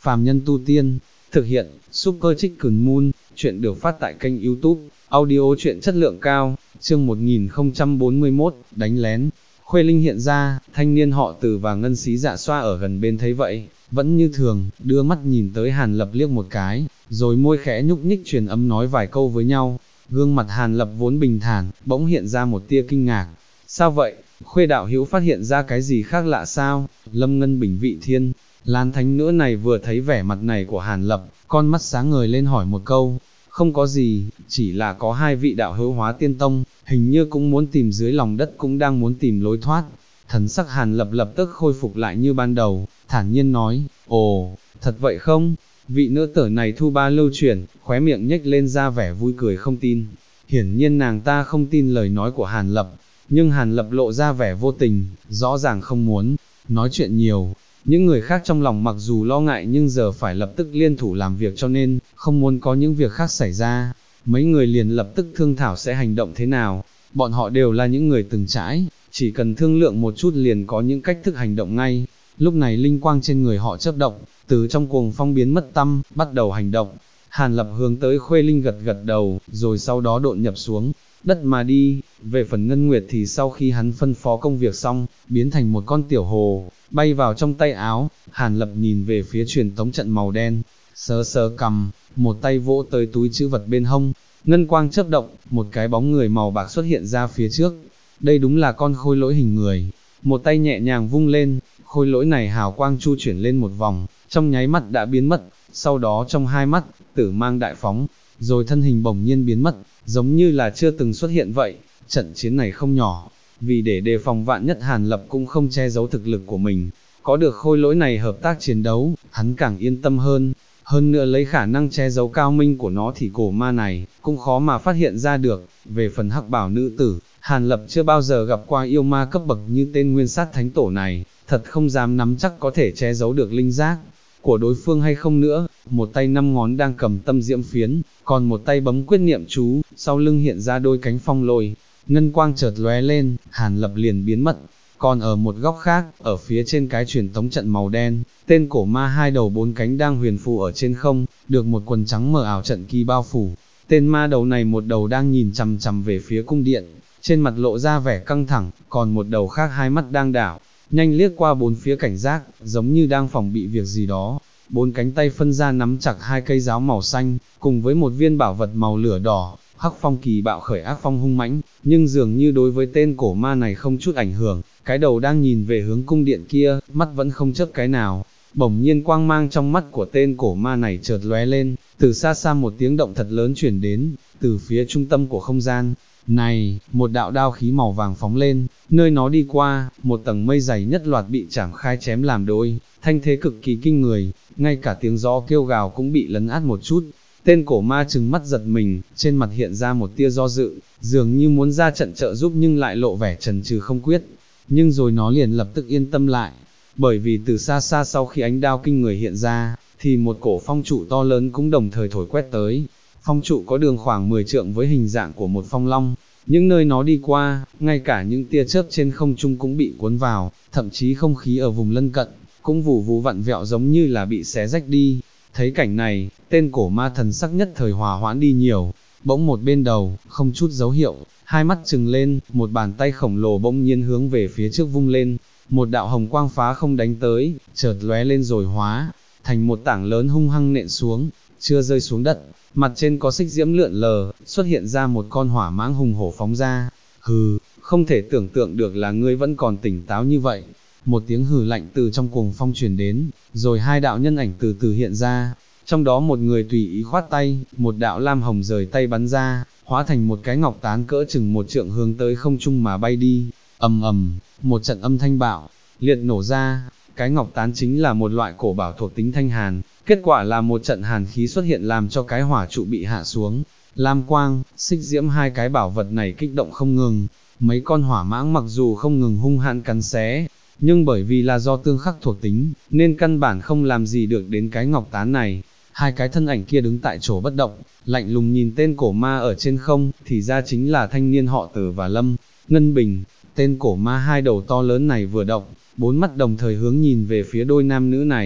phàm nhân tu tiên, thực hiện, Super Chicken Moon, chuyện được phát tại kênh YouTube, audio truyện chất lượng cao, chương 1041, đánh lén. Khuê Linh hiện ra, thanh niên họ Từ và Ngân Xí Dạ Xoa ở gần bên thấy vậy, vẫn như thường, đưa mắt nhìn tới Hàn Lập liếc một cái, rồi môi khẽ nhúc nhích truyền âm nói vài câu với nhau. Gương mặt Hàn Lập vốn bình thản, bỗng hiện ra một tia kinh ngạc. Sao vậy? Khuê đạo hữu phát hiện ra cái gì khác lạ sao? Lâm Ngân Bình Vị Thiên, Lan Thánh Nữ này vừa thấy vẻ mặt này của Hàn Lập, con mắt sáng ngời lên hỏi một câu. Không có gì, chỉ là có hai vị đạo hữu Hóa Tiên Tông, hình như cũng muốn tìm dưới lòng đất, cũng đang muốn tìm lối thoát. Thần sắc Hàn Lập lập tức khôi phục lại như ban đầu, thản nhiên nói, ồ, thật vậy không? Vị nữ tử này thu ba lưu chuyển, khóe miệng nhếch lên ra vẻ vui cười không tin. Hiển nhiên nàng ta không tin lời nói của Hàn Lập, nhưng Hàn Lập lộ ra vẻ vô tình, rõ ràng không muốn nói chuyện nhiều. Những người khác trong lòng mặc dù lo ngại nhưng giờ phải lập tức liên thủ làm việc, cho nên không muốn có những việc khác xảy ra. Mấy người liền lập tức thương thảo sẽ hành động thế nào. Bọn họ đều là những người từng trải, chỉ cần thương lượng một chút liền có những cách thức hành động ngay. Lúc này linh quang trên người họ chớp động, từ trong cuồng phong biến mất tăm, bắt đầu hành động. Hàn Lập hướng tới Khuê Linh gật gật đầu, rồi sau đó độn nhập xuống đất mà đi. Về phần Ngân Nguyệt thì sau khi hắn phân phó công việc xong, biến thành một con tiểu hồ, bay vào trong tay áo. Hàn Lập nhìn về phía truyền tống trận màu đen, sờ sờ cằm, một tay vỗ tới túi trữ vật bên hông, ngân quang chớp động, một cái bóng người màu bạc xuất hiện ra phía trước. Đây đúng là con khôi lỗi hình người. Một tay nhẹ nhàng vung lên, khôi lỗi này hào quang chu chuyển lên một vòng, trong nháy mắt đã biến mất. Sau đó trong hai mắt, tử mang đại phóng, rồi thân hình bỗng nhiên biến mất, giống như là chưa từng xuất hiện vậy. Trận chiến này không nhỏ, vì để đề phòng vạn nhất Hàn Lập cũng không che giấu thực lực của mình. Có được khôi lỗi này hợp tác chiến đấu, hắn càng yên tâm hơn. Hơn nữa lấy khả năng che giấu cao minh của nó thì cổ ma này cũng khó mà phát hiện ra được. Về phần hắc bảo nữ tử, Hàn Lập chưa bao giờ gặp qua yêu ma cấp bậc như tên Nguyên Sát Thánh Tổ này, thật không dám nắm chắc có thể che giấu được linh giác của đối phương hay không nữa. Một tay 5 ngón đang cầm tâm diễm phiến, còn một tay bấm quyết niệm chú, sau lưng hiện ra đôi cánh phong lôi, ngân quang chợt lóe lên, Hàn Lập liền biến mất. Còn ở một góc khác, ở phía trên cái truyền tống trận màu đen, tên cổ ma hai đầu bốn cánh đang huyền phù ở trên không, được một quần trắng mờ ảo trận kỳ bao phủ. Tên ma đầu này một đầu đang nhìn chằm chằm về phía cung điện, trên mặt lộ ra vẻ căng thẳng, còn một đầu khác hai mắt đang đảo nhanh liếc qua bốn phía cảnh giác, giống như đang phòng bị việc gì đó. Bốn cánh tay phân ra nắm chặt hai cây giáo màu xanh, cùng với một viên bảo vật màu lửa đỏ. Hắc phong kỳ bạo khởi, ác phong hung mãnh, nhưng dường như đối với tên cổ ma này không chút ảnh hưởng. Cái đầu đang nhìn về hướng cung điện kia, mắt vẫn không chớp cái nào. Bỗng nhiên quang mang trong mắt của tên cổ ma này chợt lóe lên, từ xa xa một tiếng động thật lớn truyền đến, từ phía trung tâm của không gian này, một đạo đao khí màu vàng phóng lên, nơi nó đi qua, một tầng mây dày nhất loạt bị chảm khai chém làm đôi, thanh thế cực kỳ kinh người, ngay cả tiếng gió kêu gào cũng bị lấn át một chút. Tên cổ ma trừng mắt giật mình, trên mặt hiện ra một tia do dự, dường như muốn ra trận trợ giúp nhưng lại lộ vẻ chần chừ không quyết. Nhưng rồi nó liền lập tức yên tâm lại, bởi vì từ xa xa sau khi ánh đao kinh người hiện ra, thì một cổ phong trụ to lớn cũng đồng thời thổi quét tới. Phong trụ có đường khoảng 10 trượng với hình dạng của một phong long, những nơi nó đi qua, ngay cả những tia chớp trên không trung cũng bị cuốn vào, thậm chí không khí ở vùng lân cận cũng vù vù vặn vẹo giống như là bị xé rách đi. Thấy cảnh này, tên cổ ma thần sắc nhất thời hòa hoãn đi nhiều, bỗng một bên đầu, không chút dấu hiệu, hai mắt trừng lên, một bàn tay khổng lồ bỗng nhiên hướng về phía trước vung lên, một đạo hồng quang phá không đánh tới, chợt lóe lên rồi hóa thành một tảng lớn hung hăng nện xuống, chưa rơi xuống đất, mặt trên có xích diễm lượn lờ, xuất hiện ra một con hỏa mãng hùng hổ phóng ra. Hừ, không thể tưởng tượng được là ngươi vẫn còn tỉnh táo như vậy. Một tiếng hừ lạnh từ trong cuồng phong truyền đến, rồi hai đạo nhân ảnh từ từ hiện ra, trong đó một người tùy ý khoát tay, một đạo lam hồng rời tay bắn ra, hóa thành một cái ngọc tán cỡ chừng một trượng hướng tới không trung mà bay đi. Ầm ầm, một trận âm thanh bạo liệt nổ ra. Cái ngọc tán chính là một loại cổ bảo thuộc tính thanh hàn, kết quả là một trận hàn khí xuất hiện làm cho cái hỏa trụ bị hạ xuống. Lam quang, xích diễm hai cái bảo vật này kích động không ngừng, mấy con hỏa mãng mặc dù không ngừng hung hãn cắn xé, nhưng bởi vì là do tương khắc thuộc tính, nên căn bản không làm gì được đến cái ngọc tán này. Hai cái thân ảnh kia đứng tại chỗ bất động, lạnh lùng nhìn tên cổ ma ở trên không, thì ra chính là thanh niên họ Từ và Lâm Ngân Bình. Tên cổ ma hai đầu to lớn này vừa động, bốn mắt đồng thời hướng nhìn về phía đôi nam nữ này,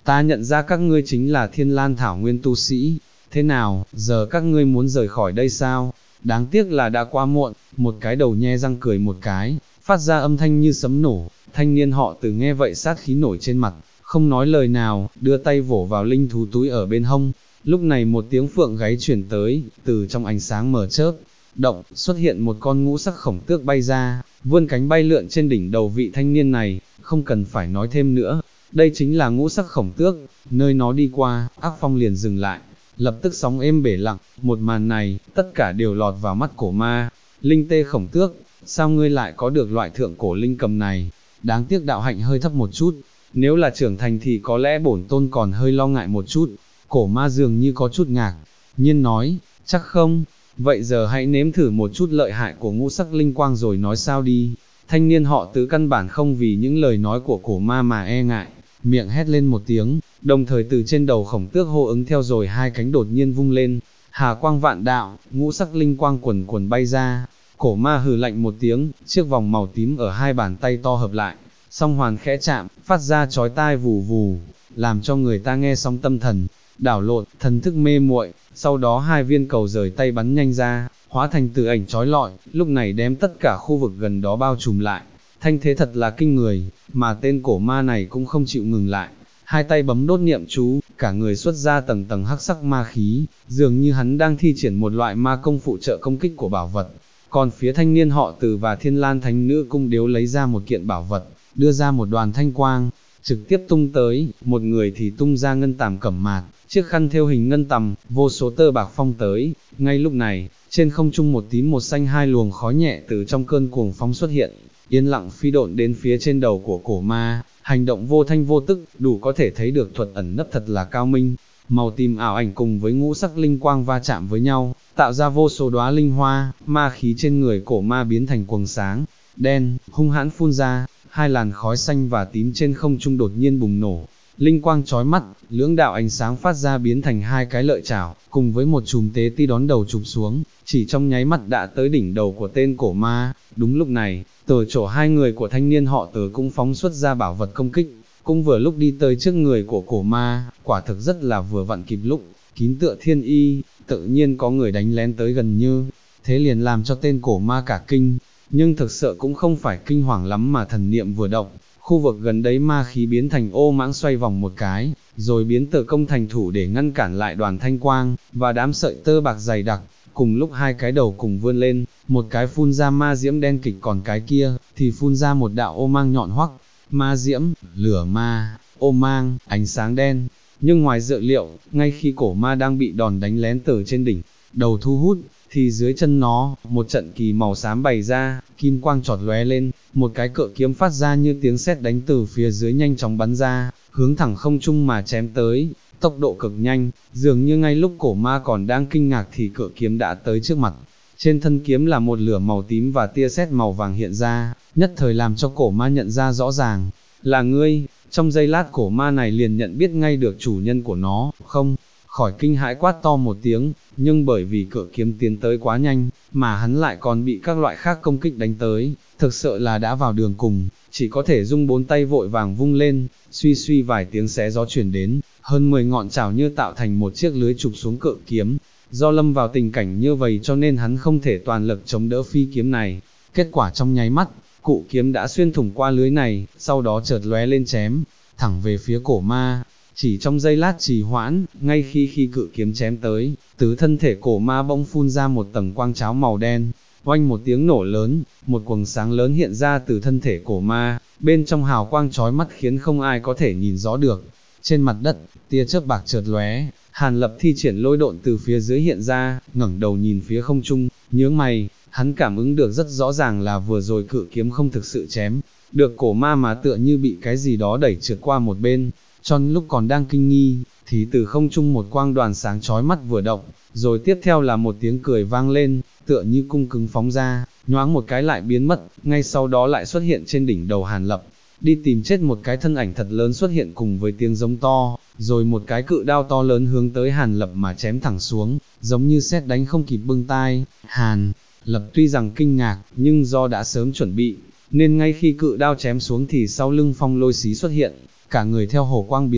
ta nhận ra các ngươi chính là Thiên Lan Thảo Nguyên tu sĩ, thế nào, giờ các ngươi muốn rời khỏi đây sao? Đáng tiếc là đã quá muộn, một cái đầu nhe răng cười một cái, phát ra âm thanh như sấm nổ, thanh niên họ Từ nghe vậy sát khí nổi trên mặt, không nói lời nào, đưa tay vỗ vào linh thú túi ở bên hông. Lúc này một tiếng phượng gáy chuyển tới, từ trong ánh sáng mờ chớp động, xuất hiện một con ngũ sắc khổng tước bay ra, vươn cánh bay lượn trên đỉnh đầu vị thanh niên này, không cần phải nói thêm nữa, đây chính là ngũ sắc khổng tước, nơi nó đi qua, ác phong liền dừng lại, lập tức sóng êm bể lặng, một màn này, tất cả đều lọt vào mắt cổ ma. Linh tê khổng tước, sao ngươi lại có được loại thượng cổ linh cầm này? Đáng tiếc đạo hạnh hơi thấp một chút, nếu là trưởng thành thì có lẽ bổn tôn còn hơi lo ngại một chút. Cổ ma dường như có chút ngạc nhiên nói, chắc không, vậy giờ hãy nếm thử một chút lợi hại của ngũ sắc linh quang rồi nói sao đi. Thanh niên họ Tứ căn bản không vì những lời nói của cổ ma mà e ngại, miệng hét lên một tiếng, đồng thời từ trên đầu khổng tước hô ứng theo rồi hai cánh đột nhiên vung lên, hà quang vạn đạo, ngũ sắc linh quang quần quần bay ra. Cổ ma hừ lạnh một tiếng, chiếc vòng màu tím ở hai bàn tay to hợp lại, song hoàn khẽ chạm, phát ra chói tai vù vù, làm cho người ta nghe xong tâm thần đảo lộn, thần thức mê muội. Sau đó hai viên cầu rời tay bắn nhanh ra, hóa thành từ ảnh chói lọi, lúc này đem tất cả khu vực gần đó bao trùm lại. Thanh thế thật là kinh người, mà tên cổ ma này cũng không chịu ngừng lại, hai tay bấm đốt niệm chú, cả người xuất ra tầng tầng hắc sắc ma khí, dường như hắn đang thi triển một loại ma công phụ trợ công kích của bảo vật. Còn phía thanh niên họ Từ và Thiên Lan Thánh Nữ cung điếu lấy ra một kiện bảo vật, đưa ra một đoàn thanh quang, trực tiếp tung tới, một người thì tung ra ngân tàm cẩm mạc, chiếc khăn thêu hình ngân tằm, vô số tơ bạc phong tới. Ngay lúc này, trên không trung một tím một xanh hai luồng khói nhẹ từ trong cơn cuồng phong xuất hiện, yên lặng phi độn đến phía trên đầu của cổ ma, hành động vô thanh vô tức, đủ có thể thấy được thuật ẩn nấp thật là cao minh. Màu tím ảo ảnh cùng với ngũ sắc linh quang va chạm với nhau, tạo ra vô số đóa linh hoa, ma khí trên người cổ ma biến thành quầng sáng, đen, hung hãn phun ra, hai làn khói xanh và tím trên không trung đột nhiên bùng nổ. Linh quang chói mắt, lưỡng đạo ánh sáng phát ra biến thành hai cái lợi chảo, cùng với một chùm tế ti đón đầu chụp xuống, chỉ trong nháy mắt đã tới đỉnh đầu của tên cổ ma. Đúng lúc này, từ chỗ hai người của thanh niên họ Từ cũng phóng xuất ra bảo vật công kích, cũng vừa lúc đi tới trước người của cổ ma, quả thực rất là vừa vặn kịp lúc, kín tựa thiên y, tự nhiên có người đánh lén tới gần như, thế liền làm cho tên cổ ma cả kinh, nhưng thực sự cũng không phải kinh hoàng lắm mà thần niệm vừa động. Khu vực gần đấy ma khí biến thành ô mãng xoay vòng một cái, rồi biến từ công thành thủ để ngăn cản lại đoàn thanh quang, và đám sợi tơ bạc dày đặc. Cùng lúc hai cái đầu cùng vươn lên, một cái phun ra ma diễm đen kịch, còn cái kia, thì phun ra một đạo ô mang nhọn hoắc. Ma diễm, lửa ma, ô mang, ánh sáng đen. Nhưng ngoài dự liệu, ngay khi cổ ma đang bị đòn đánh lén từ trên đỉnh đầu thu hút, thì dưới chân nó, một trận kỳ màu xám bày ra, kim quang chọt lóe lên, một cái cự kiếm phát ra như tiếng sét đánh từ phía dưới nhanh chóng bắn ra, hướng thẳng không trung mà chém tới, tốc độ cực nhanh, dường như ngay lúc cổ ma còn đang kinh ngạc thì cự kiếm đã tới trước mặt. Trên thân kiếm là một lửa màu tím và tia sét màu vàng hiện ra, nhất thời làm cho cổ ma nhận ra rõ ràng, là ngươi. Trong giây lát cổ ma này liền nhận biết ngay được chủ nhân của nó, không khỏi kinh hãi quát to một tiếng, nhưng bởi vì cự kiếm tiến tới quá nhanh, mà hắn lại còn bị các loại khác công kích đánh tới, thực sự là đã vào đường cùng, chỉ có thể dung bốn tay vội vàng vung lên, suy suy vài tiếng xé gió chuyển đến, hơn 10 ngọn chảo như tạo thành một chiếc lưới chụp xuống cự kiếm. Do lâm vào tình cảnh như vậy cho nên hắn không thể toàn lực chống đỡ phi kiếm này, kết quả trong nháy mắt, cụ kiếm đã xuyên thủng qua lưới này, sau đó chợt lóe lên chém thẳng về phía cổ ma. Chỉ trong giây lát trì hoãn, ngay khi cự kiếm chém tới, từ thân thể cổ ma bỗng phun ra một tầng quang cháo màu đen, oanh một tiếng nổ lớn, một quầng sáng lớn hiện ra từ thân thể cổ ma, bên trong hào quang chói mắt khiến không ai có thể nhìn rõ được. Trên mặt đất, tia chớp bạc chợt lóe, Hàn Lập thi triển lôi độn từ phía dưới hiện ra, ngẩng đầu nhìn phía không trung, nhướng mày, hắn cảm ứng được rất rõ ràng là vừa rồi cự kiếm không thực sự chém được cổ ma mà tựa như bị cái gì đó đẩy trượt qua một bên. Trong lúc còn đang kinh nghi, thì từ không trung một quang đoàn sáng chói mắt vừa động, rồi tiếp theo là một tiếng cười vang lên, tựa như cung cứng phóng ra, nhoáng một cái lại biến mất, ngay sau đó lại xuất hiện trên đỉnh đầu Hàn Lập. Đi tìm chết, một cái thân ảnh thật lớn xuất hiện cùng với tiếng giống to, rồi một cái cự đao to lớn hướng tới Hàn Lập mà chém thẳng xuống, giống như sét đánh không kịp bưng tai. Hàn Lập tuy rằng kinh ngạc, nhưng do đã sớm chuẩn bị, nên ngay khi cự đao chém xuống thì sau lưng phong lôi xí xuất hiện, cả người theo hổ quang biến mất,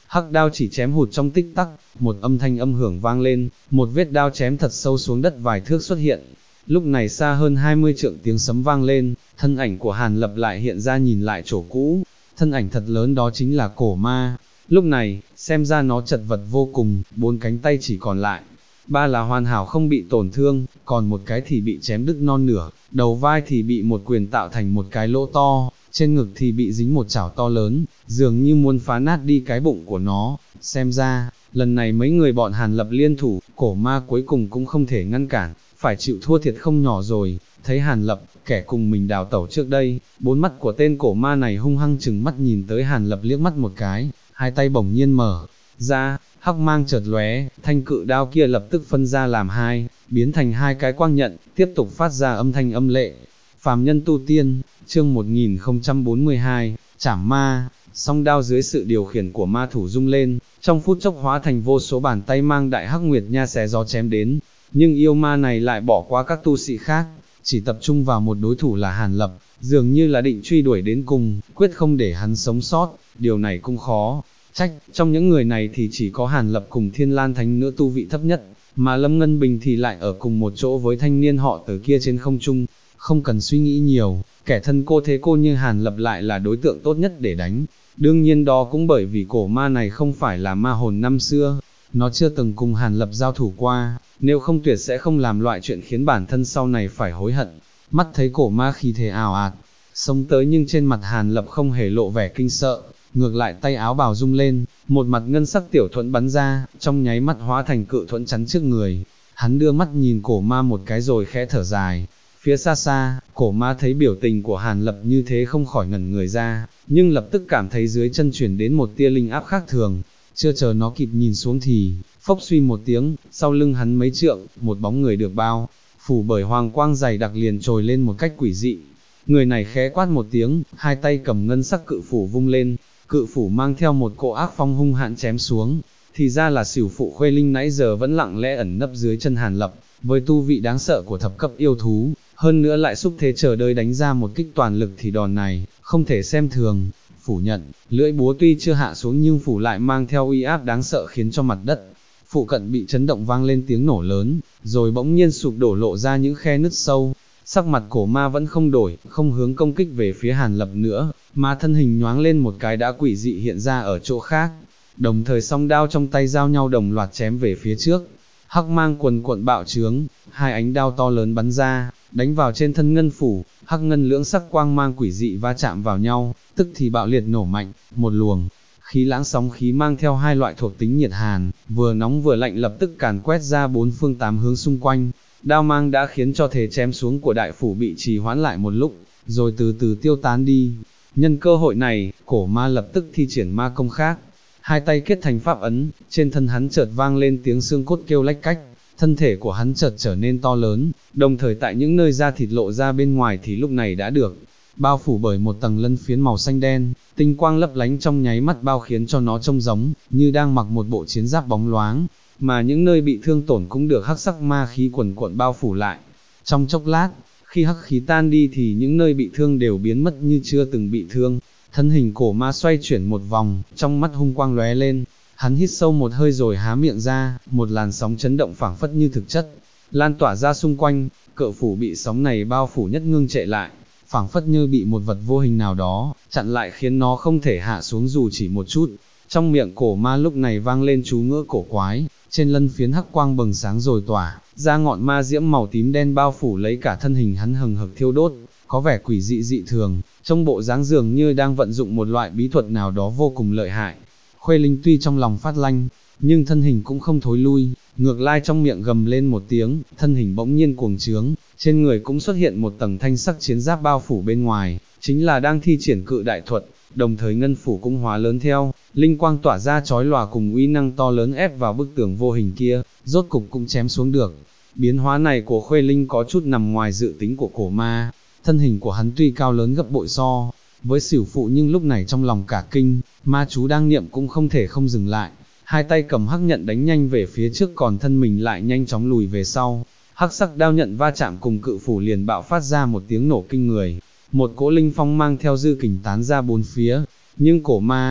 hắc đao chỉ chém hụt trong tích tắc, một âm thanh âm hưởng vang lên, một vết đao chém thật sâu xuống đất vài thước xuất hiện. Lúc này xa hơn 20 trượng tiếng sấm vang lên, thân ảnh của Hàn Lập lại hiện ra nhìn lại chỗ cũ, thân ảnh thật lớn đó chính là cổ ma. Lúc này, xem ra nó chật vật vô cùng, 4 cánh tay chỉ còn lại, 3 là hoàn hảo không bị tổn thương, còn một cái thì bị chém đứt non nửa, đầu vai thì bị một quyền tạo thành một cái lỗ to, trên ngực thì bị dính một chảo to lớn, dường như muốn phá nát đi cái bụng của nó. Xem ra, lần này mấy người bọn Hàn Lập liên thủ, cổ ma cuối cùng cũng không thể ngăn cản, phải chịu thua thiệt không nhỏ rồi. Thấy Hàn Lập, kẻ cùng mình đào tẩu trước đây, 4 mắt của tên cổ ma này hung hăng chừng mắt nhìn tới Hàn Lập liếc mắt một cái, hai tay bỗng nhiên mở ra, hắc mang chợt lóe, thanh cự đao kia lập tức phân ra làm hai, biến thành hai cái quang nhận, tiếp tục phát ra âm thanh âm lệ. Phàm nhân tu tiên, chương 1042, chảm ma. Song đao dưới sự điều khiển của ma thủ rung lên, trong phút chốc hóa thành vô số bàn tay mang đại hắc nguyệt nha xé gió chém đến, nhưng yêu ma này lại bỏ qua các tu sĩ khác, chỉ tập trung vào một đối thủ là Hàn Lập, dường như là định truy đuổi đến cùng, quyết không để hắn sống sót. Điều này cũng khó trách, trong những người này thì chỉ có Hàn Lập cùng Thiên Lan Thánh Nữ tu vị thấp nhất, mà Lâm Ngân Bình thì lại ở cùng một chỗ với thanh niên họ Từ kia trên không trung. Không cần suy nghĩ nhiều, kẻ thân cô thế cô như Hàn Lập lại là đối tượng tốt nhất để đánh. Đương nhiên đó cũng bởi vì cổ ma này không phải là ma hồn năm xưa, nó chưa từng cùng Hàn Lập giao thủ qua, nếu không tuyệt sẽ không làm loại chuyện khiến bản thân sau này phải hối hận. Mắt thấy cổ ma khí thế ào ạt xông tới, nhưng trên mặt Hàn Lập không hề lộ vẻ kinh sợ, ngược lại tay áo bào rung lên, một mặt ngân sắc tiểu thuẫn bắn ra, trong nháy mắt hóa thành cự thuẫn chắn trước người. Hắn đưa mắt nhìn cổ ma một cái rồi khẽ thở dài. Phía xa xa, cổ ma thấy biểu tình của Hàn Lập như thế không khỏi ngẩn người ra, nhưng lập tức cảm thấy dưới chân chuyển đến một tia linh áp khác thường. Chưa chờ nó kịp nhìn xuống thì, phốc suy một tiếng, sau lưng hắn mấy trượng, một bóng người được bao phủ bởi hoàng quang dày đặc liền trồi lên một cách quỷ dị. Người này khẽ quát một tiếng, hai tay cầm ngân sắc cự phủ vung lên, cự phủ mang theo một cỗ ác phong hung hãn chém xuống. Thì ra là Sửu Phụ Khuê Linh nãy giờ vẫn lặng lẽ ẩn nấp dưới chân Hàn Lập, với tu vị đáng sợ của thập cấp yêu thú, hơn nữa lại xúc thế chờ đợi đánh ra một kích toàn lực thì đòn này không thể xem thường. Phủ nhận, lưỡi búa tuy chưa hạ xuống nhưng phủ lại mang theo uy áp đáng sợ khiến cho mặt đất phụ cận bị chấn động vang lên tiếng nổ lớn, rồi bỗng nhiên sụp đổ lộ ra những khe nứt sâu. Sắc mặt cổ ma vẫn không đổi, không hướng công kích về phía Hàn Lập nữa, mà thân hình nhoáng lên một cái đã quỷ dị hiện ra ở chỗ khác. Đồng thời song đao trong tay giao nhau đồng loạt chém về phía trước. Hắc mang quần cuộn bạo trướng, hai ánh đao to lớn bắn ra, đánh vào trên thân ngân phủ, hắc ngân lưỡng sắc quang mang quỷ dị va chạm vào nhau, tức thì bạo liệt nổ mạnh, một luồng khí lãng sóng khí mang theo hai loại thuộc tính nhiệt hàn, vừa nóng vừa lạnh lập tức càn quét ra bốn phương tám hướng xung quanh. Đao mang đã khiến cho thế chém xuống của đại phủ bị trì hoãn lại một lúc, rồi từ từ tiêu tán đi. Nhân cơ hội này, cổ ma lập tức thi triển ma công khác, hai tay kết thành pháp ấn, trên thân hắn chợt vang lên tiếng xương cốt kêu lách cách, thân thể của hắn chợt trở nên to lớn, đồng thời tại những nơi da thịt lộ ra bên ngoài thì lúc này đã được bao phủ bởi một tầng lân phiến màu xanh đen, tinh quang lấp lánh trong nháy mắt bao khiến cho nó trông giống như đang mặc một bộ chiến giáp bóng loáng, mà những nơi bị thương tổn cũng được hắc sắc ma khí quần cuộn bao phủ lại. Trong chốc lát, khi hắc khí tan đi thì những nơi bị thương đều biến mất như chưa từng bị thương. Thân hình cổ ma xoay chuyển một vòng, trong mắt hung quang lóe lên, hắn hít sâu một hơi rồi há miệng ra, một làn sóng chấn động phảng phất như thực chất lan tỏa ra xung quanh. Cự phủ bị sóng này bao phủ nhất ngưng trệ lại, phảng phất như bị một vật vô hình nào đó chặn lại khiến nó không thể hạ xuống dù chỉ một chút. Trong miệng cổ ma lúc này vang lên chú ngữ cổ quái, trên lân phiến hắc quang bừng sáng rồi tỏa ra ngọn ma diễm màu tím đen bao phủ lấy cả thân hình hắn hừng hực thiêu đốt, có vẻ quỷ dị dị thường, trong bộ dáng dường như đang vận dụng một loại bí thuật nào đó vô cùng lợi hại. Khuê Linh tuy trong lòng phát lanh, nhưng thân hình cũng không thối lui, ngược lại trong miệng gầm lên một tiếng, thân hình bỗng nhiên cuồng trướng, trên người cũng xuất hiện một tầng thanh sắc chiến giáp bao phủ bên ngoài, chính là đang thi triển cự đại thuật, đồng thời ngân phủ cũng hóa lớn theo, linh quang tỏa ra chói lòa cùng uy năng to lớn ép vào bức tường vô hình kia, rốt cục cũng chém xuống được. Biến hóa này của Khuê Linh có chút nằm ngoài dự tính của cổ ma, thân hình của hắn tuy cao lớn gấp bội so với Sửu Phụ nhưng lúc này trong lòng cả kinh, ma chú đang niệm cũng không thể không dừng lại, hai tay cầm hắc nhận đánh nhanh về phía trước còn thân mình lại nhanh chóng lùi về sau. Hắc sắc đao nhận va chạm cùng cự phủ liền bạo phát ra một tiếng nổ kinh người, một cỗ linh phong mang theo dư kình tán ra bốn phía, nhưng cổ ma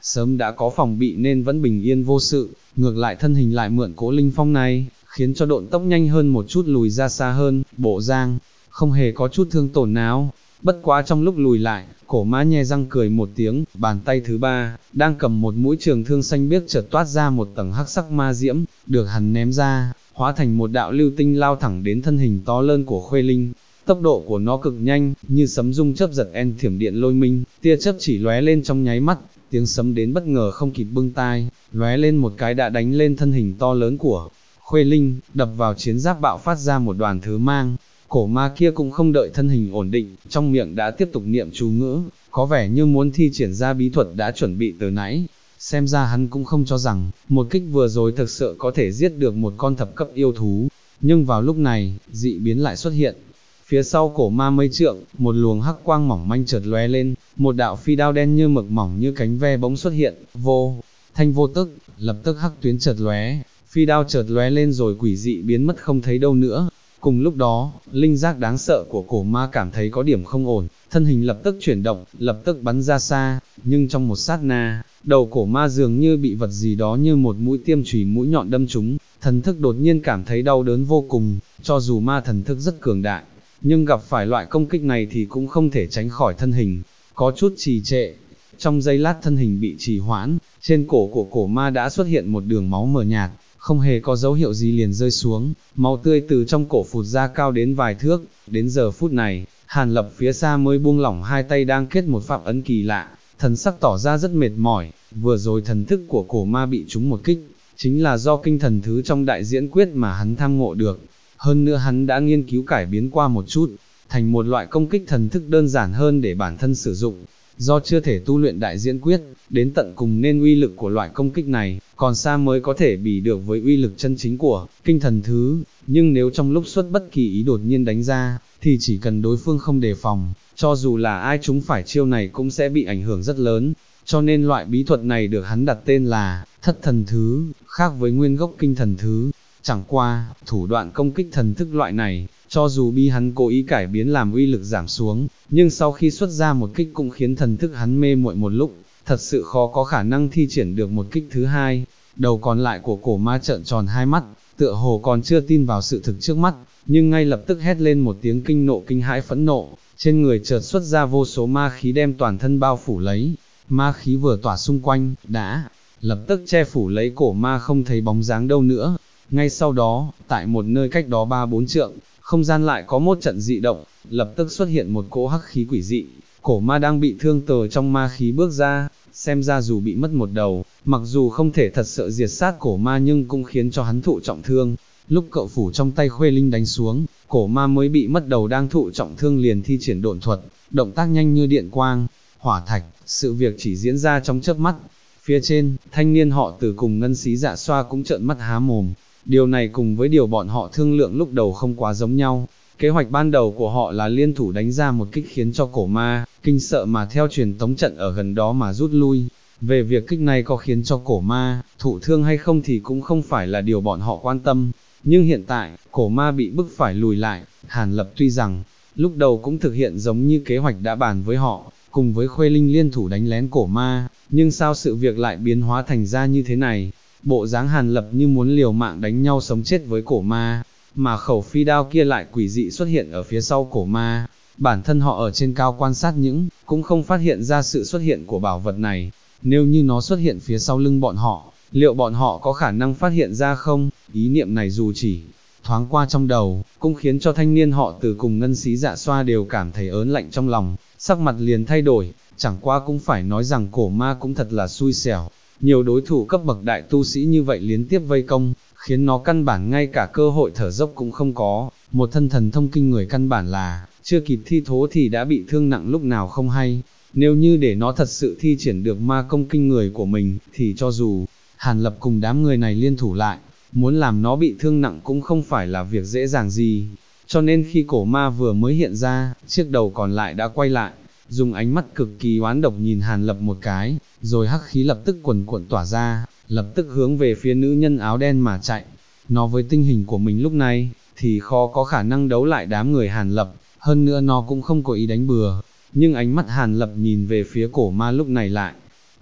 sớm đã có phòng bị nên vẫn bình yên vô sự, ngược lại thân hình lại mượn cỗ linh phong này, khiến cho độn tốc nhanh hơn một chút lùi ra xa hơn, bộ dáng không hề có chút thương tổn nào. Bất quá trong lúc lùi lại, cổ ma nhe răng cười một tiếng, bàn tay thứ ba, đang cầm một mũi trường thương xanh biếc chợt toát ra một tầng hắc sắc ma diễm, được hắn ném ra, hóa thành một đạo lưu tinh lao thẳng đến thân hình to lớn của Khuê Linh. Tốc độ của nó cực nhanh, như sấm rung chớp giật thiểm điện lôi minh, tia chớp chỉ lóe lên trong nháy mắt, tiếng sấm đến bất ngờ không kịp bưng tai, lóe lên một cái đã đánh lên thân hình to lớn của Khuê Linh, đập vào chiến giáp bạo phát ra một đoàn thứ mang. Cổ ma kia cũng không đợi thân hình ổn định, trong miệng đã tiếp tục niệm chú ngữ, có vẻ như muốn thi triển ra bí thuật đã chuẩn bị từ nãy. Xem ra hắn cũng không cho rằng, một kích vừa rồi thực sự có thể giết được một con thập cấp yêu thú. Nhưng vào lúc này, dị biến lại xuất hiện. Phía sau cổ ma mấy trượng, một luồng hắc quang mỏng manh chợt lóe lên, một đạo phi đao đen như mực mỏng như cánh ve bỗng xuất hiện, vô thanh vô tức, lập tức hắc tuyến chợt lóe, phi đao chợt lóe lên rồi quỷ dị biến mất không thấy đâu nữa. Cùng lúc đó, linh giác đáng sợ của cổ ma cảm thấy có điểm không ổn, thân hình lập tức chuyển động, lập tức bắn ra xa, nhưng trong một sát na, đầu cổ ma dường như bị vật gì đó như một mũi tiêm chùy mũi nhọn đâm trúng, thần thức đột nhiên cảm thấy đau đớn vô cùng, cho dù ma thần thức rất cường đại, nhưng gặp phải loại công kích này thì cũng không thể tránh khỏi thân hình, có chút trì trệ. Trong giây lát thân hình bị trì hoãn, trên cổ của cổ ma đã xuất hiện một đường máu mờ nhạt, không hề có dấu hiệu gì liền rơi xuống, máu tươi từ trong cổ phụt ra cao đến vài thước. Đến giờ phút này, Hàn Lập phía xa mới buông lỏng hai tay đang kết một pháp ấn kỳ lạ, thần sắc tỏ ra rất mệt mỏi. Vừa rồi thần thức của cổ ma bị trúng một kích, chính là do kinh thần thứ trong đại diễn quyết mà hắn tham ngộ được. Hơn nữa hắn đã nghiên cứu cải biến qua một chút, thành một loại công kích thần thức đơn giản hơn để bản thân sử dụng. Do chưa thể tu luyện đại diễn quyết, đến tận cùng nên uy lực của loại công kích này, còn xa mới có thể bì được với uy lực chân chính của kinh thần thứ. Nhưng nếu trong lúc xuất bất kỳ ý đột nhiên đánh ra, thì chỉ cần đối phương không đề phòng, cho dù là ai chúng phải chiêu này cũng sẽ bị ảnh hưởng rất lớn. Cho nên loại bí thuật này được hắn đặt tên là thất thần thứ, khác với nguyên gốc kinh thần thứ. Chẳng qua, thủ đoạn công kích thần thức loại này, cho dù bi hắn cố ý cải biến làm uy lực giảm xuống, nhưng sau khi xuất ra một kích cũng khiến thần thức hắn mê muội một lúc, thật sự khó có khả năng thi triển được một kích thứ hai. Đầu còn lại của cổ ma trợn tròn hai mắt, tựa hồ còn chưa tin vào sự thực trước mắt, nhưng ngay lập tức hét lên một tiếng kinh nộ kinh hãi phẫn nộ, trên người chợt xuất ra vô số ma khí đem toàn thân bao phủ lấy. Ma khí vừa tỏa xung quanh, đã lập tức che phủ lấy cổ ma không thấy bóng dáng đâu nữa. Ngay sau đó, tại một nơi cách đó 3-4 trượng, không gian lại có một trận dị động, lập tức xuất hiện một cỗ hắc khí quỷ dị. Cổ ma đang bị thương từ trong ma khí bước ra, xem ra dù bị mất một đầu, mặc dù không thể thật sự diệt sát cổ ma nhưng cũng khiến cho hắn thụ trọng thương. Lúc cậu phủ trong tay Khuê Linh đánh xuống, cổ ma mới bị mất đầu đang thụ trọng thương liền thi triển độn thuật, động tác nhanh như điện quang, hỏa thạch, sự việc chỉ diễn ra trong chớp mắt. Phía trên, thanh niên họ Từ cùng Ngân Xí Dạ Xoa cũng trợn mắt há mồm. Điều này cùng với điều bọn họ thương lượng lúc đầu không quá giống nhau. Kế hoạch ban đầu của họ là liên thủ đánh ra một kích khiến cho cổ ma kinh sợ mà theo truyền tống trận ở gần đó mà rút lui. Về việc kích này có khiến cho cổ ma thụ thương hay không thì cũng không phải là điều bọn họ quan tâm. Nhưng hiện tại, cổ ma bị bức phải lùi lại. Hàn Lập tuy rằng lúc đầu cũng thực hiện giống như kế hoạch đã bàn với họ, cùng với Khuê Linh liên thủ đánh lén cổ ma, nhưng sao sự việc lại biến hóa thành ra như thế này? Bộ dáng Hàn Lập như muốn liều mạng đánh nhau sống chết với cổ ma, mà khẩu phi đao kia lại quỷ dị xuất hiện ở phía sau cổ ma. Bản thân họ ở trên cao quan sát những, cũng không phát hiện ra sự xuất hiện của bảo vật này. Nếu như nó xuất hiện phía sau lưng bọn họ, liệu bọn họ có khả năng phát hiện ra không? Ý niệm này dù chỉ thoáng qua trong đầu, cũng khiến cho thanh niên họ Từ cùng Ngân Xí Dạ Xoa đều cảm thấy ớn lạnh trong lòng, sắc mặt liền thay đổi. Chẳng qua cũng phải nói rằng cổ ma cũng thật là xui xẻo, nhiều đối thủ cấp bậc đại tu sĩ như vậy liên tiếp vây công, khiến nó căn bản ngay cả cơ hội thở dốc cũng không có. Một thân thần thông kinh người căn bản là chưa kịp thi thố thì đã bị thương nặng lúc nào không hay. Nếu như để nó thật sự thi triển được ma công kinh người của mình, thì cho dù Hàn Lập cùng đám người này liên thủ lại, muốn làm nó bị thương nặng cũng không phải là việc dễ dàng gì. Cho nên khi cổ ma vừa mới hiện ra, chiếc đầu còn lại đã quay lại, dùng ánh mắt cực kỳ oán độc nhìn Hàn Lập một cái, rồi hắc khí lập tức quần cuộn tỏa ra, lập tức hướng về phía nữ nhân áo đen mà chạy. Nó với tinh hình của mình lúc này, thì khó có khả năng đấu lại đám người Hàn Lập, hơn nữa nó cũng không có ý đánh bừa. Nhưng ánh mắt Hàn Lập nhìn về phía cổ ma lúc này lại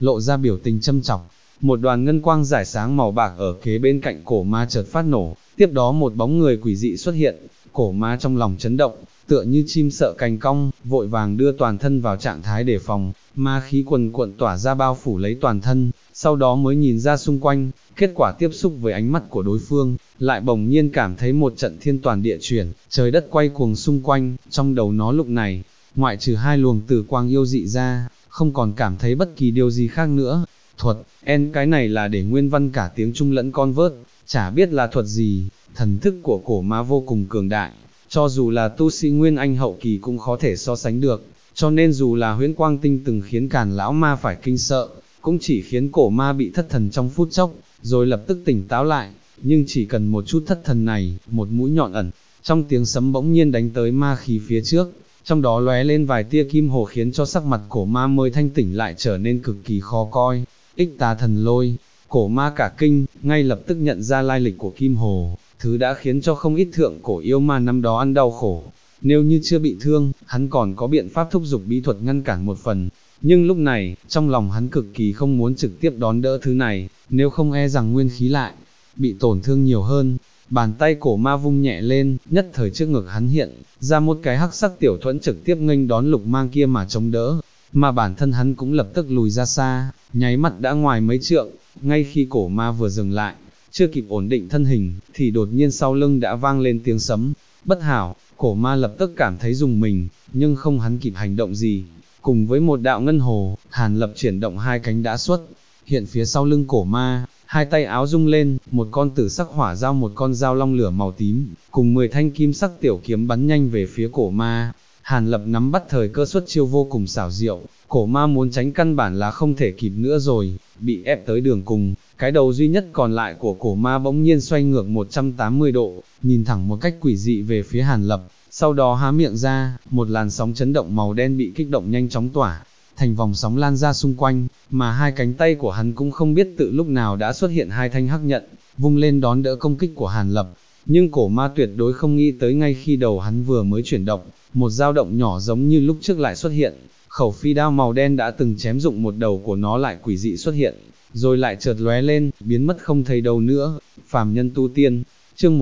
lộ ra biểu tình châm chọc. Một đoàn ngân quang rải sáng màu bạc ở kế bên cạnh cổ ma chợt phát nổ, tiếp đó một bóng người quỷ dị xuất hiện, cổ ma trong lòng chấn động, tựa như chim sợ cành cong, vội vàng đưa toàn thân vào trạng thái đề phòng, ma khí quần cuộn tỏa ra bao phủ lấy toàn thân, sau đó mới nhìn ra xung quanh, kết quả tiếp xúc với ánh mắt của đối phương, lại bỗng nhiên cảm thấy một trận thiên toàn địa chuyển, trời đất quay cuồng xung quanh, trong đầu nó lúc này, ngoại trừ hai luồng tử quang yêu dị ra, không còn cảm thấy bất kỳ điều gì khác nữa. Thuật, cái này là để nguyên văn cả tiếng Trung lẫn con vớt, chả biết là thuật gì, thần thức của cổ ma vô cùng cường đại, cho dù là tu sĩ Nguyên Anh hậu kỳ cũng khó thể so sánh được, cho nên dù là huyễn quang tinh từng khiến Càn lão ma phải kinh sợ, cũng chỉ khiến cổ ma bị thất thần trong phút chốc, rồi lập tức tỉnh táo lại, nhưng chỉ cần một chút thất thần này, một mũi nhọn ẩn, trong tiếng sấm bỗng nhiên đánh tới ma khí phía trước, trong đó lóe lên vài tia kim hồ khiến cho sắc mặt cổ ma mới thanh tỉnh lại trở nên cực kỳ khó coi. Ích tà thần lôi, cổ ma cả kinh, ngay lập tức nhận ra lai lịch của kim hồ, thứ đã khiến cho không ít thượng cổ yêu ma năm đó ăn đau khổ. Nếu như chưa bị thương, hắn còn có biện pháp thúc giục bí thuật ngăn cản một phần, nhưng lúc này, trong lòng hắn cực kỳ không muốn trực tiếp đón đỡ thứ này, nếu không e rằng nguyên khí lại bị tổn thương nhiều hơn. Bàn tay cổ ma vung nhẹ lên, nhất thời trước ngực hắn hiện ra một cái hắc sắc tiểu thuẫn trực tiếp nghênh đón lục mang kia mà chống đỡ, mà bản thân hắn cũng lập tức lùi ra xa, nháy mắt đã ngoài mấy trượng. Ngay khi cổ ma vừa dừng lại, chưa kịp ổn định thân hình, thì đột nhiên sau lưng đã vang lên tiếng sấm. Bất hảo, cổ ma lập tức cảm thấy rùng mình, nhưng không hắn kịp hành động gì. Cùng với một đạo ngân hồ, Hàn Lập chuyển động hai cánh đã xuất hiện phía sau lưng cổ ma, hai tay áo rung lên, một con tử sắc hỏa dao, một con dao long lửa màu tím, cùng 10 thanh kim sắc tiểu kiếm bắn nhanh về phía cổ ma. Hàn Lập nắm bắt thời cơ xuất chiêu vô cùng xảo diệu, cổ ma muốn tránh căn bản là không thể kịp nữa rồi, bị ép tới đường cùng, cái đầu duy nhất còn lại của cổ ma bỗng nhiên xoay ngược 180 độ, nhìn thẳng một cách quỷ dị về phía Hàn Lập, sau đó há miệng ra, một làn sóng chấn động màu đen bị kích động nhanh chóng tỏa thành vòng sóng lan ra xung quanh, mà hai cánh tay của hắn cũng không biết tự lúc nào đã xuất hiện hai thanh hắc nhận, vung lên đón đỡ công kích của Hàn Lập. Nhưng cổ ma tuyệt đối không nghĩ tới ngay khi đầu hắn vừa mới chuyển động, một dao động nhỏ giống như lúc trước lại xuất hiện, khẩu phi đao màu đen đã từng chém dụng một đầu của nó lại quỷ dị xuất hiện, rồi lại chợt lóe lên, biến mất không thấy đâu nữa. Phàm nhân tu tiên, chương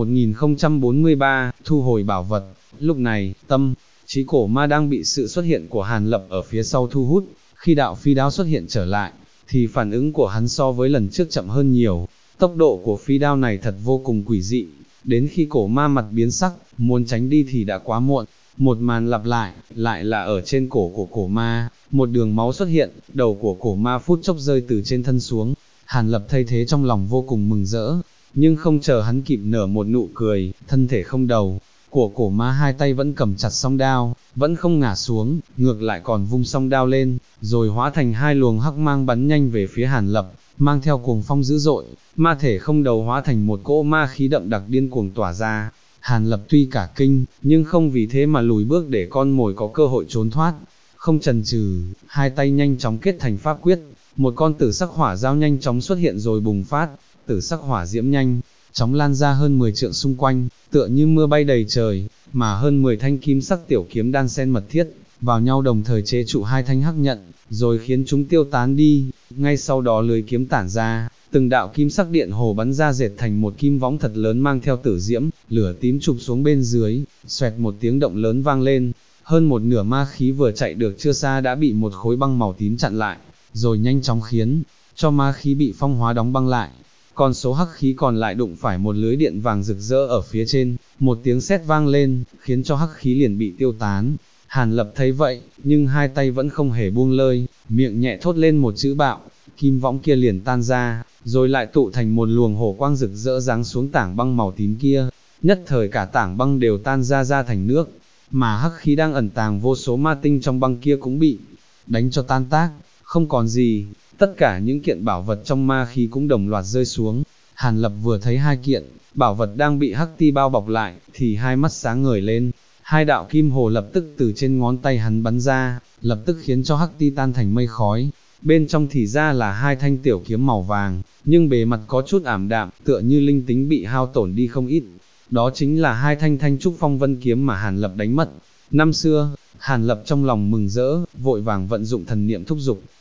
1043, thu hồi bảo vật. Lúc này, tâm trí cổ ma đang bị sự xuất hiện của Hàn Lập ở phía sau thu hút, khi đạo phi đao xuất hiện trở lại, thì phản ứng của hắn so với lần trước chậm hơn nhiều. Tốc độ của phi đao này thật vô cùng quỷ dị, đến khi cổ ma mặt biến sắc, muốn tránh đi thì đã quá muộn. Một màn lặp lại, lại là ở trên cổ của cổ ma, một đường máu xuất hiện, đầu của cổ ma phút chốc rơi từ trên thân xuống. Hàn Lập thay thế trong lòng vô cùng mừng rỡ, nhưng không chờ hắn kịp nở một nụ cười, thân thể không đầu của cổ ma hai tay vẫn cầm chặt song đao, vẫn không ngả xuống, ngược lại còn vung song đao lên, rồi hóa thành hai luồng hắc mang bắn nhanh về phía Hàn Lập, mang theo cuồng phong dữ dội, ma thể không đầu hóa thành một cỗ ma khí đậm đặc điên cuồng tỏa ra. Hàn Lập tuy cả kinh, nhưng không vì thế mà lùi bước để con mồi có cơ hội trốn thoát, không chần chừ, hai tay nhanh chóng kết thành pháp quyết, một con tử sắc hỏa dao nhanh chóng xuất hiện rồi bùng phát, tử sắc hỏa diễm nhanh chóng lan ra hơn 10 trượng xung quanh, tựa như mưa bay đầy trời, mà hơn 10 thanh kim sắc tiểu kiếm đan xen mật thiết vào nhau đồng thời chế trụ hai thanh hắc nhận, rồi khiến chúng tiêu tán đi. Ngay sau đó lưới kiếm tản ra, từng đạo kim sắc điện hồ bắn ra dệt thành một kim võng thật lớn mang theo tử diễm, lửa tím chụp xuống bên dưới, xoẹt một tiếng động lớn vang lên, hơn một nửa ma khí vừa chạy được chưa xa đã bị một khối băng màu tím chặn lại, rồi nhanh chóng khiến cho ma khí bị phong hóa đóng băng lại. Còn số hắc khí còn lại đụng phải một lưới điện vàng rực rỡ ở phía trên, một tiếng sét vang lên, khiến cho hắc khí liền bị tiêu tán. Hàn Lập thấy vậy, nhưng hai tay vẫn không hề buông lơi, miệng nhẹ thốt lên một chữ bạo, kim võng kia liền tan ra, rồi lại tụ thành một luồng hổ quang rực rỡ giáng xuống tảng băng màu tím kia, nhất thời cả tảng băng đều tan ra thành nước, mà hắc khí đang ẩn tàng vô số ma tinh trong băng kia cũng bị đánh cho tan tác, không còn gì. Tất cả những kiện bảo vật trong ma khí cũng đồng loạt rơi xuống. Hàn Lập vừa thấy hai kiện bảo vật đang bị hắc ti bao bọc lại, thì hai mắt sáng ngời lên, hai đạo kim hồ lập tức từ trên ngón tay hắn bắn ra, lập tức khiến cho hắc ti tan thành mây khói. Bên trong thì ra là hai thanh tiểu kiếm màu vàng, nhưng bề mặt có chút ảm đạm, tựa như linh tính bị hao tổn đi không ít. Đó chính là hai thanh thanh trúc phong vân kiếm mà Hàn Lập đánh mất năm xưa. Hàn Lập trong lòng mừng rỡ, vội vàng vận dụng thần niệm thúc giục,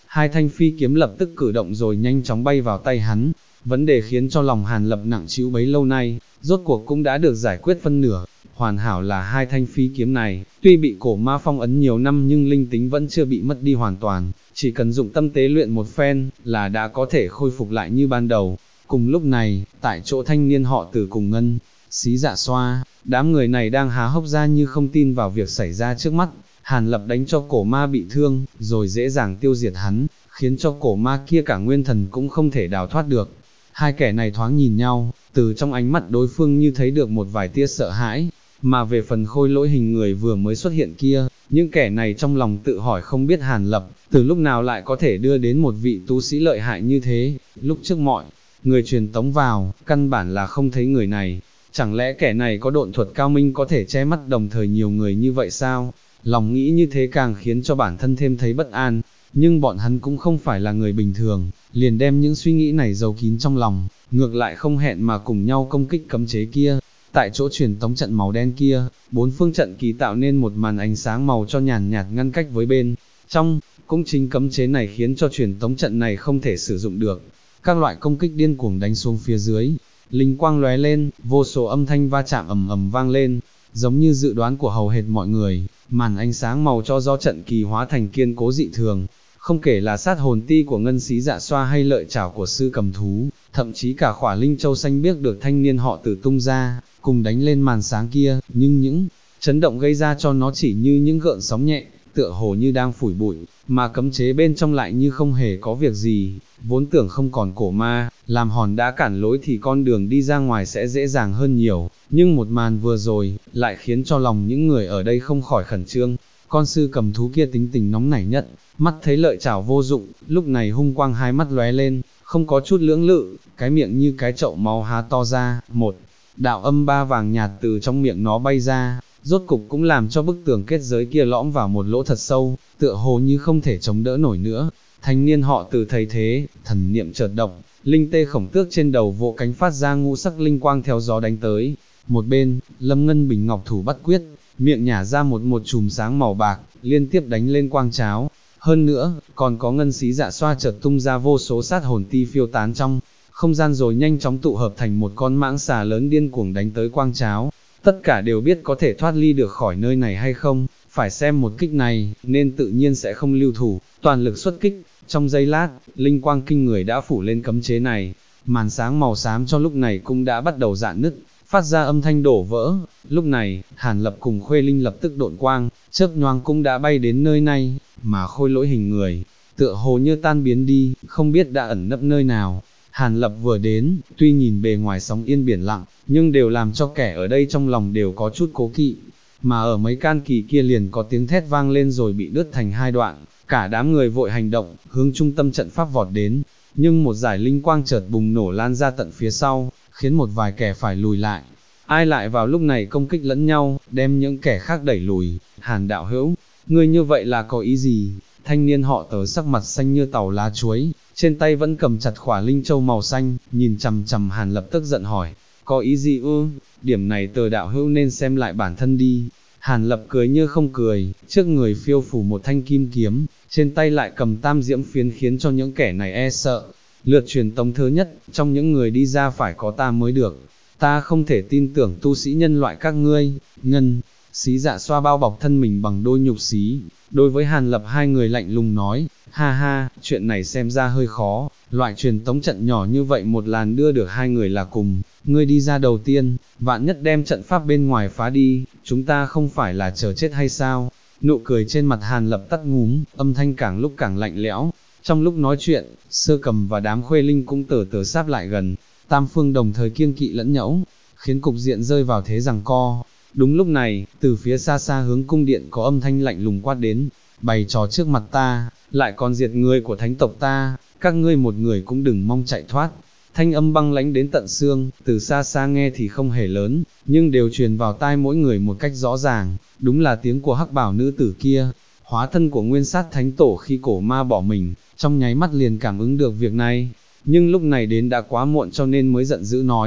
hai thanh phi kiếm lập tức cử động rồi nhanh chóng bay vào tay hắn. Vấn đề khiến cho lòng Hàn Lập nặng trĩu bấy lâu nay, rốt cuộc cũng đã được giải quyết phân nửa. Hoàn hảo là hai thanh phi kiếm này, tuy bị cổ ma phong ấn nhiều năm nhưng linh tính vẫn chưa bị mất đi hoàn toàn, chỉ cần dụng tâm tế luyện một phen, là đã có thể khôi phục lại như ban đầu. Cùng lúc này, tại chỗ thanh niên họ Từ cùng Ngân Xí Dạ Xoa, đám người này đang há hốc ra như không tin vào việc xảy ra trước mắt. Hàn Lập đánh cho cổ ma bị thương, rồi dễ dàng tiêu diệt hắn, khiến cho cổ ma kia cả nguyên thần cũng không thể đào thoát được. Hai kẻ này thoáng nhìn nhau, từ trong ánh mắt đối phương như thấy được một vài tia sợ hãi, mà về phần khôi lỗi hình người vừa mới xuất hiện kia, những kẻ này trong lòng tự hỏi không biết Hàn Lập, từ lúc nào lại có thể đưa đến một vị tu sĩ lợi hại như thế. Lúc trước mọi người truyền tống vào, căn bản là không thấy người này, chẳng lẽ kẻ này có độn thuật cao minh có thể che mắt đồng thời nhiều người như vậy sao? Lòng nghĩ như thế càng khiến cho bản thân thêm thấy bất an, nhưng bọn hắn cũng không phải là người bình thường, liền đem những suy nghĩ này giấu kín trong lòng, ngược lại không hẹn mà cùng nhau công kích cấm chế kia. Tại chỗ truyền tống trận màu đen kia, bốn phương trận kỳ tạo nên một màn ánh sáng màu cho nhàn nhạt ngăn cách với bên trong, cũng chính cấm chế này khiến cho truyền tống trận này không thể sử dụng được. Các loại công kích điên cuồng đánh xuống phía dưới, linh quang lóe lên, vô số âm thanh va chạm ầm ầm vang lên, giống như dự đoán của hầu hết mọi người, màn ánh sáng màu cho do trận kỳ hóa thành kiên cố dị thường. Không kể là sát hồn ti của Ngân Xí Dạ Xoa hay lợi chảo của sư cầm thú, thậm chí cả khỏa linh châu xanh biếc được thanh niên họ Từ tung ra, cùng đánh lên màn sáng kia, nhưng những chấn động gây ra cho nó chỉ như những gợn sóng nhẹ, tựa hồ như đang phủi bụi, mà cấm chế bên trong lại như không hề có việc gì. Vốn tưởng không còn cổ ma, làm hòn đá cản lối thì con đường đi ra ngoài sẽ dễ dàng hơn nhiều, nhưng một màn vừa rồi, lại khiến cho lòng những người ở đây không khỏi khẩn trương. Con sư cầm thú kia tính tình nóng nảy nhất, mắt thấy lợi chảo vô dụng, lúc này hung quang hai mắt lóe lên, không có chút lưỡng lự, cái miệng như cái chậu máu há to ra, một đạo âm ba vàng nhạt từ trong miệng nó bay ra, rốt cục cũng làm cho bức tường kết giới kia lõm vào một lỗ thật sâu, tựa hồ như không thể chống đỡ nổi nữa. Thanh niên họ Từ thấy thế, thần niệm chợt động, linh tê khổng tước trên đầu vỗ cánh phát ra ngũ sắc linh quang theo gió đánh tới. Một bên, Lâm Ngân Bình ngọc thủ bắt quyết, miệng nhả ra một chùm sáng màu bạc, liên tiếp đánh lên quang cháo. Hơn nữa, còn có Ngân Xí Dạ Xoa chợt tung ra vô số sát hồn ti phiêu tán trong không gian rồi nhanh chóng tụ hợp thành một con mãng xà lớn điên cuồng đánh tới quang cháo. Tất cả đều biết có thể thoát ly được khỏi nơi này hay không, phải xem một kích này, nên tự nhiên sẽ không lưu thủ, toàn lực xuất kích. Trong giây lát, linh quang kinh người đã phủ lên cấm chế này, màn sáng màu xám cho lúc này cũng đã bắt đầu rạn nứt, phát ra âm thanh đổ vỡ. Lúc này, Hàn Lập cùng Khuê Linh lập tức độn quang, chớp nhoáng cũng đã bay đến nơi này, mà khôi lỗi hình người, tựa hồ như tan biến đi, không biết đã ẩn nấp nơi nào. Hàn Lập vừa đến, tuy nhìn bề ngoài sóng yên biển lặng, nhưng đều làm cho kẻ ở đây trong lòng đều có chút cố kỵ. Mà ở mấy can kỳ kia liền có tiếng thét vang lên rồi bị đứt thành hai đoạn, cả đám người vội hành động, hướng trung tâm trận pháp vọt đến, nhưng một dải linh quang chợt bùng nổ lan ra tận phía sau, khiến một vài kẻ phải lùi lại. Ai lại vào lúc này công kích lẫn nhau, đem những kẻ khác đẩy lùi. Hàn đạo hữu, ngươi như vậy là có ý gì? Thanh niên họ Tớ sắc mặt xanh như tàu lá chuối, trên tay vẫn cầm chặt khỏa linh châu màu xanh, nhìn chằm chằm Hàn Lập tức giận hỏi, có ý gì ư? Điểm này Tớ đạo hữu nên xem lại bản thân đi. Hàn Lập cười như không cười, trước người phiêu phủ một thanh kim kiếm, trên tay lại cầm tam diễm phiến khiến cho những kẻ này e sợ. Lượt truyền tống thứ nhất, trong những người đi ra phải có ta mới được. Ta không thể tin tưởng tu sĩ nhân loại các ngươi. Ngân Xí Dạ Xoa bao bọc thân mình bằng đôi nhục xí, đối với Hàn Lập hai người lạnh lùng nói, ha ha, chuyện này xem ra hơi khó, loại truyền tống trận nhỏ như vậy một làn đưa được hai người là cùng, ngươi đi ra đầu tiên, vạn nhất đem trận pháp bên ngoài phá đi, chúng ta không phải là chờ chết hay sao? Nụ cười trên mặt Hàn Lập tắt ngúm, âm thanh càng lúc càng lạnh lẽo. Trong lúc nói chuyện, Sơ Cầm và đám Khuê Linh cũng từ từ sáp lại gần, tam phương đồng thời kiêng kỵ lẫn nhau, khiến cục diện rơi vào thế giằng co. Đúng lúc này, từ phía xa xa hướng cung điện có âm thanh lạnh lùng quát đến, bày trò trước mặt ta, lại còn diệt người của thánh tộc ta, các ngươi một người cũng đừng mong chạy thoát. Thanh âm băng lãnh đến tận xương, từ xa xa nghe thì không hề lớn, nhưng đều truyền vào tai mỗi người một cách rõ ràng, đúng là tiếng của hắc bảo nữ tử kia, hóa thân của nguyên sát thánh tổ khi cổ ma bỏ mình, trong nháy mắt liền cảm ứng được việc này, nhưng lúc này đến đã quá muộn cho nên mới giận dữ nói,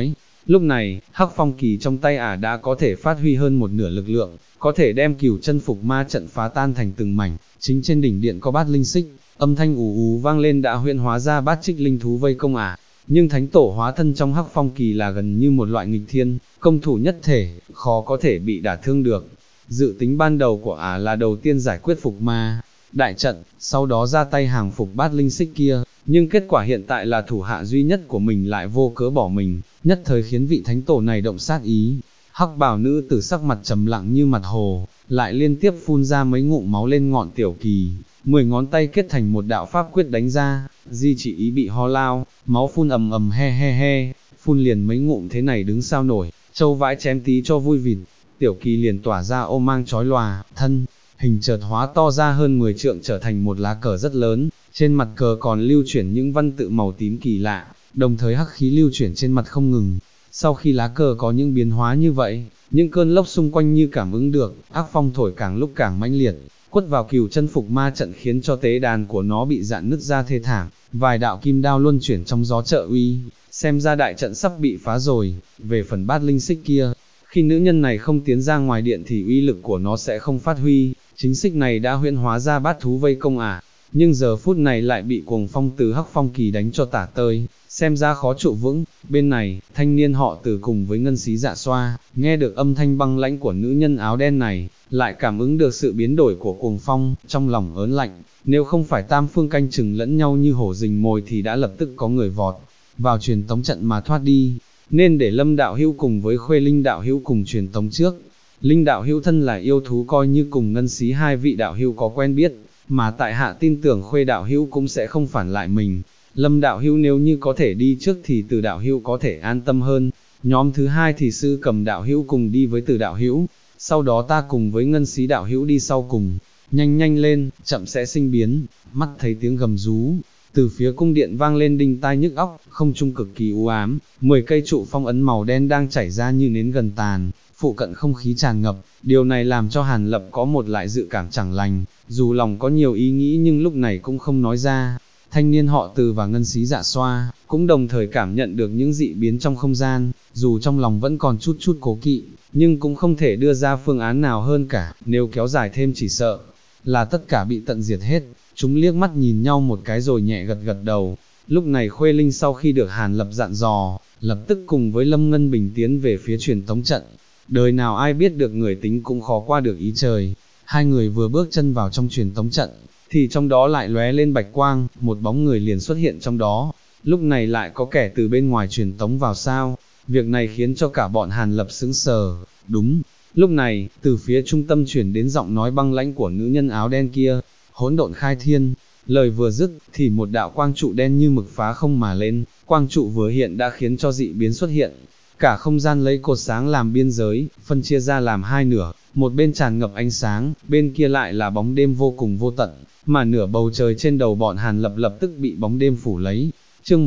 Lúc này, Hắc Phong Kỳ trong tay đã có thể phát huy hơn một nửa lực lượng, có thể đem Cửu Chân Phục Ma trận phá tan thành từng mảnh. Chính trên đỉnh điện có bát linh xích, âm thanh ù ù vang lên đã huyễn hóa ra bát trích linh thú vây công nhưng thánh tổ hóa thân trong Hắc Phong Kỳ là gần như một loại nghịch thiên, công thủ nhất thể, khó có thể bị đả thương được. Dự tính ban đầu của là đầu tiên giải quyết phục ma đại trận, sau đó ra tay hàng phục bát linh xích kia, nhưng kết quả hiện tại là thủ hạ duy nhất của mình lại vô cớ bỏ mình, nhất thời khiến vị thánh tổ này động sát ý. Hắc bào nữ tử sắc mặt trầm lặng như mặt hồ, lại liên tiếp phun ra mấy ngụm máu lên ngọn tiểu kỳ, 10 ngón tay kết thành một đạo pháp quyết đánh ra, di chỉ ý bị ho lao, máu phun ầm ầm he he he, phun liền mấy ngụm thế này đứng sao nổi, châu vãi chém tí cho vui vịt, tiểu kỳ liền tỏa ra ô mang chói lòa, thân hình chợt hóa to ra hơn 10 trượng trở thành một lá cờ rất lớn, trên mặt cờ còn lưu chuyển những văn tự màu tím kỳ lạ, đồng thời hắc khí lưu chuyển trên mặt không ngừng. Sau khi lá cờ có những biến hóa như vậy, những cơn lốc xung quanh như cảm ứng được, ác phong thổi càng lúc càng mãnh liệt, quất vào Cửu Chân Phục Ma trận khiến cho tế đàn của nó bị rạn nứt ra thê thảm, vài đạo kim đao luân chuyển trong gió trợ uy, xem ra đại trận sắp bị phá rồi. Về phần bát linh xích kia, khi nữ nhân này không tiến ra ngoài điện thì uy lực của nó sẽ không phát huy, chính xích này đã huyễn hóa ra bát thú vây công nhưng giờ phút này lại bị cuồng phong từ Hắc Phong Kỳ đánh cho tả tơi, xem ra khó trụ vững. Bên này, thanh niên họ Từ cùng với ngân xí Dạ Xoa, nghe được âm thanh băng lãnh của nữ nhân áo đen này, lại cảm ứng được sự biến đổi của cuồng phong, trong lòng ớn lạnh, nếu không phải tam phương canh chừng lẫn nhau như hổ rình mồi thì đã lập tức có người vọt vào truyền tống trận mà thoát đi, nên để Lâm đạo hữu cùng với Khuê Linh đạo hữu cùng truyền tống trước. Linh đạo hữu thân là yêu thú coi như cùng ngân xí hai vị đạo hữu có quen biết, mà tại hạ tin tưởng Khuê đạo hữu cũng sẽ không phản lại mình. Lâm đạo hữu nếu như có thể đi trước thì Từ đạo hữu có thể an tâm hơn. Nhóm thứ hai thì Sư Cầm đạo hữu cùng đi với Từ đạo hữu, sau đó ta cùng với ngân xí đạo hữu đi sau cùng. Nhanh nhanh lên, chậm sẽ sinh biến. Mắt thấy tiếng gầm rú từ phía cung điện vang lên đinh tai nhức óc, không trung cực kỳ u ám, 10 cây trụ phong ấn màu đen đang chảy ra như nến gần tàn, phụ cận không khí tràn ngập, điều này làm cho Hàn Lập có một lại dự cảm chẳng lành, dù lòng có nhiều ý nghĩ nhưng lúc này cũng không nói ra. Thanh niên họ Từ và ngân xí Dạ Xoa cũng đồng thời cảm nhận được những dị biến trong không gian, dù trong lòng vẫn còn chút chút cố kỵ, nhưng cũng không thể đưa ra phương án nào hơn cả, nếu kéo dài thêm chỉ sợ là tất cả bị tận diệt hết. Chúng liếc mắt nhìn nhau một cái rồi nhẹ gật gật đầu. Lúc này Khuê Linh sau khi được Hàn Lập dặn dò, lập tức cùng với Lâm Ngân Bình tiến về phía truyền tống trận. Đời nào ai biết được người tính cũng khó qua được ý trời. Hai người vừa bước chân vào trong truyền tống trận, thì trong đó lại lóe lên bạch quang, một bóng người liền xuất hiện trong đó. Lúc này lại có kẻ từ bên ngoài truyền tống vào sao? Việc này khiến cho cả bọn Hàn Lập sững sờ. Đúng, lúc này, từ phía trung tâm chuyển đến giọng nói băng lãnh của nữ nhân áo đen kia. Hỗn độn khai thiên. Lời vừa dứt, thì một đạo quang trụ đen như mực phá không mà lên, quang trụ vừa hiện đã khiến cho dị biến xuất hiện. Cả không gian lấy cột sáng làm biên giới, phân chia ra làm hai nửa, một bên tràn ngập ánh sáng, bên kia lại là bóng đêm vô cùng vô tận, mà nửa bầu trời trên đầu bọn Hàn Lập lập tức bị bóng đêm phủ lấy. Chương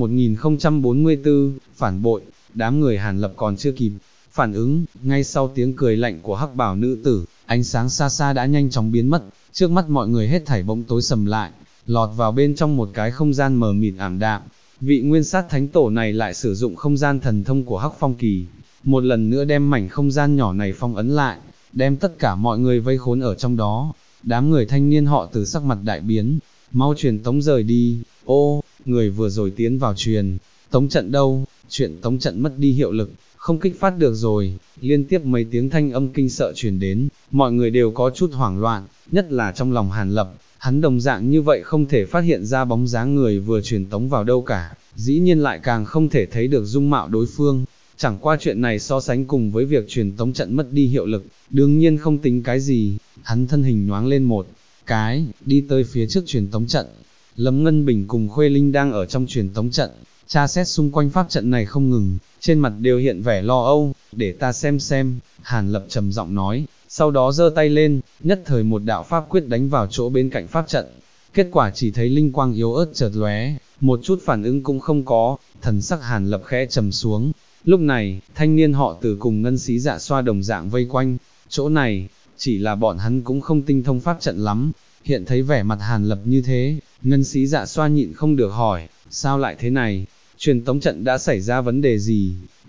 1044, phản bội. Đám người Hàn Lập còn chưa kịp phản ứng, ngay sau tiếng cười lạnh của hắc bào nữ tử, ánh sáng xa xa đã nhanh chóng biến mất, trước mắt mọi người hết thảy bỗng tối sầm lại, lọt vào bên trong một cái không gian mờ mịt ảm đạm. Vị nguyên sát thánh tổ này lại sử dụng không gian thần thông của Hắc Phong Kỳ, một lần nữa đem mảnh không gian nhỏ này phong ấn lại, đem tất cả mọi người vây khốn ở trong đó. Đám người thanh niên họ Từ sắc mặt đại biến, mau truyền tống rời đi. Ô, người vừa rồi tiến vào truyền tống trận đâu? Truyền tống trận mất đi hiệu lực, không kích phát được rồi. Liên tiếp mấy tiếng thanh âm kinh sợ truyền đến, mọi người đều có chút hoảng loạn, nhất là trong lòng Hàn Lập. Hắn đồng dạng như vậy không thể phát hiện ra bóng dáng người vừa truyền tống vào đâu cả, dĩ nhiên lại càng không thể thấy được dung mạo đối phương. Chẳng qua chuyện này so sánh cùng với việc truyền tống trận mất đi hiệu lực, đương nhiên không tính cái gì. Hắn thân hình nhoáng lên một cái, đi tới phía trước truyền tống trận. Lâm Ngân Bình cùng Khuê Linh đang ở trong truyền tống trận, tra xét xung quanh pháp trận này không ngừng, trên mặt đều hiện vẻ lo âu. Để ta xem, Hàn Lập trầm giọng nói, sau đó giơ tay lên, nhất thời một đạo pháp quyết đánh vào chỗ bên cạnh pháp trận. Kết quả chỉ thấy linh quang yếu ớt chợt lóe, một chút phản ứng cũng không có, thần sắc Hàn Lập khẽ trầm xuống. Lúc này, thanh niên họ Từ cùng ngân xí Dạ Xoa đồng dạng vây quanh chỗ này, chỉ là bọn hắn cũng không tinh thông pháp trận lắm. Hiện thấy vẻ mặt Hàn Lập như thế, ngân xí Dạ Xoa nhịn không được hỏi, sao lại thế này? Truyền tống trận đã xảy ra vấn đề gì?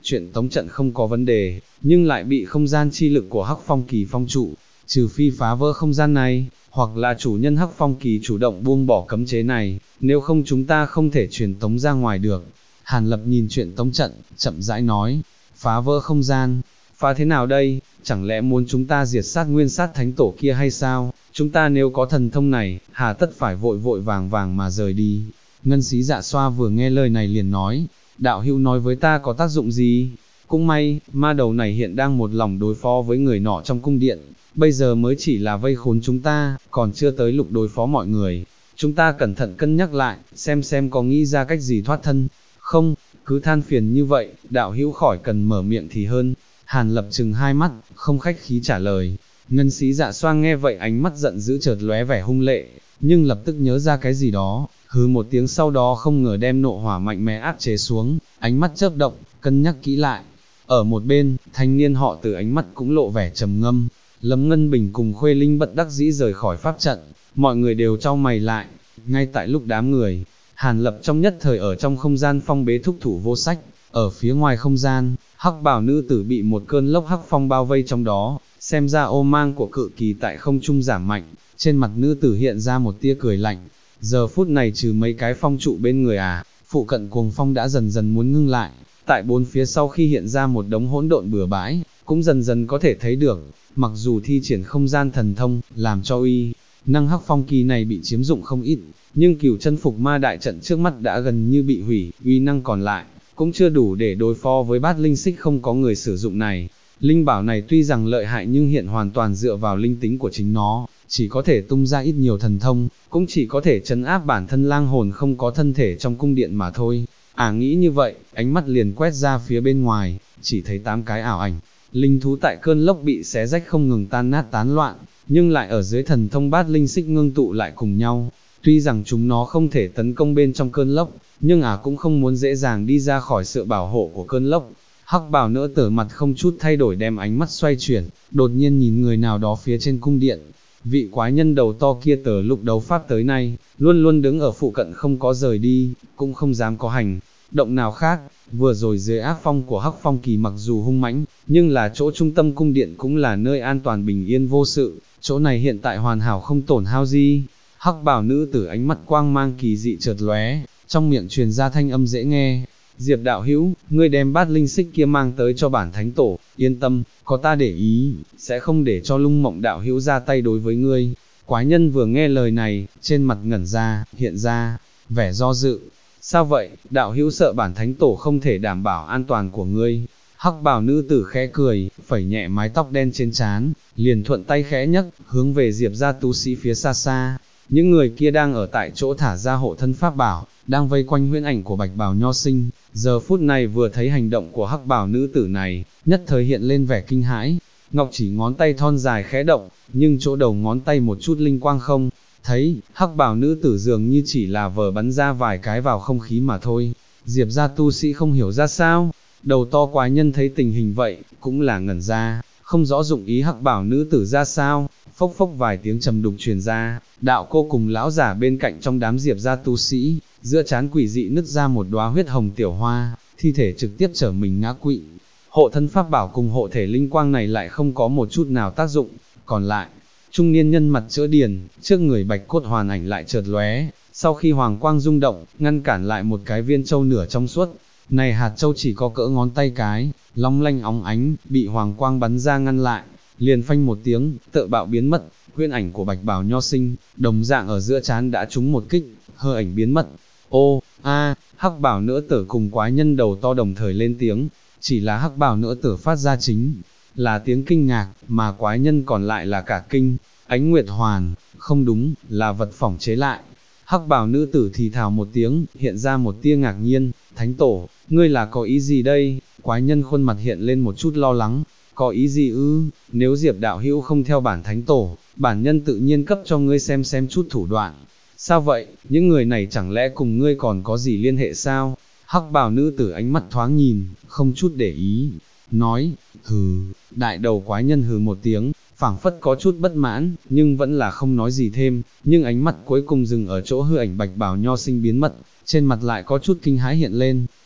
chuyện tống trận không có vấn đề, nhưng lại bị không gian chi lực của Hắc Phong Kỳ phong trụ, trừ phi phá vỡ không gian này, hoặc là chủ nhân Hắc Phong Kỳ chủ động buông bỏ cấm chế này, nếu không chúng ta không thể truyền tống ra ngoài được. Hàn Lập nhìn chuyện tống trận, chậm rãi nói, phá vỡ không gian, phá thế nào đây, chẳng lẽ muốn chúng ta diệt sát nguyên sát thánh tổ kia hay sao, chúng ta nếu có thần thông này, hà tất phải vội vội vàng vàng mà rời đi. Ngân Xí Dạ Xoa vừa nghe lời này liền nói, đạo hữu nói với ta có tác dụng gì, cũng may, ma đầu này hiện đang một lòng đối phó với người nọ trong cung điện, bây giờ mới chỉ là vây khốn chúng ta, còn chưa tới lúc đối phó mọi người, chúng ta cẩn thận cân nhắc lại, xem có nghĩ ra cách gì thoát thân, không, cứ than phiền như vậy, đạo hữu khỏi cần mở miệng thì hơn. Hàn Lập trừng hai mắt, không khách khí trả lời. Ngân Xí Dạ Xoa nghe vậy ánh mắt giận dữ chợt lóe vẻ hung lệ, nhưng lập tức nhớ ra cái gì đó, hứ một tiếng sau đó không ngờ đem nộ hỏa mạnh mẽ áp chế xuống, ánh mắt chớp động, cân nhắc kỹ lại. Ở một bên, thanh niên họ Từ ánh mắt cũng lộ vẻ trầm ngâm. Lâm Ngân Bình cùng Khuê Linh bất đắc dĩ rời khỏi pháp trận, mọi người đều chau mày lại. Ngay tại lúc đám người, Hàn Lập trong nhất thời ở trong không gian phong bế thúc thủ vô sách, ở phía ngoài không gian, Hắc Bào nữ tử bị một cơn lốc hắc phong bao vây trong đó, xem ra ô mang của cự kỳ tại không trung giảm mạnh, trên mặt nữ tử hiện ra một tia cười lạnh. Giờ phút này trừ mấy cái phong trụ bên người phụ cận cuồng phong đã dần dần muốn ngưng lại, tại bốn phía sau khi hiện ra một đống hỗn độn bừa bãi, cũng dần dần có thể thấy được, mặc dù thi triển không gian thần thông, làm cho uy năng hắc phong kỳ này bị chiếm dụng không ít, nhưng cửu chân phục ma đại trận trước mắt đã gần như bị hủy, uy năng còn lại cũng chưa đủ để đối phó với bát linh xích không có người sử dụng này. Linh bảo này tuy rằng lợi hại nhưng hiện hoàn toàn dựa vào linh tính của chính nó, chỉ có thể tung ra ít nhiều thần thông, cũng chỉ có thể trấn áp bản thân lang hồn không có thân thể trong cung điện mà thôi. Nghĩ như vậy, ánh mắt liền quét ra phía bên ngoài, chỉ thấy 8 cái ảo ảnh, linh thú tại cơn lốc bị xé rách không ngừng tan nát tán loạn, nhưng lại ở dưới thần thông bát linh xích ngưng tụ lại cùng nhau. Tuy rằng chúng nó không thể tấn công bên trong cơn lốc, nhưng cũng không muốn dễ dàng đi ra khỏi sự bảo hộ của cơn lốc. Hắc Bào nữ tử mặt không chút thay đổi đem ánh mắt xoay chuyển, đột nhiên nhìn người nào đó phía trên cung điện. Vị quái nhân đầu to kia từ lúc đấu pháp tới nay, luôn luôn đứng ở phụ cận không có rời đi, cũng không dám có hành động nào khác. Vừa rồi dưới áp phong của Hắc Phong Kỳ mặc dù hung mãnh, nhưng là chỗ trung tâm cung điện cũng là nơi an toàn bình yên vô sự, chỗ này hiện tại hoàn hảo không tổn hao gì. Hắc Bào nữ tử ánh mắt quang mang kỳ dị chợt lóe, trong miệng truyền ra thanh âm dễ nghe. Diệp đạo hữu, ngươi đem bát linh xích kia mang tới cho bản thánh tổ, yên tâm, có ta để ý, sẽ không để cho Lung Mộng đạo hữu ra tay đối với ngươi. Quái nhân vừa nghe lời này, trên mặt ngẩn ra, hiện ra vẻ do dự. Sao vậy, đạo hữu sợ bản thánh tổ không thể đảm bảo an toàn của ngươi? Hắc Bào nữ tử khẽ cười, phẩy nhẹ mái tóc đen trên trán, liền thuận tay khẽ nhấc, hướng về Diệp gia tu sĩ phía xa xa. Những người kia đang ở tại chỗ thả ra hộ thân pháp bảo, đang vây quanh huyễn ảnh của Bạch Bào nho sinh, giờ phút này vừa thấy hành động của Hắc Bào nữ tử này, nhất thời hiện lên vẻ kinh hãi. Ngọc chỉ ngón tay thon dài khẽ động, nhưng chỗ đầu ngón tay một chút linh quang không thấy, Hắc Bào nữ tử dường như chỉ là vờ bắn ra vài cái vào không khí mà thôi. Diệp gia tu sĩ không hiểu ra sao, đầu to quái nhân thấy tình hình vậy, cũng là ngẩn ra, không rõ dụng ý Hắc Bào nữ tử ra sao. Phốc phốc vài tiếng trầm đục truyền ra, đạo cô cùng lão giả bên cạnh trong đám Diệp gia tu sĩ, giữa trán quỷ dị nứt ra một đóa huyết hồng tiểu hoa, thi thể trực tiếp trở mình ngã quỵ. Hộ thân pháp bảo cùng hộ thể linh quang này lại không có một chút nào tác dụng, còn lại, trung niên nhân mặt chữa điền, trước người bạch cốt hoàn ảnh lại chợt lóe, sau khi hoàng quang rung động, ngăn cản lại một cái viên châu nửa trong suốt. Này hạt châu chỉ có cỡ ngón tay cái, long lanh óng ánh, bị hoàng quang bắn ra ngăn lại. Liền phanh một tiếng, tự bạo biến mất, huyễn ảnh của Bạch Bào nho sinh, đồng dạng ở giữa trán đã trúng một kích, hư ảnh biến mất. Ô, Hắc Bào nữ tử cùng quái nhân đầu to đồng thời lên tiếng, chỉ là Hắc Bào nữ tử phát ra chính là tiếng kinh ngạc, mà quái nhân còn lại là cả kinh. Ánh Nguyệt Hoàn, không đúng, là vật phỏng chế lại. Hắc Bào nữ tử thì thào một tiếng, hiện ra một tia ngạc nhiên, thánh tổ, ngươi là có ý gì đây? Quái nhân khuôn mặt hiện lên một chút lo lắng. Có ý gì ư? Nếu Diệp đạo hữu không theo bản thánh tổ, bản nhân tự nhiên cấp cho ngươi xem chút thủ đoạn. Sao vậy, những người này chẳng lẽ cùng ngươi còn có gì liên hệ sao? Hắc Bào nữ tử ánh mắt thoáng nhìn, không chút để ý, nói, hừ. Đại đầu quái nhân hừ một tiếng, phảng phất có chút bất mãn, nhưng vẫn là không nói gì thêm, nhưng ánh mắt cuối cùng dừng ở chỗ hư ảnh Bạch Bào nho sinh biến mất, trên mặt lại có chút kinh hãi hiện lên.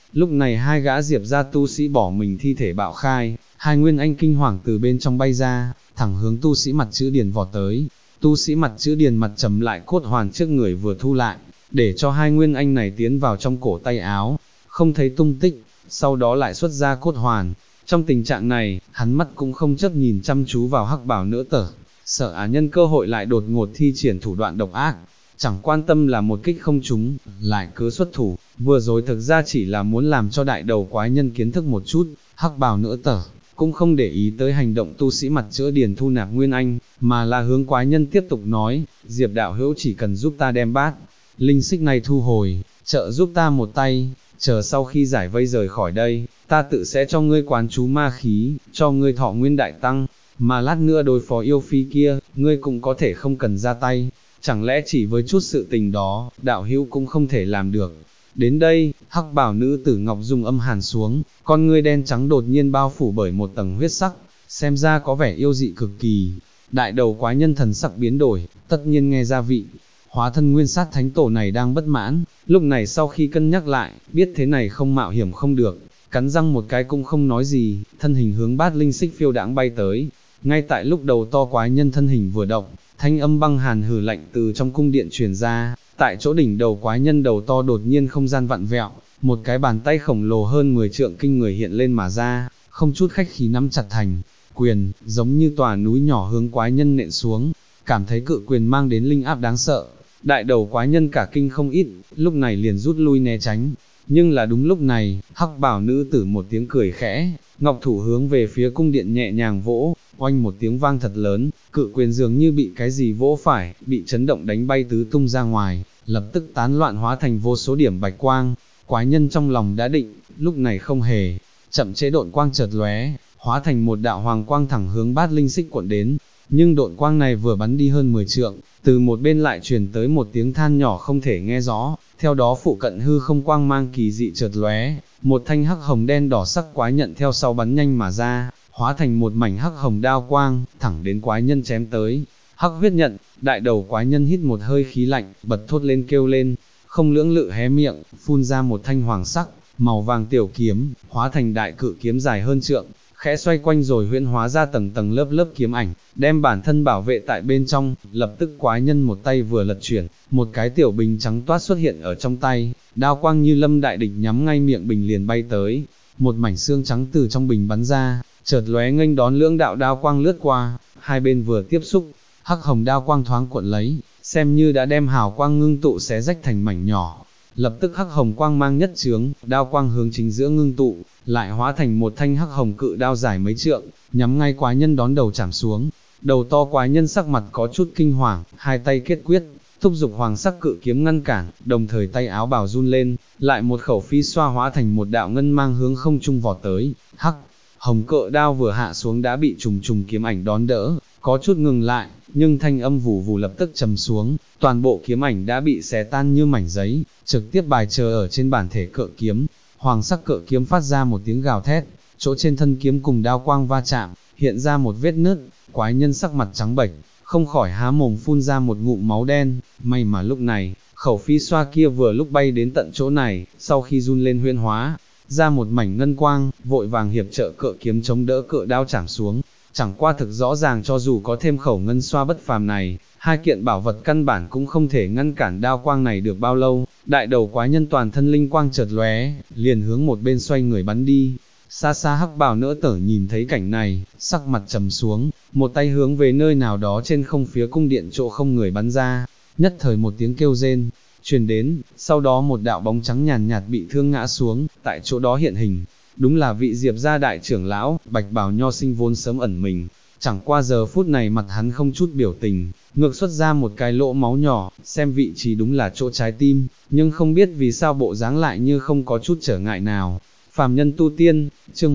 Lúc này hai gã Diệp gia tu sĩ bỏ mình thi thể bạo khai, hai nguyên anh kinh hoàng từ bên trong bay ra, thẳng hướng tu sĩ mặt chữ điền vọt tới. Tu sĩ mặt chữ điền mặt trầm lại cốt hoàn trước người vừa thu lại, để cho hai nguyên anh này tiến vào trong cổ tay áo, không thấy tung tích, sau đó lại xuất ra cốt hoàn. Trong tình trạng này, hắn mắt cũng không chấp nhìn chăm chú vào hắc bào nữ tử, sợ nhân cơ hội lại đột ngột thi triển thủ đoạn độc ác, chẳng quan tâm là một kích không trúng, lại cứ xuất thủ, vừa rồi thực ra chỉ là muốn làm cho đại đầu quái nhân kiến thức một chút, hắc bào nữ tử cũng không để ý tới hành động tu sĩ mặt chữ điền thu nạp nguyên anh, mà là hướng quái nhân tiếp tục nói, Diệp đạo hữu chỉ cần giúp ta đem bát linh xích này thu hồi, trợ giúp ta một tay, chờ sau khi giải vây rời khỏi đây, ta tự sẽ cho ngươi quán chú ma khí, cho ngươi thọ nguyên đại tăng, mà lát nữa đối phó yêu phi kia, ngươi cũng có thể không cần ra tay, chẳng lẽ chỉ với chút sự tình đó, đạo hữu cũng không thể làm được. Đến đây, hắc bào nữ tử Ngọc Dung âm hàn xuống, con ngươi đen trắng đột nhiên bao phủ bởi một tầng huyết sắc, xem ra có vẻ yêu dị cực kỳ. Đại đầu quái nhân thần sắc biến đổi, tất nhiên nghe ra vị, hóa thân nguyên sát thánh tổ này đang bất mãn, lúc này sau khi cân nhắc lại, biết thế này không mạo hiểm không được, cắn răng một cái cũng không nói gì, thân hình hướng bát linh xích phiêu đãng bay tới. Ngay tại lúc đầu to quái nhân thân hình vừa động, thanh âm băng hàn hừ lạnh từ trong cung điện truyền ra, tại chỗ đỉnh đầu quái nhân đầu to đột nhiên không gian vặn vẹo, một cái bàn tay khổng lồ hơn 10 trượng kinh người hiện lên mà ra, không chút khách khí nắm chặt thành quyền, giống như tòa núi nhỏ hướng quái nhân nện xuống, cảm thấy cự quyền mang đến linh áp đáng sợ. Đại đầu quái nhân cả kinh không ít, lúc này liền rút lui né tránh, nhưng là đúng lúc này, hắc bảo nữ tử một tiếng cười khẽ, ngọc thủ hướng về phía cung điện nhẹ nhàng vỗ, oanh một tiếng vang thật lớn, cự quyền dường như bị cái gì vỗ phải, bị chấn động đánh bay tứ tung ra ngoài, lập tức tán loạn hóa thành vô số điểm bạch quang. Quái nhân trong lòng đã định, lúc này không hề chậm chế, độn quang chợt lóe, hóa thành một đạo hoàng quang thẳng hướng bát linh xích cuộn đến. Nhưng độn quang này vừa bắn đi hơn 10 trượng, từ một bên lại truyền tới một tiếng than nhỏ không thể nghe rõ, theo đó phụ cận hư không quang mang kỳ dị chợt lóe, một thanh hắc hồng đen đỏ sắc quái nhận theo sau bắn nhanh mà ra, hóa thành một mảnh hắc hồng đao quang, thẳng đến quái nhân chém tới. Hắc huyết nhận, đại đầu quái nhân hít một hơi khí lạnh, bật thốt lên kêu lên, không lưỡng lự hé miệng, phun ra một thanh hoàng sắc, màu vàng tiểu kiếm, hóa thành đại cự kiếm dài hơn trượng, khẽ xoay quanh rồi huyễn hóa ra tầng tầng lớp lớp kiếm ảnh, đem bản thân bảo vệ tại bên trong. Lập tức quái nhân một tay vừa lật chuyển, một cái tiểu bình trắng toát xuất hiện ở trong tay, đao quang như lâm đại địch nhắm ngay miệng bình liền bay tới, một mảnh xương trắng từ trong bình bắn ra, chợt lóe nghênh đón lưỡng đạo đao quang lướt qua, hai bên vừa tiếp xúc, hắc hồng đao quang thoáng cuộn lấy, xem như đã đem hào quang ngưng tụ xé rách thành mảnh nhỏ. Lập tức hắc hồng quang mang nhất chướng, đao quang hướng chính giữa ngưng tụ, lại hóa thành một thanh hắc hồng cự đao dài mấy trượng, nhắm ngay quái nhân đón đầu chảm xuống. Đầu to quái nhân sắc mặt có chút kinh hoàng, hai tay kết quyết, thúc giục hoàng sắc cự kiếm ngăn cản, đồng thời tay áo bào run lên, lại một khẩu phi xoa hóa thành một đạo ngân mang hướng không trung vọt tới. Hắc hồng cự đao vừa hạ xuống đã bị trùng trùng kiếm ảnh đón đỡ, có chút ngừng lại, nhưng thanh âm vù vù lập tức trầm xuống, toàn bộ kiếm ảnh đã bị xé tan như mảnh giấy, trực tiếp bài trừ ở trên bản thể cự kiếm. Hoàng sắc cự kiếm phát ra một tiếng gào thét, chỗ trên thân kiếm cùng đao quang va chạm, hiện ra một vết nứt, quái nhân sắc mặt trắng bệch, không khỏi há mồm phun ra một ngụm máu đen. May mà lúc này, khẩu phi xoa kia vừa lúc bay đến tận chỗ này, sau khi run lên huyễn hóa ra một mảnh ngân quang, vội vàng hiệp trợ cự kiếm chống đỡ cự đao chảm xuống. Chẳng qua thực rõ ràng cho dù có thêm khẩu ngân xoa bất phàm này, hai kiện bảo vật căn bản cũng không thể ngăn cản đao quang này được bao lâu. Đại đầu quái nhân toàn thân linh quang chợt lóe, liền hướng một bên xoay người bắn đi. Xa xa hắc bào nữ tử nhìn thấy cảnh này, sắc mặt trầm xuống, một tay hướng về nơi nào đó trên không phía cung điện chỗ không người bắn ra, nhất thời một tiếng kêu rên truyền đến, sau đó một đạo bóng trắng nhàn nhạt bị thương ngã xuống, tại chỗ đó hiện hình, đúng là vị Diệp gia đại trưởng lão. Bạch bào nho sinh vốn sớm ẩn mình, chẳng qua giờ phút này mặt hắn không chút biểu tình, ngược xuất ra một cái lỗ máu nhỏ, xem vị trí đúng là chỗ trái tim, nhưng không biết vì sao bộ dáng lại như không có chút trở ngại nào. Phàm nhân tu tiên, chương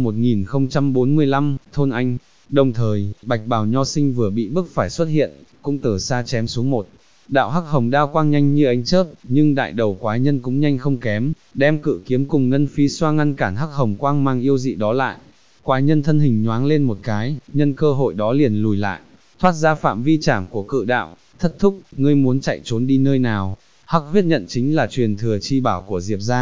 1045, thôn anh. Đồng thời, bạch bào nho sinh vừa bị bức phải xuất hiện, cũng từ xa chém xuống một đạo hắc hồng đao quang nhanh như ánh chớp, nhưng đại đầu quái nhân cũng nhanh không kém, đem cự kiếm cùng ngân phi xoa ngăn cản hắc hồng quang mang yêu dị đó lại. Quái nhân thân hình nhoáng lên một cái, nhân cơ hội đó liền lùi lại, thoát ra phạm vi chảm của cự đạo. Thất thúc, ngươi muốn chạy trốn đi nơi nào? Hắc huyết nhận chính là truyền thừa chi bảo của Diệp gia,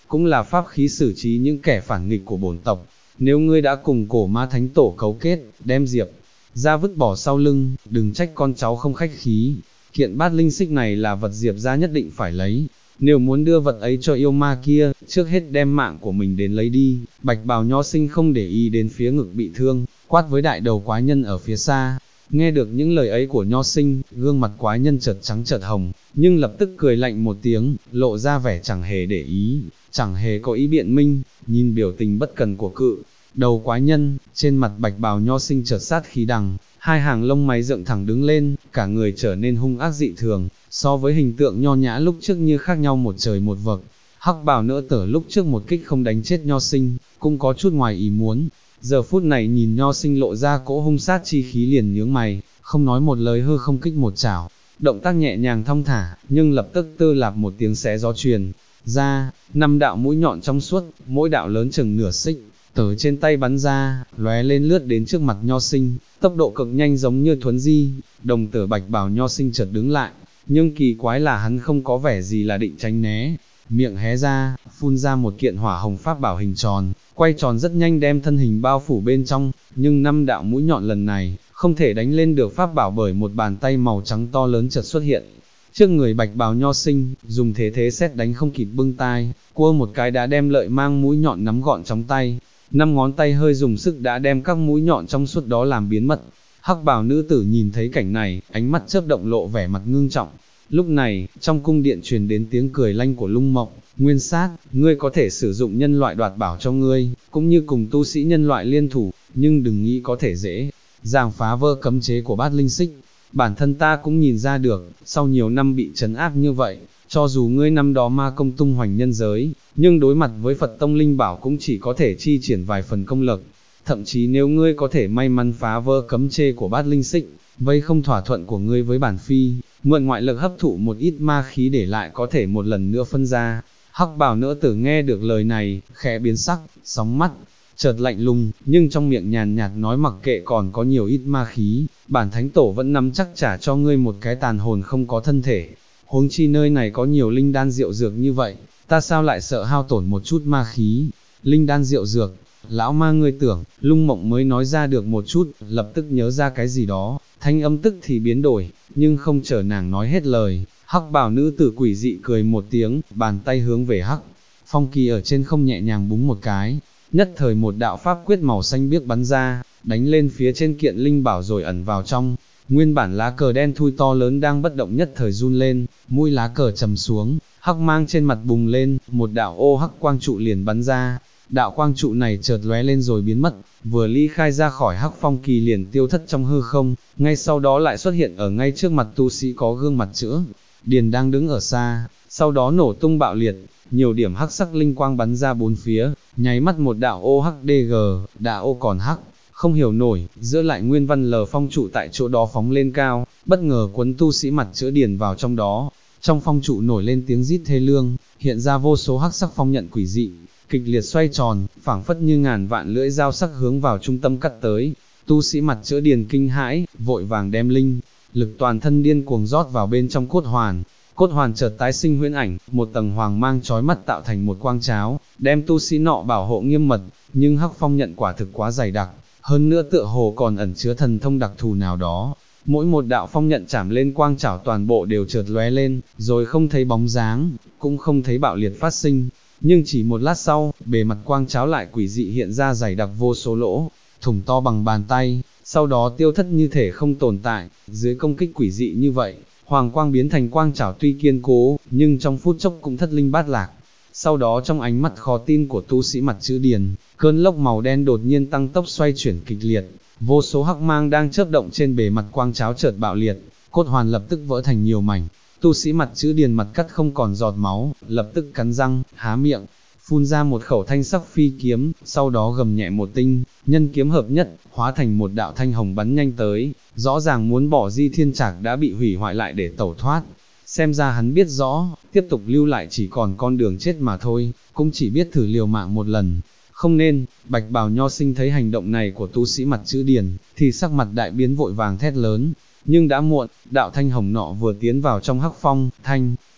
cũng là pháp khí xử trí những kẻ phản nghịch của bổn tộc. Nếu ngươi đã cùng cổ ma thánh tổ cấu kết, đem Diệp ra vứt bỏ sau lưng, đừng trách con cháu không khách khí. Kiện bát linh xích này là vật Diệp ra nhất định phải lấy. Nếu muốn đưa vật ấy cho yêu ma kia, trước hết đem mạng của mình đến lấy đi. Bạch bào nho sinh không để ý đến phía ngực bị thương, quát với đại đầu quái nhân ở phía xa. Nghe được những lời ấy của nho sinh, gương mặt quái nhân chợt trắng chợt hồng, nhưng lập tức cười lạnh một tiếng, lộ ra vẻ chẳng hề để ý, chẳng hề có ý biện minh, nhìn biểu tình bất cần của cự đầu quái nhân, trên mặt bạch bào nho sinh chợt sát khí đằng, hai hàng lông mày dựng thẳng đứng lên, cả người trở nên hung ác dị thường, so với hình tượng nho nhã lúc trước như khác nhau một trời một vực. Hắc bào nữ tử lúc trước một kích không đánh chết nho sinh, cũng có chút ngoài ý muốn, giờ phút này nhìn nho sinh lộ ra cỗ hung sát chi khí liền nhướng mày, không nói một lời hư không kích một chảo, động tác nhẹ nhàng thong thả, nhưng lập tức tư lạp một tiếng xé gió truyền ra, 5 đạo mũi nhọn trong suốt, mỗi đạo lớn chừng nửa xích, từ trên tay bắn ra, lóe lên lướt đến trước mặt nho sinh, tốc độ cực nhanh giống như thuấn di. Đồng tử bạch bào nho sinh chợt đứng lại, nhưng kỳ quái là hắn không có vẻ gì là định tránh né, miệng hé ra, phun ra một kiện hỏa hồng pháp bảo hình tròn, quay tròn rất nhanh đem thân hình bao phủ bên trong, nhưng 5 đạo mũi nhọn lần này, không thể đánh lên được pháp bảo bởi một bàn tay màu trắng to lớn chợt xuất hiện. Trước người bạch bào nho sinh, dùng thế sét đánh không kịp bưng tai, cua một cái đã đem lợi mang mũi nhọn nắm gọn trong tay, 5 ngón tay hơi dùng sức đã đem các mũi nhọn trong suốt đó làm biến mất. Hắc bào nữ tử nhìn thấy cảnh này, ánh mắt chớp động lộ vẻ mặt ngưng trọng. Lúc này, trong cung điện truyền đến tiếng cười lanh của Lung Mộng, Nguyên Sát, ngươi có thể sử dụng nhân loại đoạt bảo cho ngươi, cũng như cùng tu sĩ nhân loại liên thủ, nhưng đừng nghĩ có thể dễ dàng phá vỡ cấm chế của bát linh xích. Bản thân ta cũng nhìn ra được, sau nhiều năm bị trấn áp như vậy, cho dù ngươi năm đó ma công tung hoành nhân giới, nhưng đối mặt với Phật tông linh bảo cũng chỉ có thể chi triển vài phần công lực. Thậm chí nếu ngươi có thể may mắn phá vỡ cấm chế của bát linh xích, vây không thỏa thuận của ngươi với bản phi, mượn ngoại lực hấp thụ một ít ma khí để lại có thể một lần nữa phân ra. Hắc bào nữ tử nghe được lời này, khẽ biến sắc, sóng mắt chợt lạnh lùng, nhưng trong miệng nhàn nhạt nói mặc kệ còn có nhiều ít ma khí, bản thánh tổ vẫn nắm chắc trả cho ngươi một cái tàn hồn không có thân thể. Huống chi nơi này có nhiều linh đan rượu dược như vậy, ta sao lại sợ hao tổn một chút ma khí. Linh đan rượu dược, lão ma ngươi tưởng, Lung Mộng mới nói ra được một chút, lập tức nhớ ra cái gì đó, thanh âm tức thì biến đổi, nhưng không chờ nàng nói hết lời, hắc bào nữ tử quỷ dị cười một tiếng, bàn tay hướng về hắc phong kỳ ở trên không nhẹ nhàng búng một cái, nhất thời một đạo pháp quyết màu xanh biếc bắn ra, đánh lên phía trên kiện linh bảo rồi ẩn vào trong. Nguyên bản lá cờ đen thui to lớn đang bất động nhất thời run lên, mũi lá cờ trầm xuống, hắc mang trên mặt bùng lên, một đạo ô hắc quang trụ liền bắn ra. Đạo quang trụ này chợt lóe lên rồi biến mất, vừa ly khai ra khỏi hắc phong kỳ liền tiêu thất trong hư không, ngay sau đó lại xuất hiện ở ngay trước mặt tu sĩ có gương mặt chữ điền đang đứng ở xa, sau đó nổ tung bạo liệt, nhiều điểm hắc sắc linh quang bắn ra bốn phía, nháy mắt một đạo ô hắc đg, đạo ô còn hắc, không hiểu nổi, giữa lại nguyên văn lờ phong trụ tại chỗ đó phóng lên cao, bất ngờ quấn tu sĩ mặt chữ điền vào trong đó, trong phong trụ nổi lên tiếng rít thê lương, hiện ra vô số hắc sắc phong nhận quỷ dị, kịch liệt xoay tròn, phảng phất như ngàn vạn lưỡi dao sắc hướng vào trung tâm cắt tới. Tu sĩ mặt chữ điền kinh hãi, vội vàng đem linh lực toàn thân điên cuồng rót vào bên trong cốt hoàn chợt tái sinh huyễn ảnh, một tầng hoàng mang chói mắt tạo thành một quang cháo, đem tu sĩ nọ bảo hộ nghiêm mật, nhưng hắc phong nhận quả thực quá dày đặc, hơn nữa tựa hồ còn ẩn chứa thần thông đặc thù nào đó. Mỗi một đạo phong nhận chạm lên quang chảo toàn bộ đều chợt lóe lên, rồi không thấy bóng dáng, cũng không thấy bạo liệt phát sinh. Nhưng chỉ một lát sau, bề mặt quang cháo lại quỷ dị hiện ra dày đặc vô số lỗ, thủng to bằng bàn tay, sau đó tiêu thất như thể không tồn tại. Dưới công kích quỷ dị như vậy, hoàng quang biến thành quang chảo tuy kiên cố, nhưng trong phút chốc cũng thất linh bát lạc. Sau đó trong ánh mắt khó tin của tu sĩ mặt chữ điền, cơn lốc màu đen đột nhiên tăng tốc xoay chuyển kịch liệt, vô số hắc mang đang chớp động trên bề mặt quang cháo chợt bạo liệt, cốt hoàn lập tức vỡ thành nhiều mảnh. Tu sĩ mặt chữ điền mặt cắt không còn giọt máu, lập tức cắn răng, há miệng, phun ra một khẩu thanh sắc phi kiếm, sau đó gầm nhẹ một tinh, nhân kiếm hợp nhất, hóa thành một đạo thanh hồng bắn nhanh tới, rõ ràng muốn bỏ Di Thiên Trạc đã bị hủy hoại lại để tẩu thoát. Xem ra hắn biết rõ, tiếp tục lưu lại chỉ còn con đường chết mà thôi, cũng chỉ biết thử liều mạng một lần. Không nên, bạch bào nho sinh thấy hành động này của tu sĩ mặt chữ điền, thì sắc mặt đại biến vội vàng thét lớn. Nhưng đã muộn, đạo thanh hồng nọ vừa tiến vào trong hắc phong, thanh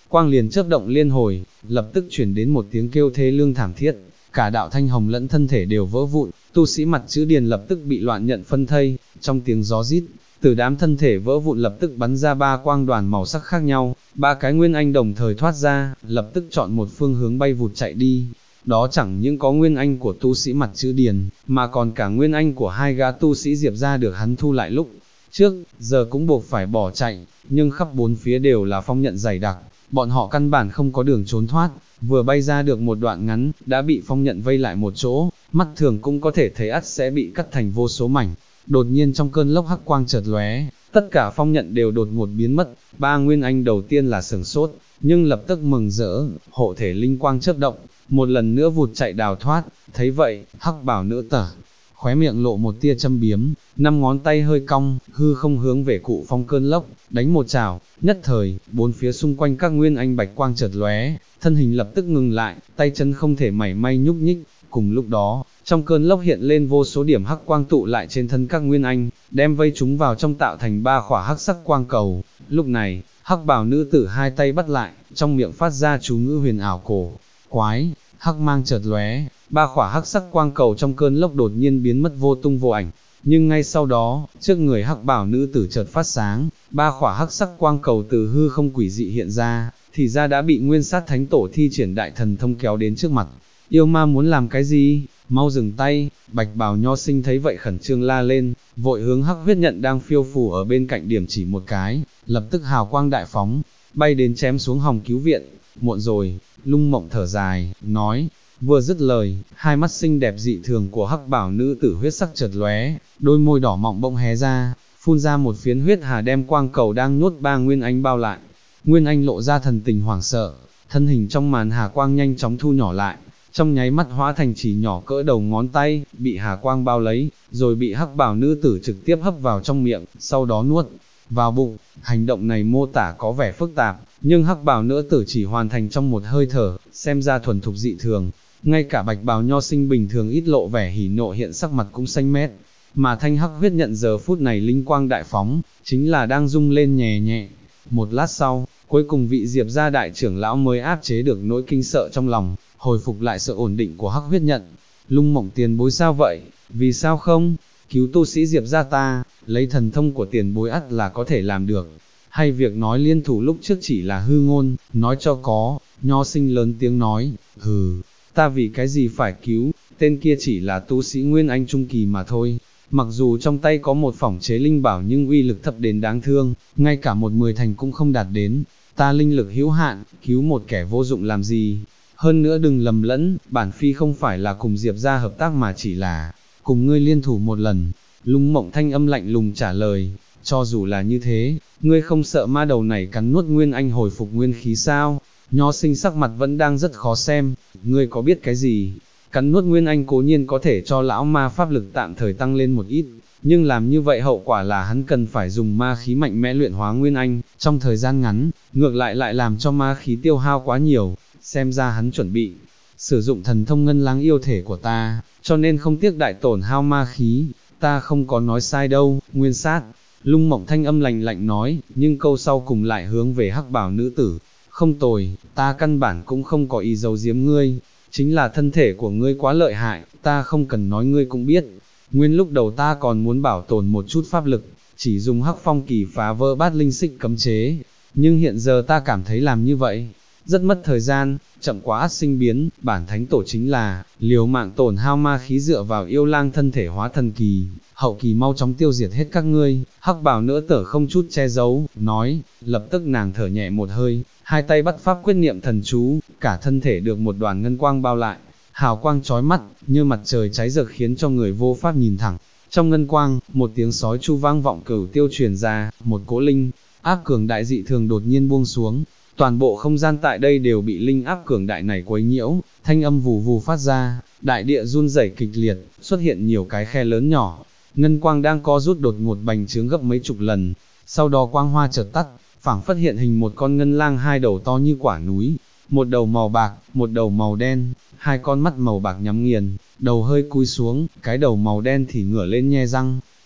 quang liền chớp động liên hồi, lập tức chuyển đến một tiếng kêu thê lương thảm thiết, cả đạo thanh hồng lẫn thân thể đều vỡ vụn, tu sĩ mặt chữ điền lập tức bị loạn nhận phân thây, trong tiếng gió rít, từ đám thân thể vỡ vụn lập tức bắn ra 3 quang đoàn màu sắc khác nhau, 3 cái nguyên anh đồng thời thoát ra, lập tức chọn một phương hướng bay vụt chạy đi. Đó chẳng những có nguyên anh của tu sĩ mặt chữ điền, mà còn cả nguyên anh của 2 gã tu sĩ Diệp gia được hắn thu lại lúc trước, giờ cũng buộc phải bỏ chạy, nhưng khắp bốn phía đều là phong nhận dày đặc, bọn họ căn bản không có đường trốn thoát, vừa bay ra được một đoạn ngắn, đã bị phong nhận vây lại một chỗ, mắt thường cũng có thể thấy ắt sẽ bị cắt thành vô số mảnh. Đột nhiên trong cơn lốc hắc quang chợt lóe, tất cả phong nhận đều đột ngột biến mất, 3 nguyên anh đầu tiên là sửng sốt, nhưng lập tức mừng rỡ, hộ thể linh quang chớp động, một lần nữa vụt chạy đào thoát, thấy vậy, hắc bảo nữ tử, khóe miệng lộ một tia châm biếm, 5 ngón tay hơi cong, hư không hướng về cụ phong cơn lốc, đánh một chảo, nhất thời, bốn phía xung quanh các nguyên anh bạch quang chợt lóe, thân hình lập tức ngừng lại, tay chân không thể mảy may nhúc nhích, cùng lúc đó, trong cơn lốc hiện lên vô số điểm hắc quang tụ lại trên thân các nguyên anh, đem vây chúng vào trong tạo thành 3 khỏa hắc sắc quang cầu. Lúc này, hắc bào nữ tử 2 tay bắt lại, trong miệng phát ra chú ngữ huyền ảo cổ quái, hắc mang chợt lóe, 3 khỏa hắc sắc quang cầu trong cơn lốc đột nhiên biến mất vô tung vô ảnh. Nhưng ngay sau đó, trước người hắc bảo nữ tử chợt phát sáng, 3 khỏa hắc sắc quang cầu từ hư không quỷ dị hiện ra, thì ra đã bị Nguyên Sát Thánh Tổ thi triển đại thần thông kéo đến trước mặt. Yêu ma muốn làm cái gì? Mau dừng tay. Bạch bào nho sinh thấy vậy khẩn trương la lên, vội hướng hắc huyết nhận đang phiêu phù ở bên cạnh điểm chỉ một cái, lập tức hào quang đại phóng, bay đến chém xuống hòng cứu viện. Muộn rồi. Lung Mộng thở dài, nói. Vừa dứt lời, hai mắt xinh đẹp dị thường của hắc bảo nữ tử huyết sắc chợt lóe, đôi môi đỏ mọng bỗng hé ra, phun ra một phiến huyết hà đem quang cầu đang nhốt 3 nguyên anh bao lại. Nguyên anh lộ ra thần tình hoảng sợ, thân hình trong màn hà quang nhanh chóng thu nhỏ lại, trong nháy mắt hóa thành chỉ nhỏ cỡ đầu ngón tay, bị hà quang bao lấy, rồi bị hắc bảo nữ tử trực tiếp hấp vào trong miệng, sau đó nuốt vào bụng. Hành động này mô tả có vẻ phức tạp, nhưng hắc bảo nữ tử chỉ hoàn thành trong một hơi thở, xem ra thuần thục dị thường. Ngay cả bạch bào nho sinh bình thường ít lộ vẻ hỉ nộ hiện sắc mặt cũng xanh mét, mà thanh hắc huyết nhận giờ phút này linh quang đại phóng, chính là đang rung lên nhẹ nhẹ. Một lát sau, cuối cùng vị Diệp gia đại trưởng lão mới áp chế được nỗi kinh sợ trong lòng, hồi phục lại sự ổn định của hắc huyết nhận. Lung Mộng tiền bối sao vậy? Vì sao không? Cứu tu sĩ Diệp gia ta, lấy thần thông của tiền bối ắt là có thể làm được. Hay việc nói liên thủ lúc trước chỉ là hư ngôn, nói cho có. Nho sinh lớn tiếng nói, hừ, ta vì cái gì phải cứu, tên kia chỉ là tu sĩ Nguyên Anh Trung Kỳ mà thôi. Mặc dù trong tay có một phỏng chế linh bảo nhưng uy lực thấp đến đáng thương, ngay cả 1/10 thành cũng không đạt đến. Ta linh lực hữu hạn, cứu một kẻ vô dụng làm gì? Hơn nữa đừng lầm lẫn, bản phi không phải là cùng Diệp gia hợp tác mà chỉ là cùng ngươi liên thủ một lần. Lung Mộng thanh âm lạnh lùng trả lời, cho dù là như thế, ngươi không sợ ma đầu này cắn nuốt Nguyên Anh hồi phục nguyên khí sao? Nho sinh sắc mặt vẫn đang rất khó xem, ngươi có biết cái gì? Cắn nuốt Nguyên Anh cố nhiên có thể cho lão ma pháp lực tạm thời tăng lên một ít, nhưng làm như vậy hậu quả là hắn cần phải dùng ma khí mạnh mẽ luyện hóa Nguyên Anh, trong thời gian ngắn, ngược lại lại làm cho ma khí tiêu hao quá nhiều, xem ra hắn chuẩn bị sử dụng thần thông ngân lang yêu thể của ta, cho nên không tiếc đại tổn hao ma khí, ta không có nói sai đâu, Nguyên Sát. Lung Mộng thanh âm lạnh lạnh nói, nhưng câu sau cùng lại hướng về hắc bảo nữ tử. Không tồi, ta căn bản cũng không có ý giấu giếm ngươi, chính là thân thể của ngươi quá lợi hại, ta không cần nói ngươi cũng biết. Nguyên lúc đầu ta còn muốn bảo tồn một chút pháp lực, chỉ dùng hắc phong kỳ phá vỡ bát linh xích cấm chế, nhưng hiện giờ ta cảm thấy làm như vậy rất mất thời gian, chậm quá ắt sinh biến. Bản thánh tổ chính là liều mạng tổn hao ma khí dựa vào yêu lang thân thể hóa thần kỳ, hậu kỳ mau chóng tiêu diệt hết các ngươi. Hắc bảo nữ tử không chút che giấu, nói, lập tức nàng thở nhẹ một hơi, hai tay bắt pháp quyết niệm thần chú, cả thân thể được một đoàn ngân quang bao lại, hào quang chói mắt, như mặt trời cháy rực khiến cho người vô pháp nhìn thẳng. Trong ngân quang, một tiếng sói chu vang vọng cửu tiêu truyền ra, một cỗ linh áp cường đại dị thường đột nhiên buông xuống. Toàn bộ không gian tại đây đều bị linh áp cường đại này quấy nhiễu, thanh âm vù vù phát ra, đại địa run rẩy kịch liệt, xuất hiện nhiều cái khe lớn nhỏ. Ngân quang đang co rút đột ngột bành trướng gấp mấy chục lần, sau đó quang hoa chợt tắt, phảng phất hiện hình một con ngân lang hai đầu to như quả núi, một đầu màu bạc, một đầu màu đen, hai con mắt màu bạc nhắm nghiền, đầu hơi cúi xuống, cái đầu màu đen thì ngửa lên nhe răng,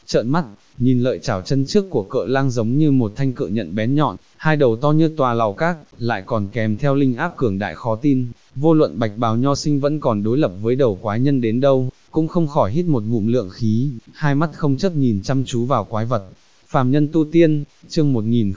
trợn mắt, nhìn lợi chảo chân trước của cự lang giống như một thanh cự nhận bén nhọn, hai đầu to như tòa lầu các, lại còn kèm theo linh áp cường đại khó tin, vô luận bạch bào nho sinh vẫn còn đối lập với đầu quái nhân đến đâu, cũng không khỏi hít một ngụm lượng khí, hai mắt không chớp nhìn chăm chú vào quái vật. Phàm nhân tu tiên, chương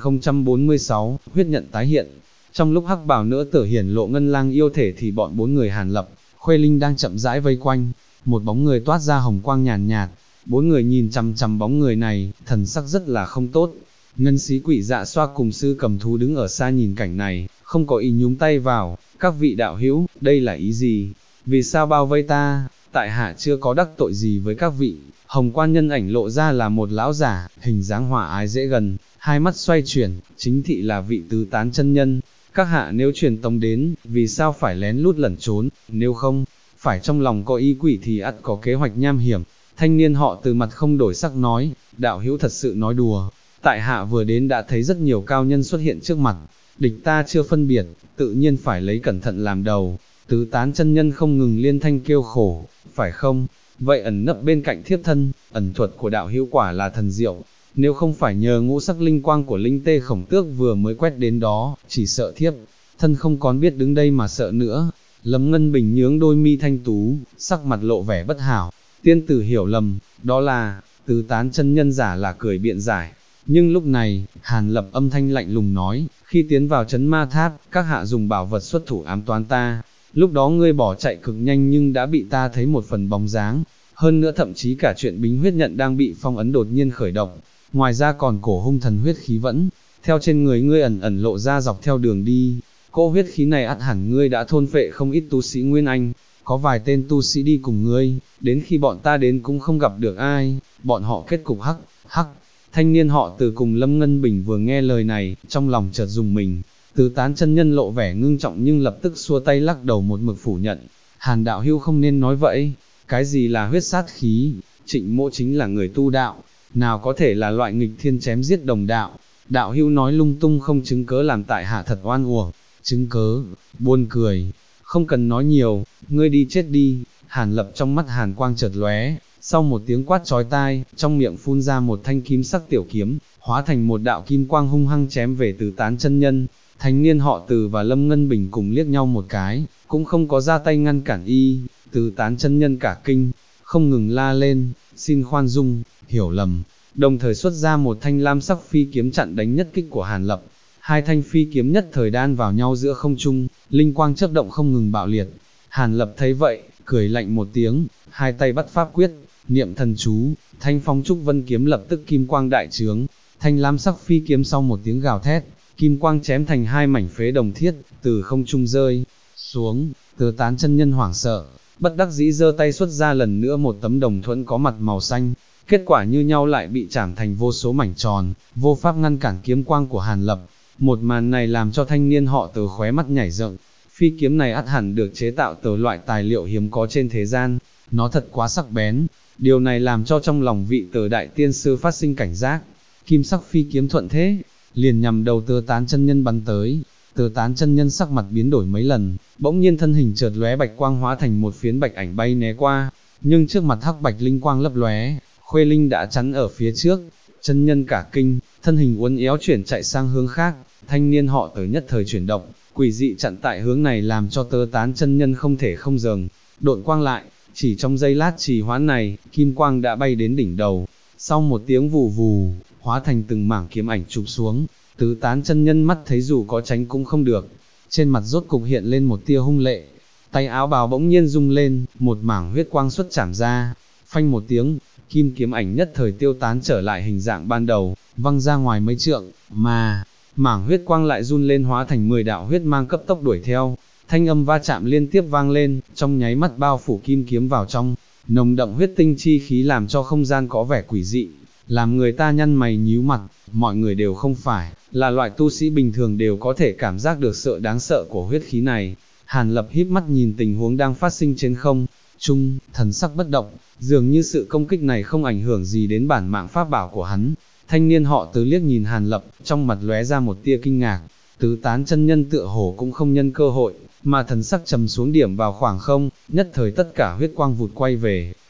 1046, huyết nhận tái hiện. Trong lúc hắc bào nữ tử hiển lộ ngân lang yêu thể thì bọn bốn người Hàn Lập, Khuê Linh đang chậm rãi vây quanh, một bóng người toát ra hồng quang nhàn nhạt. Bốn người nhìn chằm chằm bóng người này, thần sắc rất là không tốt. Ngân sĩ Quỷ Dạ Xoa cùng sư cầm thú đứng ở xa nhìn cảnh này, không có ý nhúng tay vào. Các vị đạo hữu, đây là ý gì? Vì sao bao vây ta? Tại hạ chưa có đắc tội gì với các vị. Hồng quan nhân ảnh lộ ra là một lão giả, hình dáng hòa ái dễ gần, hai mắt xoay chuyển, chính thị là vị tứ tán chân nhân. Các hạ nếu truyền tống đến, vì sao phải lén lút lẩn trốn, nếu không, phải trong lòng có ý quỷ thì ắt có kế hoạch nham hiểm. Thanh niên họ Từ mặt không đổi sắc nói, đạo hữu thật sự nói đùa, tại hạ vừa đến đã thấy rất nhiều cao nhân xuất hiện trước mặt, địch ta chưa phân biệt, tự nhiên phải lấy cẩn thận làm đầu. Tứ tán chân nhân không ngừng liên thanh kêu khổ, phải không? Vậy ẩn nấp bên cạnh thiếp thân, ẩn thuật của đạo hữu quả là thần diệu, nếu không phải nhờ ngũ sắc linh quang của linh tê khổng tước vừa mới quét đến đó, chỉ sợ thiếp thân không còn biết đứng đây mà sợ nữa. Lâm Ngân Bình nhướng đôi mi thanh tú, sắc mặt lộ vẻ bất hảo. Tiên tử hiểu lầm, đó là, tứ tán chân nhân giả là cười biện giải. Nhưng lúc này, Hàn Lập âm thanh lạnh lùng nói, khi tiến vào trấn ma tháp, các hạ dùng bảo vật xuất thủ ám toán ta. Lúc đó ngươi bỏ chạy cực nhanh nhưng đã bị ta thấy một phần bóng dáng. Hơn nữa thậm chí cả chuyện bính huyết nhận đang bị phong ấn đột nhiên khởi động. Ngoài ra còn cổ hung thần huyết khí vẫn, theo trên người ngươi ẩn ẩn lộ ra dọc theo đường đi. Cỗ huyết khí này ắt hẳn ngươi đã thôn phệ không ít tu sĩ Nguyên Anh. Có vài tên tu sĩ đi cùng ngươi, đến khi bọn ta đến cũng không gặp được ai, bọn họ kết cục hắc. Thanh niên họ Từ cùng Lâm Ngân Bình vừa nghe lời này, trong lòng chợt dùng mình. Tứ tán chân nhân lộ vẻ ngưng trọng nhưng lập tức xua tay lắc đầu một mực phủ nhận. Hàn đạo hưu không nên nói vậy, cái gì là huyết sát khí, Trịnh Mỗ chính là người tu đạo, nào có thể là loại nghịch thiên chém giết đồng đạo. Đạo hưu nói lung tung không chứng cớ làm tại hạ thật oan uổng, chứng cớ, buồn cười, không cần nói nhiều, ngươi đi chết đi. Hàn Lập trong mắt hàn quang chợt lóe, sau một tiếng quát chói tai, trong miệng phun ra một thanh kim sắc tiểu kiếm, hóa thành một đạo kim quang hung hăng chém về Tứ tán chân nhân. Thanh niên họ Từ và Lâm Ngân Bình cùng liếc nhau một cái, cũng không có ra tay ngăn cản y. Tứ tán chân nhân cả kinh, không ngừng la lên, xin khoan dung, hiểu lầm, đồng thời xuất ra một thanh lam sắc phi kiếm chặn đánh nhất kích của Hàn Lập. Hai thanh phi kiếm nhất thời đan vào nhau giữa không trung, linh quang chớp động không ngừng bạo liệt. Hàn Lập thấy vậy, cười lạnh một tiếng, hai tay bắt pháp quyết, niệm thần chú, thanh phong trúc vân kiếm lập tức kim quang đại trướng. Thanh lam sắc phi kiếm sau một tiếng gào thét, kim quang chém thành hai mảnh phế đồng thiết, từ không trung rơi xuống. Tứ tán chân nhân hoảng sợ, bất đắc dĩ giơ tay xuất ra lần nữa một tấm đồng thuẫn có mặt màu xanh. Kết quả như nhau lại bị chảm thành vô số mảnh tròn, vô pháp ngăn cản kiếm quang của Hàn Lập. Một màn này làm cho thanh niên họ Từ khóe mắt nhảy dựng. Phi kiếm này ắt hẳn được chế tạo từ loại tài liệu hiếm có trên thế gian, nó thật quá sắc bén. Điều này làm cho trong lòng vị Từ đại tiên sư phát sinh cảnh giác. Kim sắc phi kiếm thuận thế, liền nhằm đầu Tứ tán chân nhân bắn tới. Tứ tán chân nhân sắc mặt biến đổi mấy lần, bỗng nhiên thân hình chợt lóe bạch quang hóa thành một phiến bạch ảnh bay né qua, nhưng trước mặt hắc bạch linh quang lấp lóe, Khuê Linh đã chắn ở phía trước. Chân nhân cả kinh, thân hình uốn éo chuyển chạy sang hướng khác. Thanh niên họ Từ nhất thời chuyển động, quỷ dị chặn tại hướng này làm cho Tứ tán chân nhân không thể không dừng, độn quang lại. Chỉ trong giây lát trì hoãn này, kim quang đã bay đến đỉnh đầu. Sau một tiếng vù vù, hóa thành từng mảng kiếm ảnh chụp xuống. Tứ tán chân nhân mắt thấy dù có tránh cũng không được, trên mặt rốt cục hiện lên một tia hung lệ. Tay áo bào bỗng nhiên rung lên, một mảng huyết quang xuất chảm ra. Phanh một tiếng, kim kiếm ảnh nhất thời tiêu tán trở lại hình dạng ban đầu, văng ra ngoài mấy trượng, mà mảng huyết quang lại run lên hóa thành 10 đạo huyết mang cấp tốc đuổi theo. Thanh âm va chạm liên tiếp vang lên, trong nháy mắt bao phủ kim kiếm vào trong, nồng đậm huyết tinh chi khí làm cho không gian có vẻ quỷ dị, làm người ta nhăn mày nhíu mặt. Mọi người đều không phải là loại tu sĩ bình thường đều có thể cảm giác được sự đáng sợ của huyết khí này. Hàn Lập híp mắt nhìn tình huống đang phát sinh trên không trung, thần sắc bất động, dường như sự công kích này không ảnh hưởng gì đến bản mạng pháp bảo của hắn. Thanh niên họ Từ liếc nhìn Hàn Lập, trong mặt lóe ra một tia kinh ngạc. Tứ tán chân nhân tựa hồ cũng không nhân cơ hội, mà thần sắc trầm xuống điểm vào khoảng không, nhất thời tất cả huyết quang vụt quay về,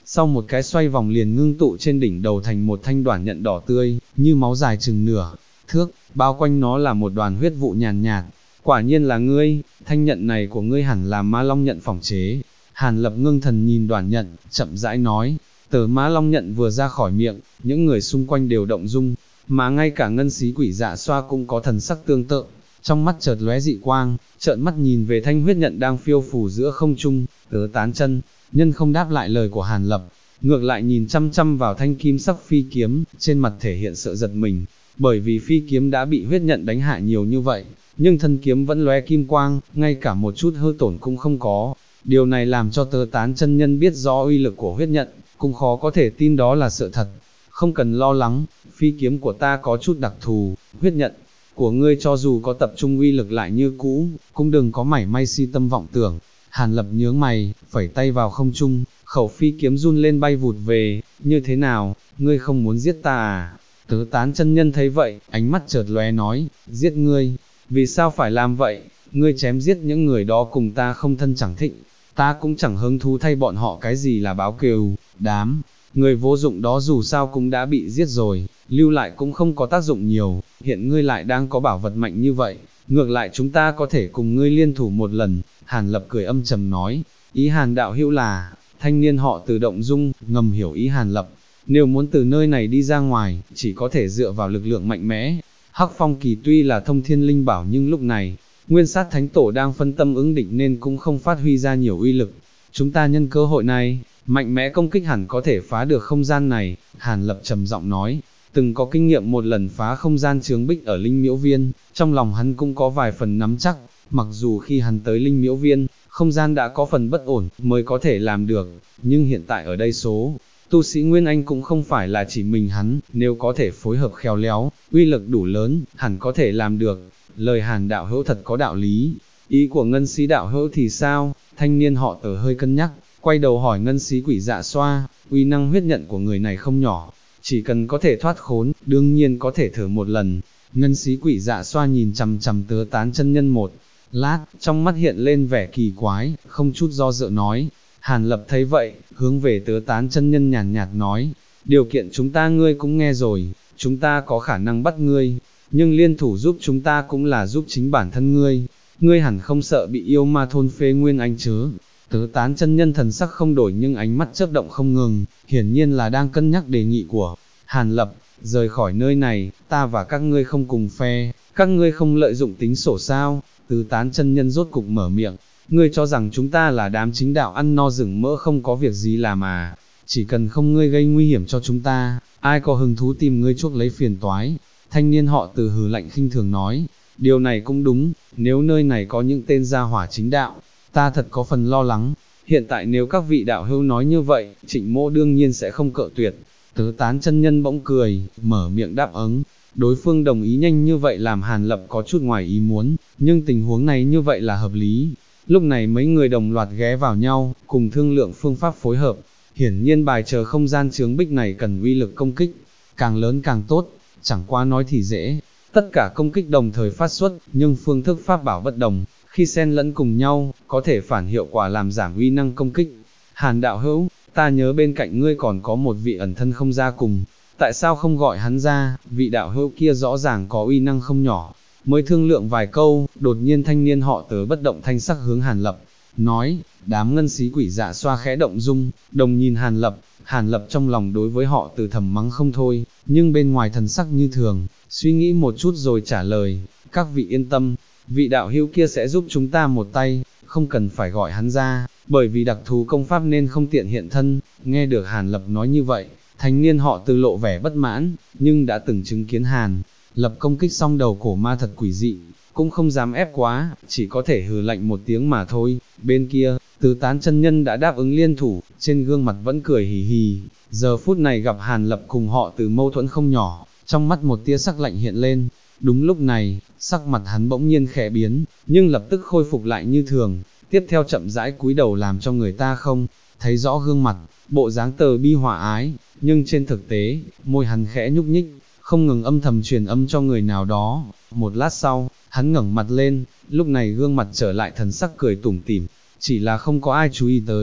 sau một cái xoay vòng liền ngưng tụ trên đỉnh đầu thành một thanh đoản nhận đỏ tươi, như máu dài chừng nửa thước, bao quanh nó là một đoàn huyết vụ nhàn nhạt. Quả nhiên là ngươi, thanh nhận này của ngươi hẳn là Ma Long nhận phỏng chế. Hàn Lập ngưng thần nhìn đoản nhận, chậm rãi nói, tờ Ma Long nhận vừa ra khỏi miệng, những người xung quanh đều động dung, mà ngay cả ngân xí quỷ dạ xoa cũng có thần sắc tương tự, trong mắt chợt lóe dị quang, trợn mắt nhìn về thanh huyết nhận đang phiêu phù giữa không trung. Tớ Tán chân nhân không đáp lại lời của Hàn Lập, ngược lại nhìn chăm chăm vào thanh kim sắc phi kiếm, trên mặt thể hiện sợ giật mình, bởi vì phi kiếm đã bị huyết nhận đánh hạ nhiều như vậy, nhưng thân kiếm vẫn lóe kim quang, ngay cả một chút hư tổn cũng không có. Điều này làm cho Tớ Tán chân nhân biết rõ uy lực của huyết nhận, cũng khó có thể tin đó là sự thật. Không cần lo lắng, phi kiếm của ta có chút đặc thù, huyết nhận của ngươi cho dù có tập trung uy lực lại như cũ, cũng đừng có mảy may si tâm vọng tưởng. Hàn Lập nhướng mày, phẩy tay vào không trung, khẩu phi kiếm run lên bay vụt về. Như thế nào, ngươi không muốn giết ta à? Tớ Tán chân nhân thấy vậy, ánh mắt chợt lóe nói, giết ngươi, vì sao phải làm vậy? Ngươi chém giết những người đó cùng ta không thân chẳng thịnh, ta cũng chẳng hứng thú thay bọn họ cái gì là báo cừu. Đám người vô dụng đó dù sao cũng đã bị giết rồi, lưu lại cũng không có tác dụng nhiều, hiện ngươi lại đang có bảo vật mạnh như vậy, ngược lại chúng ta có thể cùng ngươi liên thủ một lần. Hàn Lập cười âm trầm nói, ý Hàn đạo hữu là, thanh niên họ Từ động dung, ngầm hiểu ý Hàn Lập, nếu muốn từ nơi này đi ra ngoài, chỉ có thể dựa vào lực lượng mạnh mẽ. Hắc Phong Kỳ tuy là thông thiên linh bảo nhưng lúc này, Nguyên Sát Thánh Tổ đang phân tâm ứng định nên cũng không phát huy ra nhiều uy lực. Chúng ta nhân cơ hội này, mạnh mẽ công kích hẳn có thể phá được không gian này. Hàn Lập trầm giọng nói, từng có kinh nghiệm một lần phá không gian chướng bích ở Linh Miễu Viên, trong lòng hắn cũng có vài phần nắm chắc, mặc dù khi hắn tới Linh Miễu Viên, không gian đã có phần bất ổn mới có thể làm được, nhưng hiện tại ở đây số tu sĩ Nguyên Anh cũng không phải là chỉ mình hắn, nếu có thể phối hợp khéo léo, uy lực đủ lớn, hẳn có thể làm được. Lời Hàn đạo hữu thật có đạo lý, ý của ngân sĩ đạo hữu thì sao? Thanh niên họ Tờ hơi cân nhắc, quay đầu hỏi ngân sĩ quỷ dạ xoa, uy năng huyết nhận của người này không nhỏ, chỉ cần có thể thoát khốn, đương nhiên có thể thử một lần. Ngân sĩ quỷ dạ xoa nhìn chằm chằm Tớ Tán chân nhân một lát, trong mắt hiện lên vẻ kỳ quái, không chút do dự nói. Hàn Lập thấy vậy, hướng về Tớ Tán chân nhân nhàn nhạt nói, điều kiện chúng ta ngươi cũng nghe rồi, chúng ta có khả năng bắt ngươi, nhưng liên thủ giúp chúng ta cũng là giúp chính bản thân ngươi hẳn không sợ bị yêu ma thôn phê Nguyên Anh chứ? Tớ Tán chân nhân thần sắc không đổi nhưng ánh mắt chớp động không ngừng, hiển nhiên là đang cân nhắc đề nghị của Hàn Lập. Rời khỏi nơi này, ta và các ngươi không cùng phe, các ngươi không lợi dụng tính sổ sao? Tớ Tán chân nhân rốt cục mở miệng, ngươi cho rằng chúng ta là đám chính đạo ăn no rừng mỡ không có việc gì làm à? Chỉ cần không ngươi gây nguy hiểm cho chúng ta, ai có hứng thú tìm ngươi chuốc lấy phiền toái? Thanh niên họ Từ hừ lạnh khinh thường nói, điều này cũng đúng, nếu nơi này có những tên gia hỏa chính đạo, ta thật có phần lo lắng. Hiện tại nếu các vị đạo hữu nói như vậy, Trịnh Mỗ đương nhiên sẽ không cự tuyệt. Tớ Tán chân nhân bỗng cười, mở miệng đáp ứng. Đối phương đồng ý nhanh như vậy làm Hàn Lập có chút ngoài ý muốn, nhưng tình huống này như vậy là hợp lý. Lúc này mấy người đồng loạt ghé vào nhau, cùng thương lượng phương pháp phối hợp. Hiển nhiên bài chờ không gian chướng bích này cần uy lực công kích, càng lớn càng tốt, chẳng qua nói thì dễ. Tất cả công kích đồng thời phát xuất, nhưng phương thức pháp bảo bất đồng, khi xen lẫn cùng nhau, có thể phản hiệu quả làm giảm uy năng công kích. Hàn đạo hữu, ta nhớ bên cạnh ngươi còn có một vị ẩn thân không ra cùng, tại sao không gọi hắn ra? Vị đạo hữu kia rõ ràng có uy năng không nhỏ. Mới thương lượng vài câu, đột nhiên thanh niên họ Tớ bất động thanh sắc hướng Hàn Lập nói. Đám ngân xí quỷ dạ xoa khẽ động dung, đồng nhìn Hàn Lập trong lòng đối với họ Từ thầm mắng không thôi, nhưng bên ngoài thần sắc như thường, suy nghĩ một chút rồi trả lời, các vị yên tâm, vị đạo hữu kia sẽ giúp chúng ta một tay, không cần phải gọi hắn ra, bởi vì đặc thù công pháp nên không tiện hiện thân. Nghe được Hàn Lập nói như vậy, thanh niên họ Từ lộ vẻ bất mãn, nhưng đã từng chứng kiến Hàn Lập công kích xong đầu cổ ma thật quỷ dị, cũng không dám ép quá, chỉ có thể hừ lạnh một tiếng mà thôi. Bên kia, Tứ Tán chân nhân đã đáp ứng liên thủ, trên gương mặt vẫn cười hì hì, giờ phút này gặp Hàn Lập cùng họ Từ mâu thuẫn không nhỏ, trong mắt một tia sắc lạnh hiện lên. Đúng lúc này, sắc mặt hắn bỗng nhiên khẽ biến, nhưng lập tức khôi phục lại như thường, tiếp theo chậm rãi cúi đầu làm cho người ta không thấy rõ gương mặt, bộ dáng tờ bi hòa ái, nhưng trên thực tế, môi hắn khẽ nhúc nhích, không ngừng âm thầm truyền âm cho người nào đó. Một lát sau, hắn ngẩng mặt lên, lúc này gương mặt trở lại thần sắc cười tủm tỉm, chỉ là không có ai chú ý tới,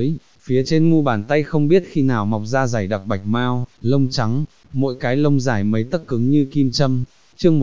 phía trên mu bàn tay không biết khi nào mọc ra dày đặc bạch mao, lông trắng, mỗi cái lông dài mấy tấc cứng như kim châm. Chương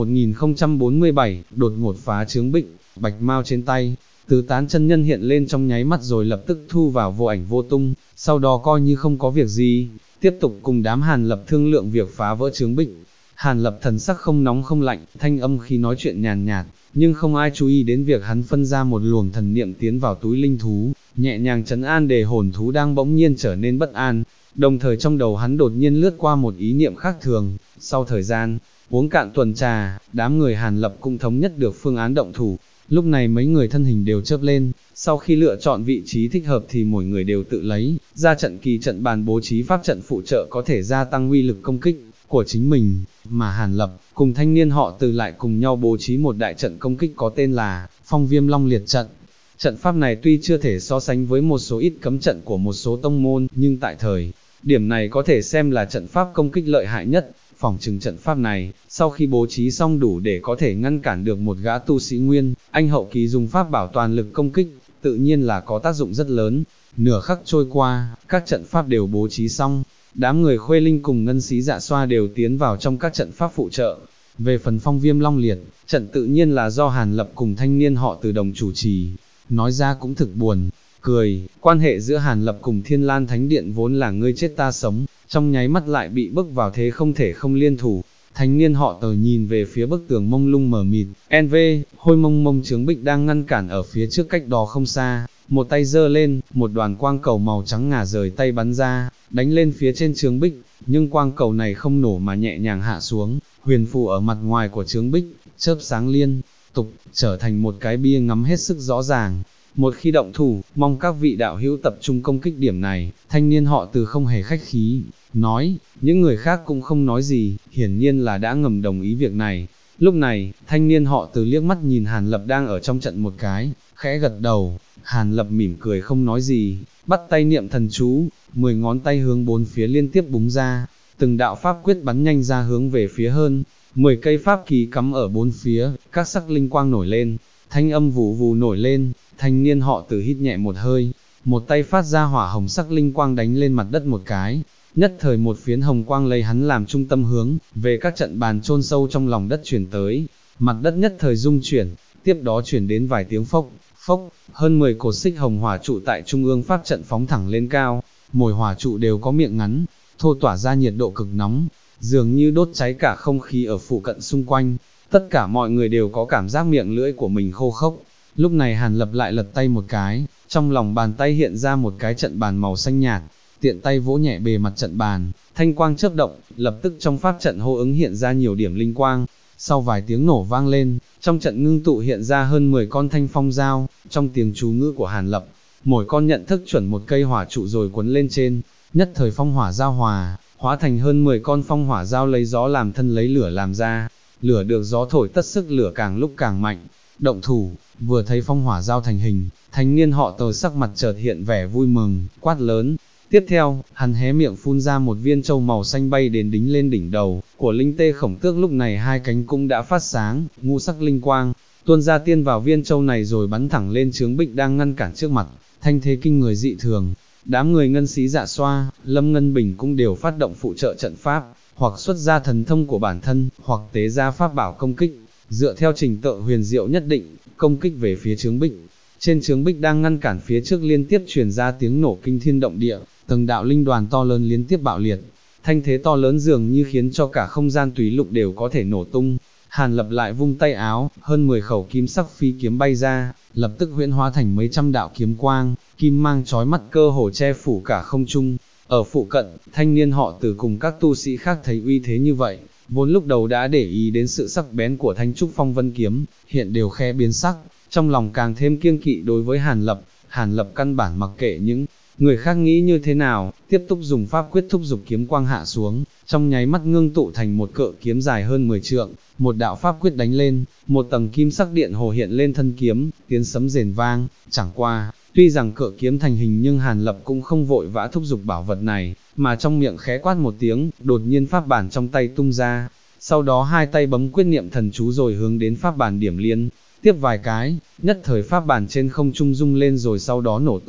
1047, đột ngột phá chướng bích, bạch mao trên tay, tứ tán chân nhân hiện lên trong nháy mắt rồi lập tức thu vào vô ảnh vô tung, sau đó coi như không có việc gì, tiếp tục cùng đám Hàn Lập thương lượng việc phá vỡ chướng bích. Hàn Lập thần sắc không nóng không lạnh, thanh âm khi nói chuyện nhàn nhạt, nhưng không ai chú ý đến việc hắn phân ra một luồng thần niệm tiến vào túi linh thú, nhẹ nhàng trấn an để hồn thú đang bỗng nhiên trở nên bất an, đồng thời trong đầu hắn đột nhiên lướt qua một ý niệm khác thường. Sau thời gian uống cạn tuần trà, đám người Hàn Lập cũng thống nhất được phương án động thủ. Lúc này mấy người thân hình đều chớp lên, sau khi lựa chọn vị trí thích hợp thì mỗi người đều tự lấy ra trận kỳ trận bàn bố trí pháp trận phụ trợ có thể gia tăng uy lực công kích của chính mình, mà Hàn Lập cùng thanh niên họ Từ lại cùng nhau bố trí một đại trận công kích có tên là Phong Viêm Long Liệt trận. Trận pháp này tuy chưa thể so sánh với một số ít cấm trận của một số tông môn, nhưng tại thời điểm này có thể xem là trận pháp công kích lợi hại nhất. Phỏng chừng trận pháp này, sau khi bố trí xong đủ để có thể ngăn cản được một gã tu sĩ nguyên anh hậu kỳ dùng pháp bảo toàn lực công kích, tự nhiên là có tác dụng rất lớn. Nửa khắc trôi qua, các trận pháp đều bố trí xong, đám người Khuê Linh cùng Ngân Xí Dạ Xoa đều tiến vào trong các trận pháp phụ trợ. Về phần Phong Viêm Long Liệt, trận tự nhiên là do Hàn Lập cùng thanh niên họ Từ đồng chủ trì. Nói ra cũng thực buồn cười, quan hệ giữa Hàn Lập cùng Thiên Lan Thánh Điện vốn là ngươi chết ta sống, trong nháy mắt lại bị bức vào thế không thể không liên thủ. Thanh niên họ Từ nhìn về phía bức tường mông lung mờ mịt, NV, hôi mông mông chướng bích đang ngăn cản ở phía trước cách đó không xa, một tay giơ lên, một đoàn quang cầu màu trắng ngà rời tay bắn ra, đánh lên phía trên chướng bích, nhưng quang cầu này không nổ mà nhẹ nhàng hạ xuống, huyền phù ở mặt ngoài của chướng bích, chớp sáng liên tục, trở thành một cái bia ngắm hết sức rõ ràng. Một khi động thủ, mong các vị đạo hữu tập trung công kích điểm này. Thanh niên họ Từ không hề khách khí, nói, những người khác cũng không nói gì, hiển nhiên là đã ngầm đồng ý việc này. Lúc này, thanh niên họ Từ liếc mắt nhìn Hàn Lập đang ở trong trận một cái, khẽ gật đầu. Hàn Lập mỉm cười không nói gì, bắt tay niệm thần chú, 10 ngón tay hướng bốn phía liên tiếp búng ra, từng đạo pháp quyết bắn nhanh ra hướng về phía hơn 10 cây pháp kỳ cắm ở bốn phía, các sắc linh quang nổi lên, thanh âm vù vù nổi lên. Thanh niên họ Từ hít nhẹ một hơi, một tay phát ra hỏa hồng sắc linh quang đánh lên mặt đất một cái, nhất thời một phiến hồng quang lấy hắn làm trung tâm hướng về các trận bàn chôn sâu trong lòng đất chuyển tới, mặt đất nhất thời rung chuyển, tiếp đó chuyển đến vài tiếng phốc, phốc, hơn 10 cột xích hồng hỏa trụ tại trung ương pháp trận phóng thẳng lên cao, mỗi hỏa trụ đều có miệng ngắn, thô tỏa ra nhiệt độ cực nóng, dường như đốt cháy cả không khí ở phụ cận xung quanh, tất cả mọi người đều có cảm giác miệng lưỡi của mình khô khốc. Lúc này Hàn Lập lại lật tay một cái, trong lòng bàn tay hiện ra một cái trận bàn màu xanh nhạt, tiện tay vỗ nhẹ bề mặt trận bàn, thanh quang chớp động, lập tức trong pháp trận hô ứng hiện ra nhiều điểm linh quang. Sau vài tiếng nổ vang lên, trong trận ngưng tụ hiện ra hơn 10 con thanh phong dao, trong tiếng chú ngữ của Hàn Lập, mỗi con nhận thức chuẩn một cây hỏa trụ rồi quấn lên trên, nhất thời phong hỏa giao hòa, hóa thành hơn 10 con phong hỏa dao lấy gió làm thân lấy lửa làm ra, lửa được gió thổi tất sức lửa càng lúc càng mạnh. Động thủ, vừa thấy phong hỏa giao thành hình, thanh niên họ Từ sắc mặt chợt hiện vẻ vui mừng, quát lớn. Tiếp theo, hắn hé miệng phun ra một viên châu màu xanh bay đến đính lên đỉnh đầu của linh tê khổng tước. Lúc này hai cánh cũng đã phát sáng, ngũ sắc linh quang tuôn ra tiên vào viên châu này rồi bắn thẳng lên chướng bích đang ngăn cản trước mặt, thanh thế kinh người dị thường. Đám người Ngân Xí Dạ Xoa, Lâm Ngân Bình cũng đều phát động phụ trợ trận pháp, hoặc xuất ra thần thông của bản thân, hoặc tế ra pháp bảo công kích, dựa theo trình tự huyền diệu nhất định, công kích về phía chướng bích. Trên chướng bích đang ngăn cản phía trước liên tiếp truyền ra tiếng nổ kinh thiên động địa, từng đạo linh đoàn to lớn liên tiếp bạo liệt, thanh thế to lớn dường như khiến cho cả không gian tùy lục đều có thể nổ tung. Hàn Lập lại vung tay áo, hơn 10 khẩu kim sắc phi kiếm bay ra, lập tức huyễn hóa thành mấy trăm đạo kiếm quang, kim mang chói mắt cơ hồ che phủ cả không trung. Ở phụ cận, thanh niên họ Từ cùng các tu sĩ khác thấy uy thế như vậy, vốn lúc đầu đã để ý đến sự sắc bén của thanh trúc phong vân kiếm, hiện đều khẽ biến sắc, trong lòng càng thêm kiêng kỵ đối với Hàn Lập. Hàn Lập căn bản mặc kệ những người khác nghĩ như thế nào, tiếp tục dùng pháp quyết thúc dục kiếm quang hạ xuống, trong nháy mắt ngưng tụ thành một cự kiếm dài hơn 10 trượng, một đạo pháp quyết đánh lên, một tầng kim sắc điện hồ hiện lên thân kiếm, tiếng sấm rền vang. Chẳng qua, tuy rằng cự kiếm thành hình nhưng Hàn Lập cũng không vội vã thúc dục bảo vật này, mà trong miệng khẽ quát một tiếng, đột nhiên pháp bản trong tay tung ra, sau đó hai tay bấm quyết niệm thần chú rồi hướng đến pháp bản điểm liên tiếp vài cái, nhất thời pháp bản trên không trung rung lên rồi sau đó nổ tung.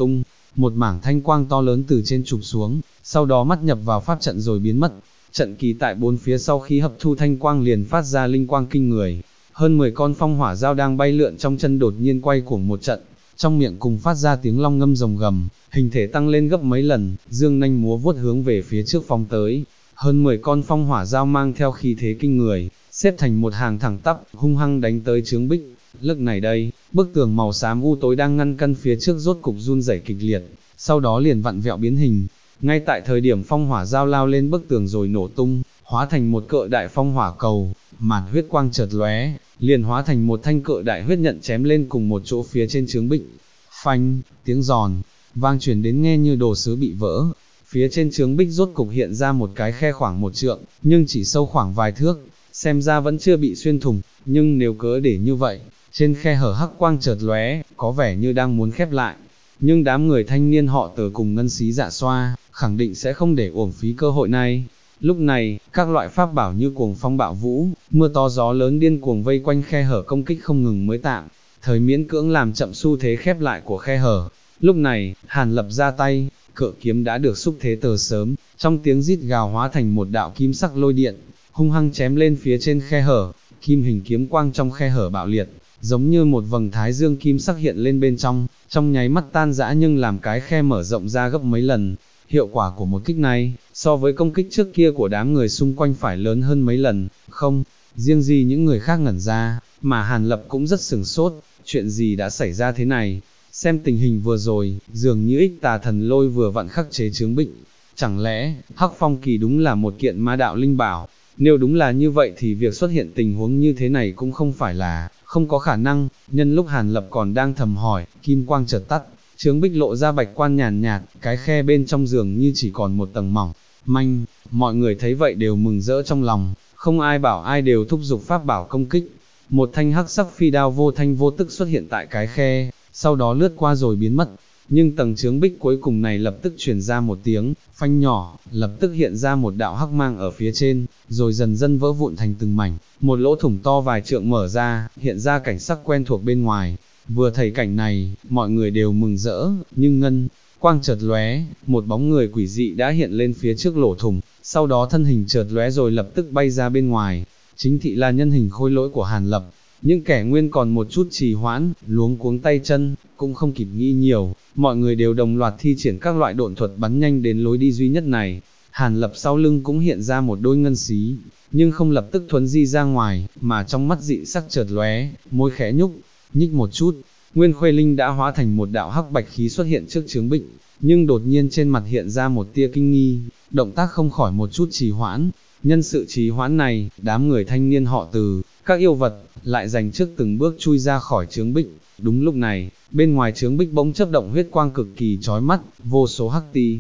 một mảng thanh quang to lớn từ trên chụp xuống, sau đó mắt nhập vào pháp trận rồi biến mất. Trận kỳ tại bốn phía sau khi hấp thu thanh quang liền phát ra linh quang kinh người. Hơn 10 con phong hỏa dao đang bay lượn trong chân đột nhiên quay cuồng một trận, trong miệng cùng phát ra tiếng long ngâm rồng gầm, hình thể tăng lên gấp mấy lần, dương nanh múa vuốt hướng về phía trước phóng tới. Hơn 10 con phong hỏa dao mang theo khí thế kinh người, xếp thành một hàng thẳng tắp, hung hăng đánh tới chướng bích. Lúc này đây, bức tường màu xám u tối đang ngăn căn phía trước rốt cục run rẩy kịch liệt, sau đó liền vặn vẹo biến hình. Ngay tại thời điểm phong hỏa dao lao lên bức tường rồi nổ tung, hóa thành một cự đại phong hỏa cầu, màn huyết quang chợt lóe, liền hóa thành một thanh cự đại huyết nhận chém lên cùng một chỗ phía trên chướng bích. Phanh, tiếng giòn vang truyền đến nghe như đồ sứ bị vỡ. Phía trên chướng bích rốt cục hiện ra một cái khe khoảng 1 trượng, nhưng chỉ sâu khoảng vài thước, xem ra vẫn chưa bị xuyên thủng, nhưng nếu cớ để như vậy, trên khe hở hắc quang chợt lóe, có vẻ như đang muốn khép lại. Nhưng đám người thanh niên họ Từ cùng Ngân Xí Dạ Xoa, khẳng định sẽ không để uổng phí cơ hội này. Lúc này, các loại pháp bảo như cuồng phong bạo vũ, mưa to gió lớn điên cuồng vây quanh khe hở công kích không ngừng mới tạm thời miễn cưỡng làm chậm xu thế khép lại của khe hở. Lúc này, Hàn Lập ra tay, cự kiếm đã được xúc thế từ sớm, trong tiếng rít gào hóa thành một đạo kim sắc lôi điện, hung hăng chém lên phía trên khe hở. Kim hình kiếm quang trong khe hở bạo liệt, giống như một vầng thái dương kim sắc hiện lên bên trong nháy mắt tan rã nhưng làm cái khe mở rộng ra gấp mấy lần. Hiệu quả của một kích này, so với công kích trước kia của đám người xung quanh phải lớn hơn mấy lần. Không, riêng gì những người khác ngẩn ra, mà Hàn Lập cũng rất sửng sốt, chuyện gì đã xảy ra thế này. Xem tình hình vừa rồi, dường như Ích Tà Thần Lôi vừa vặn khắc chế chướng bích. Chẳng lẽ, Hắc Phong Kỳ đúng là một kiện ma đạo linh bảo? Nếu đúng là như vậy thì việc xuất hiện tình huống như thế này cũng không phải là không có khả năng. Nhân lúc Hàn Lập còn đang thầm hỏi, kim quang chợt tắt, chướng bích lộ ra bạch quan nhàn nhạt, cái khe bên trong giường như chỉ còn một tầng mỏng manh. Mọi người thấy vậy đều mừng rỡ trong lòng, không ai bảo ai đều thúc giục pháp bảo công kích. Một thanh hắc sắc phi đao vô thanh vô tức xuất hiện tại cái khe, sau đó lướt qua rồi biến mất. Nhưng tầng chướng bích cuối cùng này lập tức truyền ra một tiếng phanh nhỏ, lập tức hiện ra một đạo hắc mang ở phía trên, rồi dần dần vỡ vụn thành từng mảnh, một lỗ thủng to vài trượng mở ra, hiện ra cảnh sắc quen thuộc bên ngoài. Vừa thấy cảnh này, mọi người đều mừng rỡ, nhưng ngân quang chợt lóe, một bóng người quỷ dị đã hiện lên phía trước lỗ thủng, sau đó thân hình chợt lóe rồi lập tức bay ra bên ngoài. Chính thị là nhân hình khôi lỗi của Hàn Lập. Những kẻ nguyên còn một chút trì hoãn, luống cuống tay chân, cũng không kịp nghĩ nhiều, mọi người đều đồng loạt thi triển các loại độn thuật bắn nhanh đến lối đi duy nhất này. Hàn Lập sau lưng cũng hiện ra một đôi ngân xí, nhưng không lập tức thuấn di ra ngoài, mà trong mắt dị sắc chợt lóe, môi khẽ nhích một chút, Nguyên Khuê Linh đã hóa thành một đạo hắc bạch khí xuất hiện trước chướng bích, nhưng đột nhiên trên mặt hiện ra một tia kinh nghi, động tác không khỏi một chút trì hoãn. Nhân sự trì hoãn này, đám người thanh niên họ Từ, các yêu vật, lại dành trước từng bước chui ra khỏi chướng bích. Đúng lúc này, bên ngoài chướng bích bỗng chớp động huyết quang cực kỳ chói mắt, vô số hắc ti,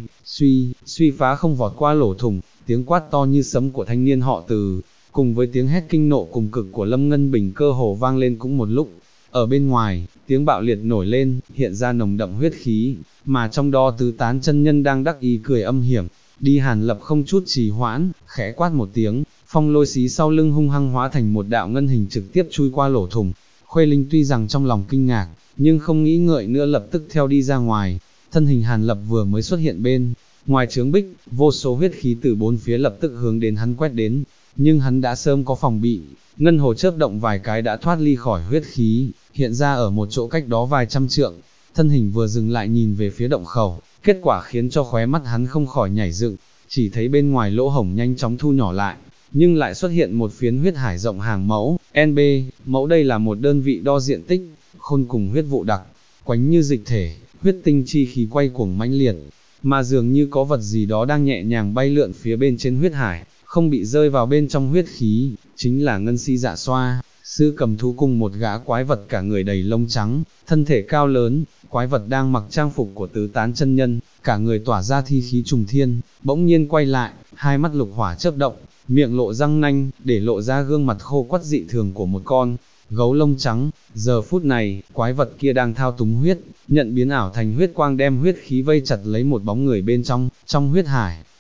suy phá không vọt qua lỗ thủng, tiếng quát to như sấm của thanh niên họ Từ, cùng với tiếng hét kinh nộ cùng cực của Lâm Ngân Bình cơ hồ vang lên cũng một lúc. Ở bên ngoài, tiếng bạo liệt nổi lên, hiện ra nồng đậm huyết khí, mà trong đó Tứ Tán chân nhân đang đắc ý cười âm hiểm. Đi Hàn Lập không chút trì hoãn, khẽ quát một tiếng, phong lôi xí sau lưng hung hăng hóa thành một đạo ngân hình trực tiếp chui qua lỗ thủng. Khuê Linh tuy rằng trong lòng kinh ngạc, nhưng không nghĩ ngợi nữa lập tức theo đi ra ngoài. Thân hình Hàn Lập vừa mới xuất hiện bên ngoài chướng bích, vô số huyết khí từ bốn phía lập tức hướng đến hắn quét đến, nhưng hắn đã sớm có phòng bị, ngân hồ chớp động vài cái đã thoát ly khỏi huyết khí, hiện ra ở một chỗ cách đó vài trăm trượng. Thân hình vừa dừng lại nhìn về phía động khẩu, kết quả khiến cho khóe mắt hắn không khỏi nhảy dựng, chỉ thấy bên ngoài lỗ hổng nhanh chóng thu nhỏ lại, nhưng lại xuất hiện một phiến huyết hải rộng hàng mẫu, NB, mẫu đây là một đơn vị đo diện tích, khôn cùng huyết vụ đặc, quánh như dịch thể, huyết tinh chi khí quay cuồng mãnh liệt, mà dường như có vật gì đó đang nhẹ nhàng bay lượn phía bên trên huyết hải, không bị rơi vào bên trong huyết khí, chính là Ngân Si Dạ Xoa, sư cầm thú cùng một gã quái vật cả người đầy lông trắng, thân thể cao lớn. Quái vật đang mặc trang phục của Tứ Tán chân nhân, cả người tỏa ra thi khí trùng thiên, bỗng nhiên quay lại, hai mắt lục hỏa chớp động, miệng lộ răng nanh, để lộ ra gương mặt khô quắt dị thường của một con gấu lông trắng. Giờ phút này, quái vật kia đang thao túng huyết, nhận biến ảo thành huyết quang đem huyết khí vây chặt lấy một bóng người bên trong huyết hải.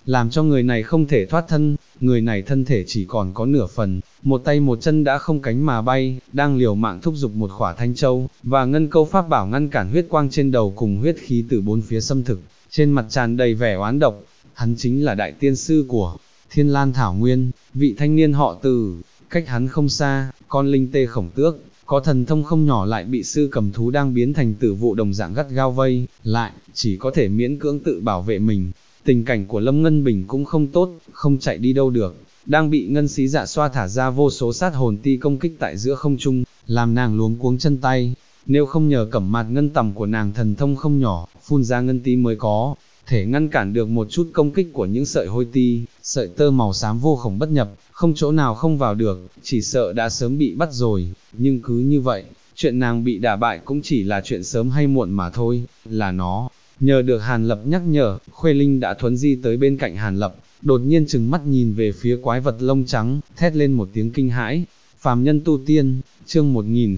làm cho người này không thể thoát thân, người này thân thể chỉ còn có nửa phần, một tay một chân đã không cánh mà bay, đang liều mạng thúc giục một khỏa thanh châu, và ngân câu pháp bảo ngăn cản huyết quang trên đầu cùng huyết khí từ bốn phía xâm thực, trên mặt tràn đầy vẻ oán độc, hắn chính là đại tiên sư của Thiên Lan Thảo Nguyên, vị thanh niên họ Từ, cách hắn không xa, con linh tê khổng tước, có thần thông không nhỏ lại bị sư cầm thú đang biến thành tử vụ đồng dạng gắt gao vây, lại, chỉ có thể miễn cưỡng tự bảo vệ mình. Tình cảnh của Lâm Ngân Bình cũng không tốt, không chạy đi đâu được, đang bị ngân xí dạ xoa thả ra vô số sát hồn ti công kích tại giữa không trung, làm nàng luống cuống chân tay. Nếu không nhờ cẩm mạt ngân tầm của nàng thần thông không nhỏ, phun ra ngân tí mới có thể ngăn cản được một chút công kích của những sợi hôi ti, sợi tơ màu xám vô khổng bất nhập, không chỗ nào không vào được, chỉ sợ đã sớm bị bắt rồi, nhưng cứ như vậy, chuyện nàng bị đả bại cũng chỉ là chuyện sớm hay muộn mà thôi, là nó. Nhờ được Hàn Lập nhắc nhở, Khuê Linh đã thuấn di tới bên cạnh Hàn Lập, đột nhiên trừng mắt nhìn về phía quái vật lông trắng, thét lên một tiếng kinh hãi. Phàm nhân tu tiên, chương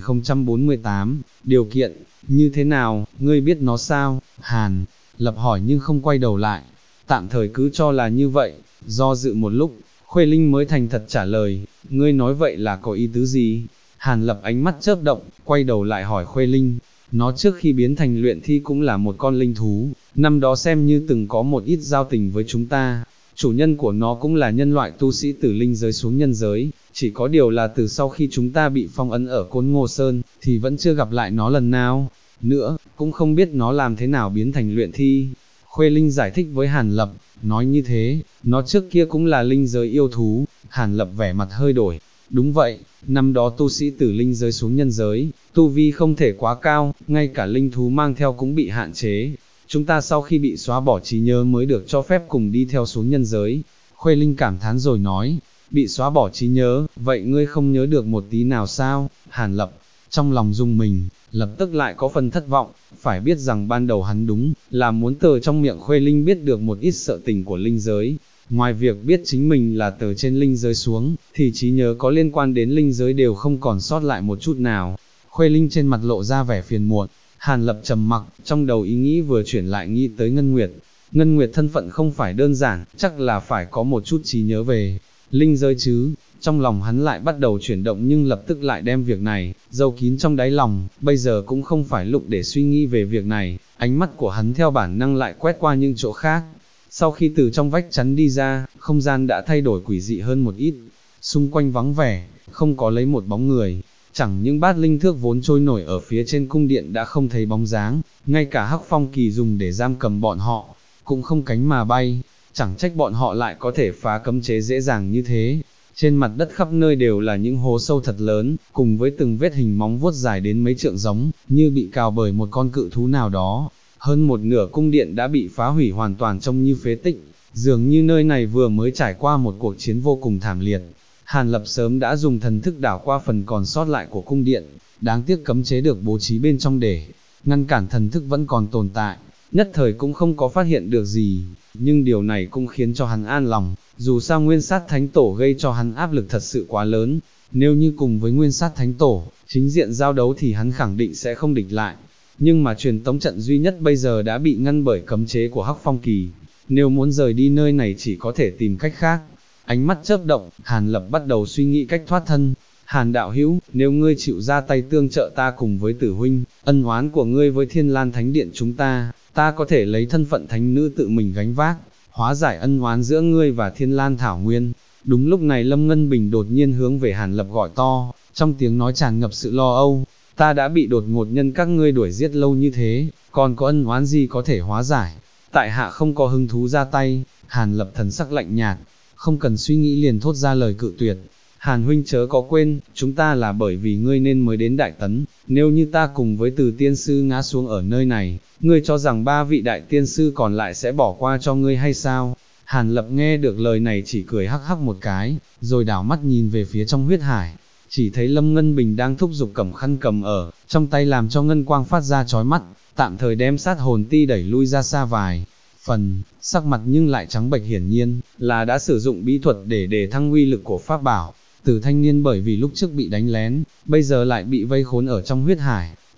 1048, điều kiện, như thế nào, ngươi biết nó sao? Hàn Lập hỏi nhưng không quay đầu lại, tạm thời cứ cho là như vậy, do dự một lúc, Khuê Linh mới thành thật trả lời, ngươi nói vậy là có ý tứ gì? Hàn Lập ánh mắt chớp động, quay đầu lại hỏi Khuê Linh, nó trước khi biến thành luyện thi cũng là một con linh thú, năm đó xem như từng có một ít giao tình với chúng ta, chủ nhân của nó cũng là nhân loại tu sĩ từ linh giới xuống nhân giới, chỉ có điều là từ sau khi chúng ta bị phong ấn ở Côn Ngô Sơn, thì vẫn chưa gặp lại nó lần nào, nữa, cũng không biết nó làm thế nào biến thành luyện thi. Khuê Linh giải thích với Hàn Lập, nói như thế, nó trước kia cũng là linh giới yêu thú. Hàn Lập vẻ mặt hơi đổi, đúng vậy, năm đó tu sĩ từ linh giới xuống nhân giới, tu vi không thể quá cao, ngay cả linh thú mang theo cũng bị hạn chế. Chúng ta sau khi bị xóa bỏ trí nhớ mới được cho phép cùng đi theo xuống nhân giới. Khuê Linh cảm thán rồi nói, bị xóa bỏ trí nhớ, vậy ngươi không nhớ được một tí nào sao? Hàn Lập, trong lòng rung mình, lập tức lại có phần thất vọng, phải biết rằng ban đầu hắn đúng là muốn từ trong miệng Khuê Linh biết được một ít sự tình của linh giới. Ngoài việc biết chính mình là từ trên linh giới xuống, thì trí nhớ có liên quan đến linh giới đều không còn sót lại một chút nào. Khuê Linh trên mặt lộ ra vẻ phiền muộn, Hàn Lập trầm mặc, trong đầu ý nghĩ vừa chuyển lại nghĩ tới Ngân Nguyệt. Ngân Nguyệt thân phận không phải đơn giản, chắc là phải có một chút trí nhớ về linh giới chứ. Trong lòng hắn lại bắt đầu chuyển động nhưng lập tức lại đem việc này giấu kín trong đáy lòng, bây giờ cũng không phải lúc để suy nghĩ về việc này, ánh mắt của hắn theo bản năng lại quét qua những chỗ khác. Sau khi từ trong vách chắn đi ra, không gian đã thay đổi quỷ dị hơn một ít, xung quanh vắng vẻ, không có lấy một bóng người, chẳng những bát linh thước vốn trôi nổi ở phía trên cung điện đã không thấy bóng dáng, ngay cả Hắc Phong Kỳ dùng để giam cầm bọn họ, cũng không cánh mà bay, chẳng trách bọn họ lại có thể phá cấm chế dễ dàng như thế. Trên mặt đất khắp nơi đều là những hố sâu thật lớn, cùng với từng vết hình móng vuốt dài đến mấy trượng giống, như bị cào bởi một con cự thú nào đó. Hơn một nửa cung điện đã bị phá hủy hoàn toàn trông như phế tích, dường như nơi này vừa mới trải qua một cuộc chiến vô cùng thảm liệt. Hàn Lập sớm đã dùng thần thức đảo qua phần còn sót lại của cung điện, đáng tiếc cấm chế được bố trí bên trong để ngăn cản thần thức vẫn còn tồn tại, nhất thời cũng không có phát hiện được gì, nhưng điều này cũng khiến cho hắn an lòng, dù sao Nguyên Sát Thánh Tổ gây cho hắn áp lực thật sự quá lớn, nếu như cùng với Nguyên Sát Thánh Tổ, chính diện giao đấu thì hắn khẳng định sẽ không địch lại, nhưng mà truyền tống trận duy nhất bây giờ đã bị ngăn bởi cấm chế của Hắc Phong Kỳ, nếu muốn rời đi nơi này chỉ có thể tìm cách khác. Ánh mắt chớp động, Hàn Lập bắt đầu suy nghĩ cách thoát thân. Hàn đạo hữu, nếu ngươi chịu ra tay tương trợ ta cùng với Tử huynh, ân oán của ngươi với Thiên Lan Thánh Điện chúng ta có thể lấy thân phận thánh nữ tự mình gánh vác, hóa giải ân oán giữa ngươi và Thiên Lan Thảo Nguyên. Đúng lúc này Lâm Ngân Bình đột nhiên hướng về Hàn Lập gọi to, trong tiếng nói tràn ngập sự lo âu, ta đã bị đột ngột nhân các ngươi đuổi giết lâu như thế, còn có ân oán gì có thể hóa giải, tại hạ không có hứng thú ra tay. Hàn Lập thần sắc lạnh nhạt, không cần suy nghĩ liền thốt ra lời cự tuyệt. Hàn huynh chớ có quên, chúng ta là bởi vì ngươi nên mới đến Đại Tấn, nếu như ta cùng với Từ tiên sư ngã xuống ở nơi này, ngươi cho rằng 3 vị đại tiên sư còn lại sẽ bỏ qua cho ngươi hay sao? Hàn Lập nghe được lời này chỉ cười hắc hắc một cái, rồi đảo mắt nhìn về phía trong huyết hải, chỉ thấy Lâm Ngân Bình đang thúc giục cầm khăn cầm ở trong tay làm cho ngân quang phát ra chói mắt, tạm thời đem sát hồn ti đẩy lui ra xa vài phần, sắc mặt nhưng lại trắng bệch, hiển nhiên là đã sử dụng bí thuật để đề thăng uy lực của pháp bảo. Từ thanh niên bởi vì lúc trước bị đánh lén, bây giờ lại bị vây khốn ở trong huyết hải,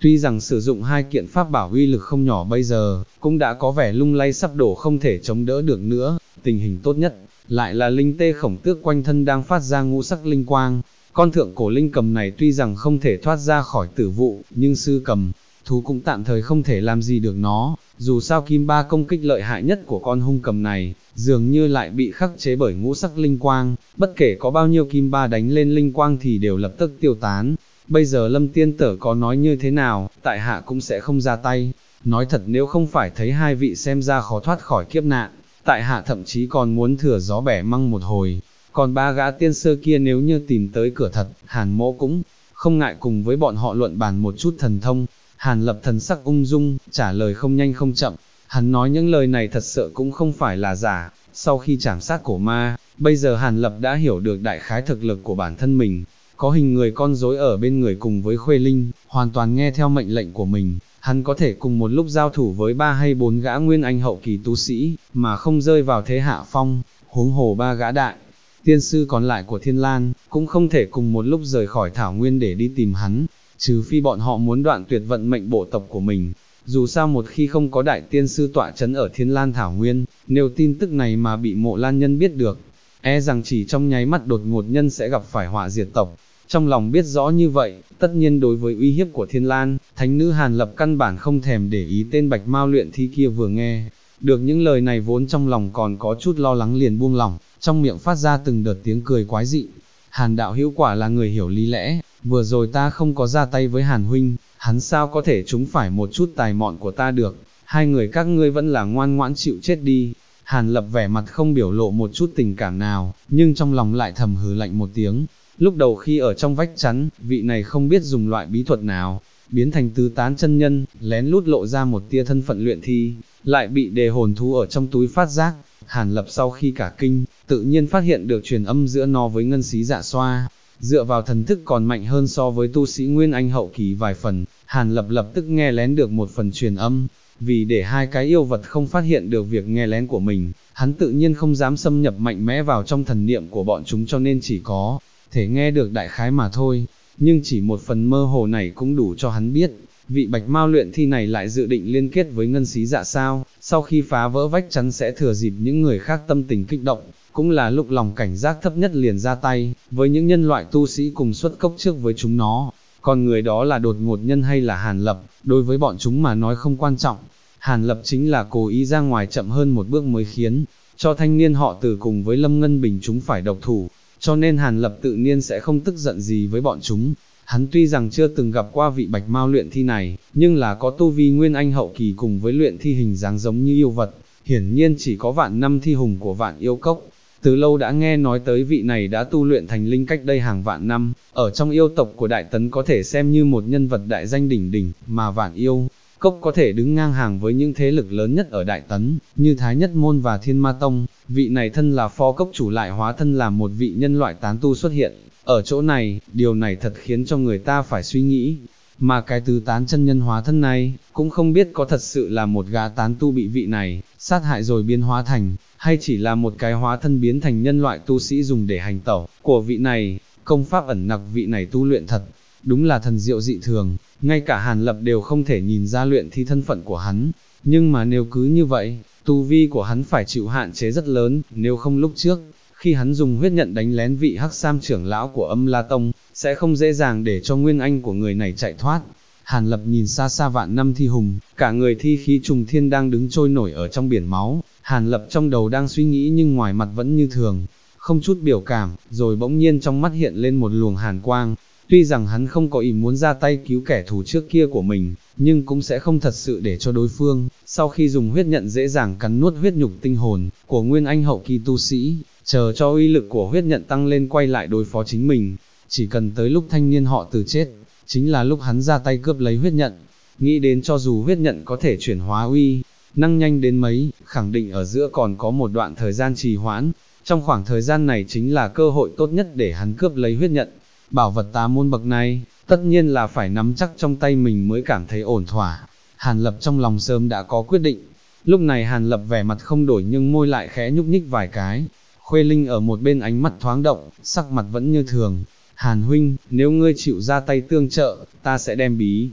Tuy rằng sử dụng hai kiện pháp bảo uy lực không nhỏ bây giờ, cũng đã có vẻ lung lay sắp đổ không thể chống đỡ được nữa, tình hình tốt nhất, lại là linh tê khổng tước quanh thân đang phát ra ngũ sắc linh quang. Con thượng cổ linh cầm này tuy rằng không thể thoát ra khỏi tử vụ, nhưng sư cầm, thú cũng tạm thời không thể làm gì được nó, dù sao kim ba công kích lợi hại nhất của con hung cầm này, dường như lại bị khắc chế bởi ngũ sắc linh quang, bất kể có bao nhiêu kim ba đánh lên linh quang thì đều lập tức tiêu tán. Bây giờ Lâm Tiên Tử có nói như thế nào, tại hạ cũng sẽ không ra tay. Nói thật, nếu không phải thấy hai vị xem ra khó thoát khỏi kiếp nạn, tại hạ thậm chí còn muốn thừa gió bẻ măng một hồi. Còn ba gã tiên sơ kia nếu như tìm tới cửa thật, Hàn Mỗ cũng không ngại cùng với bọn họ luận bàn một chút thần thông. Hàn Lập thần sắc ung dung, trả lời không nhanh không chậm. Hắn nói những lời này thật sự cũng không phải là giả. Sau khi trảm sát cổ ma, bây giờ Hàn Lập đã hiểu được đại khái thực lực của bản thân mình. Có hình người con rối ở bên người cùng với Khuê Linh, hoàn toàn nghe theo mệnh lệnh của mình, hắn có thể cùng một lúc giao thủ với 3 hay 4 gã nguyên anh hậu kỳ tu sĩ, mà không rơi vào thế hạ phong, huống hồ 3 gã đại. Tiên sư còn lại của Thiên Lan, cũng không thể cùng một lúc rời khỏi Thảo Nguyên để đi tìm hắn, trừ phi bọn họ muốn đoạn tuyệt vận mệnh bộ tộc của mình. Dù sao một khi không có đại tiên sư tọa chấn ở Thiên Lan Thảo Nguyên, nếu tin tức này mà bị Mộ Lan Nhân biết được, e rằng chỉ trong nháy mắt đột ngột nhân sẽ gặp phải họa diệt tộc. Trong lòng biết rõ như vậy, tất nhiên đối với uy hiếp của Thiên Lan, thánh nữ Hàn Lập căn bản không thèm để ý tên Bạch Mao luyện thi kia vừa nghe. Được những lời này vốn trong lòng còn có chút lo lắng liền buông lỏng, trong miệng phát ra từng đợt tiếng cười quái dị. Hàn đạo hữu quả là người hiểu lý lẽ, vừa rồi ta không có ra tay với Hàn huynh, hắn sao có thể trúng phải một chút tài mọn của ta được, hai người các ngươi vẫn là ngoan ngoãn chịu chết đi. Hàn Lập vẻ mặt không biểu lộ một chút tình cảm nào, nhưng trong lòng lại thầm hừ lạnh một tiếng. Lúc đầu khi ở trong vách chắn, vị này không biết dùng loại bí thuật nào, biến thành tứ tán chân nhân, lén lút lộ ra một tia thân phận luyện thi, lại bị đề hồn thú ở trong túi phát giác. Hàn Lập sau khi cả kinh, tự nhiên phát hiện được truyền âm giữa nó với ngân xí dạ xoa, dựa vào thần thức còn mạnh hơn so với tu sĩ Nguyên Anh hậu kỳ vài phần. Hàn Lập lập tức nghe lén được một phần truyền âm, vì để hai cái yêu vật không phát hiện được việc nghe lén của mình, hắn tự nhiên không dám xâm nhập mạnh mẽ vào trong thần niệm của bọn chúng, cho nên chỉ có thể nghe được đại khái mà thôi. Nhưng chỉ một phần mơ hồ này cũng đủ cho hắn biết, vị Bạch Mao luyện thi này lại dự định liên kết với ngân xí dạ sao, sau khi phá vỡ vách chắn sẽ thừa dịp những người khác tâm tình kích động, cũng là lúc lòng cảnh giác thấp nhất liền ra tay, với những nhân loại tu sĩ cùng xuất cốc trước với chúng nó. Còn người đó là đột ngột nhân hay là Hàn Lập, đối với bọn chúng mà nói không quan trọng. Hàn Lập chính là cố ý ra ngoài chậm hơn một bước mới khiến cho thanh niên họ Từ cùng với Lâm Ngân Bình chúng phải độc thủ, cho nên Hàn Lập tự nhiên sẽ không tức giận gì với bọn chúng. Hắn tuy rằng chưa từng gặp qua vị Bạch Mao luyện thi này, nhưng là có tu vi Nguyên Anh hậu kỳ cùng với luyện thi hình dáng giống như yêu vật, hiển nhiên chỉ có Vạn Năm thi hùng của Vạn Yêu Cốc. Từ lâu đã nghe nói tới vị này đã tu luyện thành linh cách đây hàng vạn năm, ở trong yêu tộc của Đại Tấn có thể xem như một nhân vật đại danh đỉnh đỉnh, mà Vạn Yêu Cốc có thể đứng ngang hàng với những thế lực lớn nhất ở Đại Tấn, như Thái Nhất Môn và Thiên Ma Tông. Vị này thân là phó cốc chủ lại hóa thân là một vị nhân loại tán tu xuất hiện ở chỗ này, điều này thật khiến cho người ta phải suy nghĩ. Mà cái tứ tán chân nhân hóa thân này, cũng không biết có thật sự là một gã tán tu bị vị này sát hại rồi biến hóa thành, hay chỉ là một cái hóa thân biến thành nhân loại tu sĩ dùng để hành tẩu của vị này. Công pháp ẩn nặc vị này tu luyện thật, đúng là thần diệu dị thường, ngay cả Hàn Lập đều không thể nhìn ra luyện thi thân phận của hắn. Nhưng mà nếu cứ như vậy, tu vi của hắn phải chịu hạn chế rất lớn, nếu không lúc trước, khi hắn dùng huyết nhận đánh lén vị Hắc Sam trưởng lão của Âm La Tông, sẽ không dễ dàng để cho nguyên anh của người này chạy thoát. Hàn Lập nhìn xa xa Vạn Năm thi hùng, cả người thi khí trùng thiên đang đứng trôi nổi ở trong biển máu. Hàn Lập trong đầu đang suy nghĩ nhưng ngoài mặt vẫn như thường, không chút biểu cảm, rồi bỗng nhiên trong mắt hiện lên một luồng hàn quang. Tuy rằng hắn không có ý muốn ra tay cứu kẻ thù trước kia của mình, nhưng cũng sẽ không thật sự để cho đối phương, sau khi dùng huyết nhận dễ dàng cắn nuốt huyết nhục tinh hồn của Nguyên Anh hậu kỳ tu sĩ, chờ cho uy lực của huyết nhận tăng lên quay lại đối phó chính mình. Chỉ cần tới lúc thanh niên họ Từ chết, chính là lúc hắn ra tay cướp lấy huyết nhận. Nghĩ đến cho dù huyết nhận có thể chuyển hóa uy năng nhanh đến mấy, khẳng định ở giữa còn có một đoạn thời gian trì hoãn. Trong khoảng thời gian này chính là cơ hội tốt nhất để hắn cướp lấy huyết nhận. Bảo vật tà môn bậc này, tất nhiên là phải nắm chắc trong tay mình mới cảm thấy ổn thỏa. Hàn Lập trong lòng sớm đã có quyết định. Lúc này Hàn Lập vẻ mặt không đổi nhưng môi lại khẽ nhúc nhích vài cái. Khuê Linh ở một bên ánh mắt thoáng động, sắc mặt vẫn như thường. Hàn huynh, nếu ngươi chịu ra tay tương trợ, ta sẽ đem bí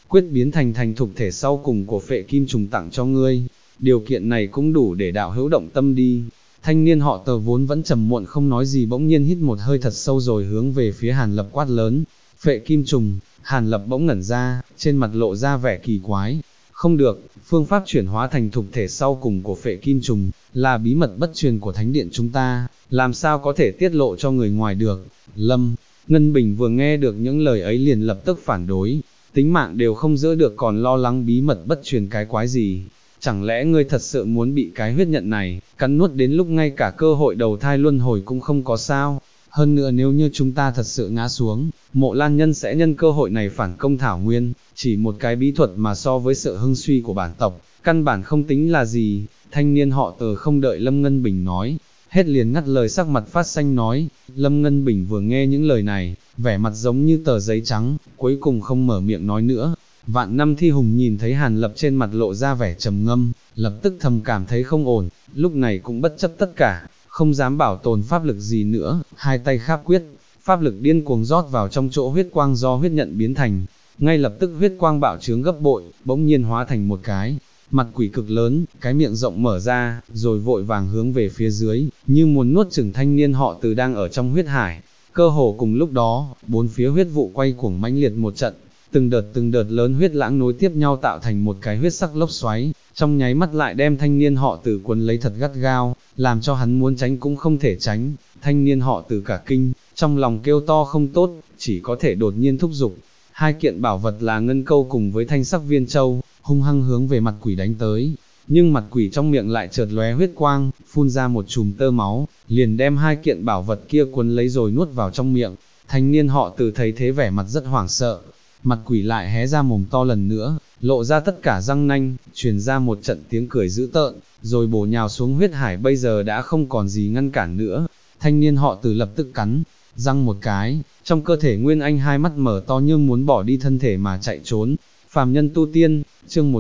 quyết biến thành thành thục thể sau cùng của phệ kim trùng tặng cho ngươi, điều kiện này cũng đủ để đạo hữu động tâm đi. Thanh niên họ Tờ vốn vẫn trầm muộn không nói gì bỗng nhiên hít một hơi thật sâu rồi hướng về phía Hàn Lập quát lớn, phệ kim trùng. Hàn Lập bỗng ngẩn ra, trên mặt lộ ra vẻ kỳ quái. Không được, phương pháp chuyển hóa thành thục thể sau cùng của phệ kim trùng, là bí mật bất truyền của thánh điện chúng ta, làm sao có thể tiết lộ cho người ngoài được. Lâm Ngân Bình vừa nghe được những lời ấy liền lập tức phản đối, tính mạng đều không giữ được còn lo lắng bí mật bất truyền cái quái gì. Chẳng lẽ ngươi thật sự muốn bị cái huyết nhận này, cắn nuốt đến lúc ngay cả cơ hội đầu thai luân hồi cũng không có sao? Hơn nữa nếu như chúng ta thật sự ngã xuống, Mộ Lan Nhân sẽ nhân cơ hội này phản công Thảo Nguyên, chỉ một cái bí thuật mà so với sự hưng suy của bản tộc, căn bản không tính là gì. Thanh niên họ Tờ không đợi Lâm Ngân Bình nói, hết liền ngắt lời sắc mặt phát xanh nói. Lâm Ngân Bình vừa nghe những lời này, vẻ mặt giống như tờ giấy trắng, cuối cùng không mở miệng nói nữa. Vạn Năm Thi Hùng nhìn thấy Hàn Lập trên mặt lộ ra vẻ trầm ngâm, lập tức thầm cảm thấy không ổn, lúc này cũng bất chấp tất cả, không dám bảo tồn pháp lực gì nữa, hai tay kháp quyết, pháp lực điên cuồng rót vào trong chỗ huyết quang do huyết nhận biến thành, ngay lập tức huyết quang bạo trướng gấp bội, bỗng nhiên hóa thành một cái mặt quỷ cực lớn, cái miệng rộng mở ra, rồi vội vàng hướng về phía dưới, như muốn nuốt chửng thanh niên họ Từ đang ở trong huyết hải. Cơ hồ cùng lúc đó, bốn phía huyết vụ quay cuồng mãnh liệt một trận, từng đợt lớn huyết lãng nối tiếp nhau tạo thành một cái huyết sắc lốc xoáy, trong nháy mắt lại đem thanh niên họ Từ cuốn lấy thật gắt gao, làm cho hắn muốn tránh cũng không thể tránh. Thanh niên họ Từ cả kinh, trong lòng kêu to không tốt, chỉ có thể đột nhiên thúc giục hai kiện bảo vật là ngân câu cùng với thanh sắc viên châu, hung hăng hướng về mặt quỷ đánh tới. Nhưng mặt quỷ trong miệng lại chợt lóe huyết quang, phun ra một chùm tơ máu, liền đem hai kiện bảo vật kia cuốn lấy rồi nuốt vào trong miệng. Thanh niên họ Từ thấy thế vẻ mặt rất hoảng sợ, mặt quỷ lại hé ra mồm to lần nữa, lộ ra tất cả răng nanh, truyền ra một trận tiếng cười dữ tợn, rồi bổ nhào xuống huyết hải bây giờ đã không còn gì ngăn cản nữa. Thanh niên họ Từ lập tức cắn răng một cái, trong cơ thể Nguyên Anh hai mắt mở to như muốn bỏ đi thân thể mà chạy trốn. Phàm nhân tu tiên, chương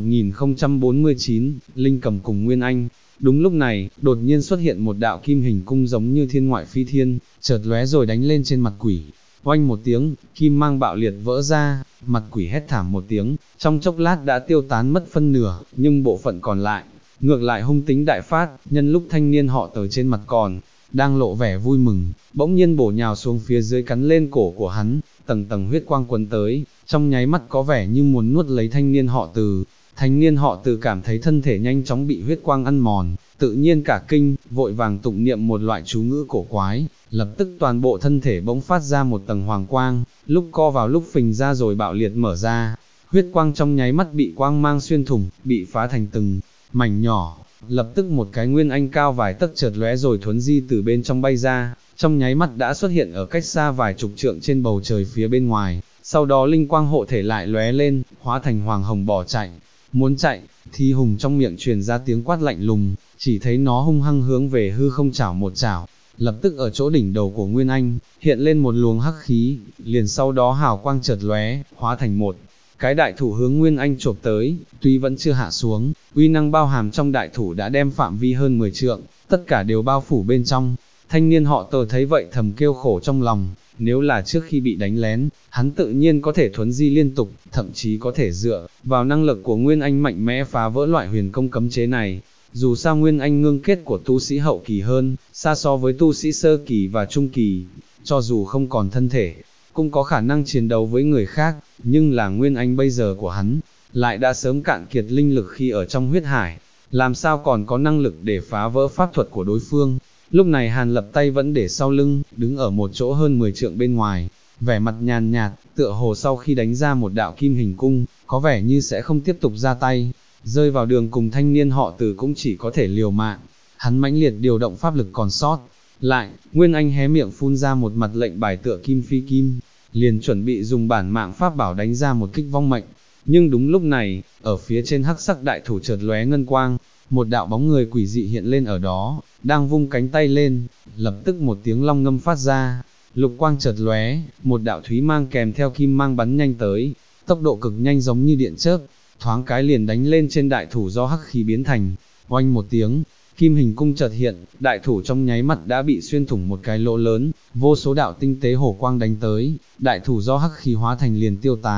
1049, Linh Cầm cùng Nguyên Anh. Đúng lúc này, đột nhiên xuất hiện một đạo kim hình cung giống như thiên ngoại phi thiên, chợt lóe rồi đánh lên trên mặt quỷ. Oanh một tiếng, kim mang bạo liệt vỡ ra, mặt quỷ hét thảm một tiếng, trong chốc lát đã tiêu tán mất phân nửa, nhưng bộ phận còn lại, ngược lại hung tính đại phát, nhân lúc thanh niên họ Tờ trên mặt còn đang lộ vẻ vui mừng, bỗng nhiên bổ nhào xuống phía dưới cắn lên cổ của hắn, tầng tầng huyết quang quấn tới, trong nháy mắt có vẻ như muốn nuốt lấy thanh niên họ Từ. Thanh niên họ Từ cảm thấy thân thể nhanh chóng bị huyết quang ăn mòn, tự nhiên cả kinh, vội vàng tụng niệm một loại chú ngữ cổ quái, lập tức toàn bộ thân thể bỗng phát ra một tầng hoàng quang, lúc co vào lúc phình ra rồi bạo liệt mở ra, huyết quang trong nháy mắt bị quang mang xuyên thủng, bị phá thành từng mảnh nhỏ, lập tức một cái Nguyên Anh cao vài tấc chợt lóe rồi thuấn di từ bên trong bay ra, trong nháy mắt đã xuất hiện ở cách xa vài chục trượng trên bầu trời phía bên ngoài, sau đó linh quang hộ thể lại lóe lên, hóa thành hoàng hồng bỏ chạy. Muốn chạy, Thi Hùng trong miệng truyền ra tiếng quát lạnh lùng, chỉ thấy nó hung hăng hướng về hư không chảo một chảo, lập tức ở chỗ đỉnh đầu của Nguyên Anh, hiện lên một luồng hắc khí, liền sau đó hào quang chợt lóe, hóa thành một cái đại thủ hướng Nguyên Anh chộp tới, tuy vẫn chưa hạ xuống, uy năng bao hàm trong đại thủ đã đem phạm vi hơn 10 trượng, tất cả đều bao phủ bên trong. Thanh niên họ Tờ thấy vậy thầm kêu khổ trong lòng, nếu là trước khi bị đánh lén, hắn tự nhiên có thể thuấn di liên tục, thậm chí có thể dựa vào năng lực của Nguyên Anh mạnh mẽ phá vỡ loại huyền công cấm chế này. Dù sao Nguyên Anh ngưng kết của tu sĩ hậu kỳ hơn, xa so với tu sĩ sơ kỳ và trung kỳ, cho dù không còn thân thể, cũng có khả năng chiến đấu với người khác, nhưng là Nguyên Anh bây giờ của hắn, lại đã sớm cạn kiệt linh lực khi ở trong huyết hải, làm sao còn có năng lực để phá vỡ pháp thuật của đối phương. Lúc này Hàn Lập tay vẫn để sau lưng, đứng ở một chỗ hơn 10 trượng bên ngoài, vẻ mặt nhàn nhạt, tựa hồ sau khi đánh ra một đạo kim hình cung, có vẻ như sẽ không tiếp tục ra tay, rơi vào đường cùng thanh niên họ Từ cũng chỉ có thể liều mạng. Hắn mãnh liệt điều động pháp lực còn sót lại, Nguyên Anh hé miệng phun ra một mặt lệnh bài tựa kim phi kim, liền chuẩn bị dùng bản mạng pháp bảo đánh ra một kích vong mệnh. Nhưng đúng lúc này, ở phía trên hắc sắc đại thủ chợt lóe ngân quang, một đạo bóng người quỷ dị hiện lên ở đó, đang vung cánh tay lên, lập tức một tiếng long ngâm phát ra, lục quang chợt lóe, một đạo thúy mang kèm theo kim mang bắn nhanh tới, tốc độ cực nhanh giống như điện chớp, thoáng cái liền đánh lên trên đại thủ do hắc khí biến thành. Oanh một tiếng, kim hình cung chợt hiện, đại thủ trong nháy mắt đã bị xuyên thủng một cái lỗ lớn, vô số đạo tinh tế hổ quang đánh tới, đại thủ do hắc khí hóa thành liền tiêu tán.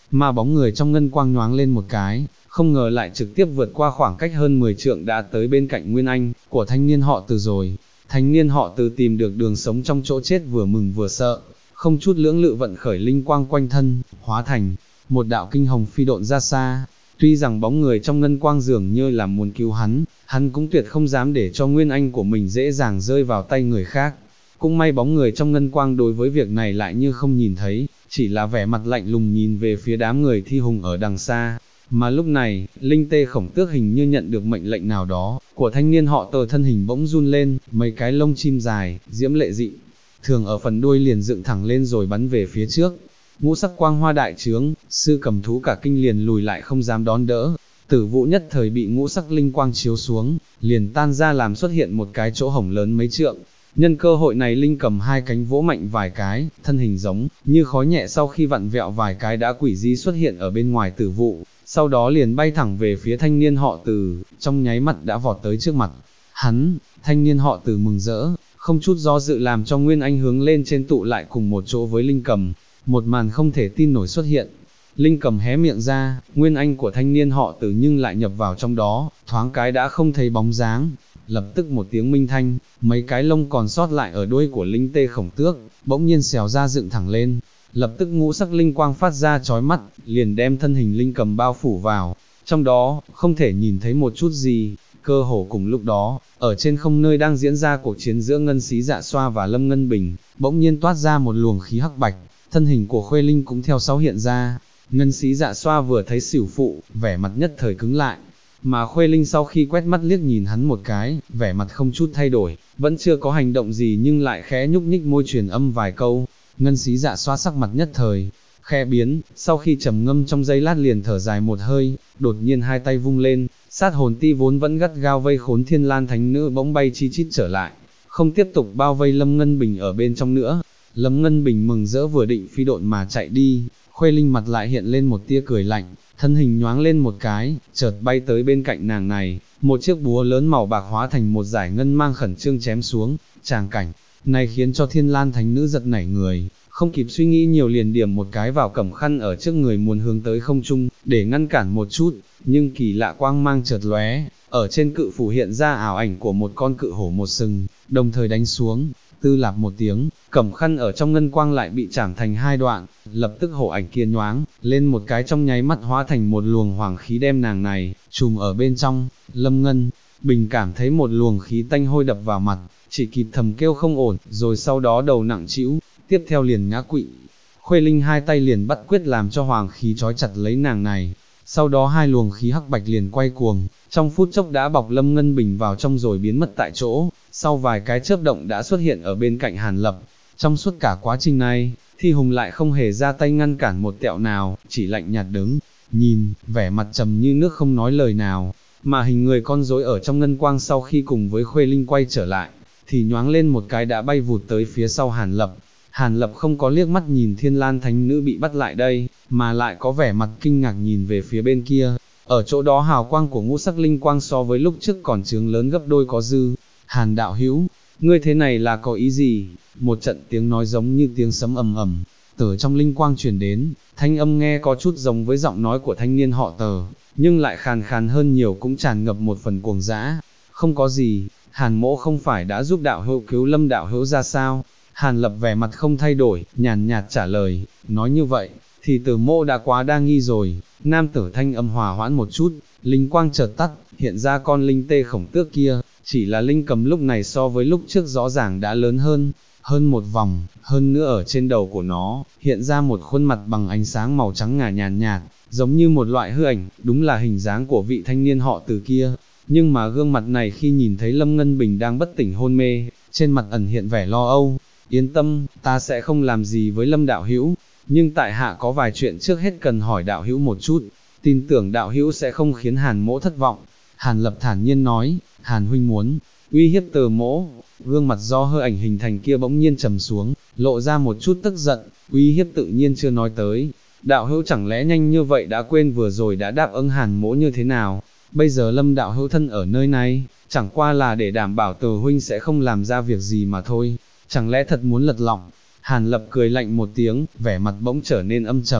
mà bóng người trong ngân quang nhoáng lên một cái, không ngờ lại trực tiếp vượt qua khoảng cách hơn 10 trượng đã tới bên cạnh Nguyên Anh của thanh niên họ Từ rồi. Thanh niên họ Từ tìm được đường sống trong chỗ chết vừa mừng vừa sợ, không chút lưỡng lự vận khởi linh quang quanh thân, hóa thành một đạo kinh hồng phi độn ra xa. Tuy rằng bóng người trong ngân quang dường như là muốn cứu hắn cũng tuyệt không dám để cho Nguyên Anh của mình dễ dàng rơi vào tay người khác. Cũng may bóng người trong ngân quang đối với việc này lại như không nhìn thấy, chỉ là vẻ mặt lạnh lùng nhìn về phía đám người thi hùng ở đằng xa. Mà lúc này, Linh Tê Khổng Tước hình như nhận được mệnh lệnh nào đó, của thanh niên họ Từ, thân hình bỗng run lên, mấy cái lông chim dài, diễm lệ dị thường ở phần đuôi liền dựng thẳng lên rồi bắn về phía trước. Ngũ sắc quang hoa đại trướng, sư cầm thú cả kinh liền lùi lại không dám đón đỡ. Tử Vũ nhất thời bị ngũ sắc linh quang chiếu xuống, liền tan ra làm xuất hiện một cái chỗ hổng lớn mấy trượng. Nhân cơ hội này Linh cầm hai cánh vỗ mạnh vài cái, thân hình giống như khói nhẹ sau khi vặn vẹo vài cái đã quỷ dị xuất hiện ở bên ngoài Tử Vũ, sau đó liền bay thẳng về phía thanh niên họ Từ, trong nháy mắt đã vọt tới trước mặt hắn. Thanh niên họ Từ mừng rỡ, không chút do dự làm cho Nguyên Anh hướng lên trên tụ lại cùng một chỗ với Linh cầm. Một màn không thể tin nổi xuất hiện. Linh cầm hé miệng ra, Nguyên Anh của thanh niên họ Từ nhưng lại nhập vào trong đó, thoáng cái đã không thấy bóng dáng. Lập tức một tiếng minh thanh, mấy cái lông còn sót lại ở đuôi của Linh Tê Khổng Tước, bỗng nhiên xèo ra dựng thẳng lên. Lập tức ngũ sắc linh quang phát ra chói mắt, liền đem thân hình Linh cầm bao phủ vào. Trong đó, không thể nhìn thấy một chút gì. Cơ hồ cùng lúc đó, ở trên không nơi đang diễn ra cuộc chiến giữa Ngân Xí Dạ Xoa và Lâm Ngân Bình, bỗng nhiên toát ra một luồng khí hắc bạch, thân hình của Khuê Linh cũng theo sau hiện ra. Ngân Xí Dạ Xoa vừa thấy xỉu phụ, vẻ mặt nhất thời cứng lại, mà Khuê Linh sau khi quét mắt liếc nhìn hắn một cái, vẻ mặt không chút thay đổi, vẫn chưa có hành động gì nhưng lại khẽ nhúc nhích môi truyền âm vài câu. Ngân Xí Dạ Xoa sắc mặt nhất thời khẽ biến, sau khi trầm ngâm trong giây lát liền thở dài một hơi, đột nhiên hai tay vung lên, sát hồn ti vốn vẫn gắt gao vây khốn Thiên Lan Thánh Nữ bỗng bay chi chít trở lại, không tiếp tục bao vây Lâm Ngân Bình ở bên trong nữa. Lâm Ngân Bình mừng rỡ vừa định phi độn mà chạy đi, Khuê Linh mặt lại hiện lên một tia cười lạnh, thân hình nhoáng lên một cái, chợt bay tới bên cạnh nàng này, một chiếc búa lớn màu bạc hóa thành một dải ngân mang khẩn trương chém xuống. Tràng cảnh này khiến cho Thiên Lan Thánh Nữ giật nảy người, không kịp suy nghĩ nhiều liền điểm một cái vào cẩm khăn ở trước người muốn hướng tới không trung, để ngăn cản một chút, nhưng kỳ lạ quang mang chợt lóe, ở trên cự phủ hiện ra ảo ảnh của một con cự hổ một sừng, đồng thời đánh xuống. Tư lạp một tiếng, cẩm khăn ở trong ngân quang lại bị chảm thành hai đoạn, lập tức hổ ảnh kia nhoáng lên một cái trong nháy mắt hóa thành một luồng hoàng khí đem nàng này trùm ở bên trong. Lâm Ngân Bình cảm thấy một luồng khí tanh hôi đập vào mặt, chỉ kịp thầm kêu không ổn, rồi sau đó đầu nặng trĩu, tiếp theo liền ngã quỵ. Khuê Linh hai tay liền bắt quyết làm cho hoàng khí trói chặt lấy nàng này, sau đó hai luồng khí hắc bạch liền quay cuồng, trong phút chốc đã bọc Lâm Ngân Bình vào trong rồi biến mất tại chỗ. Sau vài cái chớp động đã xuất hiện ở bên cạnh Hàn Lập. Trong suốt cả quá trình này, Thi Hùng lại không hề ra tay ngăn cản một tẹo nào, chỉ lạnh nhạt đứng nhìn, vẻ mặt trầm như nước không nói lời nào. Mà hình người con rối ở trong ngân quang sau khi cùng với Khuê Linh quay trở lại, thì nhoáng lên một cái đã bay vụt tới phía sau Hàn Lập. Hàn Lập không có liếc mắt nhìn Thiên Lan Thánh Nữ bị bắt lại đây, mà lại có vẻ mặt kinh ngạc nhìn về phía bên kia. Ở chỗ đó hào quang của ngũ sắc linh quang so với lúc trước còn chướng lớn gấp đôi có dư. Hàn đạo hữu, ngươi thế này là có ý gì? Một trận tiếng nói giống như tiếng sấm ầm ầm từ trong linh quang truyền đến, thanh âm nghe có chút giống với giọng nói của thanh niên họ Tờ, nhưng lại khàn khàn hơn nhiều, cũng tràn ngập một phần cuồng dã. Không có gì, Hàn mỗ không phải đã giúp đạo hữu cứu Lâm đạo hữu ra sao? Hàn Lập vẻ mặt không thay đổi, nhàn nhạt trả lời. Nói như vậy, thì Tử mỗ đã quá đa nghi rồi. Nam tử thanh âm hòa hoãn một chút, linh quang chợt tắt, hiện ra con Linh Tê Khổng Tước kia. Chỉ là Linh cầm lúc này so với lúc trước rõ ràng đã lớn hơn một vòng, hơn nữa ở trên đầu của nó, hiện ra một khuôn mặt bằng ánh sáng màu trắng ngà nhàn nhạt, giống như một loại hư ảnh, đúng là hình dáng của vị thanh niên họ Từ kia. Nhưng mà gương mặt này khi nhìn thấy Lâm Ngân Bình đang bất tỉnh hôn mê, trên mặt ẩn hiện vẻ lo âu. Yên tâm, ta sẽ không làm gì với Lâm đạo hữu, nhưng tại hạ có vài chuyện trước hết cần hỏi đạo hữu một chút, tin tưởng đạo hữu sẽ không khiến Hàn mỗ thất vọng. Hàn Lập thản nhiên nói. Hàn huynh muốn uy hiếp Từ mỗ? Gương mặt do hư ảnh hình thành kia bỗng nhiên trầm xuống, lộ ra một chút tức giận. Uy hiếp tự nhiên chưa nói tới, đạo hữu chẳng lẽ nhanh như vậy đã quên vừa rồi đã đáp ứng Hàn mỗ như thế nào? Bây giờ Lâm đạo hữu thân ở nơi này, chẳng qua là để đảm bảo Từ huynh sẽ không làm ra việc gì mà thôi, chẳng lẽ thật muốn lật lọng? Hàn Lập cười lạnh một tiếng, vẻ mặt bỗng trở nên âm trầm.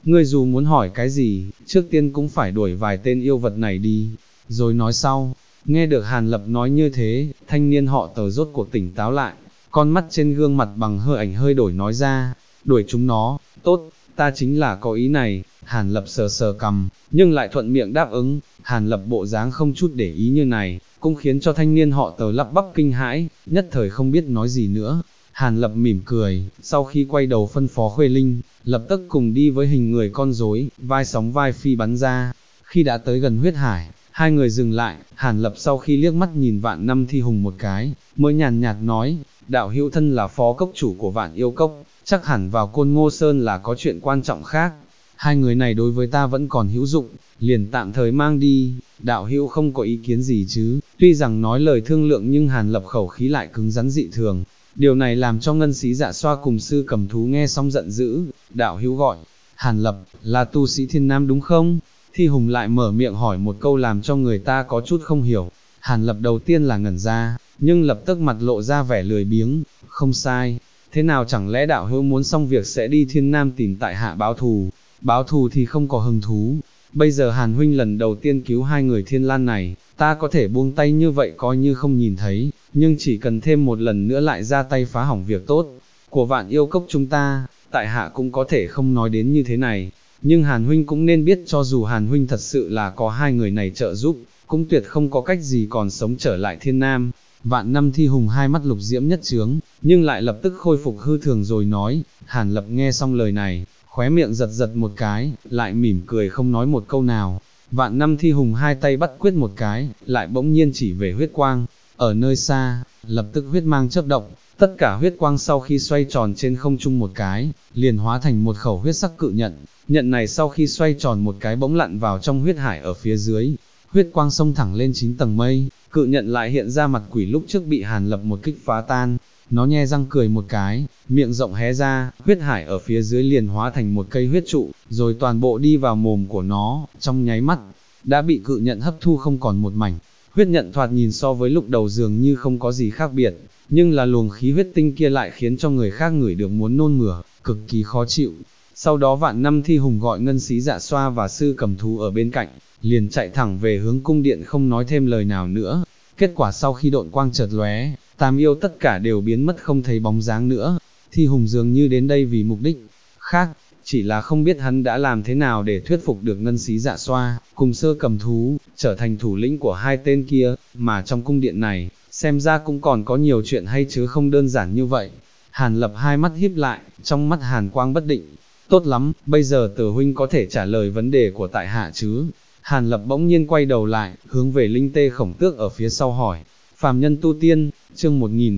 ngươi dù muốn hỏi cái gì, trước tiên cũng phải đuổi vài tên yêu vật này đi, rồi nói sau. Nghe được Hàn Lập nói như thế, thanh niên họ Tờ rốt cuộc tỉnh táo lại, con mắt trên gương mặt bằng hơi ảnh hơi đổi nói ra, đuổi chúng nó, tốt, ta chính là có ý này. Hàn Lập sờ sờ cằm, nhưng lại thuận miệng đáp ứng. Hàn Lập bộ dáng không chút để ý như này, cũng khiến cho thanh niên họ Tờ lắp bắp kinh hãi, nhất thời không biết nói gì nữa. Hàn Lập mỉm cười, sau khi quay đầu phân phó Khuê Linh, lập tức cùng đi với hình người con rối, vai sóng vai phi bắn ra. Khi đã tới gần huyết hải, hai người dừng lại. Hàn Lập sau khi liếc mắt nhìn Vạn Năm Thi Hùng một cái, mới nhàn nhạt nói, đạo hữu thân là phó cốc chủ của Vạn Yêu Cốc, chắc hẳn vào Côn Ngô Sơn là có chuyện quan trọng khác. Hai người này đối với ta vẫn còn hữu dụng, liền tạm thời mang đi, đạo hữu không có ý kiến gì chứ. Tuy rằng nói lời thương lượng nhưng Hàn Lập khẩu khí lại cứng rắn dị thường. Điều này làm cho Ngân Xí Dạ Xoa cùng Sư Cầm Thú nghe xong giận dữ. Đạo hữu gọi, Hàn Lập, là tu sĩ Thiên Nam đúng không? Thi Hùng lại mở miệng hỏi một câu làm cho người ta có chút không hiểu. Hàn Lập đầu tiên là ngẩn ra, nhưng lập tức mặt lộ ra vẻ lười biếng. Không sai, thế nào chẳng lẽ đạo hữu muốn xong việc sẽ đi Thiên Nam tìm tại hạ báo thù? Báo thù thì không có hứng thú. Bây giờ Hàn huynh lần đầu tiên cứu hai người Thiên Lan này, ta có thể buông tay như vậy coi như không nhìn thấy, nhưng chỉ cần thêm một lần nữa lại ra tay phá hỏng việc tốt của Vạn Yêu Cốc chúng ta, tại hạ cũng có thể không nói đến như thế này. Nhưng Hàn huynh cũng nên biết, cho dù Hàn huynh thật sự là có hai người này trợ giúp, cũng tuyệt không có cách gì còn sống trở lại Thiên Nam. Vạn Năm Thi Hùng hai mắt lục diễm nhất chướng, nhưng lại lập tức khôi phục hư thường rồi nói. Hàn Lập nghe xong lời này, khóe miệng giật giật một cái, lại mỉm cười không nói một câu nào. Vạn Năm Thi Hùng hai tay bắt quyết một cái, lại bỗng nhiên chỉ về huyết quang. Ở nơi xa, lập tức huyết mang chớp động, tất cả huyết quang sau khi xoay tròn trên không trung một cái, liền hóa thành một khẩu huyết sắc cự nhận. Nhận này sau khi xoay tròn một cái bỗng lặn vào trong huyết hải ở phía dưới. Huyết quang xông thẳng lên 9 tầng mây, cự nhận lại hiện ra mặt quỷ lúc trước bị Hàn Lập một kích phá tan. Nó nhe răng cười một cái, miệng rộng hé ra, huyết hải ở phía dưới liền hóa thành một cây huyết trụ, rồi toàn bộ đi vào mồm của nó, trong nháy mắt, đã bị cự nhận hấp thu không còn một mảnh. Huyết nhận thoạt nhìn so với lúc đầu dường như không có gì khác biệt, nhưng là luồng khí huyết tinh kia lại khiến cho người khác ngửi được muốn nôn mửa, cực kỳ khó chịu. Sau đó Vạn Năm Thi Hùng gọi Ngân Xí Dạ Xoa và Sư Cầm Thú ở bên cạnh, liền chạy thẳng về hướng cung điện không nói thêm lời nào nữa. Kết quả sau khi độn quang chợt lóe, tam yêu tất cả đều biến mất không thấy bóng dáng nữa. Thi Hùng dường như đến đây vì mục đích khác, chỉ là không biết hắn đã làm thế nào để thuyết phục được Ngân Xí Dạ Xoa, cùng Sơ Cầm Thú, trở thành thủ lĩnh của hai tên kia, mà trong cung điện này, xem ra cũng còn có nhiều chuyện hay chứ không đơn giản như vậy. Hàn Lập hai mắt híp lại, trong mắt hàn quang bất định. Tốt lắm, bây giờ Tử huynh có thể trả lời vấn đề của tại hạ chứ? Hàn Lập bỗng nhiên quay đầu lại, hướng về Linh Tê Khổng Tước ở phía sau hỏi. Phàm nhân tu tiên, chương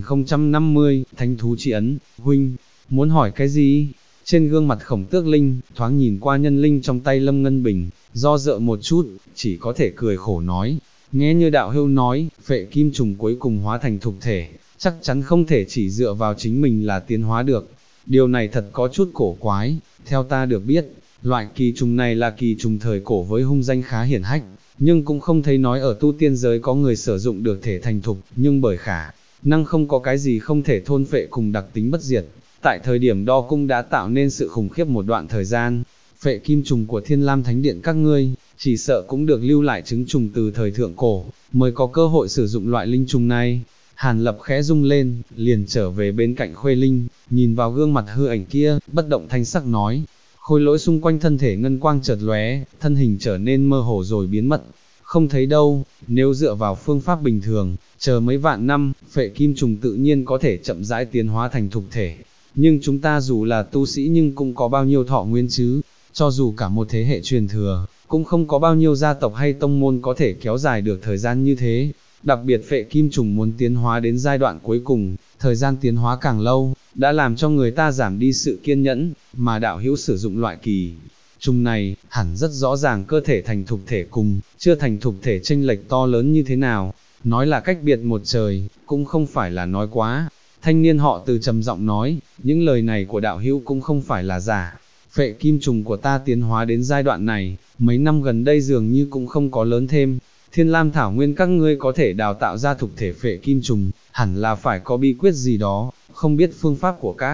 1050, Thánh thú chi ấn. Huynh, muốn hỏi cái gì? Trên gương mặt Khổng Tước Linh, thoáng nhìn qua nhân linh trong tay Lâm Ngân Bình, do dự một chút, chỉ có thể cười khổ nói. Nghe như đạo hữu nói, phệ kim trùng cuối cùng hóa thành thục thể, chắc chắn không thể chỉ dựa vào chính mình là tiến hóa được. Điều này thật có chút cổ quái. Theo ta được biết, loại kỳ trùng này là kỳ trùng thời cổ với hung danh khá hiển hách, nhưng cũng không thấy nói ở tu tiên giới có người sử dụng được thể thành thục, nhưng bởi khả năng không có cái gì không thể thôn phệ cùng đặc tính bất diệt. Tại thời điểm đo cung đã tạo nên sự khủng khiếp một đoạn thời gian. Phệ kim trùng của Thiên Lam Thánh Điện các ngươi, chỉ sợ cũng được lưu lại trứng trùng từ thời thượng cổ, mới có cơ hội sử dụng loại linh trùng này. Hàn Lập khẽ rung lên, liền trở về bên cạnh Khuê Linh, nhìn vào gương mặt hư ảnh kia, bất động thanh sắc nói. Khôi Lỗi xung quanh thân thể ngân quang chợt lóe, thân hình trở nên mơ hồ rồi biến mất. Không thấy đâu, nếu dựa vào phương pháp bình thường, chờ mấy vạn năm, phệ kim trùng tự nhiên có thể chậm rãi tiến hóa thành thục thể. Nhưng chúng ta dù là tu sĩ nhưng cũng có bao nhiêu thọ nguyên chứ, cho dù cả một thế hệ truyền thừa, cũng không có bao nhiêu gia tộc hay tông môn có thể kéo dài được thời gian như thế. Đặc biệt phệ kim trùng muốn tiến hóa đến giai đoạn cuối cùng, thời gian tiến hóa càng lâu, đã làm cho người ta giảm đi sự kiên nhẫn, mà đạo hữu sử dụng loại kỳ trùng này, hẳn rất rõ ràng cơ thể thành thục thể cùng, chưa thành thục thể chênh lệch to lớn như thế nào, nói là cách biệt một trời, cũng không phải là nói quá. Thanh niên họ Từ trầm giọng nói, những lời này của đạo hữu cũng không phải là giả. Phệ kim trùng của ta tiến hóa đến giai đoạn này, mấy năm gần đây dường như cũng không có lớn thêm. Thiên Lam Thảo Nguyên các ngươi có thể đào tạo ra thục thể phệ kim trùng, hẳn là phải có bí quyết gì đó, không biết phương pháp của các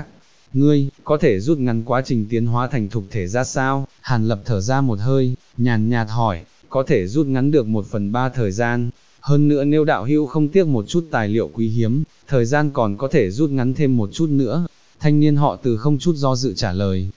ngươi, có thể rút ngắn quá trình tiến hóa thành thục thể ra sao? Hàn Lập thở ra một hơi, nhàn nhạt hỏi, có thể rút ngắn được 1/3 thời gian, hơn nữa nếu đạo hữu không tiếc một chút tài liệu quý hiếm, thời gian còn có thể rút ngắn thêm một chút nữa. Thanh niên họ Từ không chút do dự trả lời,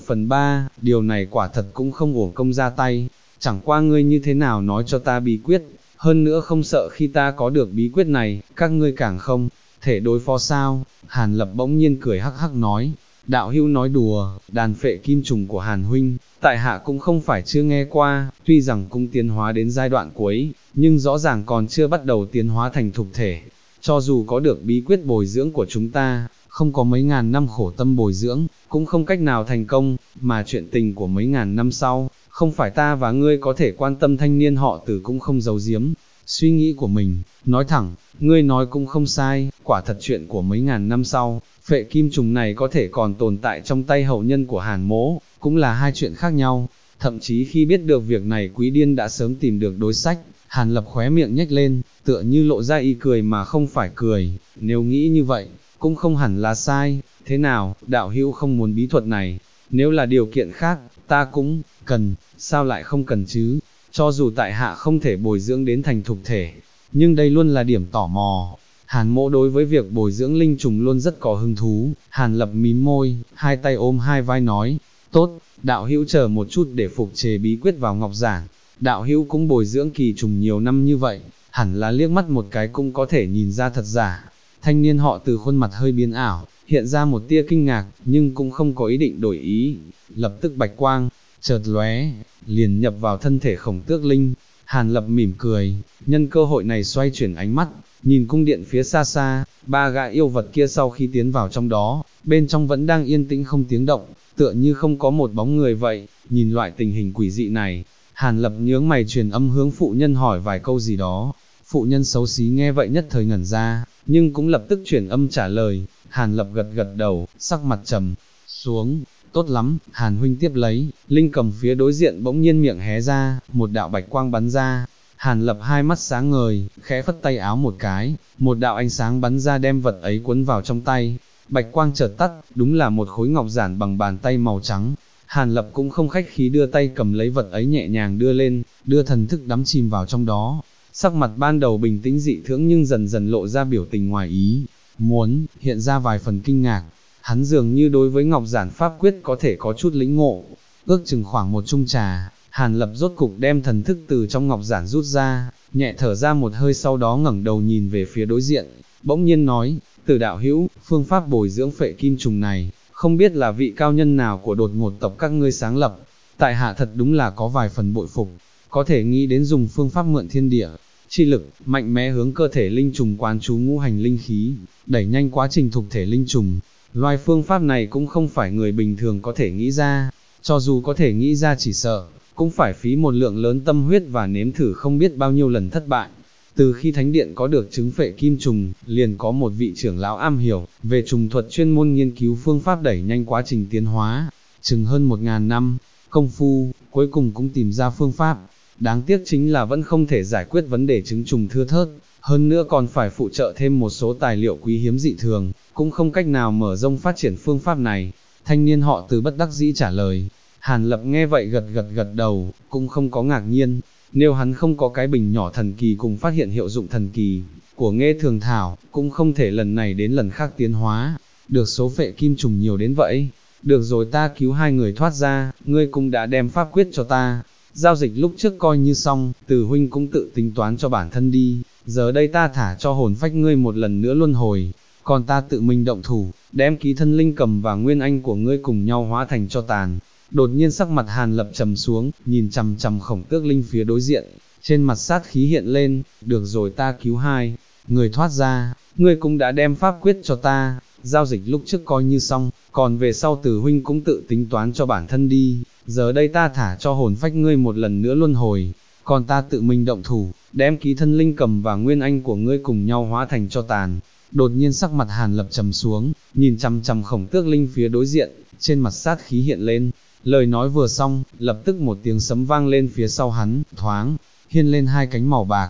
1/3, điều này quả thật cũng không uổng công ra tay, chẳng qua ngươi như thế nào nói cho ta bí quyết, hơn nữa không sợ khi ta có được bí quyết này, các ngươi càng không thể đối phó sao? Hàn Lập bỗng nhiên cười hắc hắc nói, đạo hữu nói đùa, đàn phệ kim trùng của Hàn huynh, tại hạ cũng không phải chưa nghe qua, tuy rằng cũng tiến hóa đến giai đoạn cuối, nhưng rõ ràng còn chưa bắt đầu tiến hóa thành thục thể. Cho dù có được bí quyết bồi dưỡng của chúng ta, không có mấy ngàn năm khổ tâm bồi dưỡng, cũng không cách nào thành công, mà chuyện tình của mấy ngàn năm sau, không phải ta và ngươi có thể quan tâm. Thanh niên họ Từ cũng không giấu giếm suy nghĩ của mình, nói thẳng, ngươi nói cũng không sai, quả thật chuyện của mấy ngàn năm sau, phệ kim trùng này có thể còn tồn tại trong tay hậu nhân của Hàn Mỗ, cũng là hai chuyện khác nhau. Thậm chí khi biết được việc này Quý Điên đã sớm tìm được đối sách. Hàn Lập khóe miệng nhếch lên, tựa như lộ ra ý cười mà không phải cười, nếu nghĩ như vậy, cũng không hẳn là sai. Thế nào, đạo hữu không muốn bí thuật này, nếu là điều kiện khác, ta cũng cần, sao lại không cần chứ? Cho dù tại hạ không thể bồi dưỡng đến thành thục thể, nhưng đây luôn là điểm tò mò. Hàn Mỗ đối với việc bồi dưỡng linh trùng luôn rất có hứng thú. Hàn Lập mím môi, hai tay ôm hai vai nói, tốt, đạo hữu chờ một chút để phục chế bí quyết vào ngọc giản. Đạo hữu cũng bồi dưỡng kỳ trùng nhiều năm như vậy, hẳn là liếc mắt một cái cũng có thể nhìn ra thật giả. Thanh niên họ Từ khuôn mặt hơi biến ảo, hiện ra một tia kinh ngạc, nhưng cũng không có ý định đổi ý. Lập tức bạch quang chợt lóe, liền nhập vào thân thể Khổng Tước Linh. Hàn Lập mỉm cười, nhân cơ hội này xoay chuyển ánh mắt, nhìn cung điện phía xa xa, ba gã yêu vật kia sau khi tiến vào trong đó, bên trong vẫn đang yên tĩnh không tiếng động, tựa như không có một bóng người vậy. Nhìn loại tình hình quỷ dị này, Hàn Lập nhướng mày truyền âm hướng phụ nhân hỏi vài câu gì đó. Phụ nhân xấu xí nghe vậy nhất thời ngẩn ra, nhưng cũng lập tức truyền âm trả lời. Hàn Lập gật gật đầu, sắc mặt trầm xuống. Tốt lắm, Hàn huynh tiếp lấy. Linh cầm phía đối diện bỗng nhiên miệng hé ra, một đạo bạch quang bắn ra. Hàn Lập hai mắt sáng ngời, khẽ phất tay áo một cái, một đạo ánh sáng bắn ra đem vật ấy cuốn vào trong tay. Bạch quang chợt tắt, đúng là một khối ngọc giản bằng bàn tay màu trắng. Hàn Lập cũng không khách khí đưa tay cầm lấy vật ấy nhẹ nhàng đưa lên, đưa thần thức đắm chìm vào trong đó. Sắc mặt ban đầu bình tĩnh dị thường nhưng dần dần lộ ra biểu tình ngoài ý muốn, hiện ra vài phần kinh ngạc. Hắn dường như đối với ngọc giản pháp quyết có thể có chút lĩnh ngộ. Ước chừng khoảng một chung trà, Hàn Lập rốt cục đem thần thức từ trong ngọc giản rút ra, nhẹ thở ra một hơi, sau đó ngẩng đầu nhìn về phía đối diện, bỗng nhiên nói, Từ đạo hữu, phương pháp bồi dưỡng phệ kim trùng này, không biết là vị cao nhân nào của Đột Ngột tộc các ngươi sáng lập, tại hạ thật đúng là có vài phần bội phục, có thể nghĩ đến dùng phương pháp mượn thiên địa chi lực, mạnh mẽ hướng cơ thể linh trùng quán chú ngũ hành linh khí, đẩy nhanh quá trình thục thể linh trùng. Loại phương pháp này cũng không phải người bình thường có thể nghĩ ra, cho dù có thể nghĩ ra chỉ sợ, cũng phải phí một lượng lớn tâm huyết và nếm thử không biết bao nhiêu lần thất bại. Từ khi Thánh Điện có được trứng phệ kim trùng, liền có một vị trưởng lão am hiểu về trùng thuật chuyên môn nghiên cứu phương pháp đẩy nhanh quá trình tiến hóa, chừng hơn 1000 năm công phu, cuối cùng cũng tìm ra phương pháp. Đáng tiếc chính là vẫn không thể giải quyết vấn đề trứng trùng thưa thớt, hơn nữa còn phải phụ trợ thêm một số tài liệu quý hiếm dị thường, cũng không cách nào mở rộng phát triển phương pháp này. Thanh niên họ Từ bất đắc dĩ trả lời. Hàn Lập nghe vậy gật đầu, cũng không có ngạc nhiên, nếu hắn không có cái bình nhỏ thần kỳ cùng phát hiện hiệu dụng thần kỳ của Nghê Thường Thảo, cũng không thể lần này đến lần khác tiến hóa được số phệ kim trùng nhiều đến vậy. Được rồi, ta cứu hai người thoát ra, ngươi cũng đã đem pháp quyết cho ta, giao dịch lúc trước coi như xong, Từ huynh cũng tự tính toán cho bản thân đi, giờ đây ta thả cho hồn phách ngươi một lần nữa luân hồi, còn ta tự mình động thủ, đem ký thân linh cầm và nguyên anh của ngươi cùng nhau hóa thành cho tàn. Đột nhiên sắc mặt Hàn Lập trầm xuống, nhìn chằm chằm Khổng Tước Linh phía đối diện, trên mặt sát khí hiện lên. Được rồi, ta cứu hai người thoát ra, ngươi cũng đã đem pháp quyết cho ta, giao dịch lúc trước coi như xong, còn về sau Từ huynh cũng tự tính toán cho bản thân đi, giờ đây ta thả cho hồn phách ngươi một lần nữa luân hồi, còn ta tự mình động thủ, đem ký thân linh cầm và nguyên anh của ngươi cùng nhau hóa thành cho tàn. Đột nhiên sắc mặt Hàn Lập trầm xuống, nhìn chằm chằm Khổng Tước Linh phía đối diện, trên mặt sát khí hiện lên. Lời nói vừa xong, lập tức một tiếng sấm vang lên phía sau hắn, thoáng hiên lên hai cánh màu bạc.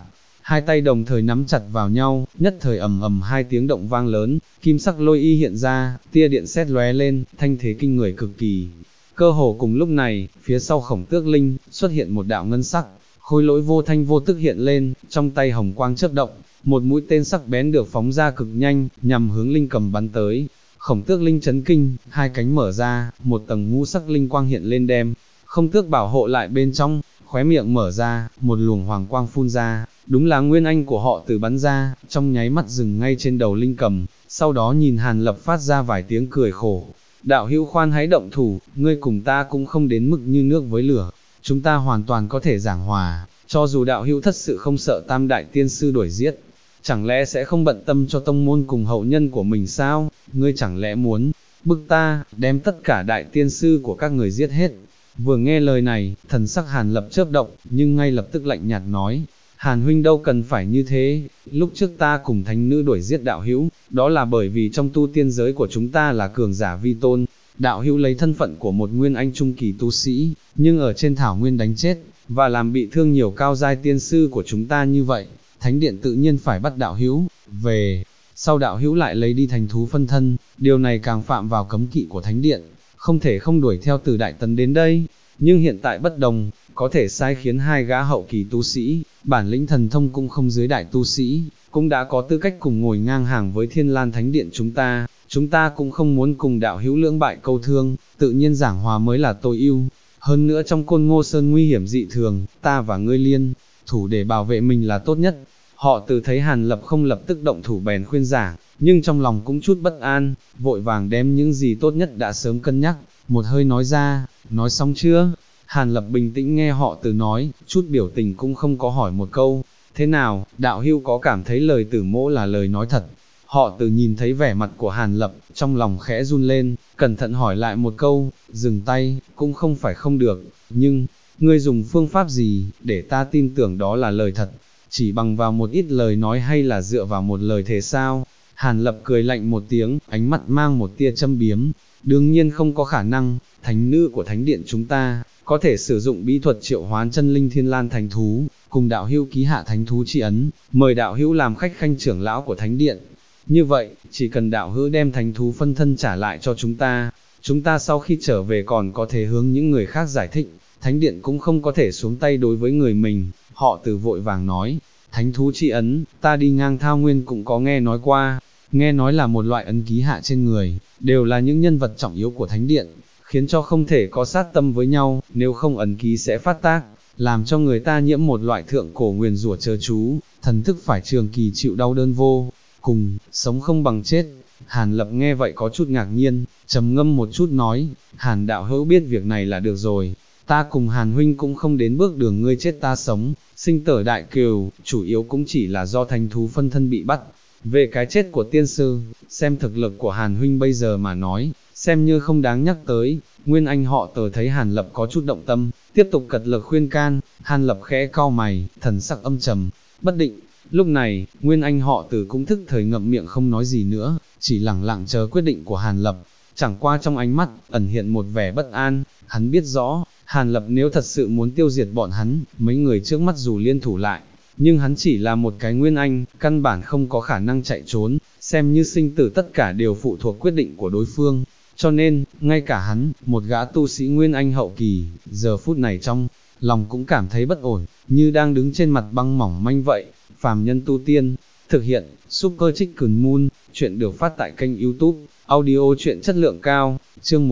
hai tay đồng thời nắm chặt vào nhau, nhất thời ầm ầm hai tiếng động vang lớn, kim sắc lôi y hiện ra, tia điện sét lóe lên, thanh thế kinh người cực kỳ. Cơ hồ cùng lúc này, phía sau Khổng Tước Linh, xuất hiện một đạo ngân sắc, khôi lỗi vô thanh vô tức hiện lên, trong tay hồng quang chớp động, một mũi tên sắc bén được phóng ra cực nhanh, nhằm hướng Linh Cầm bắn tới. Khổng Tước Linh chấn kinh, hai cánh mở ra, một tầng ngũ sắc linh quang hiện lên đem, Không Tước bảo hộ lại bên trong, khóe miệng mở ra, một luồng hoàng quang phun ra, đúng là nguyên anh của họ từ bắn ra, trong nháy mắt dừng ngay trên đầu Linh Cầm, sau đó nhìn Hàn Lập phát ra vài tiếng cười khổ. Đạo hữu khoan hãy động thủ, ngươi cùng ta cũng không đến mức như nước với lửa, chúng ta hoàn toàn có thể giảng hòa, cho dù đạo hữu thật sự không sợ tam đại tiên sư đuổi giết, chẳng lẽ sẽ không bận tâm cho tông môn cùng hậu nhân của mình sao, ngươi chẳng lẽ muốn bức ta, đem tất cả đại tiên sư của các người giết hết. Vừa nghe lời này, thần sắc Hàn Lập chớp động, nhưng ngay lập tức lạnh nhạt nói, Hàn huynh đâu cần phải như thế, lúc trước ta cùng thánh nữ đuổi giết đạo hữu, đó là bởi vì trong tu tiên giới của chúng ta là cường giả vi tôn, đạo hữu lấy thân phận của một nguyên anh trung kỳ tu sĩ, nhưng ở trên thảo nguyên đánh chết, và làm bị thương nhiều cao giai tiên sư của chúng ta như vậy, thánh điện tự nhiên phải bắt đạo hữu về. Sau đạo hữu lại lấy đi thành thú phân thân, điều này càng phạm vào cấm kỵ của thánh điện, không thể không đuổi theo từ Đại Tấn đến đây, nhưng hiện tại bất đồng, có thể sai khiến hai gã hậu kỳ tu sĩ, bản lĩnh thần thông cũng không dưới đại tu sĩ, cũng đã có tư cách cùng ngồi ngang hàng với Thiên Lan Thánh Điện chúng ta cũng không muốn cùng đạo hữu lưỡng bại câu thương, tự nhiên giảng hòa mới là tối ưu. Hơn nữa trong Côn Ngô Sơn nguy hiểm dị thường, ta và ngươi liên thủ để bảo vệ mình là tốt nhất. Họ Từ thấy Hàn Lập không lập tức động thủ bèn khuyên giảng, nhưng trong lòng cũng chút bất an, vội vàng đem những gì tốt nhất đã sớm cân nhắc, một hơi nói ra. Nói xong chưa? Hàn Lập bình tĩnh nghe Họ Từ nói, chút biểu tình cũng không có, hỏi một câu, thế nào, đạo hữu có cảm thấy lời Tử mỗ là lời nói thật? Họ Từ nhìn thấy vẻ mặt của Hàn Lập, trong lòng khẽ run lên, cẩn thận hỏi lại một câu, dừng tay, cũng không phải không được, nhưng, ngươi dùng phương pháp gì, để ta tin tưởng đó là lời thật, chỉ bằng vào một ít lời nói hay là dựa vào một lời thề sao? Hàn Lập cười lạnh một tiếng, ánh mắt mang một tia châm biếm, đương nhiên không có khả năng, thánh nữ của thánh điện chúng ta, có thể sử dụng bí thuật triệu hoán chân linh thiên lan thánh thú, cùng đạo hữu ký hạ thánh thú tri ấn, mời đạo hữu làm khách khanh trưởng lão của thánh điện. Như vậy, chỉ cần đạo hữu đem thánh thú phân thân trả lại cho chúng ta sau khi trở về còn có thể hướng những người khác giải thích, thánh điện cũng không có thể xuống tay đối với người mình. Họ Từ vội vàng nói, thánh thú tri ấn, ta đi ngang thao nguyên cũng có nghe nói qua, nghe nói là một loại ấn ký hạ trên người, đều là những nhân vật trọng yếu của thánh điện, khiến cho không thể có sát tâm với nhau, nếu không ấn ký sẽ phát tác, làm cho người ta nhiễm một loại thượng cổ nguyền rủa chớ chú, thần thức phải trường kỳ chịu đau đớn vô cùng, sống không bằng chết. Hàn Lập nghe vậy có chút ngạc nhiên, trầm ngâm một chút nói, Hàn đạo hữu biết việc này là được rồi, ta cùng Hàn huynh cũng không đến bước đường ngươi chết ta sống, sinh tử đại cừu, chủ yếu cũng chỉ là do thánh thú phân thân bị bắt. Về cái chết của tiên sư, xem thực lực của Hàn huynh bây giờ mà nói, xem như không đáng nhắc tới. Nguyên anh Họ Từ thấy Hàn Lập có chút động tâm, tiếp tục cật lực khuyên can. Hàn Lập khẽ cau mày, thần sắc âm trầm, bất định. Lúc này, Nguyên anh Họ Từ cũng thức thời ngậm miệng không nói gì nữa, chỉ lẳng lặng chờ quyết định của Hàn Lập. Chẳng qua trong ánh mắt, ẩn hiện một vẻ bất an, hắn biết rõ, Hàn Lập nếu thật sự muốn tiêu diệt bọn hắn, mấy người trước mắt dù liên thủ lại, nhưng hắn chỉ là một cái nguyên anh, căn bản không có khả năng chạy trốn, xem như sinh tử tất cả đều phụ thuộc quyết định của đối phương. Cho nên, ngay cả hắn, một gã tu sĩ nguyên anh hậu kỳ, giờ phút này trong lòng cũng cảm thấy bất ổn, như đang đứng trên mặt băng mỏng manh vậy. Phàm Nhân Tu Tiên, thực hiện, Super Chicken Moon, chuyện được phát tại kênh YouTube, audio chuyện chất lượng cao, chương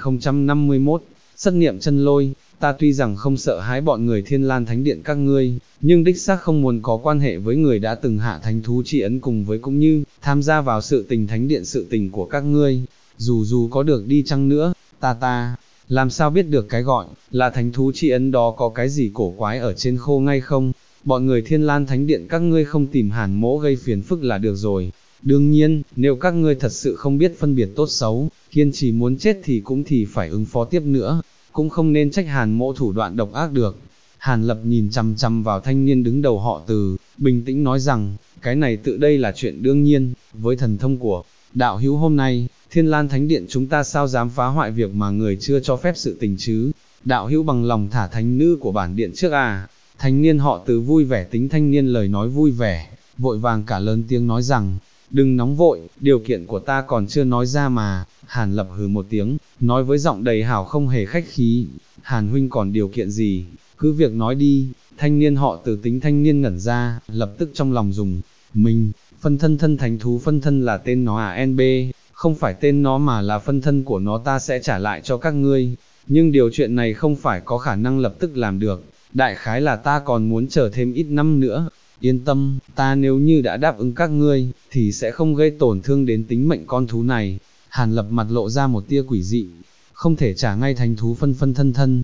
1051, Sất Niệm Chân Lôi. Ta tuy rằng không sợ hãi bọn người Thiên Lan Thánh Điện các ngươi, nhưng đích xác không muốn có quan hệ với người đã từng hạ thánh thú tri ấn cùng với cũng như tham gia vào sự tình Thánh Điện sự tình của các ngươi. Dù có được đi chăng nữa, ta làm sao biết được cái gọi là thánh thú tri ấn đó có cái gì cổ quái ở trên khô ngay không? Bọn người Thiên Lan Thánh Điện các ngươi không tìm Hàn mỗ gây phiền phức là được rồi. Đương nhiên, nếu các ngươi thật sự không biết phân biệt tốt xấu, kiên trì muốn chết thì cũng phải ứng phó tiếp nữa, cũng không nên trách Hàn mỗ thủ đoạn độc ác được. Hàn Lập nhìn chằm chằm vào thanh niên đứng đầu Họ Từ, bình tĩnh nói rằng, cái này tự đây là chuyện đương nhiên, với thần thông của đạo hữu hôm nay, Thiên Lan Thánh Điện chúng ta sao dám phá hoại việc mà người chưa cho phép sự tình chứ? Đạo hữu bằng lòng thả thánh nữ của bản điện trước à? Thanh niên họ Từ vui vẻ tính thanh niên lời nói vui vẻ, vội vàng cả lớn tiếng nói rằng, đừng nóng vội, điều kiện của ta còn chưa nói ra mà. Hàn Lập hừ một tiếng, nói với giọng đầy hảo không hề khách khí, Hàn huynh còn điều kiện gì, cứ việc nói đi. Thanh niên họ Từ tính thanh niên ngẩn ra, lập tức trong lòng dùng mình, phân thân thân thánh thú phân thân là tên nó à, NB, không phải tên nó mà là phân thân của nó, ta sẽ trả lại cho các ngươi, nhưng điều chuyện này không phải có khả năng lập tức làm được, đại khái là ta còn muốn chờ thêm ít năm nữa. Yên tâm, ta nếu như đã đáp ứng các ngươi, thì sẽ không gây tổn thương đến tính mệnh con thú này. Hàn Lập mặt lộ ra một tia quỷ dị, không thể trả ngay thành thú phân phân thân thân.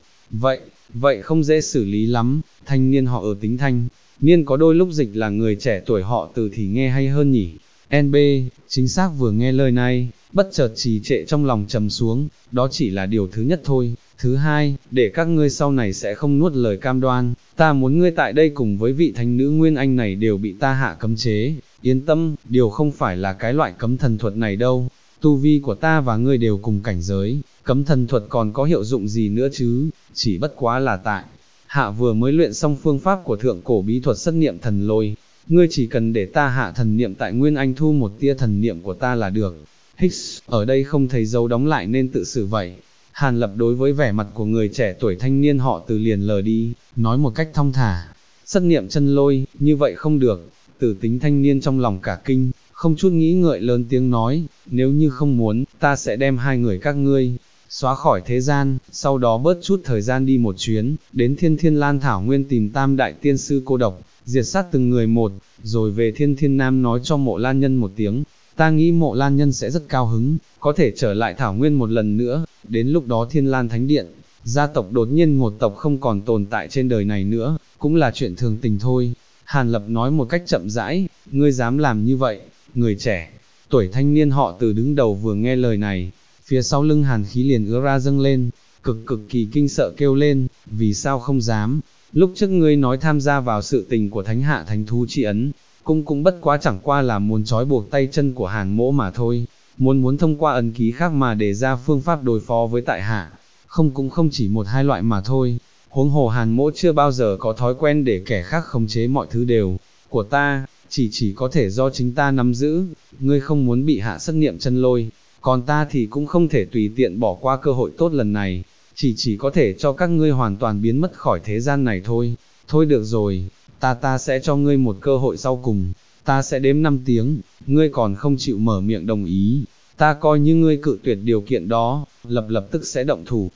Vậy không dễ xử lý lắm. Thanh niên họ ở tính thanh niên có đôi lúc dịch là người trẻ tuổi họ Từ thì nghe hay hơn nhỉ. NB, chính xác. Vừa nghe lời này, bất chợt trì trệ trong lòng trầm xuống, đó chỉ là điều thứ nhất thôi. Thứ hai, để các ngươi sau này sẽ không nuốt lời cam đoan, ta muốn ngươi tại đây cùng với vị thánh nữ Nguyên Anh này đều bị ta hạ cấm chế. Yên tâm, điều không phải là cái loại cấm thần thuật này đâu, tu vi của ta và ngươi đều cùng cảnh giới, cấm thần thuật còn có hiệu dụng gì nữa chứ, chỉ bất quá là tại hạ vừa mới luyện xong phương pháp của thượng cổ bí thuật xét niệm thần lôi, ngươi chỉ cần để ta hạ thần niệm tại Nguyên Anh thu một tia thần niệm của ta là được. Hích, ở đây không thấy dấu đóng lại nên tự xử vậy. Hàn Lập đối với vẻ mặt của người trẻ tuổi thanh niên họ Từ liền lờ đi, nói một cách thong thả, xét niệm chân lôi, như vậy không được. Tử tính thanh niên trong lòng cả kinh, không chút nghĩ ngợi lớn tiếng nói, nếu như không muốn, ta sẽ đem hai người các ngươi xóa khỏi thế gian, sau đó bớt chút thời gian đi một chuyến, đến Thiên Thiên Lan Thảo Nguyên tìm Tam Đại Tiên Sư cô độc, diệt sát từng người một, rồi về Thiên Thiên Nam nói cho Mộ Lan Nhân một tiếng. Ta nghĩ Mộ Lan Nhân sẽ rất cao hứng, có thể trở lại Thảo Nguyên một lần nữa, đến lúc đó Thiên Lan Thánh Điện, gia tộc đột nhiên một tộc không còn tồn tại trên đời này nữa, cũng là chuyện thường tình thôi. Hàn Lập nói một cách chậm rãi, ngươi dám làm như vậy. Người trẻ tuổi thanh niên họ Từ đứng đầu vừa nghe lời này, phía sau lưng hàn khí liền ứa ra dâng lên, cực kỳ kinh sợ kêu lên, vì sao không dám, lúc trước ngươi nói tham gia vào sự tình của thánh hạ thánh thú tri ấn, cũng bất quá chẳng qua là muốn trói buộc tay chân của Hàn mỗ mà thôi, muốn thông qua ấn ký khác mà để ra phương pháp đối phó với tại hạ, cũng không chỉ một hai loại mà thôi. Huống hồ Hàn mỗ chưa bao giờ có thói quen để kẻ khác khống chế mọi thứ đều của ta, chỉ có thể do chính ta nắm giữ. Ngươi không muốn bị hạ xét niệm chân lôi, còn ta thì cũng không thể tùy tiện bỏ qua cơ hội tốt lần này, chỉ có thể cho các ngươi hoàn toàn biến mất khỏi thế gian này thôi. Thôi được rồi, ta sẽ cho ngươi một cơ hội sau cùng, ta sẽ đếm 5 tiếng, ngươi còn không chịu mở miệng đồng ý, ta coi như ngươi cự tuyệt điều kiện đó, lập tức sẽ động thủ.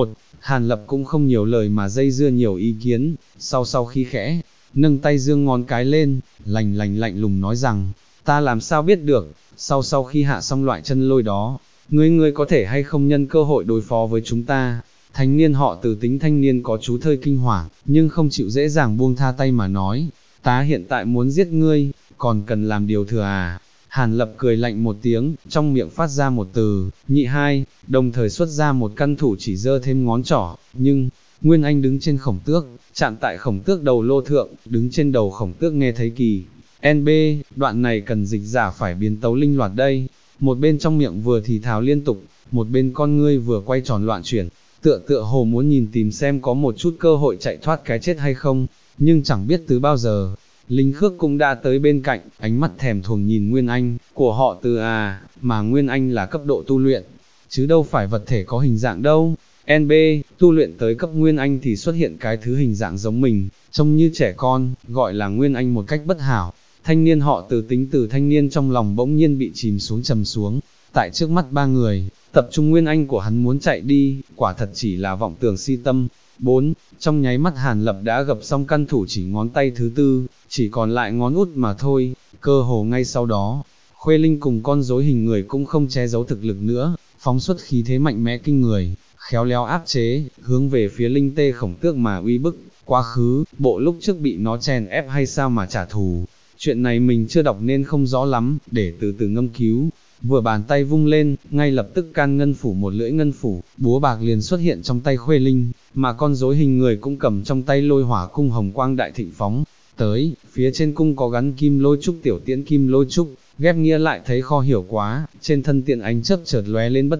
Hàn Lập cũng không nhiều lời mà dây dưa nhiều ý kiến, sau khi khẽ nâng tay dương ngón cái lên, lạnh lùng nói rằng, ta làm sao biết được, sau khi hạ xong loại chân lôi đó, ngươi có thể hay không nhân cơ hội đối phó với chúng ta. Thanh niên họ Từ tính thanh niên có chú thơi kinh hoàng, nhưng không chịu dễ dàng buông tha tay mà nói, ta hiện tại muốn giết ngươi, còn cần làm điều thừa à. Hàn Lập cười lạnh một tiếng, trong miệng phát ra một từ, nhị hai, đồng thời xuất ra một căn thủ chỉ giơ thêm ngón trỏ, nhưng, Nguyên Anh đứng trên khổng tước, chạm tại khổng tước đầu lô thượng, đứng trên đầu khổng tước nghe thấy kỳ. NB, đoạn này cần dịch giả phải biến tấu linh loạt đây. Một bên trong miệng vừa thì thào liên tục, một bên con ngươi vừa quay tròn loạn chuyển, tựa hồ muốn nhìn tìm xem có một chút cơ hội chạy thoát cái chết hay không, nhưng chẳng biết từ bao giờ. Linh Khước cũng đã tới bên cạnh, ánh mắt thèm thuồng nhìn Nguyên Anh của họ Từ à, mà Nguyên Anh là cấp độ tu luyện, chứ đâu phải vật thể có hình dạng đâu. NB, tu luyện tới cấp Nguyên Anh thì xuất hiện cái thứ hình dạng giống mình, trông như trẻ con, gọi là Nguyên Anh một cách bất hảo. Thanh niên họ Từ tính từ thanh niên trong lòng bỗng nhiên bị chìm xuống, tại trước mắt ba người, tập trung Nguyên Anh của hắn muốn chạy đi, quả thật chỉ là vọng tưởng si tâm. Trong nháy mắt Hàn Lập đã gập xong căn thủ chỉ ngón tay thứ tư, chỉ còn lại ngón út mà thôi, cơ hồ ngay sau đó, Khuê Linh cùng con rối hình người cũng không che giấu thực lực nữa, phóng xuất khí thế mạnh mẽ kinh người, khéo léo áp chế, hướng về phía Linh Tê khổng tước mà uy bức. Quá khứ, bộ lúc trước bị nó chèn ép hay sao mà trả thù, chuyện này mình chưa đọc nên không rõ lắm, để từ từ ngâm cứu. Vừa bàn tay vung lên, ngay lập tức can ngân phủ một lưỡi ngân phủ, búa bạc liền xuất hiện trong tay Khuê Linh, mà con rối hình người cũng cầm trong tay lôi hỏa cung hồng quang đại thịnh phóng tới, phía trên cung có gắn kim lôi trúc tiểu tiễn kim lôi trúc, ghép nghĩa lại thấy khó hiểu quá, trên thân tiện ánh chớp chợt lóe lên bất định,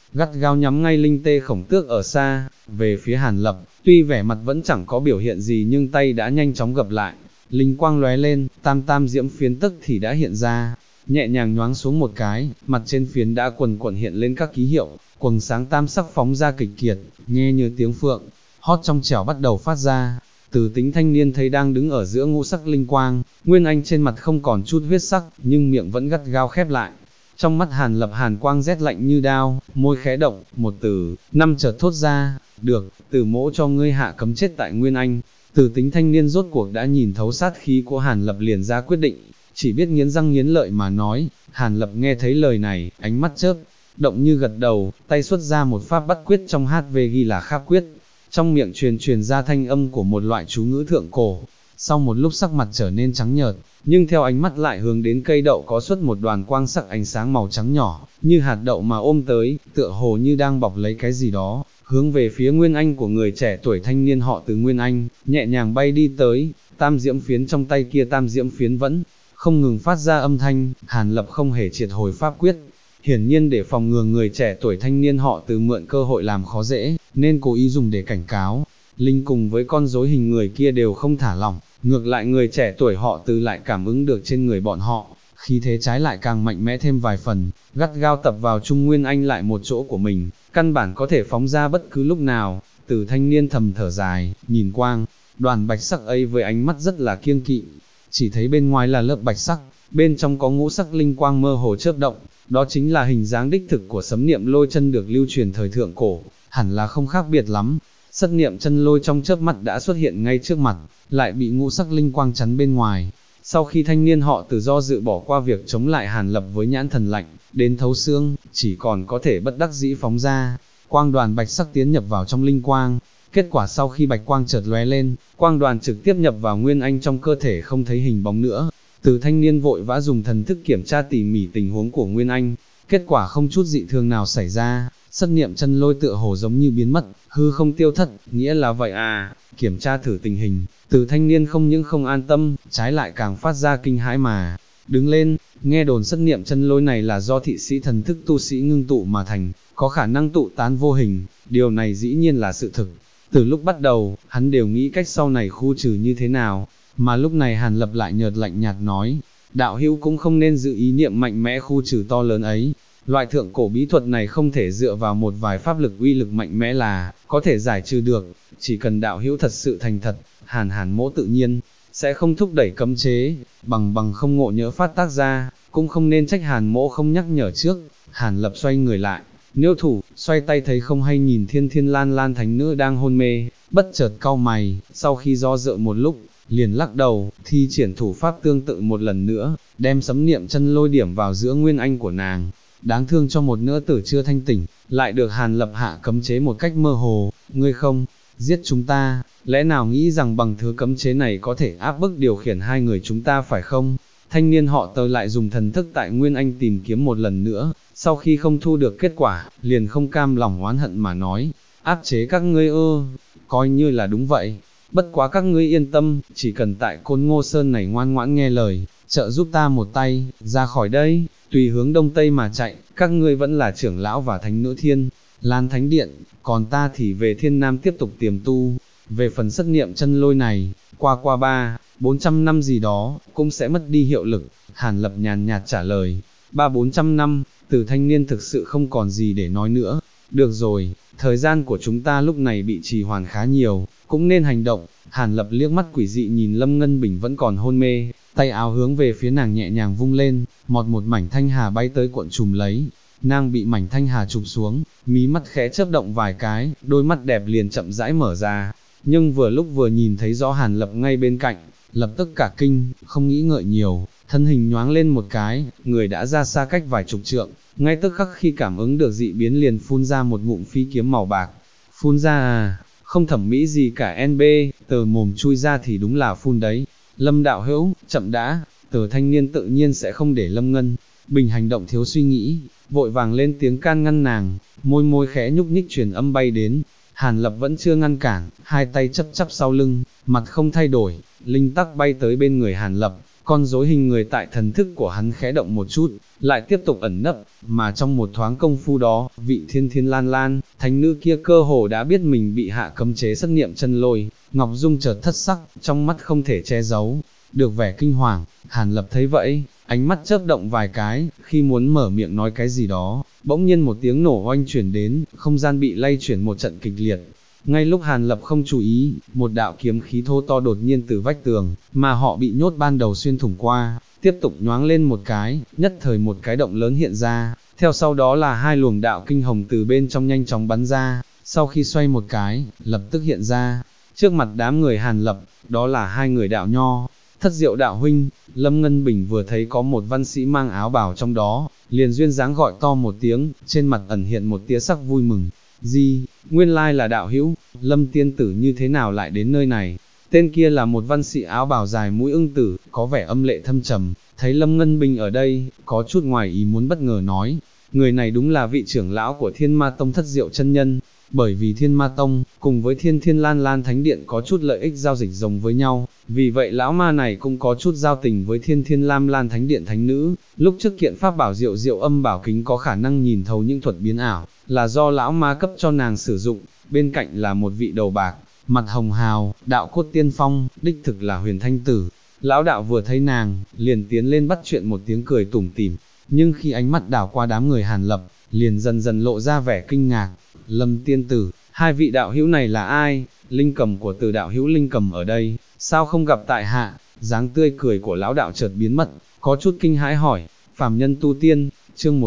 gắt gao nhắm ngay linh tê khổng tước ở xa, về phía Hàn Lập, tuy vẻ mặt vẫn chẳng có biểu hiện gì nhưng tay đã nhanh chóng gập lại, linh quang lóe lên, tam diễm phiến tức thì đã hiện ra, nhẹ nhàng nhoáng xuống một cái, mặt trên phiến đã quần quần hiện lên các ký hiệu, quầng sáng tam sắc phóng ra kịch kiệt, nghe như tiếng phượng, hót trong trẻo bắt đầu phát ra. Từ Tính thanh niên thấy đang đứng ở giữa ngũ sắc linh quang, Nguyên Anh trên mặt không còn chút huyết sắc, nhưng miệng vẫn gắt gao khép lại. Trong mắt Hàn Lập hàn quang rét lạnh như đao, môi khẽ động, một từ, năm chợt thốt ra, được, từ mỗ cho ngươi hạ cấm chết tại Nguyên Anh. Từ Tính thanh niên rốt cuộc đã nhìn thấu sát khí của Hàn Lập liền ra quyết định, chỉ biết nghiến răng nghiến lợi mà nói. Hàn Lập nghe thấy lời này, ánh mắt chớp động như gật đầu, tay xuất ra một pháp bắt quyết trong HV ghi là Kháp quyết. Trong miệng truyền ra thanh âm của một loại chú ngữ thượng cổ, sau một lúc sắc mặt trở nên trắng nhợt, nhưng theo ánh mắt lại hướng đến cây đậu có xuất một đoàn quang sắc ánh sáng màu trắng nhỏ, như hạt đậu mà ôm tới, tựa hồ như đang bọc lấy cái gì đó, hướng về phía Nguyên Anh của người trẻ tuổi thanh niên họ Từ Nguyên Anh, nhẹ nhàng bay đi tới, tam diễm phiến trong tay kia tam diễm phiến vẫn không ngừng phát ra âm thanh. Hàn Lập không hề triệt hồi pháp quyết, hiển nhiên để phòng ngừa người trẻ tuổi thanh niên họ Từ mượn cơ hội làm khó dễ, nên cố ý dùng để cảnh cáo. Linh cùng với con rối hình người kia đều không thả lỏng, ngược lại người trẻ tuổi họ Từ lại cảm ứng được trên người bọn họ, khí thế trái lại càng mạnh mẽ thêm vài phần, gắt gao tập vào Trung Nguyên Anh lại một chỗ của mình, căn bản có thể phóng ra bất cứ lúc nào. Từ thanh niên thầm thở dài, nhìn quang đoàn bạch sắc ấy với ánh mắt rất là kiêng kỵ, chỉ thấy bên ngoài là lớp bạch sắc, bên trong có ngũ sắc linh quang mơ hồ chớp động, đó chính là hình dáng đích thực của sấm niệm lôi chân được lưu truyền thời thượng cổ, hẳn là không khác biệt lắm. Sất niệm chân lôi trong chớp mắt đã xuất hiện ngay trước mặt, lại bị ngũ sắc linh quang chắn bên ngoài. Sau khi thanh niên họ Từ do dự bỏ qua việc chống lại Hàn Lập với nhãn thần lạnh, đến thấu xương, chỉ còn có thể bất đắc dĩ phóng ra, quang đoàn bạch sắc tiến nhập vào trong linh quang. Kết quả sau khi bạch quang chợt lóe lên, quang đoàn trực tiếp nhập vào Nguyên Anh trong cơ thể không thấy hình bóng nữa. Từ thanh niên vội vã dùng thần thức kiểm tra tỉ mỉ tình huống của Nguyên Anh, kết quả không chút dị thường nào xảy ra, sất niệm chân lôi tựa hồ giống như biến mất, hư không tiêu thất, nghĩa là vậy à. Kiểm tra thử tình hình, Từ thanh niên không những không an tâm, trái lại càng phát ra kinh hãi mà đứng lên. Nghe đồn sất niệm chân lôi này là do thị sĩ thần thức tu sĩ ngưng tụ mà thành, có khả năng tụ tán vô hình, điều này dĩ nhiên là sự thực. Từ lúc bắt đầu, hắn đều nghĩ cách sau này khu trừ như thế nào, mà lúc này Hàn Lập lại nhợt lạnh nhạt nói, đạo hữu cũng không nên dự ý niệm mạnh mẽ khu trừ to lớn ấy. Loại thượng cổ bí thuật này không thể dựa vào một vài pháp lực uy lực mạnh mẽ là có thể giải trừ được, chỉ cần đạo hữu thật sự thành thật, Hàn mỗ tự nhiên sẽ không thúc đẩy cấm chế, bằng không ngộ nhỡ phát tác ra, cũng không nên trách Hàn mỗ không nhắc nhở trước. Hàn Lập xoay người lại, niêu thủ, xoay tay thấy không hay nhìn Thiên Lan thánh nữ đang hôn mê, bất chợt cau mày, sau khi do dự một lúc, liền lắc đầu, thi triển thủ pháp tương tự một lần nữa, đem sấm niệm chân lôi điểm vào giữa Nguyên Anh của nàng. Đáng thương cho một nữ tử chưa thanh tỉnh, lại được Hàn Lập hạ cấm chế một cách mơ hồ. Ngươi không giết chúng ta, lẽ nào nghĩ rằng bằng thứ cấm chế này có thể áp bức điều khiển hai người chúng ta phải không? Thanh niên họ Từ lại dùng thần thức tại Nguyên Anh tìm kiếm một lần nữa, sau khi không thu được kết quả, liền không cam lòng oán hận mà nói, áp chế các ngươi ư? Coi như là đúng vậy, bất quá các ngươi yên tâm, chỉ cần tại Côn Ngô Sơn này ngoan ngoãn nghe lời, trợ giúp ta một tay, ra khỏi đây, tùy hướng đông tây mà chạy, các ngươi vẫn là trưởng lão và thánh nữ Thiên Lan Thánh Điện, còn ta thì về Thiên Nam tiếp tục tiềm tu. Về phần sất niệm chân lôi này, qua 400 năm gì đó, cũng sẽ mất đi hiệu lực. Hàn Lập nhàn nhạt trả lời, 400 năm. Từ thanh niên thực sự không còn gì để nói nữa. Được rồi, thời gian của chúng ta lúc này bị trì hoãn khá nhiều, cũng nên hành động. Hàn Lập liếc mắt quỷ dị nhìn Lâm Ngân Bình vẫn còn hôn mê, tay áo hướng về phía nàng nhẹ nhàng vung lên, một mảnh thanh hà bay tới cuộn trùm lấy. Nàng bị mảnh thanh hà chụp xuống, mí mắt khẽ chớp động vài cái, đôi mắt đẹp liền chậm rãi mở ra. Nhưng vừa lúc vừa nhìn thấy rõ Hàn Lập ngay bên cạnh, lập tức cả kinh, không nghĩ ngợi nhiều, thân hình nhoáng lên một cái, người đã ra xa cách vài chục trượng, ngay tức khắc khi cảm ứng được dị biến liền phun ra một ngụm phi kiếm màu bạc. Phun ra à, không thẩm mỹ gì cả NB, từ mồm chui ra thì đúng là phun đấy. Lâm đạo hữu, chậm đã. Từ thanh niên tự nhiên sẽ không để Lâm Ngân Bình hành động thiếu suy nghĩ, vội vàng lên tiếng can ngăn nàng, môi khẽ nhúc nhích truyền âm bay đến. Hàn Lập vẫn chưa ngăn cản, hai tay chấp sau lưng, mặt không thay đổi, linh tắc bay tới bên người Hàn Lập, con rối hình người tại thần thức của hắn khẽ động một chút, lại tiếp tục ẩn nấp, mà trong một thoáng công phu đó, vị thiên thiên lan lan, thánh nữ kia cơ hồ đã biết mình bị hạ cấm chế sát niệm chân lôi, Ngọc Dung chợt thất sắc, trong mắt không thể che giấu, được vẻ kinh hoàng. Hàn Lập thấy vậy, ánh mắt chớp động vài cái, khi muốn mở miệng nói cái gì đó, bỗng nhiên một tiếng nổ oanh chuyển đến, không gian bị lay chuyển một trận kịch liệt. Ngay lúc Hàn Lập không chú ý, một đạo kiếm khí thô to đột nhiên từ vách tường, mà họ bị nhốt ban đầu xuyên thủng qua, tiếp tục nhoáng lên một cái, nhất thời một cái động lớn hiện ra, theo sau đó là hai luồng đạo kinh hồng từ bên trong nhanh chóng bắn ra, sau khi xoay một cái, lập tức hiện ra, trước mặt đám người Hàn Lập, đó là hai người đạo nho. Thất Diệu đạo huynh. Lâm Ngân Bình vừa thấy có một văn sĩ mang áo bào trong đó, liền duyên dáng gọi to một tiếng, trên mặt ẩn hiện một tia sắc vui mừng. Gì, nguyên lai là đạo hữu, Lâm tiên tử như thế nào lại đến nơi này? Tên kia là một văn sĩ áo bào dài mũi ưng tử, có vẻ âm lệ thâm trầm, thấy Lâm Ngân Bình ở đây, có chút ngoài ý muốn bất ngờ nói, người này đúng là vị trưởng lão của Thiên Ma Tông Thất Diệu chân nhân. Bởi vì Thiên Ma Tông, cùng với Thiên Thiên Lan Lan Thánh Điện có chút lợi ích giao dịch giống với nhau, vì vậy lão ma này cũng có chút giao tình với Thiên Thiên Lam Lan Thánh Điện Thánh Nữ. Lúc trước kiện pháp bảo Diệu Diệu Âm Bảo Kính có khả năng nhìn thấu những thuật biến ảo, là do lão ma cấp cho nàng sử dụng, bên cạnh là một vị đầu bạc, mặt hồng hào, đạo cốt tiên phong, đích thực là Huyền Thanh Tử. Lão đạo vừa thấy nàng, liền tiến lên bắt chuyện một tiếng cười tủm tỉm, nhưng khi ánh mắt đảo qua đám người Hàn Lập, liền dần dần lộ ra vẻ kinh ngạc. Lâm tiên tử, hai vị đạo hữu này là ai? Linh cầm của Từ đạo hữu Linh cầm ở đây, sao không gặp tại hạ? Dáng tươi cười của lão đạo chợt biến mất, có chút kinh hãi hỏi. Phàm nhân tu tiên, chương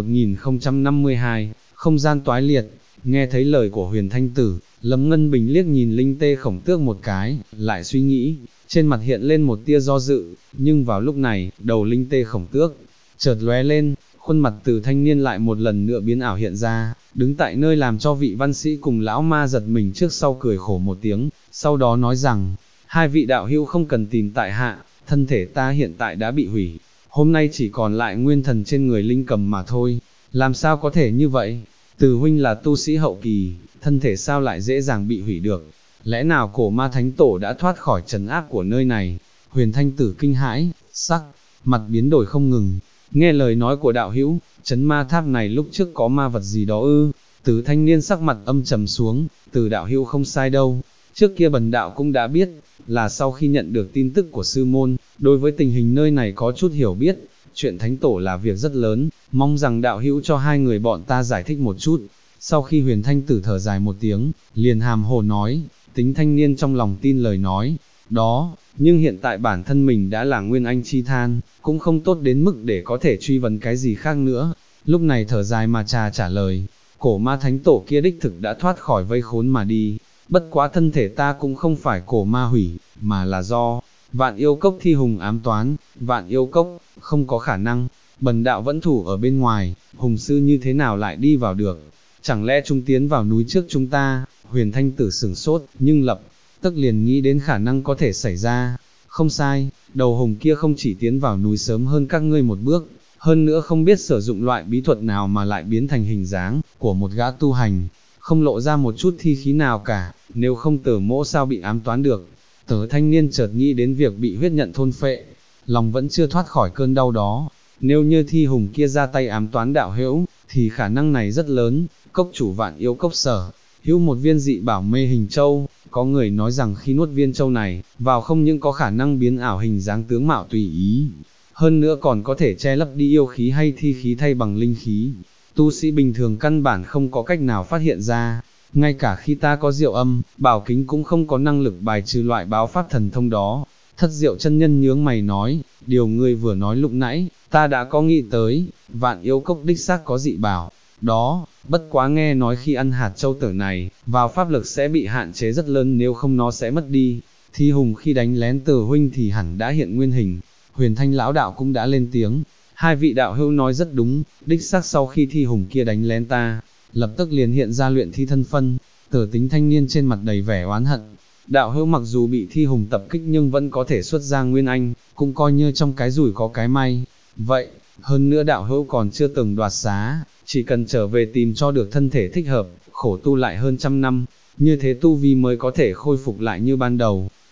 1052, không gian toái liệt. Nghe thấy lời của Huyền Thanh Tử, Lâm Ngân Bình liếc nhìn Linh Tê Khổng Tước một cái, lại suy nghĩ, trên mặt hiện lên một tia do dự, nhưng vào lúc này, đầu Linh Tê Khổng Tước chợt lóe lên, khuôn mặt Từ thanh niên lại một lần nữa biến ảo hiện ra, đứng tại nơi làm cho vị văn sĩ cùng lão ma giật mình trước sau cười khổ một tiếng, sau đó nói rằng, hai vị đạo hữu không cần tìm tại hạ, thân thể ta hiện tại đã bị hủy, hôm nay chỉ còn lại nguyên thần trên người Linh cầm mà thôi, làm sao có thể như vậy? Từ huynh là tu sĩ hậu kỳ, thân thể sao lại dễ dàng bị hủy được? Lẽ nào cổ ma thánh tổ đã thoát khỏi trấn áp của nơi này? Huyền Thanh Tử kinh hãi, sắc mặt biến đổi không ngừng. Nghe lời nói của đạo hữu, trấn ma tháp này lúc trước có ma vật gì đó ư? Từ thanh niên sắc mặt âm trầm xuống, Từ đạo hữu không sai đâu. Trước kia bần đạo cũng đã biết, là sau khi nhận được tin tức của sư môn, đối với tình hình nơi này có chút hiểu biết. Chuyện thánh tổ là việc rất lớn, mong rằng đạo hữu cho hai người bọn ta giải thích một chút. Sau khi Huyền Thanh Tử thở dài một tiếng, liền hàm hồ nói, tính thanh niên trong lòng tin lời nói đó, nhưng hiện tại bản thân mình đã là nguyên anh chi than, cũng không tốt đến mức để có thể truy vấn cái gì khác nữa. Lúc này thở dài mà trả lời, cổ ma thánh tổ kia đích thực đã thoát khỏi vây khốn mà đi, bất quá thân thể ta cũng không phải cổ ma hủy, mà là do Vạn Yêu Cốc thi hùng ám toán. Vạn Yêu Cốc, không có khả năng, bần đạo vẫn thủ ở bên ngoài, hùng sư như thế nào lại đi vào được, chẳng lẽ chúng tiến vào núi trước chúng ta? Huyền Thanh Tử sửng sốt, nhưng lập tức liền nghĩ đến khả năng có thể xảy ra. Không sai, đầu hùng kia không chỉ tiến vào núi sớm hơn các ngươi một bước, hơn nữa không biết sử dụng loại bí thuật nào mà lại biến thành hình dáng của một gã tu hành, không lộ ra một chút thi khí nào cả, nếu không Tử mỗ sao bị ám toán được. Tớ thanh niên chợt nghĩ đến việc bị huyết nhận thôn phệ, lòng vẫn chưa thoát khỏi cơn đau đó. Nếu như thi hùng kia ra tay ám toán đạo hữu, thì khả năng này rất lớn. Cốc chủ Vạn Yêu Cốc sở hữu một viên dị bảo mê hình châu, có người nói rằng khi nuốt viên châu này vào không những có khả năng biến ảo hình dáng tướng mạo tùy ý, hơn nữa còn có thể che lấp đi yêu khí hay thi khí thay bằng linh khí. Tu sĩ bình thường căn bản không có cách nào phát hiện ra, ngay cả khi ta có Diệu Âm Bảo Kính cũng không có năng lực bài trừ loại báo pháp thần thông đó. Thất Diệu chân nhân nhướng mày nói, điều ngươi vừa nói lúc nãy, ta đã có nghĩ tới, Vạn Yêu Cốc đích xác có dị bảo đó, bất quá nghe nói khi ăn hạt châu tử này, vào pháp lực sẽ bị hạn chế rất lớn, nếu không nó sẽ mất đi. Thi hùng khi đánh lén Từ huynh thì hẳn đã hiện nguyên hình. Huyền Thanh lão đạo cũng đã lên tiếng, hai vị đạo hữu nói rất đúng, đích xác sau khi thi hùng kia đánh lén ta, lập tức liền hiện ra luyện thi thân phân. Tử tính thanh niên trên mặt đầy vẻ oán hận, đạo hữu mặc dù bị thi hùng tập kích nhưng vẫn có thể xuất ra nguyên anh, cũng coi như trong cái rủi có cái may. Vậy, hơn nữa đạo hữu còn chưa từng đoạt xá, chỉ cần trở về tìm cho được thân thể thích hợp, khổ tu lại hơn 100 năm, như thế tu vi mới có thể khôi phục lại như ban đầu.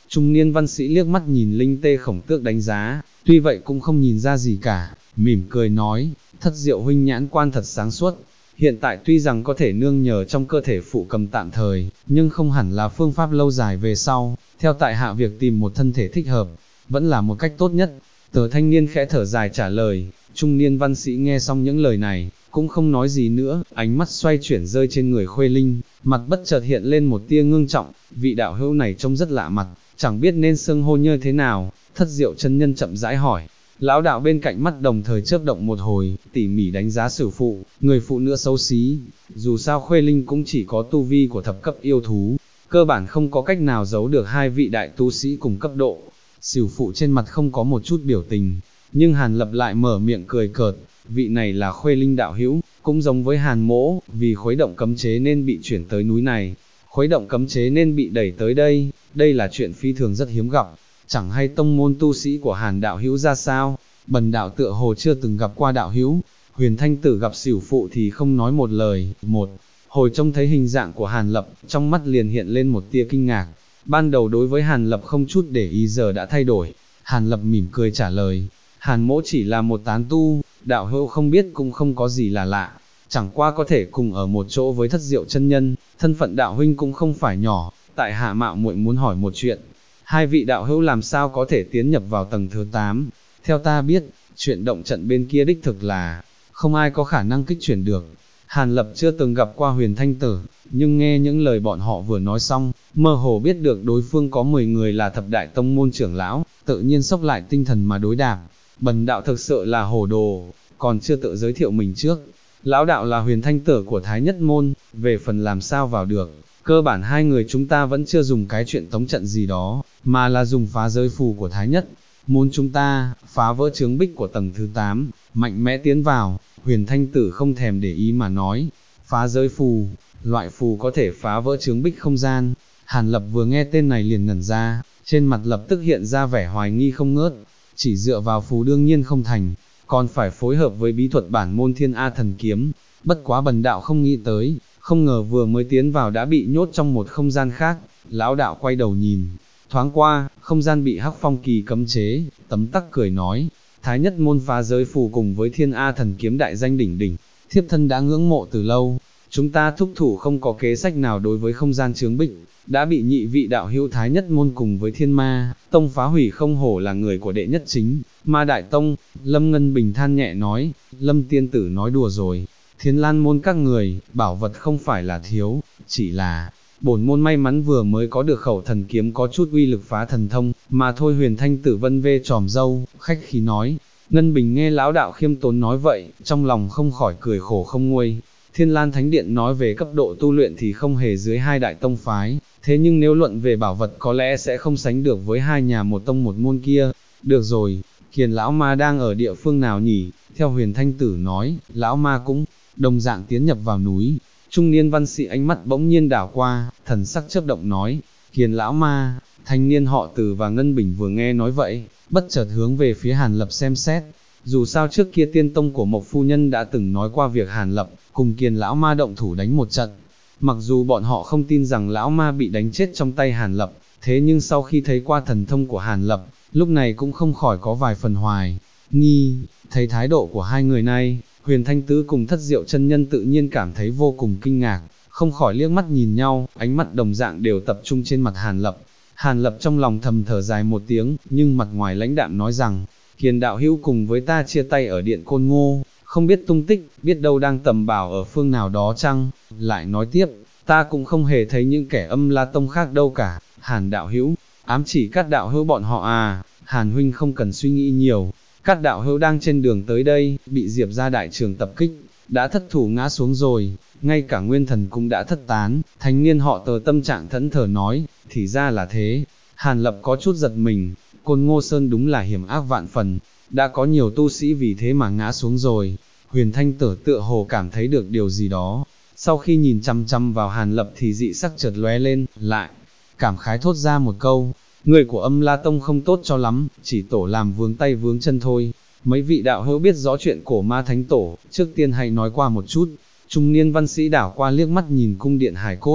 Trung niên văn sĩ liếc mắt nhìn Linh Tê Khổng Tước đánh giá, tuy vậy cũng không nhìn ra gì cả, mỉm cười nói, Thất Diệu huynh nhãn quan thật sáng suốt, hiện tại tuy rằng có thể nương nhờ trong cơ thể phụ cầm tạm thời, nhưng không hẳn là phương pháp lâu dài về sau, theo tại hạ việc tìm một thân thể thích hợp, vẫn là một cách tốt nhất. Tờ thanh niên khẽ thở dài trả lời, trung niên văn sĩ nghe xong những lời này, cũng không nói gì nữa, ánh mắt xoay chuyển rơi trên người Khuê Linh, mặt bất chợt hiện lên một tia ngưng trọng, vị đạo hữu này trông rất lạ mặt, chẳng biết nên xưng hô như thế nào. Thất Diệu chân nhân chậm rãi hỏi. Lão đạo bên cạnh mắt đồng thời chớp động một hồi, tỉ mỉ đánh giá Sử phụ, người phụ nữ xấu xí, dù sao Khuê Linh cũng chỉ có tu vi của thập cấp yêu thú, cơ bản không có cách nào giấu được hai vị đại tu sĩ cùng cấp độ. Sử phụ trên mặt không có một chút biểu tình, nhưng Hàn Lập lại mở miệng cười cợt, vị này là Khuê Linh đạo hữu, cũng giống với Hàn Mỗ, vì khuấy động cấm chế nên bị chuyển tới núi này, khuấy động cấm chế nên bị đẩy tới đây, đây là chuyện phi thường rất hiếm gặp. Chẳng hay tông môn tu sĩ của Hàn đạo hữu ra sao, bần đạo tựa hồ chưa từng gặp qua đạo hữu. Huyền Thanh Tử gặp Sửu phụ thì không nói một lời, một hồi trông thấy hình dạng của Hàn Lập, trong mắt liền hiện lên một tia kinh ngạc, ban đầu đối với Hàn Lập không chút để ý giờ đã thay đổi. Hàn Lập mỉm cười trả lời, Hàn mỗ chỉ là một tán tu, đạo hữu không biết cũng không có gì là lạ, chẳng qua có thể cùng ở một chỗ với Thất Diệu chân nhân, thân phận đạo huynh cũng không phải nhỏ, tại hạ mạo muội muốn hỏi một chuyện. Hai vị đạo hữu làm sao có thể tiến nhập vào tầng thứ 8, theo ta biết, chuyện động trận bên kia đích thực là, không ai có khả năng kích chuyển được. Hàn Lập chưa từng gặp qua Huyền Thanh Tử, nhưng nghe những lời bọn họ vừa nói xong, mơ hồ biết được đối phương có 10 người là thập đại tông môn trưởng lão, tự nhiên sốc lại tinh thần mà đối đáp. Bần đạo thực sự là hồ đồ, còn chưa tự giới thiệu mình trước. Lão đạo là Huyền Thanh Tử của Thái Nhất Môn, về phần làm sao vào được, cơ bản hai người chúng ta vẫn chưa dùng cái chuyện tống trận gì đó, mà là dùng phá giới phù của Thái Nhất Môn chúng ta, phá vỡ chướng bích của tầng thứ 8, mạnh mẽ tiến vào. Huyền Thanh Tử không thèm để ý mà nói, phá giới phù, loại phù có thể phá vỡ chướng bích không gian. Hàn Lập vừa nghe tên này liền ngẩn ra, trên mặt lập tức hiện ra vẻ hoài nghi không ngớt, chỉ dựa vào phù đương nhiên không thành, còn phải phối hợp với bí thuật bản môn Thiên A Thần Kiếm, bất quá bần đạo không nghĩ tới, không ngờ vừa mới tiến vào đã bị nhốt trong một không gian khác. Lão đạo quay đầu nhìn, thoáng qua, không gian bị Hắc Phong Kỳ cấm chế, tấm tắc cười nói, Thái Nhất Môn phá giới phù cùng với Thiên A Thần Kiếm đại danh đỉnh đỉnh, thiếp thân đã ngưỡng mộ từ lâu, chúng ta thúc thủ không có kế sách nào đối với không gian chướng bích, đã bị nhị vị đạo hữu Thái Nhất Môn cùng với Thiên Ma Tông phá hủy, không hổ là người của đệ nhất chính, Ma Đại Tông. Lâm Ngân Bình than nhẹ nói, Lâm tiên tử nói đùa rồi, Thiên Lan Môn các người, bảo vật không phải là thiếu, chỉ là bổn môn may mắn vừa mới có được khẩu thần kiếm có chút uy lực phá thần thông, mà thôi. Huyền Thanh Tử vân vê tròm dâu, khách khí nói. Ngân Bình nghe lão đạo khiêm tốn nói vậy, trong lòng không khỏi cười khổ không nguôi. Thiên Lan Thánh Điện nói về cấp độ tu luyện thì không hề dưới hai đại tông phái, thế nhưng nếu luận về bảo vật có lẽ sẽ không sánh được với hai nhà một tông một môn kia. Được rồi, Kiền lão ma đang ở địa phương nào nhỉ? Theo Huyền Thanh Tử nói, lão ma cũng đồng dạng tiến nhập vào núi. Trung niên văn sĩ ánh mắt bỗng nhiên đảo qua, thần sắc chớp động nói, Kiền lão ma. Thanh niên họ Từ và Ngân Bình vừa nghe nói vậy, bất chợt hướng về phía Hàn Lập xem xét. Dù sao trước kia tiên tông của Mộc phu nhân đã từng nói qua việc Hàn Lập cùng Kiền lão ma động thủ đánh một trận. Mặc dù bọn họ không tin rằng lão ma bị đánh chết trong tay Hàn Lập, thế nhưng sau khi thấy qua thần thông của Hàn Lập, lúc này cũng không khỏi có vài phần hoài nghi. Thấy thái độ của hai người này, Huyền Thanh Tứ cùng Thất Diệu chân nhân tự nhiên cảm thấy vô cùng kinh ngạc, không khỏi liếc mắt nhìn nhau, ánh mắt đồng dạng đều tập trung trên mặt Hàn Lập. Hàn Lập trong lòng thầm thở dài một tiếng, nhưng mặt ngoài lãnh đạm nói rằng, Kiền đạo hữu cùng với ta chia tay ở điện Côn Ngô, không biết tung tích, biết đâu đang tầm bảo ở phương nào đó chăng? Lại nói tiếp, ta cũng không hề thấy những kẻ Âm La Tông khác đâu cả. Hàn đạo hữu, ám chỉ Cát đạo hữu bọn họ à? Hàn huynh không cần suy nghĩ nhiều, Cát đạo hữu đang trên đường tới đây, bị Diệp gia đại trường tập kích, đã thất thủ ngã xuống rồi, ngay cả nguyên thần cũng đã thất tán. Thanh niên họ Tờ tâm trạng thẫn thờ nói, thì ra là thế. Hàn Lập có chút giật mình, Côn Ngô Sơn đúng là hiểm ác vạn phần, đã có nhiều tu sĩ vì thế mà ngã xuống rồi. Huyền Thanh Tử tựa hồ cảm thấy được điều gì đó, sau khi nhìn chăm chăm vào Hàn Lập thì dị sắc chợt lóe lên, lại cảm khái thốt ra một câu, người của Âm La Tông không tốt cho lắm, chỉ tổ làm vướng tay vướng chân thôi. Mấy vị đạo hữu biết rõ chuyện cổ ma thánh tổ, trước tiên hãy nói qua một chút. Trung niên văn sĩ đảo qua liếc mắt nhìn cung điện hải cốt,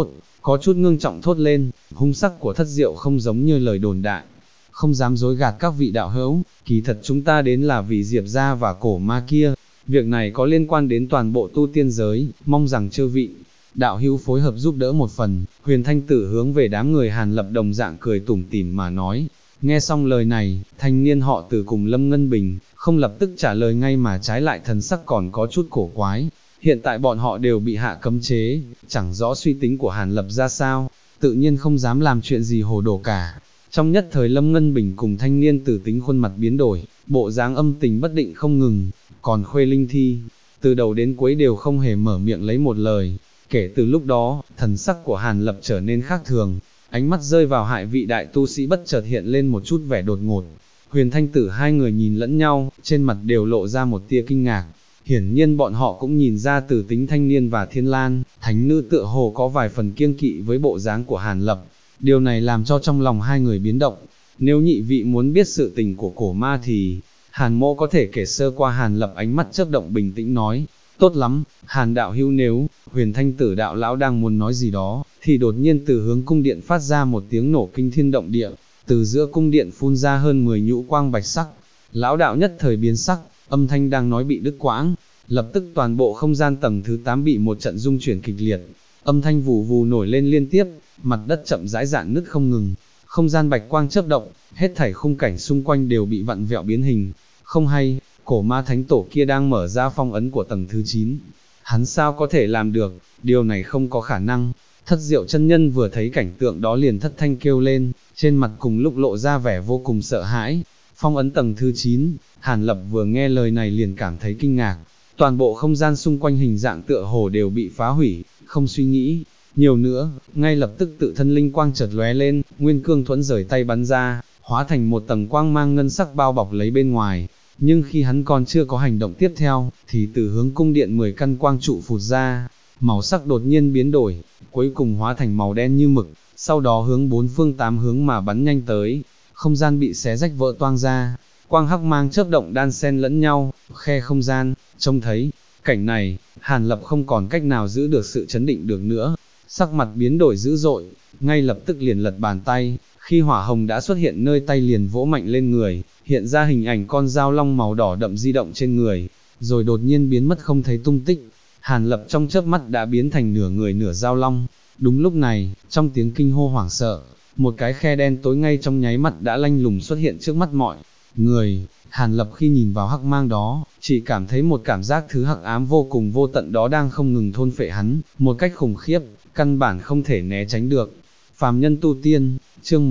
có chút ngưng trọng thốt lên, hung sắc của Thất Diệu không giống như lời đồn đại. Không dám dối gạt các vị đạo hữu, kỳ thật chúng ta đến là vì Diệp gia và cổ ma kia, việc này có liên quan đến toàn bộ tu tiên giới, mong rằng chư vị đạo hữu phối hợp giúp đỡ một phần. Huyền Thanh Tử hướng về đám người Hàn Lập đồng dạng cười tủm tỉm mà nói. Nghe xong lời này, thanh niên họ Từ cùng Lâm Ngân Bình, không lập tức trả lời ngay mà trái lại thần sắc còn có chút cổ quái. Hiện tại bọn họ đều bị hạ cấm chế, chẳng rõ suy tính của Hàn Lập ra sao, tự nhiên không dám làm chuyện gì hồ đồ cả. Trong nhất thời Lâm Ngân Bình cùng thanh niên Tử tính khuôn mặt biến đổi, bộ dáng âm tình bất định không ngừng, còn Khuê Linh Thi, từ đầu đến cuối đều không hề mở miệng lấy một lời. Kể từ lúc đó, thần sắc của Hàn Lập trở nên khác thường, ánh mắt rơi vào Hai vị đại tu sĩ bất chợt hiện lên một chút vẻ đột ngột. Huyền Thanh Tử hai người nhìn lẫn nhau, trên mặt đều lộ ra một tia kinh ngạc. Hiển nhiên bọn họ cũng nhìn ra từ tính thanh niên và Thiên Lan, thánh nữ tựa hồ có vài phần kiêng kỵ với bộ dáng của Hàn Lập. Điều này làm cho trong lòng hai người biến động. Nếu nhị vị muốn biết sự tình của cổ ma thì, Hàn Mỗ có thể kể sơ qua. Hàn Lập ánh mắt chớp động bình tĩnh nói, tốt lắm, Hàn đạo hữu. Nếu Huyền Thanh Tử đạo lão đang muốn nói gì đó, thì đột nhiên từ hướng cung điện phát ra một tiếng nổ kinh thiên động địa, từ giữa cung điện phun ra hơn 10 nhũ quang bạch sắc. Lão đạo nhất thời biến sắc, âm thanh đang nói bị đứt quãng, lập tức toàn bộ không gian tầng thứ 8 bị một trận rung chuyển kịch liệt, âm thanh vù vù nổi lên liên tiếp, mặt đất chậm rãi rạn nứt không ngừng, không gian bạch quang chớp động, hết thảy khung cảnh xung quanh đều bị vặn vẹo biến hình. Không hay, cổ ma thánh tổ kia đang mở ra phong ấn của tầng thứ 9. Hắn sao có thể làm được, điều này không có khả năng. Thất Diệu chân nhân vừa thấy cảnh tượng đó liền thất thanh kêu lên, trên mặt cùng lúc lộ ra vẻ vô cùng sợ hãi. Phong ấn tầng thứ 9, Hàn Lập vừa nghe lời này liền cảm thấy kinh ngạc, toàn bộ không gian xung quanh hình dạng tựa hồ đều bị phá hủy, không suy nghĩ nhiều nữa, ngay lập tức tự thân linh quang chợt lóe lên, nguyên cương thuẫn rời tay bắn ra, hóa thành một tầng quang mang ngân sắc bao bọc lấy bên ngoài. Nhưng khi hắn còn chưa có hành động tiếp theo, thì từ hướng cung điện 10 căn quang trụ phụt ra, màu sắc đột nhiên biến đổi, cuối cùng hóa thành màu đen như mực, sau đó hướng bốn phương tám hướng mà bắn nhanh tới, không gian bị xé rách vỡ toang ra, quang hắc mang chớp động đan xen lẫn nhau, khe không gian. Trông thấy cảnh này, Hàn Lập không còn cách nào giữ được sự chấn định được nữa, sắc mặt biến đổi dữ dội, ngay lập tức liền lật bàn tay, khi hỏa hồng đã xuất hiện nơi tay liền vỗ mạnh lên người, hiện ra hình ảnh con dao long màu đỏ đậm di động trên người, rồi đột nhiên biến mất không thấy tung tích. Hàn Lập trong chớp mắt đã biến thành nửa người nửa dao long. Đúng lúc này, trong tiếng kinh hô hoảng sợ, một cái khe đen tối ngay trong nháy mắt đã lanh lùng xuất hiện trước mắt mọi người. Hàn Lập khi nhìn vào hắc mang đó, chỉ cảm thấy một cảm giác thứ hắc ám vô cùng vô tận đó đang không ngừng thôn phệ hắn, một cách khủng khiếp, căn bản không thể né tránh được. Phàm nhân tu tiên, chương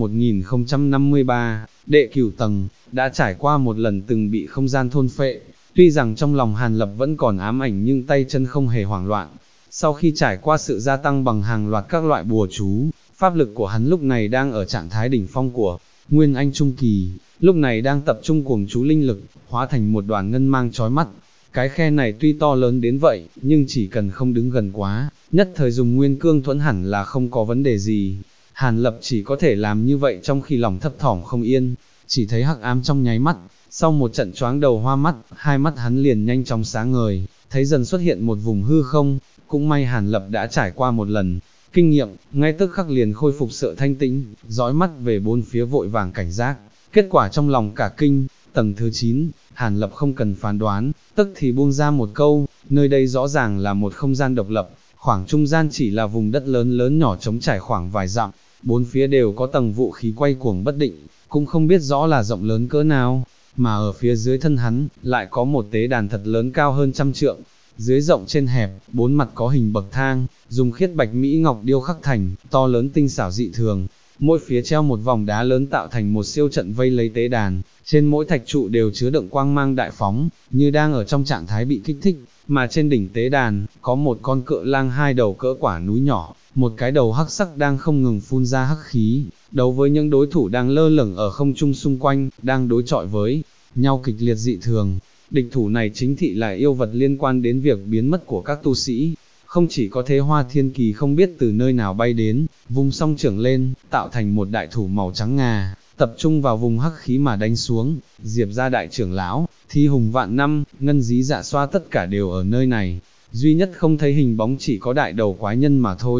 1053, đệ cửu tầng, đã trải qua một lần từng bị không gian thôn phệ, tuy rằng trong lòng Hàn Lập vẫn còn ám ảnh nhưng tay chân không hề hoảng loạn. Sau khi trải qua sự gia tăng bằng hàng loạt các loại bùa chú, pháp lực của hắn lúc này đang ở trạng thái đỉnh phong của Nguyên Anh Trung Kỳ, lúc này đang tập trung cuồng chú linh lực, hóa thành một đoàn ngân mang chói mắt. Cái khe này tuy to lớn đến vậy, nhưng chỉ cần không đứng gần quá, nhất thời dùng nguyên cương thuẫn hẳn là không có vấn đề gì. Hàn Lập chỉ có thể làm như vậy trong khi lòng thấp thỏm không yên, chỉ thấy hắc ám trong nháy mắt, sau một trận choáng đầu hoa mắt, hai mắt hắn liền nhanh chóng sáng ngời, thấy dần xuất hiện một vùng hư không. Cũng may Hàn Lập đã trải qua một lần kinh nghiệm, ngay tức khắc liền khôi phục sự thanh tĩnh, dõi mắt về bốn phía vội vàng cảnh giác. Kết quả trong lòng cả kinh, tầng thứ 9, Hàn Lập không cần phán đoán, tức thì buông ra một câu, nơi đây rõ ràng là một không gian độc lập, khoảng trung gian chỉ là vùng đất lớn lớn nhỏ trống trải khoảng vài dặm, bốn phía đều có tầng vũ khí quay cuồng bất định, cũng không biết rõ là rộng lớn cỡ nào, mà ở phía dưới thân hắn, lại có một tế đàn thật lớn cao hơn 100 trượng, dưới rộng trên hẹp, bốn mặt có hình bậc thang, dùng khiết bạch mỹ ngọc điêu khắc thành, to lớn tinh xảo dị thường. Mỗi phía treo một vòng đá lớn tạo thành một siêu trận vây lấy tế đàn, trên mỗi thạch trụ đều chứa đựng quang mang đại phóng, như đang ở trong trạng thái bị kích thích, mà trên đỉnh tế đàn, có một con cự lang hai đầu cỡ quả núi nhỏ, một cái đầu hắc sắc đang không ngừng phun ra hắc khí, đấu với những đối thủ đang lơ lửng ở không trung xung quanh, đang đối chọi với nhau kịch liệt dị thường. Địch thủ này chính thị là yêu vật liên quan đến việc biến mất của các tu sĩ. Không chỉ có thế, Hoa Thiên Kỳ không biết từ nơi nào bay đến, vung song trưởng lên, tạo thành một đại thủ màu trắng ngà, tập trung vào vùng hắc khí mà đánh xuống. Diệp gia đại trưởng lão, Thi Hùng vạn năm, Ngân Dí Dạ Xoa tất cả đều ở nơi này, duy nhất không thấy hình bóng chỉ có đại đầu quái nhân mà thôi.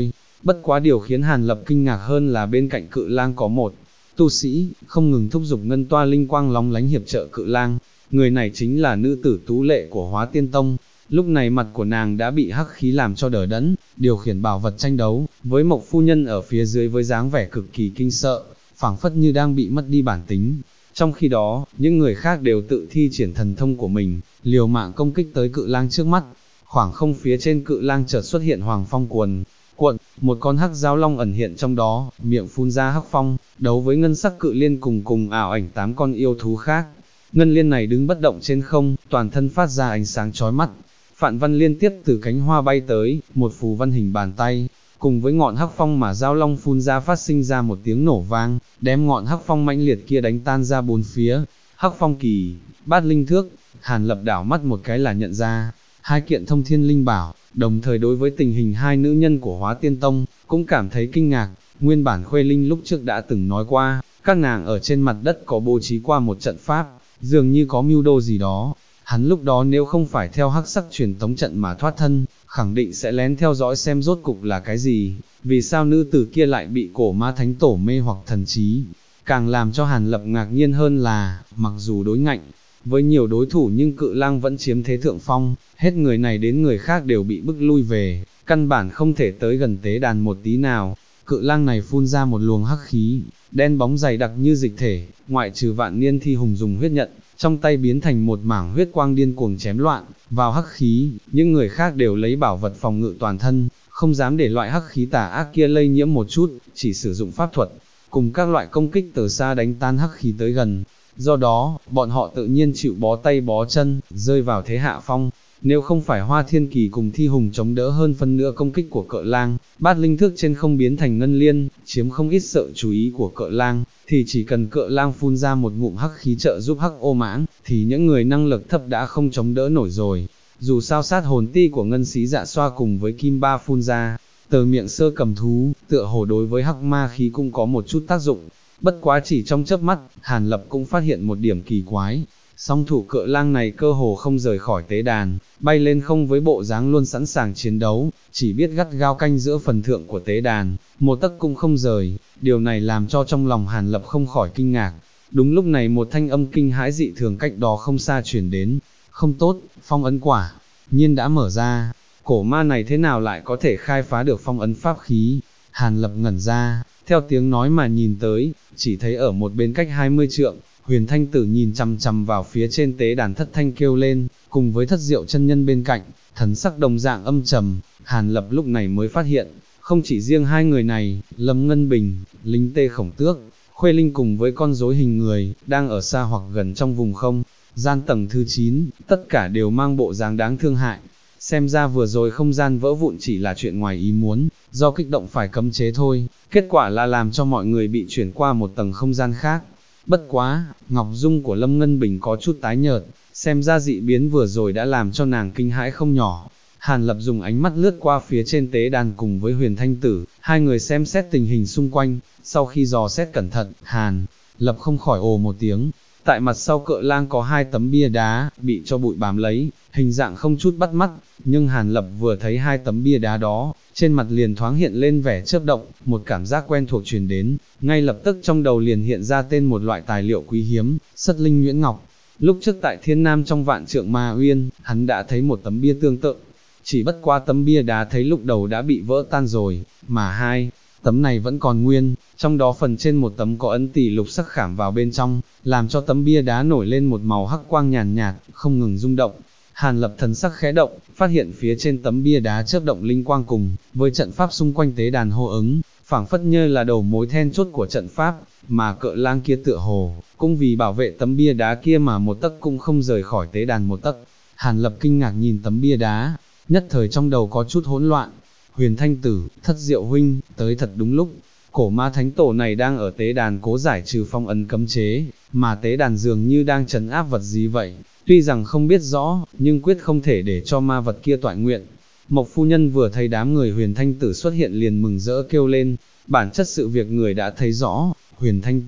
Bất quá điều khiến Hàn Lập kinh ngạc hơn là bên cạnh cự lang có một tu sĩ, không ngừng thúc giục ngân toa linh quang lóng lánh hiệp trợ cự lang. Người này chính là nữ tử Tú Lệ của Hóa Tiên Tông. Lúc này mặt của nàng đã bị hắc khí làm cho đờ đẫn, điều khiển bảo vật tranh đấu, với Mộc phu nhân ở phía dưới với dáng vẻ cực kỳ kinh sợ, phảng phất như đang bị mất đi bản tính. Trong khi đó, những người khác đều tự thi triển thần thông của mình, liều mạng công kích tới cự lang trước mắt. Khoảng không phía trên cự lang chợt xuất hiện hoàng phong cuồn cuộn, một con hắc giao long ẩn hiện trong đó, miệng phun ra hắc phong, đấu với ngân sắc cự liên cùng ảo ảnh 8 con yêu thú khác. Ngân liên này đứng bất động trên không, toàn thân phát ra ánh sáng chói mắt. Phạn văn liên tiếp từ cánh hoa bay tới, một phù văn hình bàn tay, cùng với ngọn hắc phong mà giao long phun ra phát sinh ra một tiếng nổ vang, đem ngọn hắc phong mãnh liệt kia đánh tan ra bốn phía. Hắc phong kỳ, bát linh thước. Hàn Lập đảo mắt một cái là nhận ra hai kiện thông thiên linh bảo, đồng thời đối với tình hình hai nữ nhân của Hóa Tiên Tông, cũng cảm thấy kinh ngạc. Nguyên bản Khuê Linh lúc trước đã từng nói qua, các nàng ở trên mặt đất có bố trí qua một trận pháp, dường như có mưu đồ gì đó. Hắn lúc đó nếu không phải theo hắc sắc truyền tống trận mà thoát thân, khẳng định sẽ lén theo dõi xem rốt cục là cái gì, vì sao nữ tử kia lại bị cổ ma thánh tổ mê hoặc thần trí. Càng làm cho Hàn Lập ngạc nhiên hơn là, mặc dù đối ngạnh với nhiều đối thủ nhưng cự lang vẫn chiếm thế thượng phong, hết người này đến người khác đều bị bức lui về, căn bản không thể tới gần tế đàn một tí nào. Cự lang này phun ra một luồng hắc khí, đen bóng dày đặc như dịch thể, ngoại trừ Vạn Niên Thi Hùng dùng huyết nhận, trong tay biến thành một mảng huyết quang điên cuồng chém loạn vào hắc khí, những người khác đều lấy bảo vật phòng ngự toàn thân, không dám để loại hắc khí tà ác kia lây nhiễm một chút, chỉ sử dụng pháp thuật, cùng các loại công kích từ xa đánh tan hắc khí tới gần. Do đó, bọn họ tự nhiên chịu bó tay bó chân, rơi vào thế hạ phong. Nếu không phải Hoa Thiên Kỳ cùng Thi Hùng chống đỡ hơn phân nửa công kích của cự lang, bát linh thước trên không biến thành ngân liên, chiếm không ít sự chú ý của cự lang, thì chỉ cần cự lang phun ra một ngụm hắc khí trợ giúp hắc ô mãng, thì những người năng lực thấp đã không chống đỡ nổi rồi. Dù sao sát hồn ti của ngân xí dạ xoa cùng với kim ba phun ra, từ miệng sơ cầm thú, tựa hồ đối với hắc ma khí cũng có một chút tác dụng. Bất quá chỉ trong chớp mắt, Hàn Lập cũng phát hiện một điểm kỳ quái. Song thủ cự lang này cơ hồ không rời khỏi tế đàn, bay lên không với bộ dáng luôn sẵn sàng chiến đấu, chỉ biết gắt gao canh giữa phần thượng của tế đàn, một tấc cũng không rời. Điều này làm cho trong lòng Hàn Lập không khỏi kinh ngạc. Đúng lúc này một thanh âm kinh hãi dị thường cách đó không xa truyền đến. Không tốt, phong ấn quả nhiên đã mở ra. Cổ ma này thế nào lại có thể khai phá được phong ấn pháp khí? Hàn Lập ngẩn ra, theo tiếng nói mà nhìn tới, chỉ thấy ở một bên cách 20 trượng, Huyền Thanh Tử nhìn chằm chằm vào phía trên tế đàn Thất Thanh kêu lên, cùng với Thất Diệu chân nhân bên cạnh, thần sắc đồng dạng âm trầm. Hàn Lập lúc này mới phát hiện, không chỉ riêng hai người này, Lâm Ngân Bình, Linh Tê Khổng Tước, Khuê Linh cùng với con rối hình người, đang ở xa hoặc gần trong vùng không gian tầng thứ 9, tất cả đều mang bộ dáng đáng thương hại. Xem ra vừa rồi không gian vỡ vụn chỉ là chuyện ngoài ý muốn, do kích động phải cấm chế thôi, kết quả là làm cho mọi người bị chuyển qua một tầng không gian khác. Bất quá, Ngọc Dung của Lâm Ngân Bình có chút tái nhợt, xem ra dị biến vừa rồi đã làm cho nàng kinh hãi không nhỏ. Hàn Lập dùng ánh mắt lướt qua phía trên tế đàn cùng với Huyền Thanh Tử, hai người xem xét tình hình xung quanh, sau khi dò xét cẩn thận, Hàn Lập không khỏi ồ một tiếng. Tại mặt sau cự lang có hai tấm bia đá, bị cho bụi bám lấy, hình dạng không chút bắt mắt, nhưng Hàn Lập vừa thấy hai tấm bia đá đó, trên mặt liền thoáng hiện lên vẻ chớp động, một cảm giác quen thuộc truyền đến, ngay lập tức trong đầu liền hiện ra tên một loại tài liệu quý hiếm, Sất Linh Nhuyễn Ngọc. Lúc trước tại Thiên Nam trong Vạn Trượng Ma Uyên, hắn đã thấy một tấm bia tương tự, chỉ bất qua tấm bia đá thấy lúc đầu đã bị vỡ tan rồi, mà hai tấm này vẫn còn nguyên, trong đó phần trên một tấm có ấn tỷ lục sắc khảm vào bên trong, làm cho tấm bia đá nổi lên một màu hắc quang nhàn nhạt, không ngừng rung động. Hàn Lập thần sắc khẽ động, phát hiện phía trên tấm bia đá chớp động linh quang cùng với trận pháp xung quanh tế đàn hô ứng, phảng phất như là đầu mối then chốt của trận pháp, mà cự lang kia tựa hồ cũng vì bảo vệ tấm bia đá kia mà một tấc cũng không rời khỏi tế đàn một tấc. Hàn Lập kinh ngạc nhìn tấm bia đá, nhất thời trong đầu có chút hỗn loạn. Huyền Thanh Tử, Thất Diệu huynh, tới thật đúng lúc. Cổ ma thánh tổ này đang ở tế đàn cố giải trừ phong ấn cấm chế, mà tế đàn dường như đang trấn áp vật gì vậy. Tuy rằng không biết rõ, nhưng quyết không thể để cho ma vật kia toại nguyện. Mộc phu nhân vừa thấy đám người Huyền Thanh Tử xuất hiện liền mừng rỡ kêu lên, bản chất sự việc người đã thấy rõ. Huyền Thanh Tử,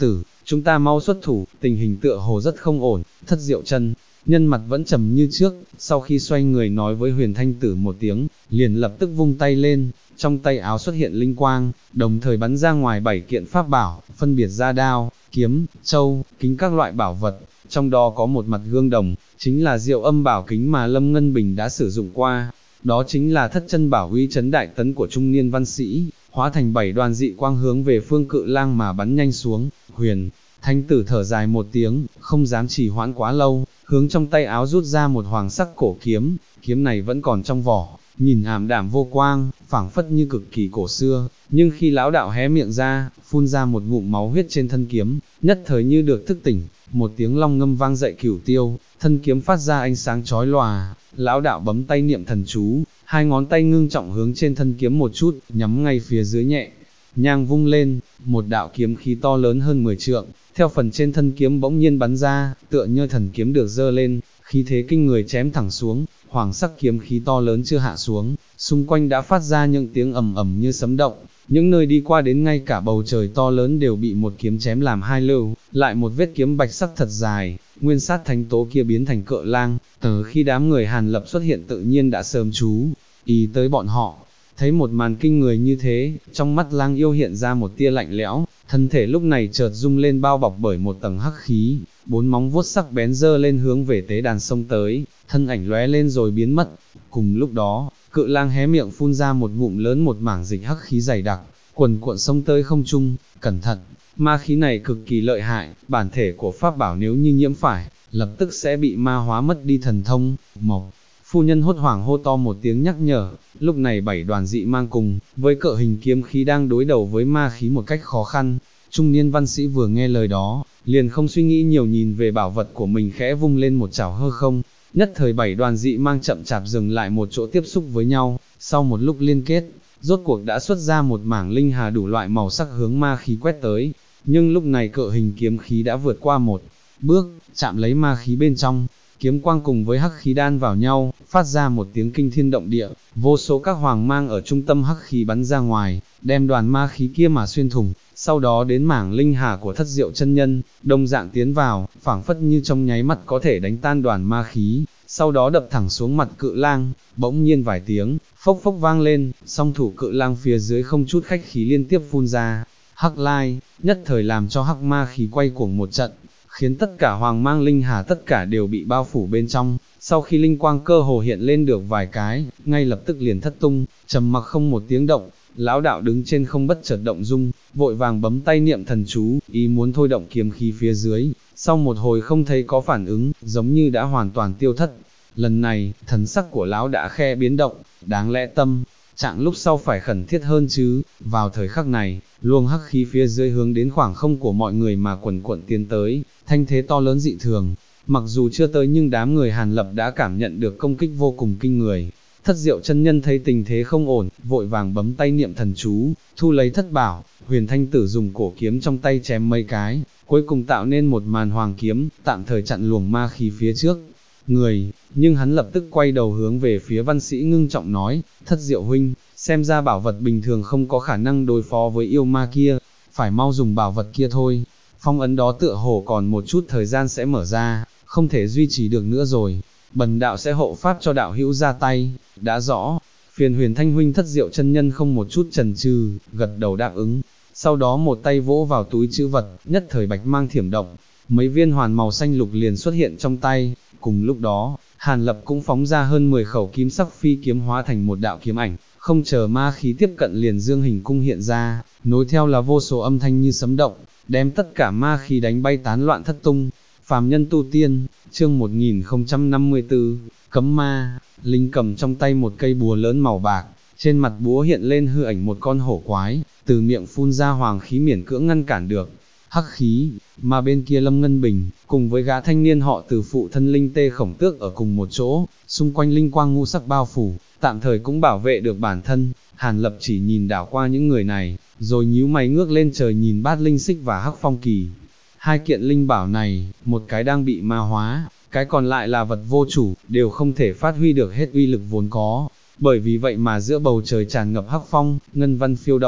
chúng ta mau xuất thủ, tình hình tựa hồ rất không ổn. Thất Diệu Chân Nhân mặt vẫn trầm như trước, sau khi xoay người nói với Huyền Thanh Tử một tiếng, liền lập tức vung tay lên, trong tay áo xuất hiện linh quang, đồng thời bắn ra ngoài 7 kiện pháp bảo, phân biệt ra đao, kiếm, châu, kính các loại bảo vật, trong đó có một mặt gương đồng, chính là Diệu Âm bảo kính mà Lâm Ngân Bình đã sử dụng qua, đó chính là thất chân bảo uy chấn đại tấn của trung niên văn sĩ, hóa thành 7 đoàn dị quang hướng về phương Cự Lang mà bắn nhanh xuống. Huyền Thanh Tử thở dài một tiếng, không dám trì hoãn quá lâu, hướng trong tay áo rút ra một hoàng sắc cổ kiếm, kiếm này vẫn còn trong vỏ, nhìn ảm đạm vô quang, phảng phất như cực kỳ cổ xưa, nhưng khi lão đạo hé miệng ra, phun ra một ngụm máu huyết trên thân kiếm, nhất thời như được thức tỉnh, một tiếng long ngâm vang dậy cửu tiêu, thân kiếm phát ra ánh sáng chói lòa, lão đạo bấm tay niệm thần chú, hai ngón tay ngưng trọng hướng trên thân kiếm một chút, nhắm ngay phía dưới nhẹ nhàng vung lên, một đạo kiếm khí to lớn hơn 10 trượng, theo phần trên thân kiếm bỗng nhiên bắn ra, tựa như thần kiếm được dơ lên, khí thế kinh người chém thẳng xuống, hoàng sắc kiếm khí to lớn chưa hạ xuống, xung quanh đã phát ra những tiếng ầm ầm như sấm động, những nơi đi qua đến ngay cả bầu trời to lớn đều bị một kiếm chém làm hai lưu, lại một vết kiếm bạch sắc thật dài, nguyên sát thánh tố kia biến thành Cự Lang, từ khi đám người Hàn Lập xuất hiện tự nhiên đã sớm chú ý tới bọn họ. Thấy một màn kinh người như thế, trong mắt Lang Yêu hiện ra một tia lạnh lẽo, thân thể lúc này chợt rung lên bao bọc bởi một tầng hắc khí, bốn móng vuốt sắc bén giơ lên hướng về tế đàn sông tới, thân ảnh lóe lên rồi biến mất. Cùng lúc đó, Cự Lang hé miệng phun ra một ngụm lớn, một mảng dịch hắc khí dày đặc, cuồn cuộn sông tới không trung. Cẩn thận, ma khí này cực kỳ lợi hại, bản thể của pháp bảo nếu như nhiễm phải, lập tức sẽ bị ma hóa mất đi thần thông. Mộc phu nhân hốt hoảng hô to một tiếng nhắc nhở, lúc này 7 đoàn dị mang cùng với cự hình kiếm khí đang đối đầu với ma khí một cách khó khăn. Trung niên văn sĩ vừa nghe lời đó, liền không suy nghĩ nhiều, nhìn về bảo vật của mình khẽ vung lên một chảo hư không, nhất thời 7 đoàn dị mang chậm chạp dừng lại một chỗ tiếp xúc với nhau, sau một lúc liên kết, rốt cuộc đã xuất ra một mảng linh hà đủ loại màu sắc hướng ma khí quét tới, nhưng lúc này cự hình kiếm khí đã vượt qua một bước, chạm lấy ma khí bên trong. Kiếm quang cùng với hắc khí đan vào nhau, phát ra một tiếng kinh thiên động địa, vô số các hoàng mang ở trung tâm hắc khí bắn ra ngoài, đem đoàn ma khí kia mà xuyên thủng, sau đó đến mảng linh hà của Thất Diệu chân nhân, đồng dạng tiến vào, phảng phất như trong nháy mắt có thể đánh tan đoàn ma khí, sau đó đập thẳng xuống mặt Cự Lang. Bỗng nhiên vài tiếng phốc phốc vang lên, song thủ Cự Lang phía dưới không chút khách khí liên tiếp phun ra hắc lai, nhất thời làm cho hắc ma khí quay cuồng một trận, khiến tất cả hoàng mang linh hà tất cả đều bị bao phủ bên trong. Sau khi linh quang cơ hồ hiện lên được vài cái, ngay lập tức liền thất tung, trầm mặc không một tiếng động. Lão đạo đứng trên không bất chợt động dung, vội vàng bấm tay niệm thần chú, ý muốn thôi động kiếm khí phía dưới, sau một hồi không thấy có phản ứng, giống như đã hoàn toàn tiêu thất. Lần này, thần sắc của lão đã khe biến động, đáng lẽ tâm trạng lúc sau phải khẩn thiết hơn chứ. Vào thời khắc này, luồng hắc khí phía dưới hướng đến khoảng không của mọi người mà quần quận tiến tới, thanh thế to lớn dị thường. Mặc dù chưa tới nhưng đám người Hàn Lập đã cảm nhận được công kích vô cùng kinh người. Thất Diệu chân nhân thấy tình thế không ổn, vội vàng bấm tay niệm thần chú, thu lấy thất bảo. Huyền Thanh Tử dùng cổ kiếm trong tay chém mấy cái, cuối cùng tạo nên một màn hoàng kiếm, tạm thời chặn luồng ma khí phía trước người, nhưng hắn lập tức quay đầu hướng về phía văn sĩ ngưng trọng nói, Thất Diệu huynh, xem ra bảo vật bình thường không có khả năng đối phó với yêu ma kia, phải mau dùng bảo vật kia thôi. Phong ấn đó tựa hồ còn một chút thời gian sẽ mở ra, không thể duy trì được nữa rồi, bần đạo sẽ hộ pháp cho đạo hữu ra tay. Đã rõ. Phiền Huyền Thanh huynh. Thất Diệu chân nhân không một chút chần chừ, gật đầu đáp ứng, sau đó một tay vỗ vào túi trữ vật, nhất thời bạch mang thiểm động, mấy viên hoàn màu xanh lục liền xuất hiện trong tay. Cùng lúc đó, Hàn Lập cũng phóng ra hơn 10 khẩu kim sắc phi kiếm hóa thành một đạo kiếm ảnh, không chờ ma khí tiếp cận liền dương hình cung hiện ra, nối theo là vô số âm thanh như sấm động, đem tất cả ma khí đánh bay tán loạn thất tung. Phàm nhân tu tiên, chương 1054, cấm ma. Linh cầm trong tay một cây búa lớn màu bạc, trên mặt búa hiện lên hư ảnh một con hổ quái, từ miệng phun ra hoàng khí miễn cưỡng ngăn cản được hắc khí, mà bên kia Lâm Ngân Bình, cùng với gã thanh niên họ Từ phụ thân Linh Tê Khổng Tước ở cùng một chỗ, xung quanh linh quang ngũ sắc bao phủ, tạm thời cũng bảo vệ được bản thân. Hàn Lập chỉ nhìn đảo qua những người này, rồi nhíu mày ngước lên trời nhìn Bát Linh Xích và Hắc Phong Kỳ. Hai kiện linh bảo này, một cái đang bị ma hóa, cái còn lại là vật vô chủ, đều không thể phát huy được hết uy lực vốn có. Bởi vì vậy mà giữa bầu trời tràn ngập hắc phong, ngân văn phiêu động,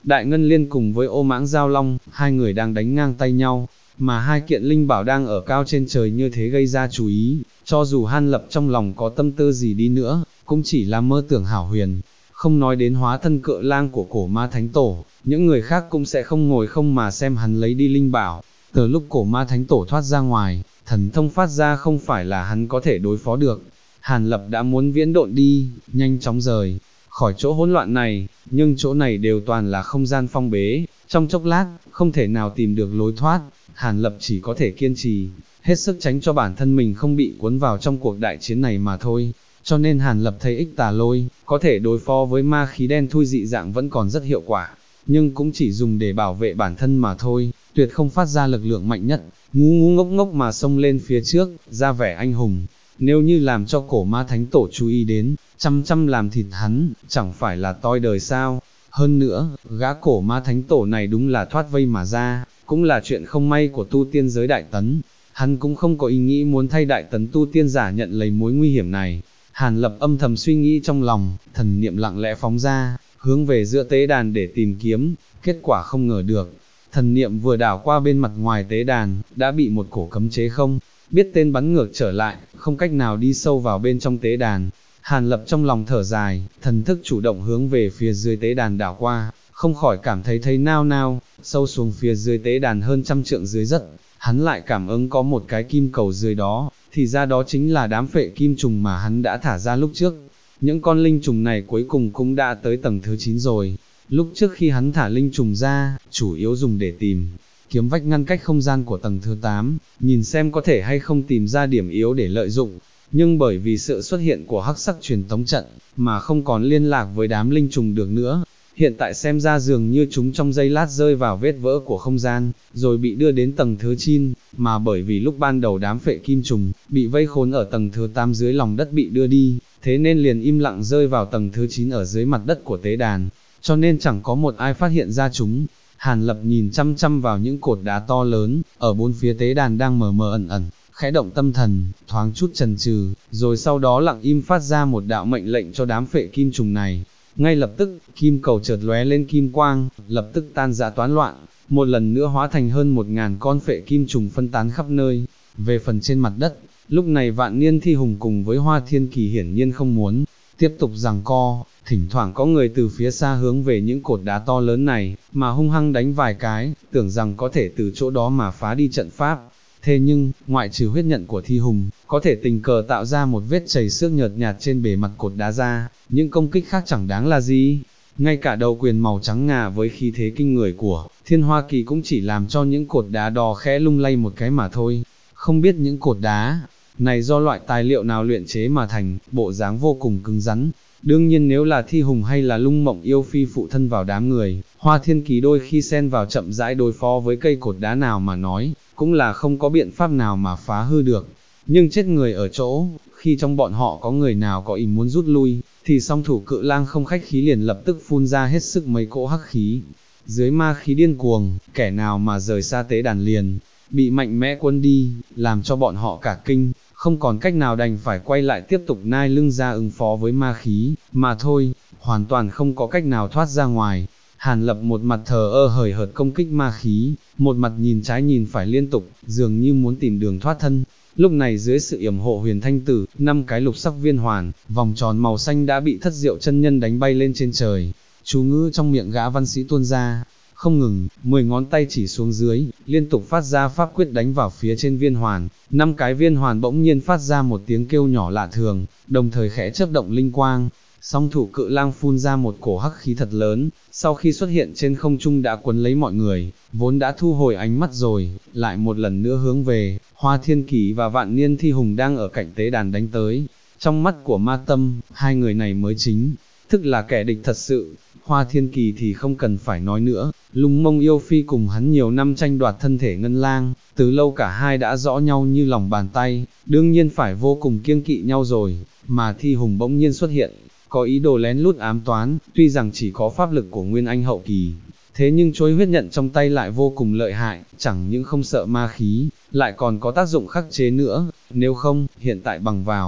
Đại Ngân Liên cùng với Ô Mãng Giao Long, hai người đang đánh ngang tay nhau, mà hai kiện linh bảo đang ở cao trên trời như thế gây ra chú ý, cho dù Hàn Lập trong lòng có tâm tư gì đi nữa, cũng chỉ là mơ tưởng hảo huyền. Không nói đến hóa thân cự lang của cổ ma thánh tổ, những người khác cũng sẽ không ngồi không mà xem hắn lấy đi linh bảo. Từ lúc cổ ma thánh tổ thoát ra ngoài, thần thông phát ra không phải là hắn có thể đối phó được. Hàn Lập đã muốn viễn độn đi, nhanh chóng rời khỏi chỗ hỗn loạn này, nhưng chỗ này đều toàn là không gian phong bế, trong chốc lát, không thể nào tìm được lối thoát. Hàn Lập chỉ có thể kiên trì, hết sức tránh cho bản thân mình không bị cuốn vào trong cuộc đại chiến này mà thôi. Cho nên Hàn Lập thấy ích tà lôi, có thể đối phó với ma khí đen thui dị dạng vẫn còn rất hiệu quả, nhưng cũng chỉ dùng để bảo vệ bản thân mà thôi, tuyệt không phát ra lực lượng mạnh nhất, ngu ngu ngốc ngốc mà xông lên phía trước, ra vẻ anh hùng. Nếu như làm cho cổ ma thánh tổ chú ý đến, chăm làm thịt hắn, chẳng phải là toi đời sao? Hơn nữa, gã cổ ma thánh tổ này đúng là thoát vây mà ra, cũng là chuyện không may của tu tiên giới Đại Tấn. Hắn cũng không có ý nghĩ muốn thay Đại Tấn tu tiên giả nhận lấy mối nguy hiểm này. Hàn Lập âm thầm suy nghĩ trong lòng, thần niệm lặng lẽ phóng ra, hướng về giữa tế đàn để tìm kiếm, kết quả không ngờ được. Thần niệm vừa đảo qua bên mặt ngoài tế đàn, đã bị một cổ cấm chế không biết tên bắn ngược trở lại, không cách nào đi sâu vào bên trong tế đàn. Hàn Lập trong lòng thở dài, thần thức chủ động hướng về phía dưới tế đàn đảo qua, không khỏi cảm thấy nao nao, sâu xuống phía dưới tế đàn hơn 100 trượng dưới rất, hắn lại cảm ứng có một cái kim cầu dưới đó, thì ra đó chính là đám phệ kim trùng mà hắn đã thả ra lúc trước. Những con linh trùng này cuối cùng cũng đã tới tầng thứ 9 rồi. Lúc trước khi hắn thả linh trùng ra, chủ yếu dùng để tìm kiếm vách ngăn cách không gian của tầng thứ 8, nhìn xem có thể hay không tìm ra điểm yếu để lợi dụng. Nhưng bởi vì sự xuất hiện của hắc sắc truyền tống trận, mà không còn liên lạc với đám linh trùng được nữa. Hiện tại xem ra dường như chúng trong giây lát rơi vào vết vỡ của không gian, rồi bị đưa đến tầng thứ 9, mà bởi vì lúc ban đầu đám phệ kim trùng, bị vây khốn ở tầng thứ 8 dưới lòng đất bị đưa đi, thế nên liền im lặng rơi vào tầng thứ 9 ở dưới mặt đất của tế đàn, cho nên chẳng có một ai phát hiện ra chúng. Hàn Lập nhìn chăm vào những cột đá to lớn, ở bốn phía tế đàn đang mờ mờ ẩn, khẽ động tâm thần, thoáng chút chần chừ, rồi sau đó lặng im phát ra một đạo mệnh lệnh cho đám phệ kim trùng này. Ngay lập tức, kim cầu chợt lóe lên kim quang, lập tức tan rã toán loạn, một lần nữa hóa thành hơn 1000 con phệ kim trùng phân tán khắp nơi. Về phần trên mặt đất, lúc này Vạn Niên Thi Hùng cùng với Hoa Thiên Kỳ hiển nhiên không muốn tiếp tục giằng co, thỉnh thoảng có người từ phía xa hướng về những cột đá to lớn này, mà hung hăng đánh vài cái, tưởng rằng có thể từ chỗ đó mà phá đi trận pháp. Thế nhưng, ngoại trừ huyết nhận của Thi Hùng, có thể tình cờ tạo ra một vết chảy xước nhợt nhạt trên bề mặt cột đá ra, những công kích khác chẳng đáng là gì. Ngay cả đầu quyền màu trắng ngà với khí thế kinh người của Thiên Hoa Kỳ cũng chỉ làm cho những cột đá đỏ khẽ lung lay một cái mà thôi. Không biết những cột đá này do loại tài liệu nào luyện chế mà thành, bộ dáng vô cùng cứng rắn. Đương nhiên nếu là Thi Hùng hay là Lung Mộng Yêu Phi phụ thân vào đám người, Hoa Thiên Kỳ đôi khi xen vào chậm rãi đối phó với cây cột đá nào mà nói, cũng là không có biện pháp nào mà phá hư được. Nhưng chết người ở chỗ, khi trong bọn họ có người nào có ý muốn rút lui, thì song thủ cự lang không khách khí liền lập tức phun ra hết sức mấy cỗ hắc khí. Dưới ma khí điên cuồng, kẻ nào mà rời xa tế đàn liền, bị mạnh mẽ cuốn đi, làm cho bọn họ cả kinh, không còn cách nào đành phải quay lại tiếp tục nai lưng ra ứng phó với ma khí, mà thôi, hoàn toàn không có cách nào thoát ra ngoài. Hàn Lập một mặt thờ ơ hời hợt công kích ma khí, một mặt nhìn trái nhìn phải liên tục, dường như muốn tìm đường thoát thân. Lúc này dưới sự yểm hộ Huyền Thanh Tử, 5 cái lục sắc viên hoàn, vòng tròn màu xanh đã bị Thất Diệu chân nhân đánh bay lên trên trời. Chú ngữ trong miệng gã văn sĩ tuôn ra, không ngừng, 10 ngón tay chỉ xuống dưới, liên tục phát ra pháp quyết đánh vào phía trên viên hoàn. 5 cái viên hoàn bỗng nhiên phát ra một tiếng kêu nhỏ lạ thường, đồng thời khẽ chớp động linh quang. Song thủ cự lang phun ra một cổ hắc khí thật lớn, sau khi xuất hiện trên không trung đã quấn lấy mọi người, vốn đã thu hồi ánh mắt rồi, lại một lần nữa hướng về Hoa Thiên Kỳ và Vạn Niên Thi Hùng đang ở cạnh tế đàn đánh tới. Trong mắt của Ma Tâm, hai người này mới chính thức là kẻ địch thật sự. Hoa Thiên Kỳ thì không cần phải nói nữa, Lung Mông Yêu Phi cùng hắn nhiều năm tranh đoạt thân thể Ngân Lang, từ lâu cả hai đã rõ nhau như lòng bàn tay, đương nhiên phải vô cùng kiêng kỵ nhau rồi, mà Thi Hùng bỗng nhiên xuất hiện, có ý đồ lén lút ám toán, tuy rằng chỉ có pháp lực của Nguyên Anh hậu kỳ, thế nhưng chuôi huyết nhận trong tay lại vô cùng lợi hại, chẳng những không sợ ma khí, lại còn có tác dụng khắc chế nữa, nếu không, hiện tại bằng vào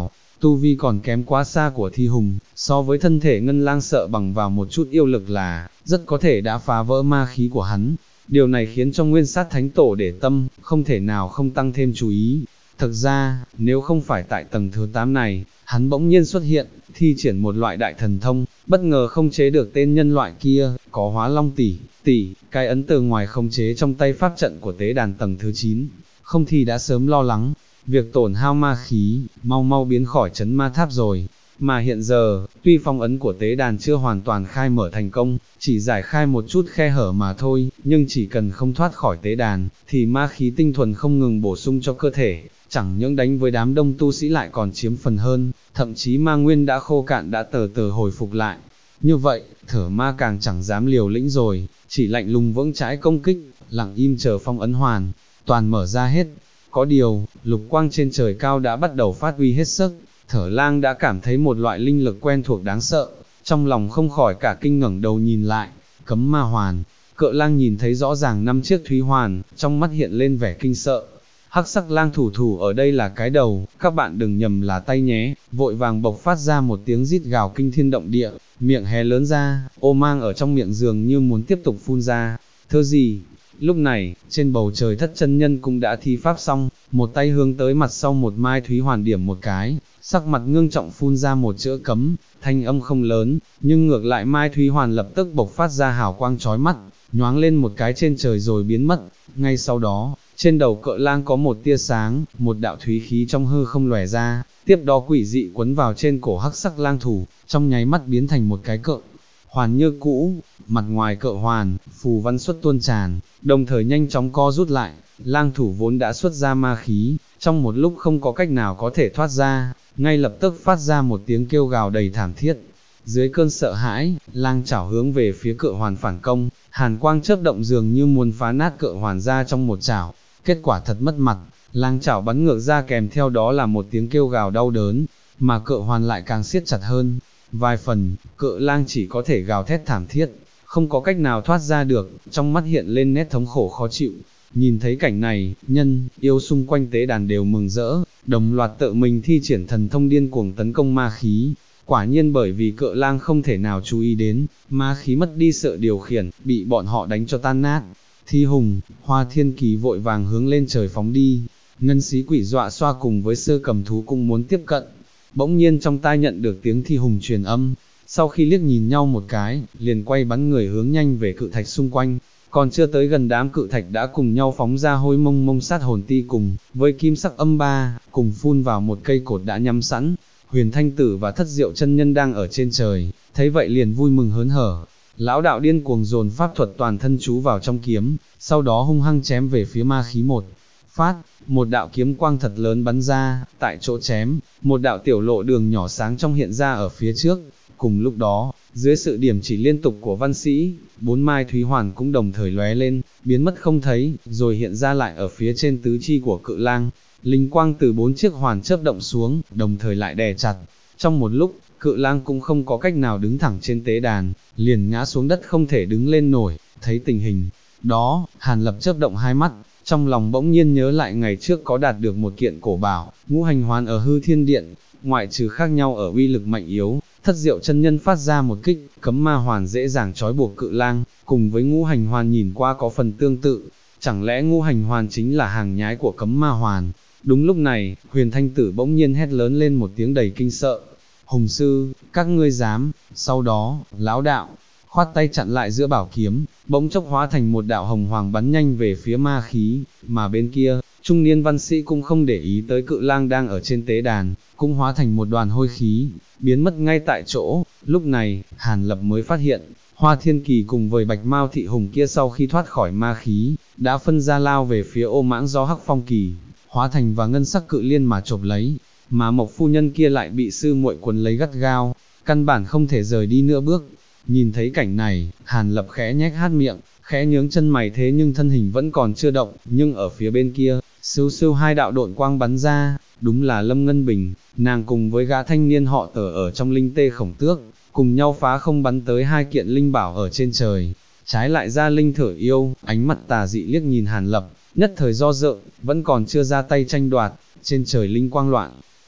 tu vi còn kém quá xa của Thi Hùng, so với thân thể Ngân Lang sợ bằng vào một chút yêu lực là, rất có thể đã phá vỡ ma khí của hắn. Điều này khiến cho Nguyên Sát Thánh Tổ để tâm, không thể nào không tăng thêm chú ý. Thực ra, nếu không phải tại tầng thứ 8 này, hắn bỗng nhiên xuất hiện, thi triển một loại đại thần thông, bất ngờ không chế được tên nhân loại kia, có hóa long tỷ, cái ấn từ ngoài không chế trong tay pháp trận của tế đàn tầng thứ 9, không thì đã sớm lo lắng, việc tổn hao ma khí, mau biến khỏi chấn ma tháp rồi. Mà hiện giờ, tuy phong ấn của tế đàn chưa hoàn toàn khai mở thành công, chỉ giải khai một chút khe hở mà thôi, nhưng chỉ cần không thoát khỏi tế đàn, thì ma khí tinh thuần không ngừng bổ sung cho cơ thể, chẳng những đánh với đám đông tu sĩ lại còn chiếm phần hơn, thậm chí ma nguyên đã khô cạn đã từ từ hồi phục lại. Như vậy, thở ma càng chẳng dám liều lĩnh rồi, chỉ lạnh lùng vững chãi công kích, lặng im chờ phong ấn hoàn toàn mở ra hết. Có điều, lục quang trên trời cao đã bắt đầu phát huy hết sức, Thở Lang đã cảm thấy một loại linh lực quen thuộc đáng sợ, trong lòng không khỏi cả kinh ngẩng đầu nhìn lại, cấm ma hoàn. Cự Lang nhìn thấy rõ ràng 5 chiếc thúy hoàn, trong mắt hiện lên vẻ kinh sợ. Hắc sắc lang thủ ở đây là cái đầu, các bạn đừng nhầm là tay nhé, vội vàng bộc phát ra một tiếng rít gào kinh thiên động địa, miệng hé lớn ra, ô mang ở trong miệng dường như muốn tiếp tục phun ra. Thơ gì? Lúc này, trên bầu trời Thất chân nhân cũng đã thi pháp xong, một tay hướng tới mặt sau một mai thúy hoàn điểm một cái, sắc mặt ngưng trọng phun ra một chữ cấm, thanh âm không lớn, nhưng ngược lại mai thúy hoàn lập tức bộc phát ra hào quang chói mắt, nhoáng lên một cái trên trời rồi biến mất. Ngay sau đó, trên đầu Cự Lang có một tia sáng, một đạo thúy khí trong hư không lòe ra, tiếp đó quỷ dị quấn vào trên cổ hắc sắc lang thủ, trong nháy mắt biến thành một cái cự hoàn như cũ, mặt ngoài cự hoàn, phù văn xuất tuôn tràn, đồng thời nhanh chóng co rút lại. Lang thủ vốn đã xuất ra ma khí, trong một lúc không có cách nào có thể thoát ra, ngay lập tức phát ra một tiếng kêu gào đầy thảm thiết. Dưới cơn sợ hãi, lang chảo hướng về phía cự hoàn phản công, hàn quang chớp động dường như muốn phá nát cự hoàn ra trong một chảo, kết quả thật mất mặt, lang chảo bắn ngược ra kèm theo đó là một tiếng kêu gào đau đớn, mà cự hoàn lại càng siết chặt hơn. Vài phần, Cự Lang chỉ có thể gào thét thảm thiết, không có cách nào thoát ra được, trong mắt hiện lên nét thống khổ khó chịu. Nhìn thấy cảnh này, nhân, yêu xung quanh tế đàn đều mừng rỡ, đồng loạt tự mình thi triển thần thông điên cuồng tấn công ma khí. Quả nhiên bởi vì Cự Lang không thể nào chú ý đến, ma khí mất đi sự điều khiển, bị bọn họ đánh cho tan nát. Thi Hùng, Hoa Thiên Kỳ vội vàng hướng lên trời phóng đi, Ngân Xí Quỷ dọa xoa cùng với Sơ Cầm Thú cũng muốn tiếp cận. Bỗng nhiên trong tai nhận được tiếng Thi Hùng truyền âm, sau khi liếc nhìn nhau một cái, liền quay bắn người hướng nhanh về cự thạch xung quanh. Còn chưa tới gần đám cự thạch đã cùng nhau phóng ra hôi mông mông sát hồn ti cùng với kim sắc âm ba, cùng phun vào một cây cột đã nhắm sẵn. Huyền Thanh Tử và Thất Diệu chân nhân đang ở trên trời, thấy vậy liền vui mừng hớn hở. Lão đạo điên cuồng dồn pháp thuật toàn thân chú vào trong kiếm, sau đó hung hăng chém về phía ma khí một phát, một đạo kiếm quang thật lớn bắn ra, tại chỗ chém, một đạo tiểu lộ đường nhỏ sáng trong hiện ra ở phía trước. Cùng lúc đó, dưới sự điểm chỉ liên tục của văn sĩ, 4 mai thúy hoàn cũng đồng thời lóe lên, biến mất không thấy, rồi hiện ra lại ở phía trên tứ chi của Cự Lang. Linh quang từ 4 chiếc hoàn chớp động xuống, đồng thời lại đè chặt. Trong một lúc, Cự Lang cũng không có cách nào đứng thẳng trên tế đàn, liền ngã xuống đất không thể đứng lên nổi. Thấy tình hình đó, Hàn Lập chớp động hai mắt, trong lòng bỗng nhiên nhớ lại ngày trước có đạt được một kiện cổ bảo, ngũ hành hoàn ở hư thiên điện, ngoại trừ khác nhau ở uy lực mạnh yếu. Thất Diệu chân nhân phát ra một kích, cấm ma hoàn dễ dàng trói buộc Cự Lang, cùng với ngũ hành hoàn nhìn qua có phần tương tự, chẳng lẽ ngũ hành hoàn chính là hàng nhái của cấm ma hoàn? Đúng lúc này, Huyền Thanh Tử bỗng nhiên hét lớn lên một tiếng đầy kinh sợ. Hùng sư, các ngươi dám? Sau đó, lão đạo khoát tay chặn lại giữa bảo kiếm, bỗng chốc hóa thành một đạo hồng hoàng bắn nhanh về phía ma khí, mà bên kia, trung niên văn sĩ cũng không để ý tới Cự Lang đang ở trên tế đàn, cũng hóa thành một đoàn hôi khí, biến mất ngay tại chỗ. Lúc này, Hàn Lập mới phát hiện, Hoa Thiên Kỳ cùng với Bạch Mao Thị Hùng kia sau khi thoát khỏi ma khí, đã phân ra lao về phía ô mãng do Hắc Phong Kỳ, hóa thành và ngân sắc cự liên mà chộp lấy, mà Mộc phu nhân kia lại bị sư muội cuốn lấy gắt gao, căn bản không thể rời đi nửa bước. Nhìn thấy cảnh này, Hàn Lập khẽ nhếch hát miệng, khẽ nhướng chân mày, thế nhưng thân hình vẫn còn chưa động, nhưng ở phía bên kia, sưu sưu hai đạo độn quang bắn ra, đúng là Lâm Ngân Bình, nàng cùng với gã thanh niên họ Tở ở trong linh tê khổng tước, cùng nhau phá không bắn tới hai kiện linh bảo ở trên trời. Trái lại ra Linh Thở Yêu, ánh mặt tà dị liếc nhìn Hàn Lập, nhất thời do dự, vẫn còn chưa ra tay tranh đoạt. Trên trời linh quang loạn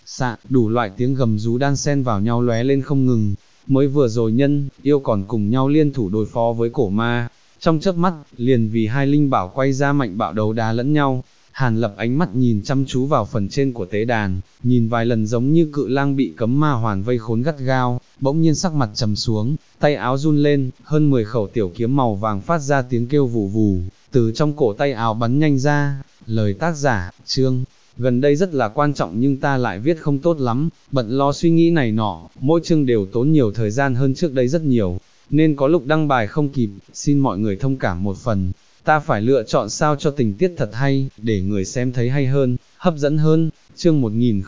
xạ, đủ loại tiếng gầm rú đan xen vào nhau lóe lên không ngừng. Mới vừa rồi nhân, yêu còn cùng nhau liên thủ đối phó với cổ ma, trong chớp mắt, liền vì hai linh bảo quay ra mạnh bạo đấu đá lẫn nhau. Hàn Lập ánh mắt nhìn chăm chú vào phần trên của tế đàn, nhìn vài lần giống như cự lang bị cấm ma hoàn vây khốn gắt gao, bỗng nhiên sắc mặt trầm xuống, tay áo run lên, hơn 10 khẩu tiểu kiếm màu vàng phát ra tiếng kêu vù vù, từ trong cổ tay áo bắn nhanh ra. Lời tác giả, chương, gần đây rất là quan trọng nhưng ta lại viết không tốt lắm, bận lo suy nghĩ này nọ, mỗi chương đều tốn nhiều thời gian hơn trước đây rất nhiều, nên có lúc đăng bài không kịp, xin mọi người thông cảm một phần. Ta phải lựa chọn sao cho tình tiết thật hay, để người xem thấy hay hơn, hấp dẫn hơn. Chương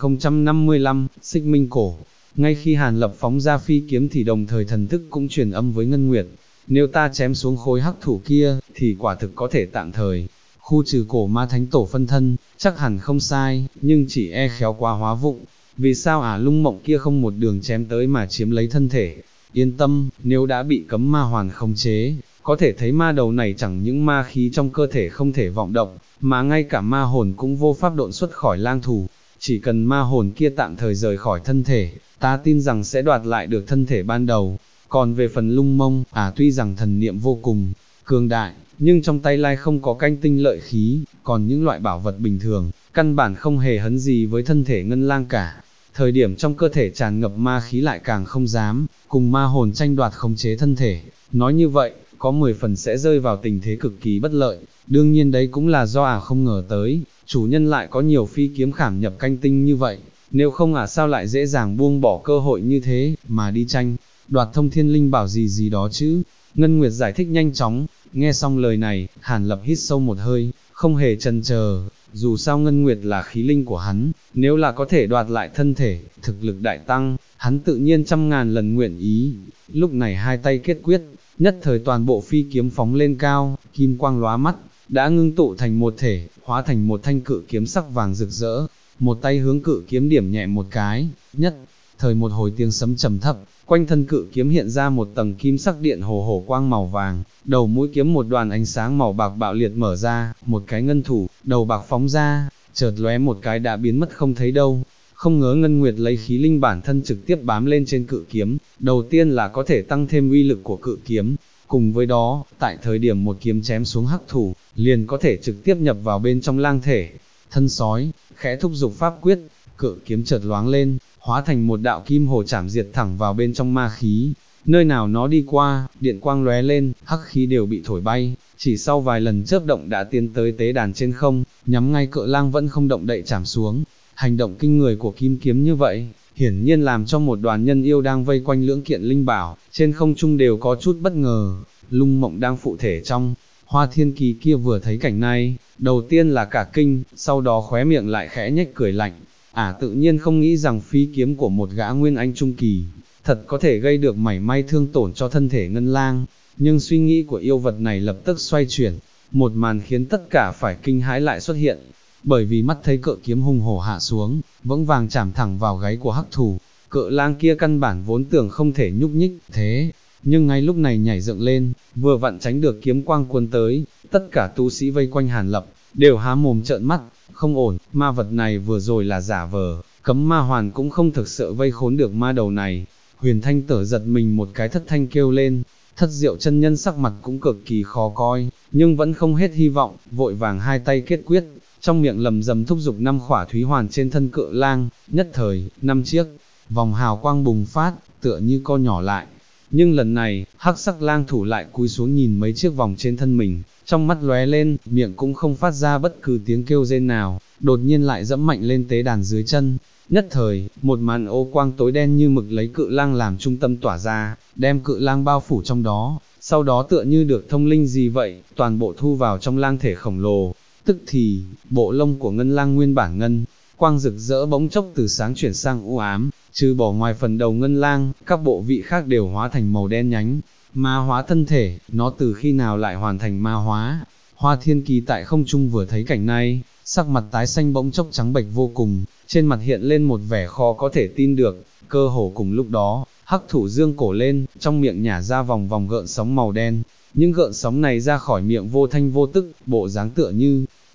1055, Xích Minh Cổ. Ngay khi Hàn Lập phóng ra phi kiếm thì đồng thời thần thức cũng truyền âm với Ngân Nguyệt. Nếu ta chém xuống khối hắc thủ kia, thì quả thực có thể tạm thời khu trừ cổ ma thánh tổ phân thân, chắc hẳn không sai, nhưng chỉ e khéo quá hóa vụng. Vì sao Lung Mộng kia không một đường chém tới mà chiếm lấy thân thể? Yên tâm, nếu đã bị cấm ma hoàn khống chế, có thể thấy ma đầu này chẳng những ma khí trong cơ thể không thể vọng động, mà ngay cả ma hồn cũng vô pháp độn xuất khỏi lang thủ. Chỉ cần ma hồn kia tạm thời rời khỏi thân thể, ta tin rằng sẽ đoạt lại được thân thể ban đầu. Còn về phần Lung Mông, tuy rằng thần niệm vô cùng cường đại, nhưng trong tay lai không có canh tinh lợi khí, còn những loại bảo vật bình thường, căn bản không hề hấn gì với thân thể ngân lang cả. Thời điểm trong cơ thể tràn ngập ma khí lại càng không dám, cùng ma hồn tranh đoạt khống chế thân thể. Nói như vậy, có 10 phần sẽ rơi vào tình thế cực kỳ bất lợi, đương nhiên đấy cũng là do không ngờ tới, chủ nhân lại có nhiều phi kiếm khảm nhập canh tinh như vậy, nếu không sao lại dễ dàng buông bỏ cơ hội như thế, mà đi tranh đoạt thông thiên linh bảo gì gì đó chứ. Ngân Nguyệt giải thích nhanh chóng, nghe xong lời này, Hàn Lập hít sâu một hơi, không hề chần chờ, dù sao Ngân Nguyệt là khí linh của hắn, nếu là có thể đoạt lại thân thể, thực lực đại tăng, hắn tự nhiên 100.000 lần nguyện ý. Lúc này hai tay kết quyết, nhất thời toàn bộ phi kiếm phóng lên cao, kim quang lóa mắt, đã ngưng tụ thành một thể, hóa thành một thanh cự kiếm sắc vàng rực rỡ, một tay hướng cự kiếm điểm nhẹ một cái, nhất thời một hồi tiếng sấm trầm thấp, quanh thân cự kiếm hiện ra một tầng kim sắc điện hồ hổ quang màu vàng, đầu mũi kiếm một đoàn ánh sáng màu bạc bạo liệt mở ra, một cái ngân thủ, đầu bạc phóng ra, chợt lóe một cái đã biến mất không thấy đâu. Không ngờ Ngân Nguyệt lấy khí linh bản thân trực tiếp bám lên trên cự kiếm, đầu tiên là có thể tăng thêm uy lực của cự kiếm, cùng với đó, tại thời điểm một kiếm chém xuống hắc thủ, liền có thể trực tiếp nhập vào bên trong lang thể. Thân sói, khẽ thúc dục pháp quyết, cự kiếm chợt loáng lên, hóa thành một đạo kim hồ chảm diệt thẳng vào bên trong ma khí. Nơi nào nó đi qua, điện quang lóe lên, hắc khí đều bị thổi bay, chỉ sau vài lần chớp động đã tiến tới tế đàn trên không, nhắm ngay cự lang vẫn không động đậy chảm xuống. Hành động kinh người của kim kiếm như vậy, hiển nhiên làm cho một đoàn nhân yêu đang vây quanh lưỡng kiện linh bảo, trên không trung đều có chút bất ngờ. Lung Mộng đang phụ thể trong Hoa Thiên Kỳ kia vừa thấy cảnh này, đầu tiên là cả kinh, sau đó khóe miệng lại khẽ nhếch cười lạnh. Tự nhiên không nghĩ rằng phi kiếm của một gã nguyên anh trung kỳ, thật có thể gây được mảy may thương tổn cho thân thể ngân lang, nhưng suy nghĩ của yêu vật này lập tức xoay chuyển, một màn khiến tất cả phải kinh hãi lại xuất hiện, bởi vì mắt thấy cự kiếm hung hổ hạ xuống, vững vàng chạm thẳng vào gáy của hắc thủ, cự lang kia căn bản vốn tưởng không thể nhúc nhích, thế nhưng ngay lúc này nhảy dựng lên, vừa vặn tránh được kiếm quang cuốn tới, tất cả tu sĩ vây quanh Hàn Lập, đều há mồm trợn mắt, không ổn, ma vật này vừa rồi là giả vờ, cấm ma hoàn cũng không thực sự vây khốn được ma đầu này. Huyền Thanh Tử giật mình một cái thất thanh kêu lên, Thất Diệu chân nhân sắc mặt cũng cực kỳ khó coi, nhưng vẫn không hết hy vọng, vội vàng hai tay kết quyết, trong miệng lầm rầm thúc giục 5 khỏa thúy hoàn trên thân cự lang, nhất thời, 5 chiếc vòng hào quang bùng phát, tựa như co nhỏ lại. Nhưng lần này, hắc sắc lang thủ lại cúi xuống nhìn mấy chiếc vòng trên thân mình, trong mắt lóe lên, miệng cũng không phát ra bất cứ tiếng kêu rên nào, đột nhiên lại dẫm mạnh lên tế đàn dưới chân. Nhất thời, một màn ô quang tối đen như mực lấy cự lang làm trung tâm tỏa ra, đem cự lang bao phủ trong đó, sau đó tựa như được thông linh gì vậy, toàn bộ thu vào trong lang thể khổng lồ. Tức thì, bộ lông của ngân lang nguyên bản ngân quang rực rỡ bỗng chốc từ sáng chuyển sang u ám, trừ bỏ ngoài phần đầu ngân lang, các bộ vị khác đều hóa thành màu đen nhánh. Ma hóa thân thể, nó từ khi nào lại hoàn thành ma hóa? Hoa Thiên Kỳ tại không trung vừa thấy cảnh này, sắc mặt tái xanh bỗng chốc trắng bệch vô cùng, trên mặt hiện lên một vẻ khó có thể tin được. Cơ hồ cùng lúc đó, hắc thủ dương cổ lên, trong miệng nhả ra vòng vòng gợn sóng màu đen. Những gợn sóng này ra khỏi miệng vô thanh vô tức, bộ dáng tựa như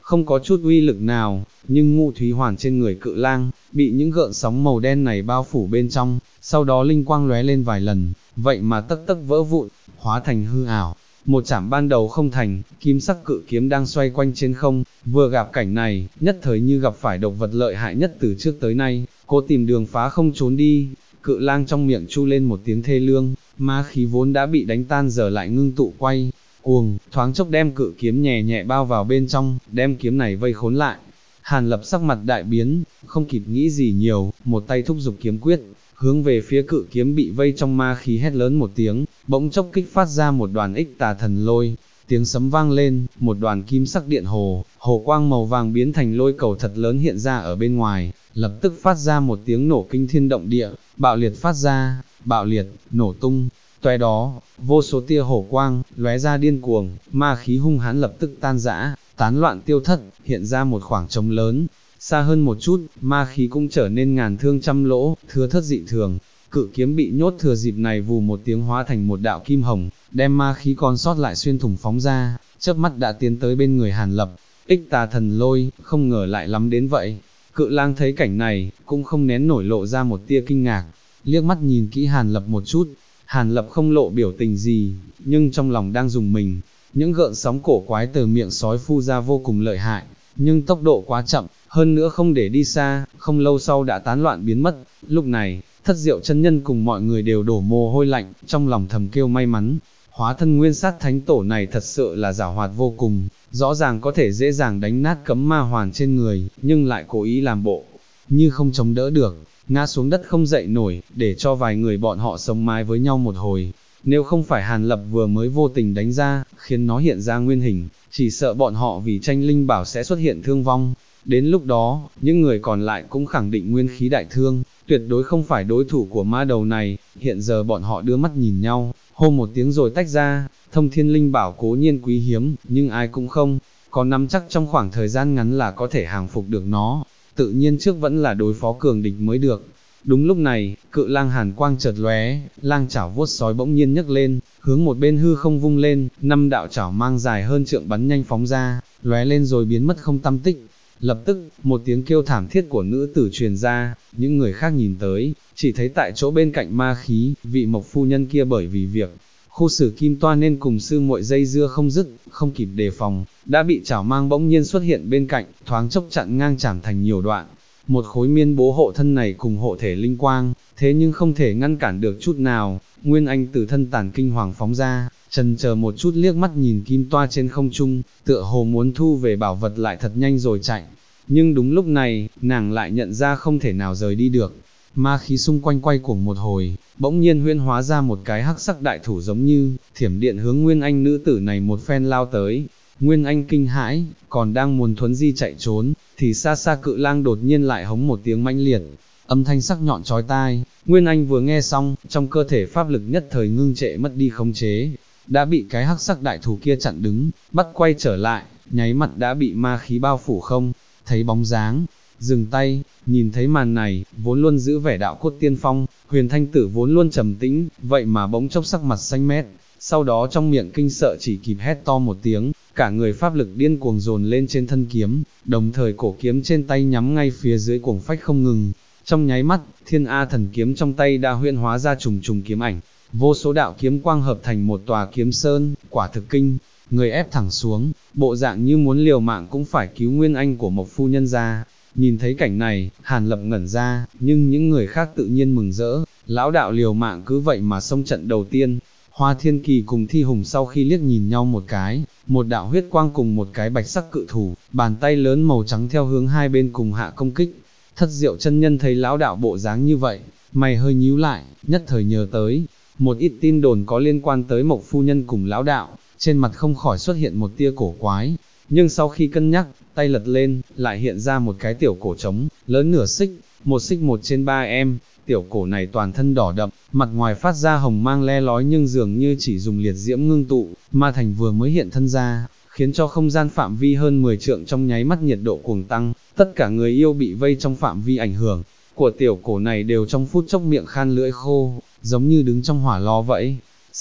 không có chút uy lực nào, nhưng Ngũ Thúy Hoàn trên người Cự Lang, bị những gợn sóng màu đen này bao phủ bên trong, sau đó linh quang lóe lên vài lần, vậy mà tấc tấc vỡ vụn, hóa thành hư ảo. Một chảm ban đầu không thành, kim sắc cự kiếm đang xoay quanh trên không, vừa gặp cảnh này, nhất thời như gặp phải độc vật lợi hại nhất từ trước tới nay, cố tìm đường phá không trốn đi. Cự Lang trong miệng chu lên một tiếng thê lương, ma khí vốn đã bị đánh tan giờ lại ngưng tụ quay cuồng, thoáng chốc đem cự kiếm nhẹ nhẹ bao vào bên trong, đem kiếm này vây khốn lại. Hàn Lập sắc mặt đại biến, không kịp nghĩ gì nhiều, một tay thúc giục kiếm quyết, hướng về phía cự kiếm bị vây trong ma khí hét lớn một tiếng, bỗng chốc kích phát ra một đoàn ích tà thần lôi, tiếng sấm vang lên, một đoàn kim sắc điện hồ quang màu vàng biến thành lôi cầu thật lớn hiện ra ở bên ngoài, lập tức phát ra một tiếng nổ kinh thiên động địa, bạo liệt phát ra, bạo liệt, nổ tung. Toé đó, vô số tia hổ quang, lóe ra điên cuồng, ma khí hung hãn lập tức tan rã, tán loạn tiêu thất, hiện ra một khoảng trống lớn. Xa hơn một chút, ma khí cũng trở nên ngàn thương trăm lỗ, thưa thất dị thường. Cự kiếm bị nhốt thừa dịp này vù một tiếng hóa thành một đạo kim hồng, đem ma khí còn sót lại xuyên thủng phóng ra, chớp mắt đã tiến tới bên người Hàn Lập. Ích tà thần lôi, không ngờ lại lắm đến vậy. Cự Lang thấy cảnh này, cũng không nén nổi lộ ra một tia kinh ngạc, liếc mắt nhìn kỹ Hàn Lập một chút. Hàn Lập không lộ biểu tình gì, nhưng trong lòng đang rùng mình, những gợn sóng cổ quái từ miệng sói phu ra vô cùng lợi hại, nhưng tốc độ quá chậm, hơn nữa không để đi xa, không lâu sau đã tán loạn biến mất. Lúc này, Thất Diệu chân nhân cùng mọi người đều đổ mồ hôi lạnh, trong lòng thầm kêu may mắn, hóa thân nguyên sát thánh tổ này thật sự là giảo hoạt vô cùng, rõ ràng có thể dễ dàng đánh nát cấm ma hoàn trên người, nhưng lại cố ý làm bộ như không chống đỡ được, ngã xuống đất không dậy nổi, để cho vài người bọn họ sống mái với nhau một hồi. Nếu không phải Hàn Lập vừa mới vô tình đánh ra, khiến nó hiện ra nguyên hình, chỉ sợ bọn họ vì tranh linh bảo sẽ xuất hiện thương vong. Đến lúc đó, những người còn lại cũng khẳng định nguyên khí đại thương, tuyệt đối không phải đối thủ của ma đầu này. Hiện giờ bọn họ đưa mắt nhìn nhau, hô một tiếng rồi tách ra. Thông thiên linh bảo cố nhiên quý hiếm, nhưng ai cũng không có nắm chắc trong khoảng thời gian ngắn là có thể hàng phục được nó. Tự nhiên trước vẫn là đối phó cường địch mới được. Đúng lúc này, Cự Lang hàn quang chợt lóe, lang chảo vuốt sói bỗng nhiên nhấc lên, hướng một bên hư không vung lên, 5 đạo chảo mang dài hơn trượng bắn nhanh phóng ra, lóe lên rồi biến mất không tăm tích. Lập tức, một tiếng kêu thảm thiết của nữ tử truyền ra, những người khác nhìn tới, chỉ thấy tại chỗ bên cạnh ma khí, vị Mộc phu nhân kia bởi vì việc khu xử kim toa nên cùng sư muội dây dưa không dứt, không kịp đề phòng, đã bị chảo mang bỗng nhiên xuất hiện bên cạnh, thoáng chốc chặn ngang chảm thành nhiều đoạn. Một khối miên bố hộ thân này cùng hộ thể linh quang, thế nhưng không thể ngăn cản được chút nào. Nguyên Anh từ thân tàn kinh hoàng phóng ra, chần chờ một chút liếc mắt nhìn kim toa trên không trung, tựa hồ muốn thu về bảo vật lại thật nhanh rồi chạy. Nhưng đúng lúc này, nàng lại nhận ra không thể nào rời đi được. Ma khí xung quanh quay cuồng một hồi, bỗng nhiên huyễn hóa ra một cái hắc sắc đại thủ giống như thiểm điện hướng Nguyên Anh nữ tử này một phen lao tới. Nguyên Anh kinh hãi, còn đang muốn thuấn di chạy trốn, thì xa xa Cự Lang đột nhiên lại hống một tiếng mãnh liệt, âm thanh sắc nhọn chói tai. Nguyên Anh vừa nghe xong, trong cơ thể pháp lực nhất thời ngưng trệ mất đi khống chế, đã bị cái hắc sắc đại thủ kia chặn đứng, bắt quay trở lại, nháy mặt đã bị ma khí bao phủ không thấy bóng dáng. Dừng tay, nhìn thấy màn này, vốn luôn giữ vẻ đạo cốt tiên phong, Huyền Thanh Tử vốn luôn trầm tĩnh, vậy mà bỗng chốc sắc mặt xanh mét, sau đó trong miệng kinh sợ chỉ kịp hét to một tiếng, cả người pháp lực điên cuồng dồn lên trên thân kiếm, đồng thời cổ kiếm trên tay nhắm ngay phía dưới cuồng phách không ngừng. Trong nháy mắt, Thiên A thần kiếm trong tay đã huyễn hóa ra trùng trùng kiếm ảnh, vô số đạo kiếm quang hợp thành một tòa kiếm sơn, quả thực kinh người ép thẳng xuống, bộ dạng như muốn liều mạng cũng phải cứu Nguyên Anh của Mộc phu nhân ra. Nhìn thấy cảnh này, Hàn Lập ngẩn ra, nhưng những người khác tự nhiên mừng rỡ, lão đạo liều mạng cứ vậy mà xông trận đầu tiên. Hoa Thiên Kỳ cùng Thi Hùng sau khi liếc nhìn nhau một cái, một đạo huyết quang cùng một cái bạch sắc cự thủ, bàn tay lớn màu trắng theo hướng hai bên cùng hạ công kích. Thất Diệu chân nhân thấy lão đạo bộ dáng như vậy, mày hơi nhíu lại, nhất thời nhớ tới một ít tin đồn có liên quan tới Mộc phu nhân cùng lão đạo, trên mặt không khỏi xuất hiện một tia cổ quái. Nhưng sau khi cân nhắc, tay lật lên, lại hiện ra một cái tiểu cổ trống, lớn nửa xích, một xích 1/3 em. Tiểu cổ này toàn thân đỏ đậm, mặt ngoài phát ra hồng mang le lói nhưng dường như chỉ dùng liệt diễm ngưng tụ, ma thành vừa mới hiện thân ra, khiến cho không gian phạm vi hơn 10 trượng trong nháy mắt nhiệt độ cuồng tăng, tất cả người yêu bị vây trong phạm vi ảnh hưởng của tiểu cổ này đều trong phút chốc miệng khan lưỡi khô, giống như đứng trong hỏa lò vậy.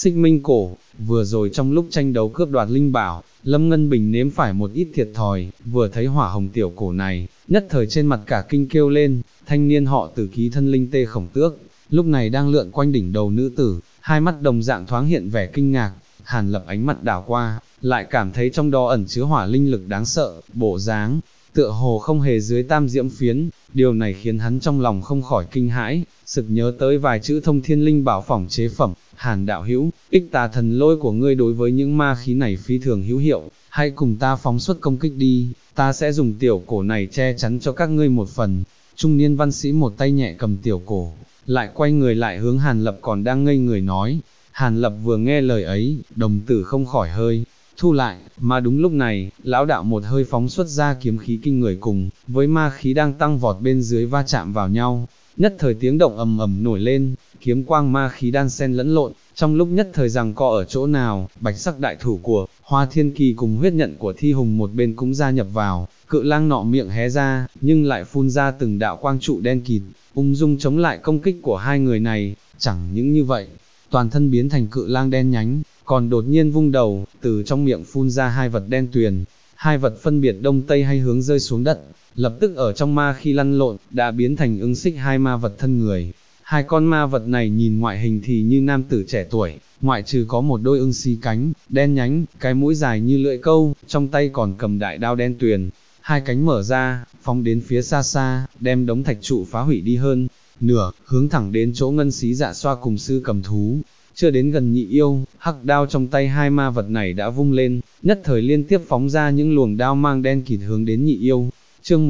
Xích Minh Cổ, vừa rồi trong lúc tranh đấu cướp đoạt linh bảo, Lâm Ngân Bình nếm phải một ít thiệt thòi, vừa thấy hỏa hồng tiểu cổ này, nhất thời trên mặt cả kinh kêu lên, thanh niên họ Từ ký thân linh tê khổng tước, lúc này đang lượn quanh đỉnh đầu nữ tử, hai mắt đồng dạng thoáng hiện vẻ kinh ngạc, Hàn Lập ánh mắt đảo qua, lại cảm thấy trong đó ẩn chứa hỏa linh lực đáng sợ, bộ dáng, tựa hồ không hề dưới tam diễm phiến, điều này khiến hắn trong lòng không khỏi kinh hãi, sực nhớ tới vài chữ thông thiên linh bảo phỏng chế phẩm, Hàn đạo hữu, ích tà thần lôi của ngươi đối với những ma khí này phi thường hữu hiệu, hãy cùng ta phóng xuất công kích đi, ta sẽ dùng tiểu cổ này che chắn cho các ngươi một phần. Trung niên văn sĩ một tay nhẹ cầm tiểu cổ, lại quay người lại hướng Hàn Lập còn đang ngây người nói. Hàn Lập vừa nghe lời ấy, đồng tử không khỏi hơi thu lại, mà đúng lúc này, lão đạo một hơi phóng xuất ra kiếm khí kinh người cùng, với ma khí đang tăng vọt bên dưới va chạm vào nhau, nhất thời tiếng động ầm ầm nổi lên, kiếm quang ma khí đan xen lẫn lộn, trong lúc nhất thời rằng co ở chỗ nào, bạch sắc đại thủ của Hoa Thiên Kỳ cùng huyết nhận của Thi Hùng một bên cũng gia nhập vào, cự lang nọ miệng hé ra, nhưng lại phun ra từng đạo quang trụ đen kịt, ung dung chống lại công kích của hai người này, chẳng những như vậy, toàn thân biến thành cự lang đen nhánh, còn đột nhiên vung đầu, từ trong miệng phun ra hai vật đen tuyền, hai vật phân biệt đông tây hay hướng rơi xuống đất, lập tức ở trong ma khi lăn lộn, đã biến thành ứng xích hai ma vật thân người. Hai con ma vật này nhìn ngoại hình thì như nam tử trẻ tuổi, ngoại trừ có một đôi ưng xí cánh, đen nhánh, cái mũi dài như lưỡi câu, trong tay còn cầm đại đao đen tuyền, hai cánh mở ra, phóng đến phía xa xa, đem đống thạch trụ phá hủy đi hơn nửa, hướng thẳng đến chỗ Ngân Xí Dạ Xoa cùng Sư Cầm Thú. Chưa đến gần Nhị Yêu, hắc đao trong tay hai ma vật này đã vung lên, nhất thời liên tiếp phóng ra những luồng đao mang đen kịt hướng đến Nhị Yêu. Chương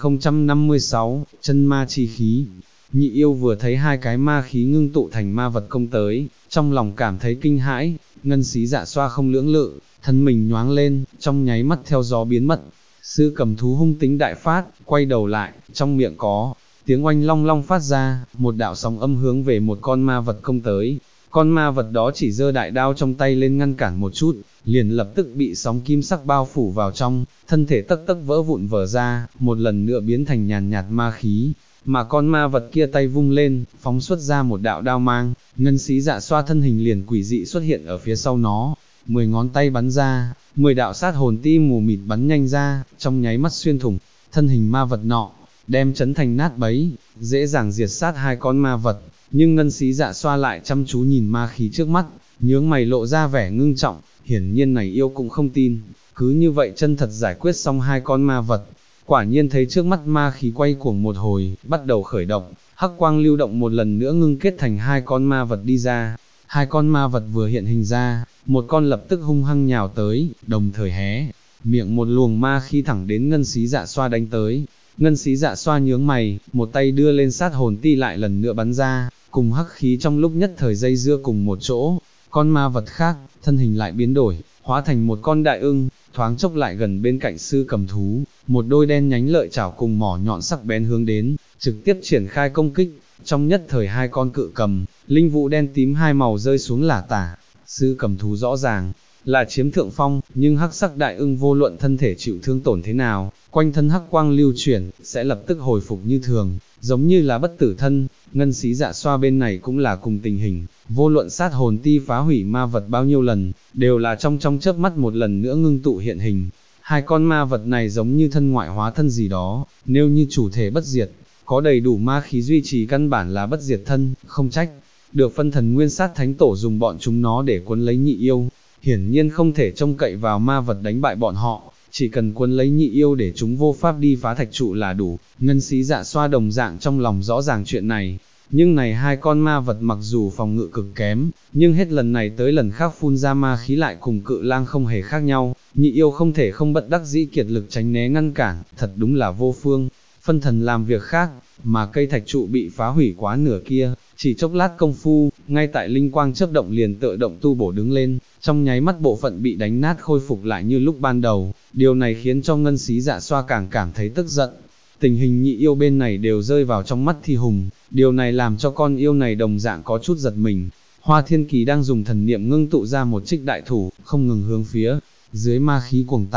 1056, chân ma chi khí. Nhị Yêu vừa thấy hai cái ma khí ngưng tụ thành ma vật công tới, trong lòng cảm thấy kinh hãi, Ngân Xí Dạ Xoa không lưỡng lự, thân mình nhoáng lên, trong nháy mắt theo gió biến mất. Sư Cầm Thú hung tính đại phát, quay đầu lại, trong miệng có tiếng oanh long long phát ra, một đạo sóng âm hướng về một con ma vật công tới. Con ma vật đó chỉ giơ đại đao trong tay lên ngăn cản một chút, liền lập tức bị sóng kim sắc bao phủ vào trong, thân thể tấc tấc vỡ vụn vỡ ra, một lần nữa biến thành nhàn nhạt ma khí. Mà con ma vật kia tay vung lên, phóng xuất ra một đạo đao mang, Ngân Xí Dạ Xoa thân hình liền quỷ dị xuất hiện ở phía sau nó, 10 ngón tay bắn ra, 10 đạo sát hồn ti mù mịt bắn nhanh ra, trong nháy mắt xuyên thủng thân hình ma vật nọ, đem chấn thành nát bấy, dễ dàng diệt sát hai con ma vật. Nhưng Ngân Xí Dạ Xoa lại chăm chú nhìn ma khí trước mắt, nhướng mày lộ ra vẻ ngưng trọng, hiển nhiên này yêu cũng không tin, cứ như vậy chân thật giải quyết xong hai con ma vật. Quả nhiên thấy trước mắt ma khí quay cuồng một hồi, bắt đầu khởi động, hắc quang lưu động một lần nữa ngưng kết thành hai con ma vật đi ra. Hai con ma vật vừa hiện hình ra, một con lập tức hung hăng nhào tới, đồng thời hé miệng một luồng ma khí thẳng đến Ngân Xí Dạ Xoa đánh tới. Ngân Xí Dạ Xoa nhướng mày, một tay đưa lên sát hồn ti lại lần nữa bắn ra, cùng hắc khí trong lúc nhất thời dây dưa cùng một chỗ. Con ma vật khác, thân hình lại biến đổi, hóa thành một con đại ưng, thoáng chốc lại gần bên cạnh Sư Cầm Thú, một đôi đen nhánh lợi chảo cùng mỏ nhọn sắc bén hướng đến, trực tiếp triển khai công kích. Trong nhất thời hai con cự cầm, linh vụ đen tím hai màu rơi xuống lả tả. Sư Cầm Thú rõ ràng là chiếm thượng phong, nhưng hắc sắc đại ưng vô luận thân thể chịu thương tổn thế nào, quanh thân hắc quang lưu chuyển, sẽ lập tức hồi phục như thường, giống như là bất tử thân. Ngân Xí Dạ Xoa bên này cũng là cùng tình hình, vô luận sát hồn ti phá hủy ma vật bao nhiêu lần, đều là trong chớp mắt một lần nữa ngưng tụ hiện hình. Hai con ma vật này giống như thân ngoại hóa thân gì đó, nếu như chủ thể bất diệt, có đầy đủ ma khí duy trì căn bản là bất diệt thân, không trách được Phân Thần Nguyên Sát Thánh Tổ dùng bọn chúng nó để cuốn lấy Nhị Yêu. Hiển nhiên không thể trông cậy vào ma vật đánh bại bọn họ, chỉ cần cuốn lấy Nhị Yêu để chúng vô pháp đi phá thạch trụ là đủ. Ngân Xí Dạ Xoa đồng dạng trong lòng rõ ràng chuyện này, nhưng này hai con ma vật mặc dù phòng ngự cực kém, nhưng hết lần này tới lần khác phun ra ma khí lại cùng cự lang không hề khác nhau. Nhị Yêu không thể không bất đắc dĩ kiệt lực tránh né ngăn cản, thật đúng là vô phương. Phân thần làm việc khác, mà cây thạch trụ bị phá hủy quá nửa kia, chỉ chốc lát công phu, ngay tại linh quang chớp động liền tự động tu bổ đứng lên, trong nháy mắt bộ phận bị đánh nát khôi phục lại như lúc ban đầu. Điều này khiến cho Ngân Xí Dạ Xoa càng cảm thấy tức giận. Tình hình Nhị Yêu bên này đều rơi vào trong mắt Thi Hùng, điều này làm cho con yêu này đồng dạng có chút giật mình. Hoa Thiên Kỳ đang dùng thần niệm ngưng tụ ra một trích đại thủ, không ngừng hướng phía dưới ma khí cuồng tạp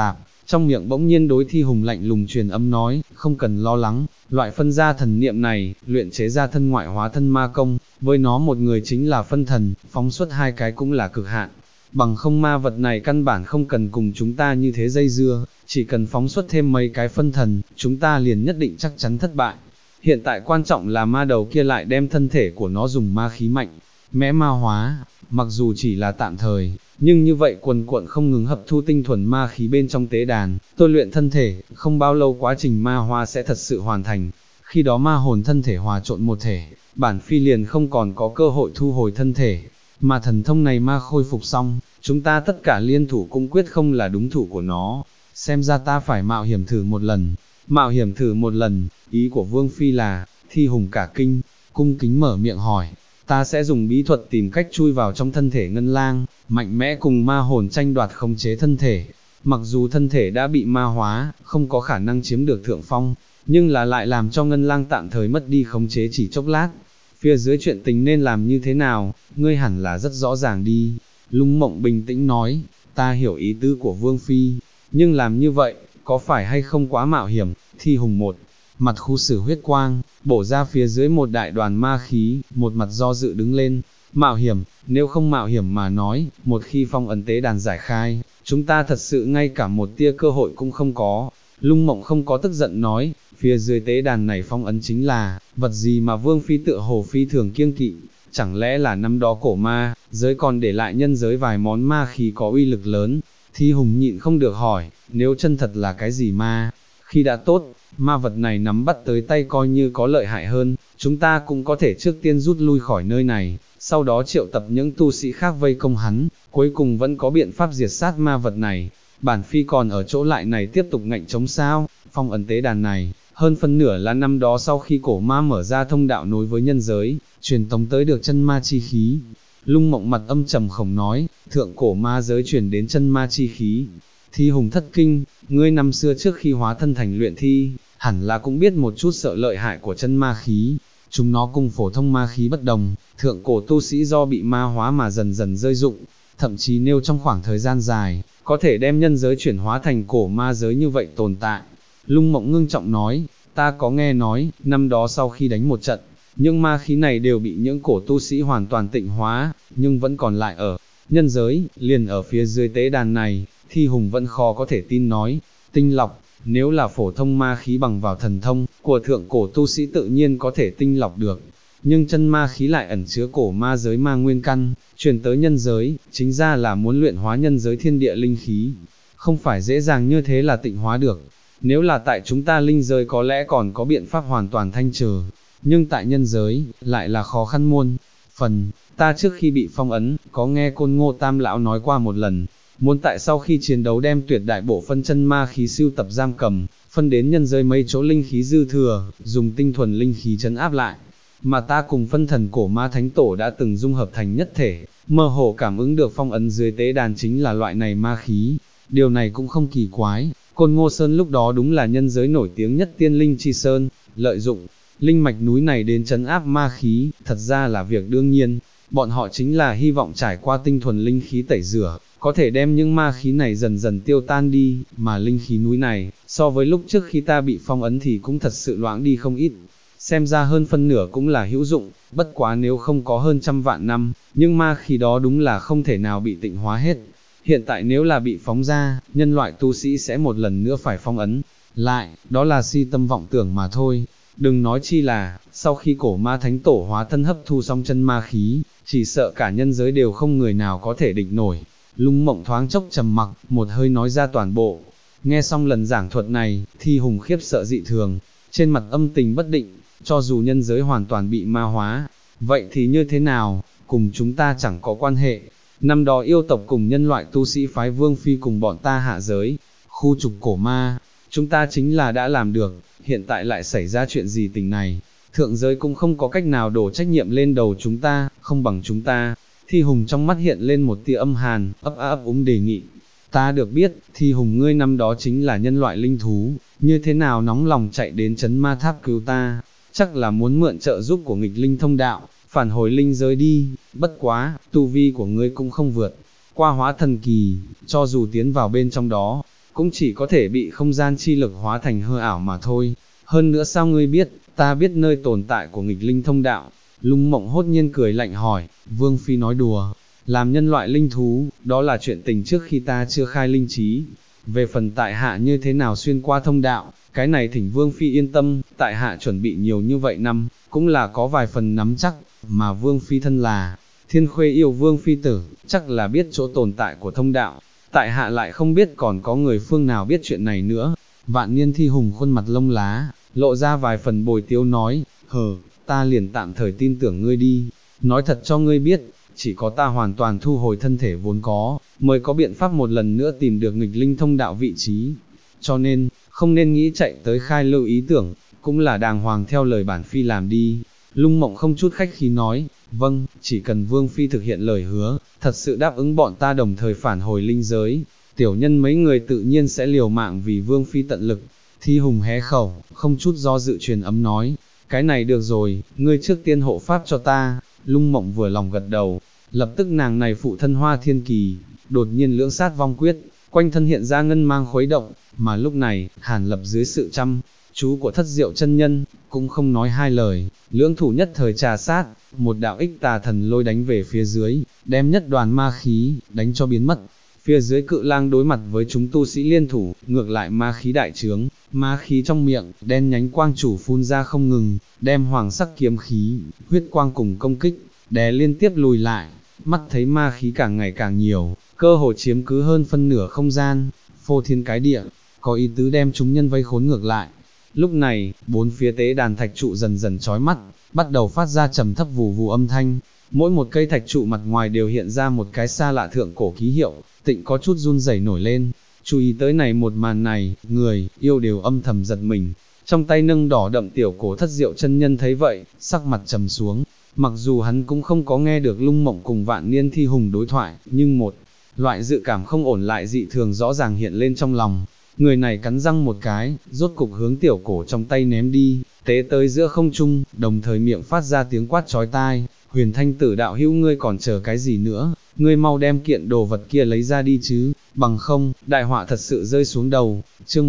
trong miệng bỗng nhiên đối Thi Hùng lạnh lùng truyền âm nói, không cần lo lắng, loại phân ra thần niệm này, luyện chế ra thân ngoại hóa thân ma công, với nó một người chính là phân thần, phóng xuất hai cái cũng là cực hạn. Bằng không ma vật này căn bản không cần cùng chúng ta như thế dây dưa, chỉ cần phóng xuất thêm mấy cái phân thần, chúng ta liền nhất định chắc chắn thất bại. Hiện tại quan trọng là ma đầu kia lại đem thân thể của nó dùng ma khí mạnh mẽ ma hóa, mặc dù chỉ là tạm thời, nhưng như vậy quần cuộn không ngừng hấp thu tinh thuần ma khí bên trong tế đàn, tôi luyện thân thể, không bao lâu quá trình ma hóa sẽ thật sự hoàn thành. Khi đó ma hồn thân thể hòa trộn một thể, bản phi liền không còn có cơ hội thu hồi thân thể, mà thần thông này ma khôi phục xong, chúng ta tất cả liên thủ cũng quyết không là đúng thủ của nó, xem ra ta phải mạo hiểm thử một lần. Mạo hiểm thử một lần, ý của Vương Phi là, Thi Hùng cả kinh, cung kính mở miệng hỏi, ta sẽ dùng bí thuật tìm cách chui vào trong thân thể Ngân Lang, mạnh mẽ cùng ma hồn tranh đoạt khống chế thân thể. Mặc dù thân thể đã bị ma hóa, không có khả năng chiếm được thượng phong, nhưng là lại làm cho Ngân Lang tạm thời mất đi khống chế chỉ chốc lát. Phía dưới chuyện tình nên làm như thế nào, ngươi hẳn là rất rõ ràng đi. Lung Mộng bình tĩnh nói, ta hiểu ý tứ của Vương Phi, nhưng làm như vậy, có phải hay không quá mạo hiểm? Thi Hùng một mặt khu xử huyết quang, bổ ra phía dưới một đại đoàn ma khí, một mặt do dự đứng lên. Mạo hiểm, nếu không mạo hiểm mà nói, một khi phong ấn tế đàn giải khai, chúng ta thật sự ngay cả một tia cơ hội cũng không có. Lung Mộng không có tức giận nói, phía dưới tế đàn này phong ấn chính là vật gì mà Vương Phi tựa hồ phi thường kiêng kỵ, chẳng lẽ là năm đó cổ ma giới còn để lại nhân giới vài món ma khí có uy lực lớn? Thi Hùng nhịn không được hỏi, nếu chân thật là cái gì ma khi đã tốt, ma vật này nắm bắt tới tay coi như có lợi hại hơn, chúng ta cũng có thể trước tiên rút lui khỏi nơi này, sau đó triệu tập những tu sĩ khác vây công hắn, cuối cùng vẫn có biện pháp diệt sát ma vật này. Bản phi còn ở chỗ lại này tiếp tục ngạnh chống sao? Phong ấn tế đàn này, hơn phân nửa là năm đó sau khi cổ ma mở ra thông đạo nối với nhân giới, truyền tống tới được chân ma chi khí. Lung Mộng mặt âm trầm khổng nói, thượng cổ ma giới truyền đến chân ma chi khí. Thi Hùng thất kinh, ngươi năm xưa trước khi hóa thân thành luyện thi, hẳn là cũng biết một chút sợ lợi hại của chân ma khí. Chúng nó cùng phổ thông ma khí bất đồng, thượng cổ tu sĩ do bị ma hóa mà dần dần rơi dụng, thậm chí nêu trong khoảng thời gian dài, có thể đem nhân giới chuyển hóa thành cổ ma giới như vậy tồn tại. Lung Mộng ngưng trọng nói, ta có nghe nói, năm đó sau khi đánh một trận, những ma khí này đều bị những cổ tu sĩ hoàn toàn tịnh hóa, nhưng vẫn còn lại ở nhân giới, liền ở phía dưới tế đàn này. Thi Hùng vẫn khó có thể tin nói, tinh lọc, nếu là phổ thông ma khí bằng vào thần thông của thượng cổ tu sĩ tự nhiên có thể tinh lọc được, nhưng chân ma khí lại ẩn chứa cổ ma giới ma nguyên căn, truyền tới nhân giới, chính ra là muốn luyện hóa nhân giới thiên địa linh khí, không phải dễ dàng như thế là tịnh hóa được. Nếu là tại chúng ta linh giới có lẽ còn có biện pháp hoàn toàn thanh trừ, nhưng tại nhân giới, lại là khó khăn muôn phần. Ta trước khi bị phong ấn, có nghe Côn Ngô Tam Lão nói qua một lần, muốn tại sau khi chiến đấu đem tuyệt đại bộ phân chân ma khí sưu tập giam cầm, phân đến nhân giới mấy chỗ linh khí dư thừa, dùng tinh thuần linh khí trấn áp lại. Mà ta cùng phân thần cổ ma thánh tổ đã từng dung hợp thành nhất thể, mơ hồ cảm ứng được phong ấn dưới tế đàn chính là loại này ma khí. Điều này cũng không kỳ quái, Côn Ngô Sơn lúc đó đúng là nhân giới nổi tiếng nhất tiên linh chi sơn, lợi dụng linh mạch núi này đến trấn áp ma khí, thật ra là việc đương nhiên. Bọn họ chính là hy vọng trải qua tinh thuần linh khí tẩy rửa, có thể đem những ma khí này dần dần tiêu tan đi, mà linh khí núi này, so với lúc trước khi ta bị phong ấn thì cũng thật sự loãng đi không ít. Xem ra hơn phân nửa cũng là hữu dụng, bất quá nếu không có hơn trăm vạn năm, nhưng ma khí đó đúng là không thể nào bị tịnh hóa hết. Hiện tại nếu là bị phóng ra, nhân loại tu sĩ sẽ một lần nữa phải phong ấn lại, đó là si tâm vọng tưởng mà thôi. Đừng nói chi là, sau khi cổ ma thánh tổ hóa thân hấp thu xong chân ma khí, chỉ sợ cả nhân giới đều không người nào có thể địch nổi. Lung Mộng thoáng chốc trầm mặc, một hơi nói ra toàn bộ. Nghe xong lần giảng thuật này, Thi Hùng khiếp sợ dị thường, trên mặt âm tình bất định, cho dù nhân giới hoàn toàn bị ma hóa, vậy thì như thế nào, cùng chúng ta chẳng có quan hệ. Năm đó yêu tộc cùng nhân loại tu sĩ phái Vương Phi cùng bọn ta hạ giới, khu trục cổ ma, chúng ta chính là đã làm được, hiện tại lại xảy ra chuyện gì tình này, thượng giới cũng không có cách nào đổ trách nhiệm lên đầu chúng ta, không bằng chúng ta. Thi Hùng trong mắt hiện lên một tia âm hàn, ấp úng đề nghị. Ta được biết, Thi Hùng ngươi năm đó chính là nhân loại linh thú, như thế nào nóng lòng chạy đến trấn ma tháp cứu ta, chắc là muốn mượn trợ giúp của nghịch linh thông đạo, phản hồi linh giới đi, bất quá, tu vi của ngươi cũng không vượt qua hóa thần kỳ, cho dù tiến vào bên trong đó, cũng chỉ có thể bị không gian chi lực hóa thành hư ảo mà thôi. Hơn nữa sao ngươi biết, ta biết nơi tồn tại của nghịch linh thông đạo? Lung Mộng hốt nhiên cười lạnh hỏi. Vương Phi nói đùa, làm nhân loại linh thú, đó là chuyện tình trước khi ta chưa khai linh trí. Về phần tại hạ như thế nào xuyên qua thông đạo, cái này thỉnh Vương Phi yên tâm, tại hạ chuẩn bị nhiều như vậy năm, cũng là có vài phần nắm chắc, mà Vương Phi thân là Thiên Khuê yêu Vương Phi tử, chắc là biết chỗ tồn tại của thông đạo, tại hạ lại không biết còn có người phương nào biết chuyện này nữa. Vạn Niên Thi Hùng khuôn mặt lông lá, lộ ra vài phần bồi tiếu nói, ta liền tạm thời tin tưởng ngươi đi, nói thật cho ngươi biết, chỉ có ta hoàn toàn thu hồi thân thể vốn có, mới có biện pháp một lần nữa tìm được nghịch linh thông đạo vị trí, cho nên, không nên nghĩ chạy tới khai lưu ý tưởng, cũng là đàng hoàng theo lời bản Phi làm đi. Lung Mộng không chút khách khí nói, vâng, chỉ cần Vương Phi thực hiện lời hứa, thật sự đáp ứng bọn ta đồng thời phản hồi linh giới, tiểu nhân mấy người tự nhiên sẽ liều mạng vì Vương Phi tận lực. Thi Hùng hé khẩu, không chút do dự truyền âm nói, cái này được rồi, ngươi trước tiên hộ pháp cho ta. Lung Mộng vừa lòng gật đầu, lập tức nàng này phụ thân Hoa Thiên Kỳ, đột nhiên lưỡng sát vong quyết, quanh thân hiện ra ngân mang khuấy động, mà lúc này, Hàn Lập dưới sự chăm chú của Thất Diệu chân nhân, cũng không nói hai lời, lưỡng thủ nhất thời trà sát, một đạo ích tà thần lôi đánh về phía dưới, đem nhất đoàn ma khí, đánh cho biến mất. Phía dưới Cự Lang đối mặt với chúng tu sĩ liên thủ, ngược lại ma khí đại trướng, ma khí trong miệng, đen nhánh quang chủ phun ra không ngừng, đem hoàng sắc kiếm khí, huyết quang cùng công kích, đè liên tiếp lùi lại, mắt thấy ma khí càng ngày càng nhiều, cơ hồ chiếm cứ hơn phân nửa không gian, phô thiên cái địa, có ý tứ đem chúng nhân vây khốn ngược lại. Lúc này, bốn phía tế đàn thạch trụ dần dần chói mắt, bắt đầu phát ra trầm thấp vù vù âm thanh, mỗi một cây thạch trụ mặt ngoài đều hiện ra một cái xa lạ thượng cổ ký hiệu, Tịnh có chút run rẩy nổi lên. Chú ý tới này một màn này, người yêu đều âm thầm giật mình, trong tay nâng đỏ đậm tiểu cổ Thất Diệu chân nhân thấy vậy, sắc mặt trầm xuống. Mặc dù hắn cũng không có nghe được Lung Mộng cùng Vạn Niên Thi Hùng đối thoại, nhưng một loại dự cảm không ổn lại dị thường rõ ràng hiện lên trong lòng. Người này cắn răng một cái, rốt cục hướng tiểu cổ trong tay ném đi, tế tới giữa không trung, đồng thời miệng phát ra tiếng quát chói tai, Huyền Thanh Tử đạo hữu ngươi còn chờ cái gì nữa, ngươi mau đem kiện đồ vật kia lấy ra đi chứ, bằng không, đại họa thật sự rơi xuống đầu. Chương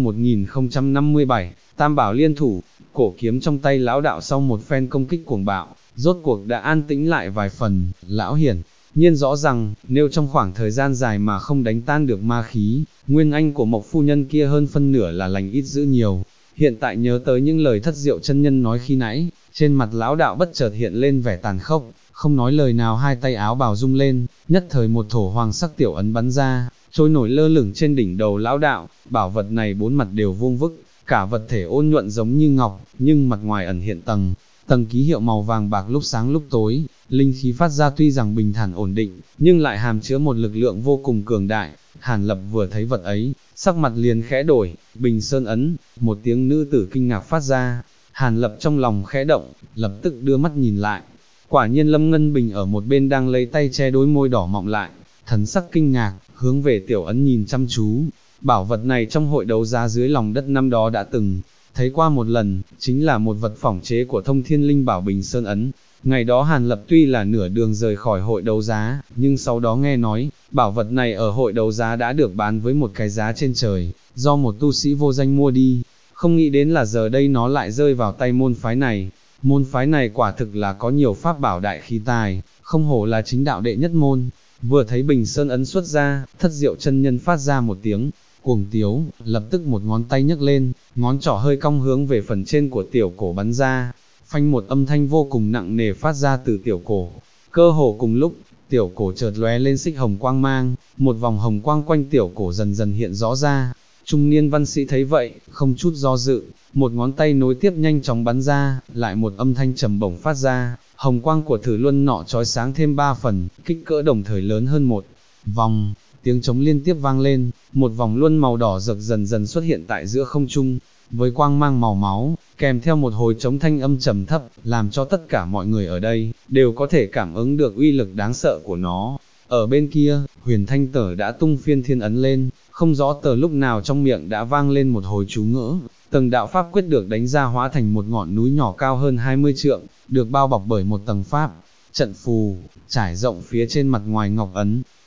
1057, Tam Bảo liên thủ, cổ kiếm trong tay lão đạo sau một phen công kích cuồng bạo, rốt cuộc đã an tĩnh lại vài phần. Lão hiển nhiên rõ rằng, nếu trong khoảng thời gian dài mà không đánh tan được ma khí, nguyên anh của Mộc phu nhân kia hơn phân nửa là lành ít dữ nhiều. Hiện tại nhớ tới những lời Thất Diệu chân nhân nói khi nãy, trên mặt lão đạo bất chợt hiện lên vẻ tàn khốc, không nói lời nào hai tay áo bào rung lên, nhất thời một thổ hoàng sắc tiểu ấn bắn ra, trôi nổi lơ lửng trên đỉnh đầu lão đạo. Bảo vật này bốn mặt đều vuông vức, cả vật thể ôn nhuận giống như ngọc, nhưng mặt ngoài ẩn hiện tầng ký hiệu màu vàng bạc lúc sáng lúc tối, linh khí phát ra tuy rằng bình thản ổn định, nhưng lại hàm chứa một lực lượng vô cùng cường đại. Hàn Lập vừa thấy vật ấy, sắc mặt liền khẽ đổi, Bình Sơn ấn, một tiếng nữ tử kinh ngạc phát ra. Hàn Lập trong lòng khẽ động, lập tức đưa mắt nhìn lại. Quả nhiên Lâm Ngân Bình ở một bên đang lấy tay che đôi môi đỏ mọng lại, thần sắc kinh ngạc, hướng về tiểu ấn nhìn chăm chú. Bảo vật này trong hội đấu giá dưới lòng đất năm đó đã từng thấy qua một lần, chính là một vật phỏng chế của Thông Thiên Linh Bảo Bình Sơn ấn. Ngày đó Hàn Lập tuy là nửa đường rời khỏi hội đấu giá, nhưng sau đó nghe nói, bảo vật này ở hội đấu giá đã được bán với một cái giá trên trời, do một tu sĩ vô danh mua đi. Không nghĩ đến là giờ đây nó lại rơi vào tay môn phái này. Môn phái này quả thực là có nhiều pháp bảo đại khí tài, không hổ là chính đạo đệ nhất môn. Vừa thấy Bình Sơn ấn xuất ra, Thất Diệu chân nhân phát ra một tiếng cuồng tiếu, lập tức một ngón tay nhấc lên, ngón trỏ hơi cong hướng về phần trên của tiểu cổ bắn ra. Phanh, một âm thanh vô cùng nặng nề phát ra từ tiểu cổ. Cơ hồ cùng lúc, tiểu cổ chợt lóe lên xích hồng quang mang, một vòng hồng quang quanh tiểu cổ dần dần hiện rõ ra. Trung niên văn sĩ thấy vậy, không chút do dự, một ngón tay nối tiếp nhanh chóng bắn ra, lại một âm thanh trầm bổng phát ra, hồng quang của thử luân nọ chói sáng thêm 3 phần, kích cỡ đồng thời lớn hơn một vòng. Tiếng trống liên tiếp vang lên, một vòng luân màu đỏ rực dần dần xuất hiện tại giữa không trung, với quang mang màu máu, kèm theo một hồi trống thanh âm trầm thấp, làm cho tất cả mọi người ở đây đều có thể cảm ứng được uy lực đáng sợ của nó. Ở bên kia, Huyền Thanh Tử đã tung Phiên Thiên ấn lên, không rõ từ lúc nào trong miệng đã vang lên một hồi chú ngữ, từng đạo pháp quyết được đánh ra hóa thành một ngọn núi nhỏ cao hơn 20 trượng, được bao bọc bởi một tầng pháp trận phù, trải rộng phía trên mặt ngoài ngọc ấn.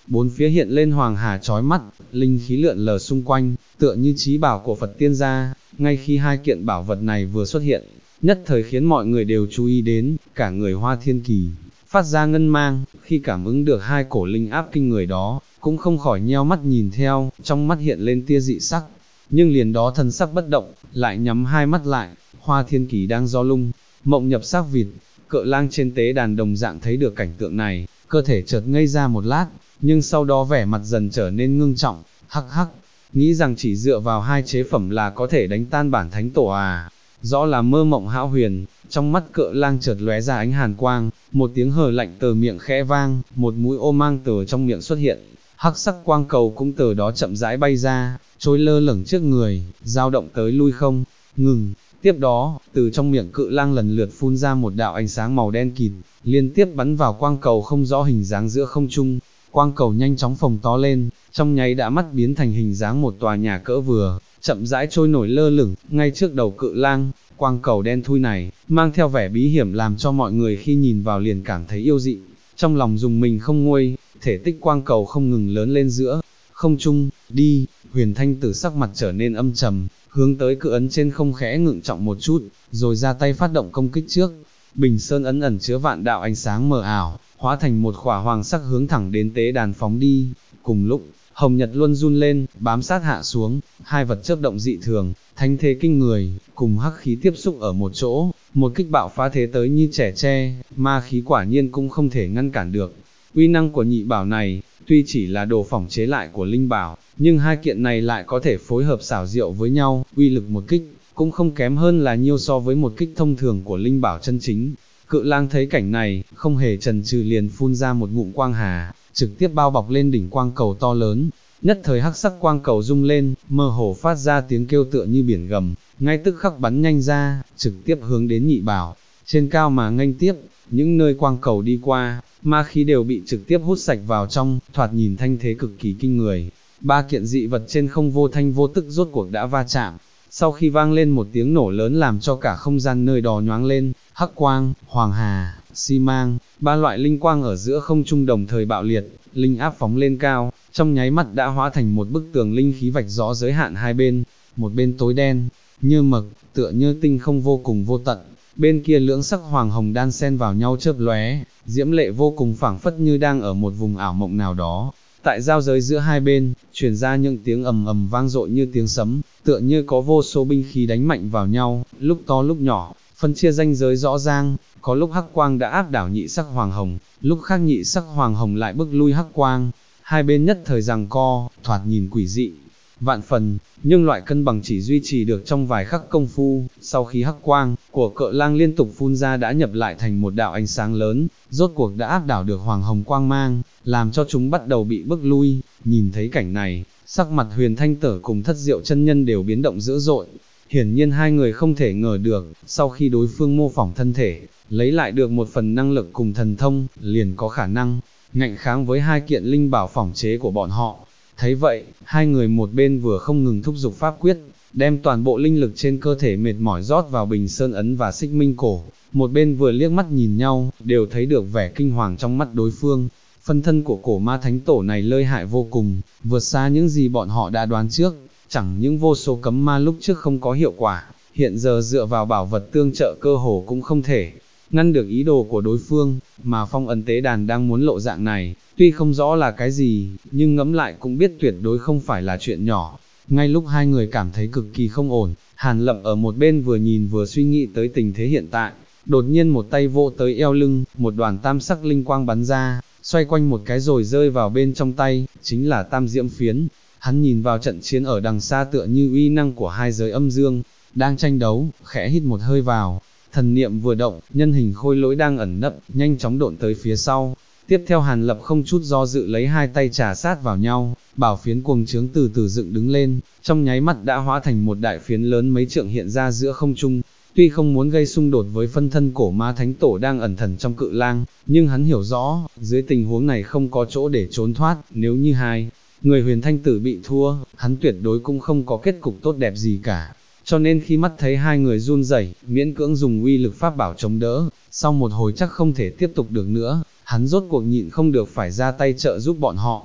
bốn phía hiện lên hoàng hà chói mắt, linh khí lượn lờ xung quanh, tựa như chí bảo của Phật tiên gia. Ngay khi hai kiện bảo vật này vừa xuất hiện, nhất thời khiến mọi người đều chú ý đến, cả người Hoa Thiên Kỳ phát ra ngân mang, khi cảm ứng được hai cổ linh áp kinh người đó, cũng không khỏi nheo mắt nhìn theo, trong mắt hiện lên tia dị sắc, nhưng liền đó thần sắc bất động, lại nhắm hai mắt lại. Hoa Thiên Kỳ đang do lung, mộng nhập xác vịt. Cự lang trên tế đàn đồng dạng thấy được cảnh tượng này, cơ thể chợt ngây ra một lát, nhưng sau đó vẻ mặt dần trở nên ngưng trọng, hắc hắc, nghĩ rằng chỉ dựa vào hai chế phẩm là có thể đánh tan bản thánh tổ à, rõ là mơ mộng hão huyền. Trong mắt Cự lang chợt lóe ra ánh hàn quang, một tiếng hờ lạnh từ miệng khẽ vang, một mũi ô mang từ trong miệng xuất hiện, hắc sắc quang cầu cũng từ đó chậm rãi bay ra, trôi lơ lửng trước người, dao động tới lui không ngừng. Tiếp đó, từ trong miệng Cự lang lần lượt phun ra một đạo ánh sáng màu đen kịt, liên tiếp bắn vào quang cầu không rõ hình dáng giữa không trung. Quang cầu nhanh chóng phồng to lên, trong nháy đã mắt biến thành hình dáng một tòa nhà cỡ vừa, chậm rãi trôi nổi lơ lửng, ngay trước đầu Cự lang. Quang cầu đen thui này, mang theo vẻ bí hiểm làm cho mọi người khi nhìn vào liền cảm thấy yêu dị, trong lòng dùng mình không nguôi. Thể tích quang cầu không ngừng lớn lên giữa không trung. Đi, Huyền Thanh Tử sắc mặt trở nên âm trầm, hướng tới cự ấn trên không khẽ ngượng trọng một chút, rồi ra tay phát động công kích trước. Bình sơn ấn ẩn chứa vạn đạo ánh sáng mờ ảo, hóa thành một khỏa hoàng sắc hướng thẳng đến tế đàn phóng đi. Cùng lúc, Hồng Nhật Luân run lên, bám sát hạ xuống, hai vật chớp động dị thường, thánh thế kinh người, cùng hắc khí tiếp xúc ở một chỗ, một kích bạo phá thế tới như trẻ tre, ma khí quả nhiên cũng không thể ngăn cản được. Uy năng của nhị bảo này, tuy chỉ là đồ phỏng chế lại của linh bảo, nhưng hai kiện này lại có thể phối hợp xảo diệu với nhau, uy lực một kích, cũng không kém hơn là nhiêu so với một kích thông thường của linh bảo chân chính. Cự lang thấy cảnh này, không hề chần chừ liền phun ra một ngụm quang hà, trực tiếp bao bọc lên đỉnh quang cầu to lớn. Nhất thời hắc sắc quang cầu rung lên, mơ hồ phát ra tiếng kêu tựa như biển gầm, ngay tức khắc bắn nhanh ra, trực tiếp hướng đến nhị bảo. Trên cao mà nghênh tiếp, những nơi quang cầu đi qua, ma khí đều bị trực tiếp hút sạch vào trong, thoạt nhìn thanh thế cực kỳ kinh người. Ba kiện dị vật trên không vô thanh vô tức rốt cuộc đã va chạm. Sau khi vang lên một tiếng nổ lớn làm cho cả không gian nơi đó nhoáng lên, hắc quang, hoàng hà, xi mang, ba loại linh quang ở giữa không trung đồng thời bạo liệt, linh áp phóng lên cao, trong nháy mắt đã hóa thành một bức tường linh khí vạch rõ giới hạn hai bên, một bên tối đen, như mực, tựa như tinh không vô cùng vô tận, bên kia lưỡng sắc hoàng hồng đan xen vào nhau chớp lóe, diễm lệ vô cùng phảng phất như đang ở một vùng ảo mộng nào đó. Tại giao giới giữa hai bên, truyền ra những tiếng ầm ầm vang dội như tiếng sấm, tựa như có vô số binh khí đánh mạnh vào nhau, lúc to lúc nhỏ, phân chia ranh giới rõ ràng. Có lúc hắc quang đã áp đảo nhị sắc hoàng hồng, lúc khác nhị sắc hoàng hồng lại bức lui hắc quang, hai bên nhất thời giằng co, thoạt nhìn quỷ dị vạn phần, nhưng loại cân bằng chỉ duy trì được trong vài khắc công phu. Sau khi hắc quang của Cự lang liên tục phun ra đã nhập lại thành một đạo ánh sáng lớn, rốt cuộc đã áp đảo được hoàng hồng quang mang, làm cho chúng bắt đầu bị bức lui. Nhìn thấy cảnh này, sắc mặt Huyền Thanh Tử cùng Thất Diệu chân nhân đều biến động dữ dội. Hiển nhiên hai người không thể ngờ được, sau khi đối phương mô phỏng thân thể, lấy lại được một phần năng lực cùng thần thông, liền có khả năng ngạnh kháng với hai kiện linh bảo phỏng chế của bọn họ. Thấy vậy, hai người một bên vừa không ngừng thúc giục pháp quyết, đem toàn bộ linh lực trên cơ thể mệt mỏi rót vào bình sơn ấn và xích minh cổ, một bên vừa liếc mắt nhìn nhau, đều thấy được vẻ kinh hoàng trong mắt đối phương. Phân thân của cổ ma thánh tổ này lợi hại vô cùng, vượt xa những gì bọn họ đã đoán trước, chẳng những vô số cấm ma lúc trước không có hiệu quả, hiện giờ dựa vào bảo vật tương trợ cơ hồ cũng không thể ngăn được ý đồ của đối phương, mà phong ấn tế đàn đang muốn lộ dạng này, tuy không rõ là cái gì, nhưng ngẫm lại cũng biết tuyệt đối không phải là chuyện nhỏ. Ngay lúc hai người cảm thấy cực kỳ không ổn, Hàn Lập ở một bên vừa nhìn vừa suy nghĩ tới tình thế hiện tại, đột nhiên một tay vỗ tới eo lưng, một đoàn tam sắc linh quang bắn ra, xoay quanh một cái rồi rơi vào bên trong tay, chính là tam diễm phiến. Hắn nhìn vào trận chiến ở đằng xa tựa như uy năng của hai giới âm dương đang tranh đấu, khẽ hít một hơi vào, thần niệm vừa động, nhân hình khôi lỗi đang ẩn nấp, nhanh chóng độn tới phía sau. Tiếp theo Hàn Lập không chút do dự lấy hai tay trà sát vào nhau, bảo phiến cuồng trướng từ từ dựng đứng lên, trong nháy mắt đã hóa thành một đại phiến lớn mấy trượng hiện ra giữa không trung. Tuy không muốn gây xung đột với phân thân cổ ma thánh tổ đang ẩn thần trong Cự lang, nhưng hắn hiểu rõ, dưới tình huống này không có chỗ để trốn thoát, nếu như hai người Huyền Thanh Tử bị thua, hắn tuyệt đối cũng không có kết cục tốt đẹp gì cả. Cho nên khi mắt thấy hai người run rẩy, miễn cưỡng dùng uy lực pháp bảo chống đỡ, sau một hồi chắc không thể tiếp tục được nữa, hắn rốt cuộc nhịn không được phải ra tay trợ giúp bọn họ.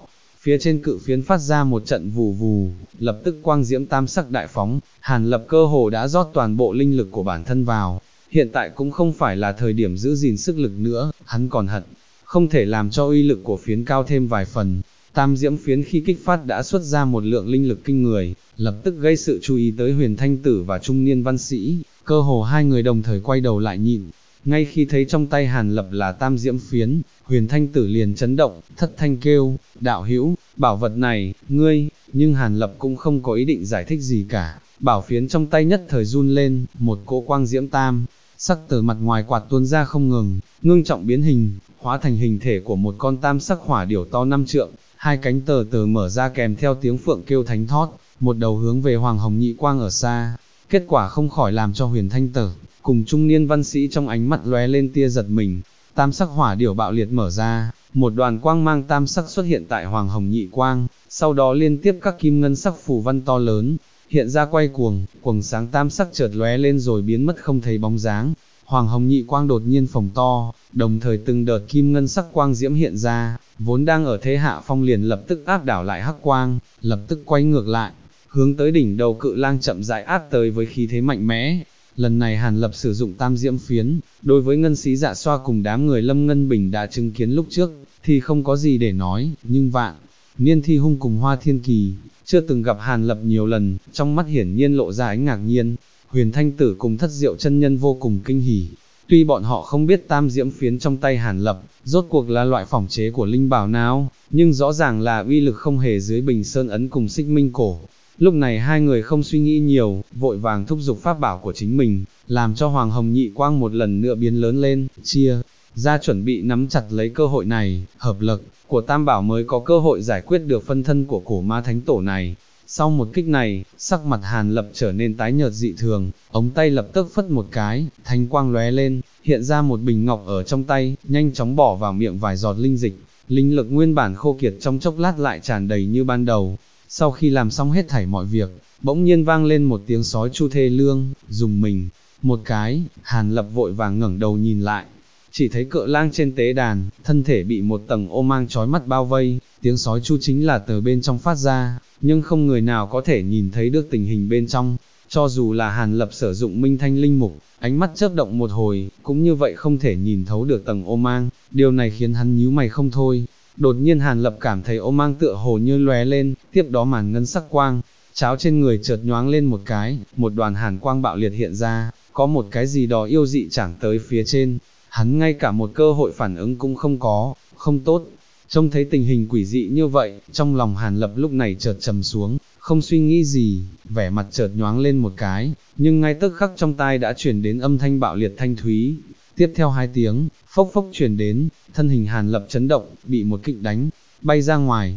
phía trên cự phiến phát ra một trận vù vù, lập tức quang diễm tam sắc đại phóng, Hàn Lập cơ hồ đã rót toàn bộ linh lực của bản thân vào, hiện tại cũng không phải là thời điểm giữ gìn sức lực nữa, hắn còn hận, không thể làm cho uy lực của phiến cao thêm vài phần. Tam diễm phiến khi kích phát đã xuất ra một lượng linh lực kinh người, lập tức gây sự chú ý tới Huyền Thanh Tử và trung niên văn sĩ, cơ hồ hai người đồng thời quay đầu lại nhìn. Ngay khi thấy trong tay Hàn Lập là tam diễm phiến, Huyền Thanh Tử liền chấn động, thất thanh kêu, đạo hữu, bảo vật này, ngươi, nhưng Hàn Lập cũng không có ý định giải thích gì cả, bảo phiến trong tay nhất thời run lên, một cỗ quang diễm tam sắc từ mặt ngoài quạt tuôn ra không ngừng, ngưng trọng biến hình, hóa thành hình thể của một con tam sắc hỏa điểu to 5 trượng, hai cánh tờ tờ mở ra kèm theo tiếng phượng kêu thánh thót, một đầu hướng về Hoàng Hồng Nhị Quang ở xa. Kết quả không khỏi làm cho Huyền Thanh Tử cùng trung niên văn sĩ trong ánh mắt lóe lên tia giật mình. Tam sắc hỏa điểu bạo liệt mở ra, một đoàn quang mang tam sắc xuất hiện tại Hoàng Hồng Nhị Quang, sau đó liên tiếp các kim ngân sắc phù văn to lớn hiện ra quay cuồng, quầng sáng tam sắc chợt lóe lên rồi biến mất không thấy bóng dáng. Hoàng Hồng Nhị Quang đột nhiên phồng to, đồng thời từng đợt kim ngân sắc quang diễm hiện ra, vốn đang ở thế hạ phong liền lập tức áp đảo lại hắc quang, lập tức quay ngược lại, hướng tới đỉnh đầu cự lang chậm rãi áp tới với khí thế mạnh mẽ. Lần này Hàn Lập sử dụng tam diễm phiến, đối với Ngân Xí Dạ Xoa cùng đám người Lâm Ngân Bình đã chứng kiến lúc trước, thì không có gì để nói, nhưng Vạn Niên Thi Hung cùng Hoa Thiên Kỳ, chưa từng gặp Hàn Lập nhiều lần, trong mắt hiển nhiên lộ ra ánh ngạc nhiên. Huyền Thanh Tử cùng Thất Diệu chân nhân vô cùng kinh hỉ, tuy bọn họ không biết tam diễm phiến trong tay Hàn Lập, rốt cuộc là loại phỏng chế của linh bảo nào, nhưng rõ ràng là uy lực không hề dưới Bình Sơn ấn cùng Xích Minh cổ. Lúc này hai người không suy nghĩ nhiều, vội vàng thúc giục pháp bảo của chính mình, làm cho Hoàng Hồng Nhị Quang một lần nữa biến lớn lên, chia ra chuẩn bị nắm chặt lấy cơ hội này, hợp lực của tam bảo mới có cơ hội giải quyết được phân thân của cổ ma thánh tổ này. Sau một kích này, sắc mặt Hàn Lập trở nên tái nhợt dị thường, ống tay lập tức phất một cái, thanh quang lóe lên, hiện ra một bình ngọc ở trong tay, nhanh chóng bỏ vào miệng vài giọt linh dịch, linh lực nguyên bản khô kiệt trong chốc lát lại tràn đầy như ban đầu. Sau khi làm xong hết thảy mọi việc, bỗng nhiên vang lên một tiếng sói chu thê lương, dùng mình một cái, Hàn Lập vội vàng ngẩng đầu nhìn lại, chỉ thấy cự lang trên tế đàn, thân thể bị một tầng ô mang chói mắt bao vây, tiếng sói chu chính là từ bên trong phát ra, nhưng không người nào có thể nhìn thấy được tình hình bên trong. Cho dù là Hàn Lập sử dụng minh thanh linh mục, ánh mắt chớp động một hồi, cũng như vậy không thể nhìn thấu được tầng ô mang, điều này khiến hắn nhíu mày không thôi. Đột nhiên Hàn Lập cảm thấy ô mang tựa hồ như lóe lên, tiếp đó màn ngân sắc quang, cháo trên người chợt nhoáng lên một cái, một đoàn hàn quang bạo liệt hiện ra, có một cái gì đó yêu dị chảng tới phía trên, hắn ngay cả một cơ hội phản ứng cũng không có, không tốt. Trông thấy tình hình quỷ dị như vậy, trong lòng Hàn Lập lúc này chợt trầm xuống, không suy nghĩ gì, vẻ mặt chợt nhoáng lên một cái, nhưng ngay tức khắc trong tai đã truyền đến âm thanh bạo liệt thanh thúy. Tiếp theo hai tiếng, phốc phốc truyền đến, thân hình Hàn Lập chấn động, bị một kích đánh, bay ra ngoài,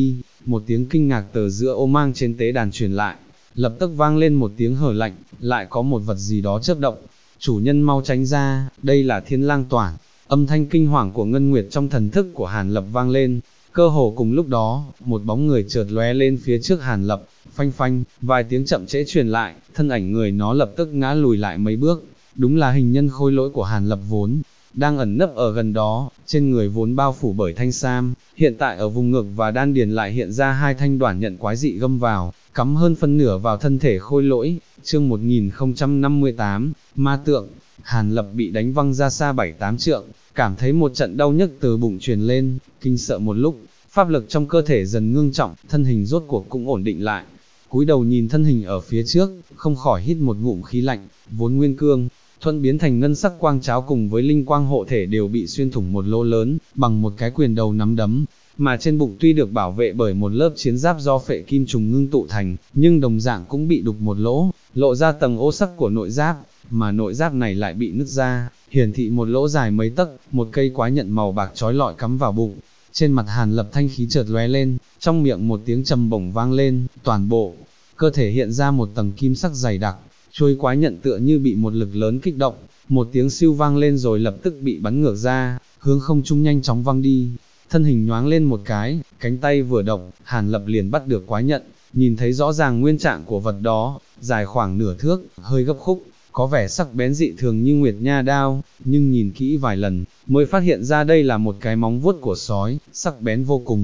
một tiếng kinh ngạc từ giữa ô mang trên tế đàn truyền lại, lập tức vang lên một tiếng hở lạnh, lại có một vật gì đó chớp động, chủ nhân mau tránh ra, đây là Thiên Lang Toản. Âm thanh kinh hoàng của Ngân Nguyệt trong thần thức của Hàn Lập vang lên, cơ hồ cùng lúc đó, một bóng người chợt lóe lên phía trước Hàn Lập, phanh phanh, vài tiếng chậm trễ truyền lại, thân ảnh người nó lập tức ngã lùi lại mấy bước, đúng là hình nhân khôi lỗi của Hàn Lập vốn đang ẩn nấp ở gần đó, trên người vốn bao phủ bởi thanh sam, hiện tại ở vùng ngực và đan điền lại hiện ra hai thanh đoản nhận quái dị găm vào, cắm hơn phân nửa vào thân thể khôi lỗi. Chương 1058, Ma Tượng. Hàn Lập bị đánh văng ra xa 7-8 trượng, cảm thấy một trận đau nhức từ bụng truyền lên, kinh sợ một lúc, pháp lực trong cơ thể dần ngưng trọng, thân hình rốt cuộc cũng ổn định lại. Cúi đầu nhìn thân hình ở phía trước, không khỏi hít một ngụm khí lạnh, vốn nguyên cương thuận biến thành ngân sắc quang cháo cùng với linh quang hộ thể đều bị xuyên thủng một lỗ lớn, bằng một cái quyền đầu nắm đấm, mà trên bụng tuy được bảo vệ bởi một lớp chiến giáp do phệ kim trùng ngưng tụ thành, nhưng đồng dạng cũng bị đục một lỗ, lộ ra tầng ô sắc của nội giáp, mà nội giáp này lại bị nứt ra, hiển thị một lỗ dài mấy tấc, một cây quái nhận màu bạc chói lọi cắm vào bụng. Trên mặt Hàn Lập thanh khí chợt lóe lên, trong miệng một tiếng trầm bổng vang lên, toàn bộ cơ thể hiện ra một tầng kim sắc dày đặc. Chuôi quái nhận tựa như bị một lực lớn kích động, một tiếng siêu vang lên rồi lập tức bị bắn ngược ra, hướng không trung nhanh chóng văng đi. Thân hình nhoáng lên một cái, cánh tay vừa động, Hàn Lập liền bắt được quái nhận, nhìn thấy rõ ràng nguyên trạng của vật đó, dài khoảng nửa thước, hơi gấp khúc, có vẻ sắc bén dị thường như nguyệt nha đao, nhưng nhìn kỹ vài lần, mới phát hiện ra đây là một cái móng vuốt của sói, sắc bén vô cùng.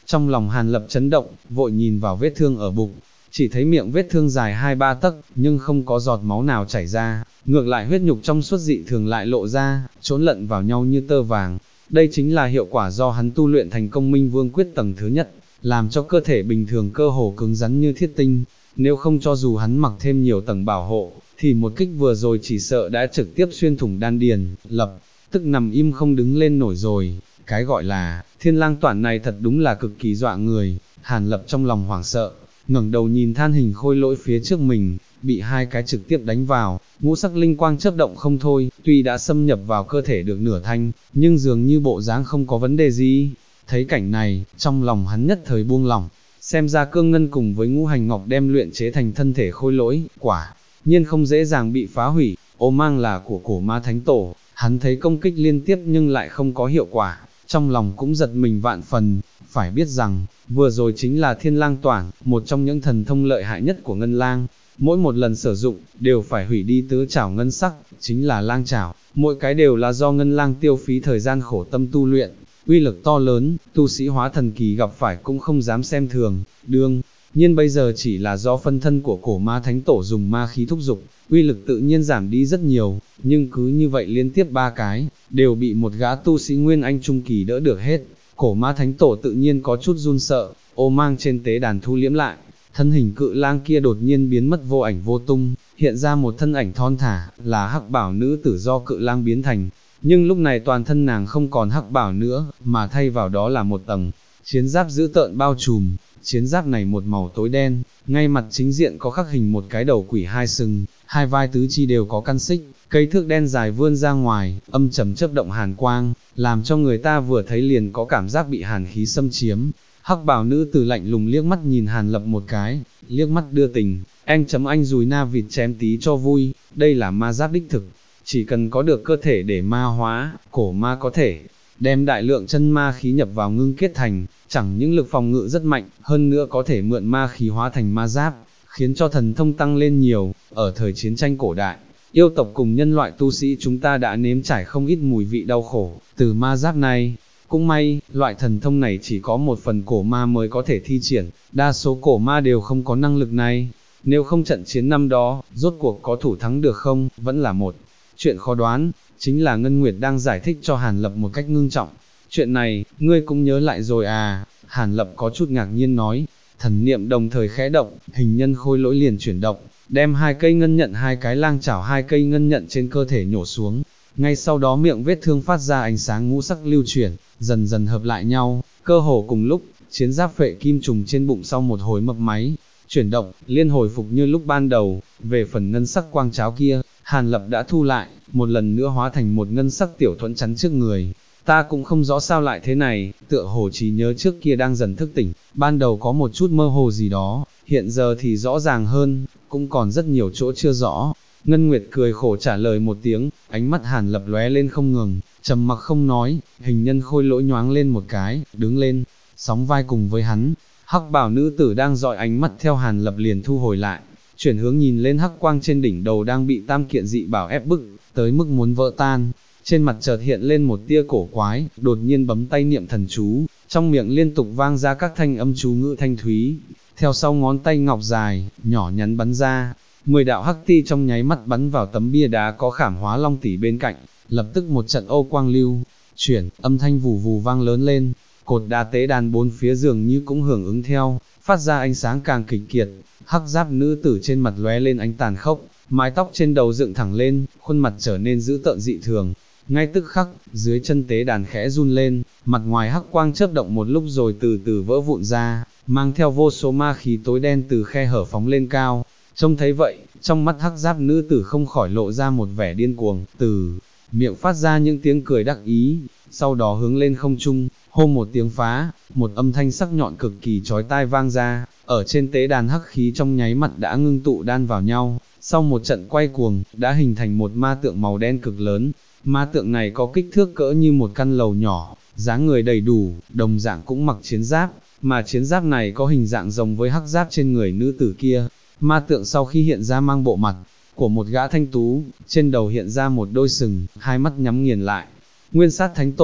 Trong lòng Hàn Lập chấn động, vội nhìn vào vết thương ở bụng, chỉ thấy miệng vết thương dài 2-3 tấc, nhưng không có giọt máu nào chảy ra, ngược lại huyết nhục trong suốt dị thường lại lộ ra, trộn lẫn vào nhau như tơ vàng. Đây chính là hiệu quả do hắn tu luyện thành công Minh Vương quyết tầng thứ nhất, làm cho cơ thể bình thường cơ hồ cứng rắn như thiết tinh. Nếu không cho dù hắn mặc thêm nhiều tầng bảo hộ, thì một kích vừa rồi chỉ sợ đã trực tiếp xuyên thủng đan điền, lập tức nằm im không đứng lên nổi rồi. Cái gọi là Thiên Lang Toản này thật đúng là cực kỳ dọa người. Hàn Lập trong lòng hoảng sợ, ngẩng đầu nhìn than hình khôi lỗi phía trước mình, bị hai cái trực tiếp đánh vào, ngũ sắc linh quang chớp động không thôi, tuy đã xâm nhập vào cơ thể được nửa thanh, nhưng dường như bộ dáng không có vấn đề gì. Thấy cảnh này, trong lòng hắn nhất thời buông lỏng, xem ra cương ngân cùng với ngũ hành ngọc đem luyện chế thành thân thể khôi lỗi, quả nhiên không dễ dàng bị phá hủy. Ô mang là của cổ ma thánh tổ, hắn thấy công kích liên tiếp nhưng lại không có hiệu quả, trong lòng cũng giật mình vạn phần. Phải biết rằng, vừa rồi chính là Thiên Lang Toản, một trong những thần thông lợi hại nhất của Ngân Lang, mỗi một lần sử dụng, đều phải hủy đi tứ trảo ngân sắc, chính là lang trảo, mỗi cái đều là do Ngân Lang tiêu phí thời gian khổ tâm tu luyện, uy lực to lớn, tu sĩ hóa thần kỳ gặp phải cũng không dám xem thường. Đương nhiên bây giờ chỉ là do phân thân của cổ ma thánh tổ dùng ma khí thúc dục, uy lực tự nhiên giảm đi rất nhiều, nhưng cứ như vậy liên tiếp 3 cái, đều bị một gã tu sĩ Nguyên Anh Trung Kỳ đỡ được hết. Cổ ma thánh tổ tự nhiên có chút run sợ, ô mang trên tế đàn thu liễm lại, thân hình cự lang kia đột nhiên biến mất vô ảnh vô tung, hiện ra một thân ảnh thon thả, là hắc bảo nữ tử do cự lang biến thành. Nhưng lúc này toàn thân nàng không còn hắc bảo nữa, mà thay vào đó là một tầng chiến giáp dữ tợn bao trùm. Chiến giáp này một màu tối đen, ngay mặt chính diện có khắc hình một cái đầu quỷ hai sừng, hai vai tứ chi đều có căn xích, cây thước đen dài vươn ra ngoài, âm trầm chớp động hàn quang, làm cho người ta vừa thấy liền có cảm giác bị hàn khí xâm chiếm. Hắc bảo nữ tử lạnh lùng liếc mắt nhìn Hàn Lập một cái, liếc mắt đưa tình, anh dùi na vịt chém tí cho vui, đây là ma giáp đích thực, chỉ cần có được cơ thể để ma hóa, cổ ma có thể đem đại lượng chân ma khí nhập vào ngưng kết thành, chẳng những lực phòng ngự rất mạnh, hơn nữa có thể mượn ma khí hóa thành ma giáp, khiến cho thần thông tăng lên nhiều. Ở thời chiến tranh cổ đại, yêu tộc cùng nhân loại tu sĩ chúng ta đã nếm trải không ít mùi vị đau khổ từ ma giáp này. Cũng may, loại thần thông này chỉ có một phần cổ ma mới có thể thi triển, đa số cổ ma đều không có năng lực này. Nếu không trận chiến năm đó, rốt cuộc có thủ thắng được không, vẫn là một chuyện khó đoán. Chính là Ngân Nguyệt đang giải thích cho Hàn Lập một cách ngưng trọng. Chuyện này, ngươi cũng nhớ lại rồi à? Hàn Lập có chút ngạc nhiên nói. Thần niệm đồng thời khẽ động, hình nhân khôi lỗi liền chuyển động, đem hai cây ngân nhận, hai cái lang chảo, hai cây ngân nhận trên cơ thể nhổ xuống. Ngay sau đó miệng vết thương phát ra ánh sáng ngũ sắc lưu chuyển, dần dần hợp lại nhau, cơ hồ cùng lúc, chiến giáp phệ kim trùng trên bụng sau một hồi mấp máy, chuyển động, liên hồi phục như lúc ban đầu. Về phần ngân sắc quang cháo kia, Hàn Lập đã thu lại, một lần nữa hóa thành một ngân sắc tiểu thuẫn chắn trước người. Ta cũng không rõ sao lại thế này, tựa hồ trí nhớ trước kia đang dần thức tỉnh, ban đầu có một chút mơ hồ gì đó, hiện giờ thì rõ ràng hơn, cũng còn rất nhiều chỗ chưa rõ. Ngân Nguyệt cười khổ trả lời một tiếng, ánh mắt Hàn Lập lóe lên không ngừng, trầm mặc không nói. Hình nhân khôi lỗi nhoáng lên một cái, đứng lên, sóng vai cùng với hắn. Hắc bảo nữ tử đang dõi ánh mắt theo Hàn Lập liền thu hồi lại, chuyển hướng nhìn lên hắc quang trên đỉnh đầu đang bị tam kiện dị bảo ép bức, tới mức muốn vỡ tan. Trên mặt chợt hiện lên một tia cổ quái, đột nhiên bấm tay niệm thần chú, trong miệng liên tục vang ra các thanh âm chú ngữ thanh thúy, theo sau ngón tay ngọc dài, nhỏ nhắn bắn ra, 10 đạo hắc ti trong nháy mắt bắn vào tấm bia đá có khảm hóa long tỷ bên cạnh, lập tức một trận ô quang lưu chuyển, âm thanh vù vù vang lớn lên, cột đá tế đàn bốn phía dường như cũng hưởng ứng theo, phát ra ánh sáng càng kịch kiệt. Hắc giáp nữ tử trên mặt lóe lên ánh tàn khốc, mái tóc trên đầu dựng thẳng lên, khuôn mặt trở nên dữ tợn dị thường. Ngay tức khắc, dưới chân tế đàn khẽ run lên, mặt ngoài hắc quang chớp động một lúc rồi từ từ vỡ vụn ra, mang theo vô số ma khí tối đen từ khe hở phóng lên cao. Trông thấy vậy, trong mắt hắc giáp nữ tử không khỏi lộ ra một vẻ điên cuồng, từ miệng phát ra những tiếng cười đắc ý, sau đó hướng lên không trung, hô một tiếng phá, một âm thanh sắc nhọn cực kỳ chói tai vang ra, ở trên tế đàn hắc khí trong nháy mắt đã ngưng tụ đan vào nhau, sau một trận quay cuồng, đã hình thành một ma tượng màu đen cực lớn. Ma tượng này có kích thước cỡ như một căn lầu nhỏ, dáng người đầy đủ, đồng dạng cũng mặc chiến giáp, mà chiến giáp này có hình dạng giống với hắc giáp trên người nữ tử kia. Ma tượng sau khi hiện ra mang bộ mặt của một gã thanh tú, trên đầu hiện ra một đôi sừng, hai mắt nhắm nghiền lại. Nguyên sát thánh tổ,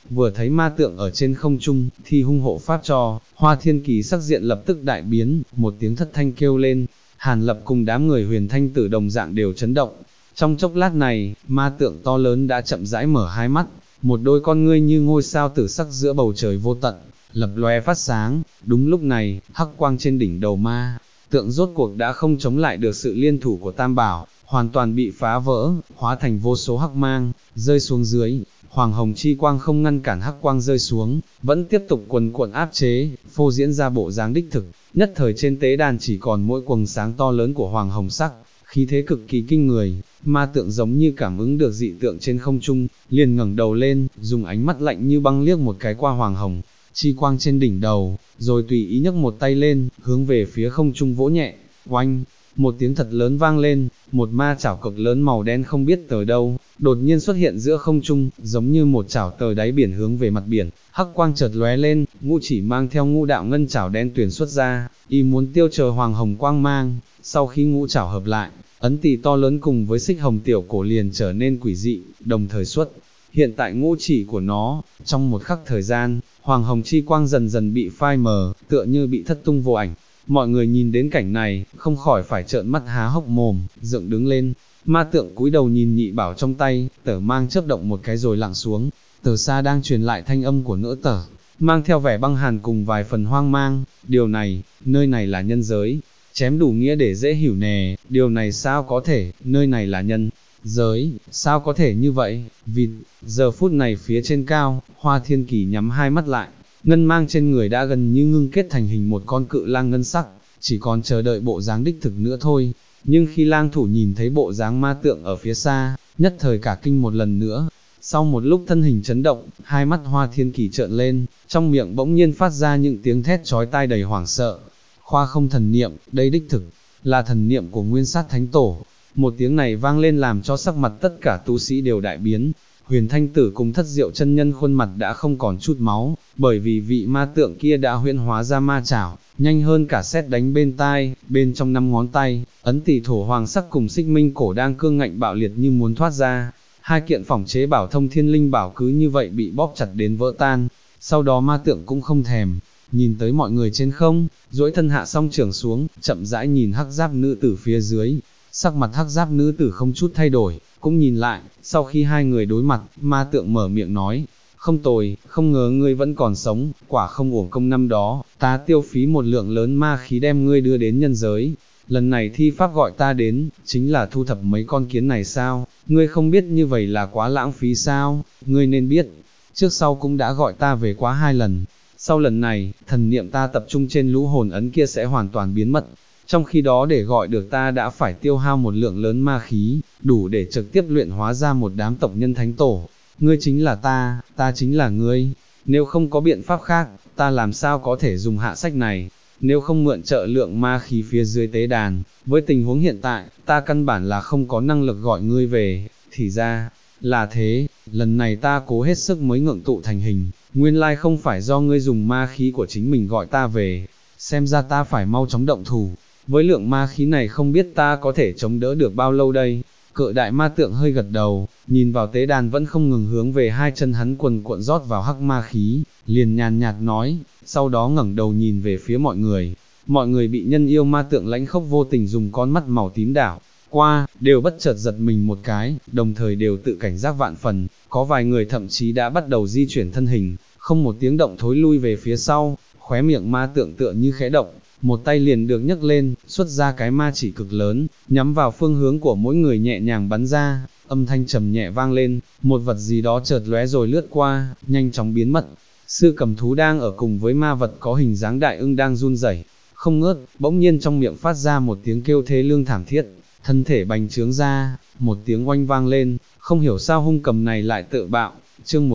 vừa thấy ma tượng ở trên không trung, thi hung hộ pháp cho, Hoa Thiên Kỳ sắc diện lập tức đại biến, một tiếng thất thanh kêu lên, Hàn Lập cùng đám người Huyền Thanh Tử đồng dạng đều chấn động. Trong chốc lát này, ma tượng to lớn đã chậm rãi mở hai mắt, một đôi con ngươi như ngôi sao tử sắc giữa bầu trời vô tận, lập lóe phát sáng. Đúng lúc này, hắc quang trên đỉnh đầu ma tượng rốt cuộc đã không chống lại được sự liên thủ của Tam Bảo, hoàn toàn bị phá vỡ, hóa thành vô số hắc mang, rơi xuống dưới. Hoàng hồng chi quang không ngăn cản hắc quang rơi xuống, vẫn tiếp tục quần cuộn áp chế, phô diễn ra bộ dáng đích thực. Nhất thời trên tế đàn chỉ còn mỗi quầng sáng to lớn của hoàng hồng sắc, khí thế cực kỳ kinh người. Ma tượng giống như cảm ứng được dị tượng trên không trung, liền ngẩng đầu lên, dùng ánh mắt lạnh như băng liếc một cái qua hoàng hồng chi quang trên đỉnh đầu, rồi tùy ý nhấc một tay lên, hướng về phía không trung vỗ nhẹ. Oanh, một tiếng thật lớn vang lên, một ma chảo cực lớn màu đen không biết từ đâu, đột nhiên xuất hiện giữa không trung, giống như một chảo tờ đáy biển hướng về mặt biển. Hắc quang chợt lóe lên, ngũ chỉ mang theo ngũ đạo ngân chảo đen tuyển xuất ra, y muốn tiêu chờ hoàng hồng quang mang. Sau khi ngũ chảo hợp lại, ấn tỳ to lớn cùng với xích hồng tiểu cổ liền trở nên quỷ dị, đồng thời xuất hiện tại ngũ chỉ của nó. Trong một khắc thời gian, hoàng hồng chi quang dần dần bị phai mờ, tựa như bị thất tung vô ảnh. Mọi người nhìn đến cảnh này, không khỏi phải trợn mắt há hốc mồm, dựng đứng lên. Ma tượng cúi đầu nhìn nhị bảo trong tay, tở mang chớp động một cái rồi lặng xuống. Từ xa đang truyền lại thanh âm của nữ tở, mang theo vẻ băng hàn cùng vài phần hoang mang. Điều này, nơi này là nhân giới, chém đủ nghĩa để dễ hiểu nè. Điều này sao có thể, nơi này là nhân giới, sao có thể như vậy? Vì giờ phút này phía trên cao, Hoa Thiên Kỳ nhắm hai mắt lại, ngân mang trên người đã gần như ngưng kết thành hình một con cự lang ngân sắc, chỉ còn chờ đợi bộ dáng đích thực nữa thôi. Nhưng khi lang thủ nhìn thấy bộ dáng ma tượng ở phía xa, nhất thời cả kinh một lần nữa. Sau một lúc thân hình chấn động, hai mắt Hoa Thiên Kỳ trợn lên, trong miệng bỗng nhiên phát ra những tiếng thét chói tai đầy hoảng sợ. Khoa không thần niệm, đây đích thực là thần niệm của Nguyên Sát Thánh Tổ. Một tiếng này vang lên làm cho sắc mặt tất cả tu sĩ đều đại biến. Huyền Thanh Tử cùng Thất Diệu chân nhân khuôn mặt đã không còn chút máu, bởi vì vị ma tượng kia đã huyễn hóa ra ma chảo, nhanh hơn cả sét đánh bên tai. Bên trong 5 ngón tay, ấn tỷ thổ hoàng sắc cùng xích minh cổ đang cương ngạnh bạo liệt như muốn thoát ra. Hai kiện phỏng chế bảo thông thiên linh bảo cứ như vậy bị bóp chặt đến vỡ tan. Sau đó ma tượng cũng không thèm nhìn tới mọi người trên không, duỗi thân hạ song trưởng xuống, chậm rãi nhìn hắc giáp nữ tử phía dưới. Sắc mặt hắc giáp nữ tử không chút thay đổi, cũng nhìn lại. Sau khi hai người đối mặt, ma tượng mở miệng nói, không tồi, không ngờ ngươi vẫn còn sống, quả không uổng công năm đó, ta tiêu phí một lượng lớn ma khí đem ngươi đưa đến nhân giới. Lần này thi pháp gọi ta đến, chính là thu thập mấy con kiến này sao? Ngươi không biết như vậy là quá lãng phí sao? Ngươi nên biết, trước sau cũng đã gọi ta về quá 2 lần. Sau lần này, thần niệm ta tập trung trên lũ hồn ấn kia sẽ hoàn toàn biến mất. Trong khi đó để gọi được ta đã phải tiêu hao một lượng lớn ma khí, đủ để trực tiếp luyện hóa ra một đám tộc nhân thánh tổ. Ngươi chính là ta chính là ngươi. Nếu không có biện pháp khác, ta làm sao có thể dùng hạ sách này? Nếu không mượn trợ lượng ma khí phía dưới tế đàn, với tình huống hiện tại, ta căn bản là không có năng lực gọi ngươi về. Thì ra là thế, lần này ta cố hết sức mới ngượng tụ thành hình, nguyên lai không phải do ngươi dùng ma khí của chính mình gọi ta về. Xem ra ta phải mau chóng động thủ. Với lượng ma khí này không biết ta có thể chống đỡ được bao lâu đây. Cự đại ma tượng hơi gật đầu, nhìn vào tế đàn vẫn không ngừng hướng về hai chân hắn quần cuộn rót vào hắc ma khí, liền nhàn nhạt nói, sau đó ngẩng đầu nhìn về phía mọi người. Mọi người bị nhân yêu ma tượng lãnh khốc vô tình dùng con mắt màu tím đảo qua, đều bất chợt giật mình một cái, đồng thời đều tự cảnh giác vạn phần, có vài người thậm chí đã bắt đầu di chuyển thân hình, không một tiếng động thối lui về phía sau. Khóe miệng ma tượng tựa như khẽ động, một tay liền được nhấc lên, xuất ra cái ma chỉ cực lớn, nhắm vào phương hướng của mỗi người nhẹ nhàng bắn ra. Âm thanh trầm nhẹ vang lên, một vật gì đó chợt lóe rồi lướt qua, nhanh chóng biến mất. Sư cầm thú đang ở cùng với ma vật có hình dáng đại ưng đang run rẩy, không ngớt, bỗng nhiên trong miệng phát ra một tiếng kêu thê lương thảm thiết, thân thể bành trướng ra, một tiếng oanh vang lên, không hiểu sao hung cầm này lại tự bạo. Chương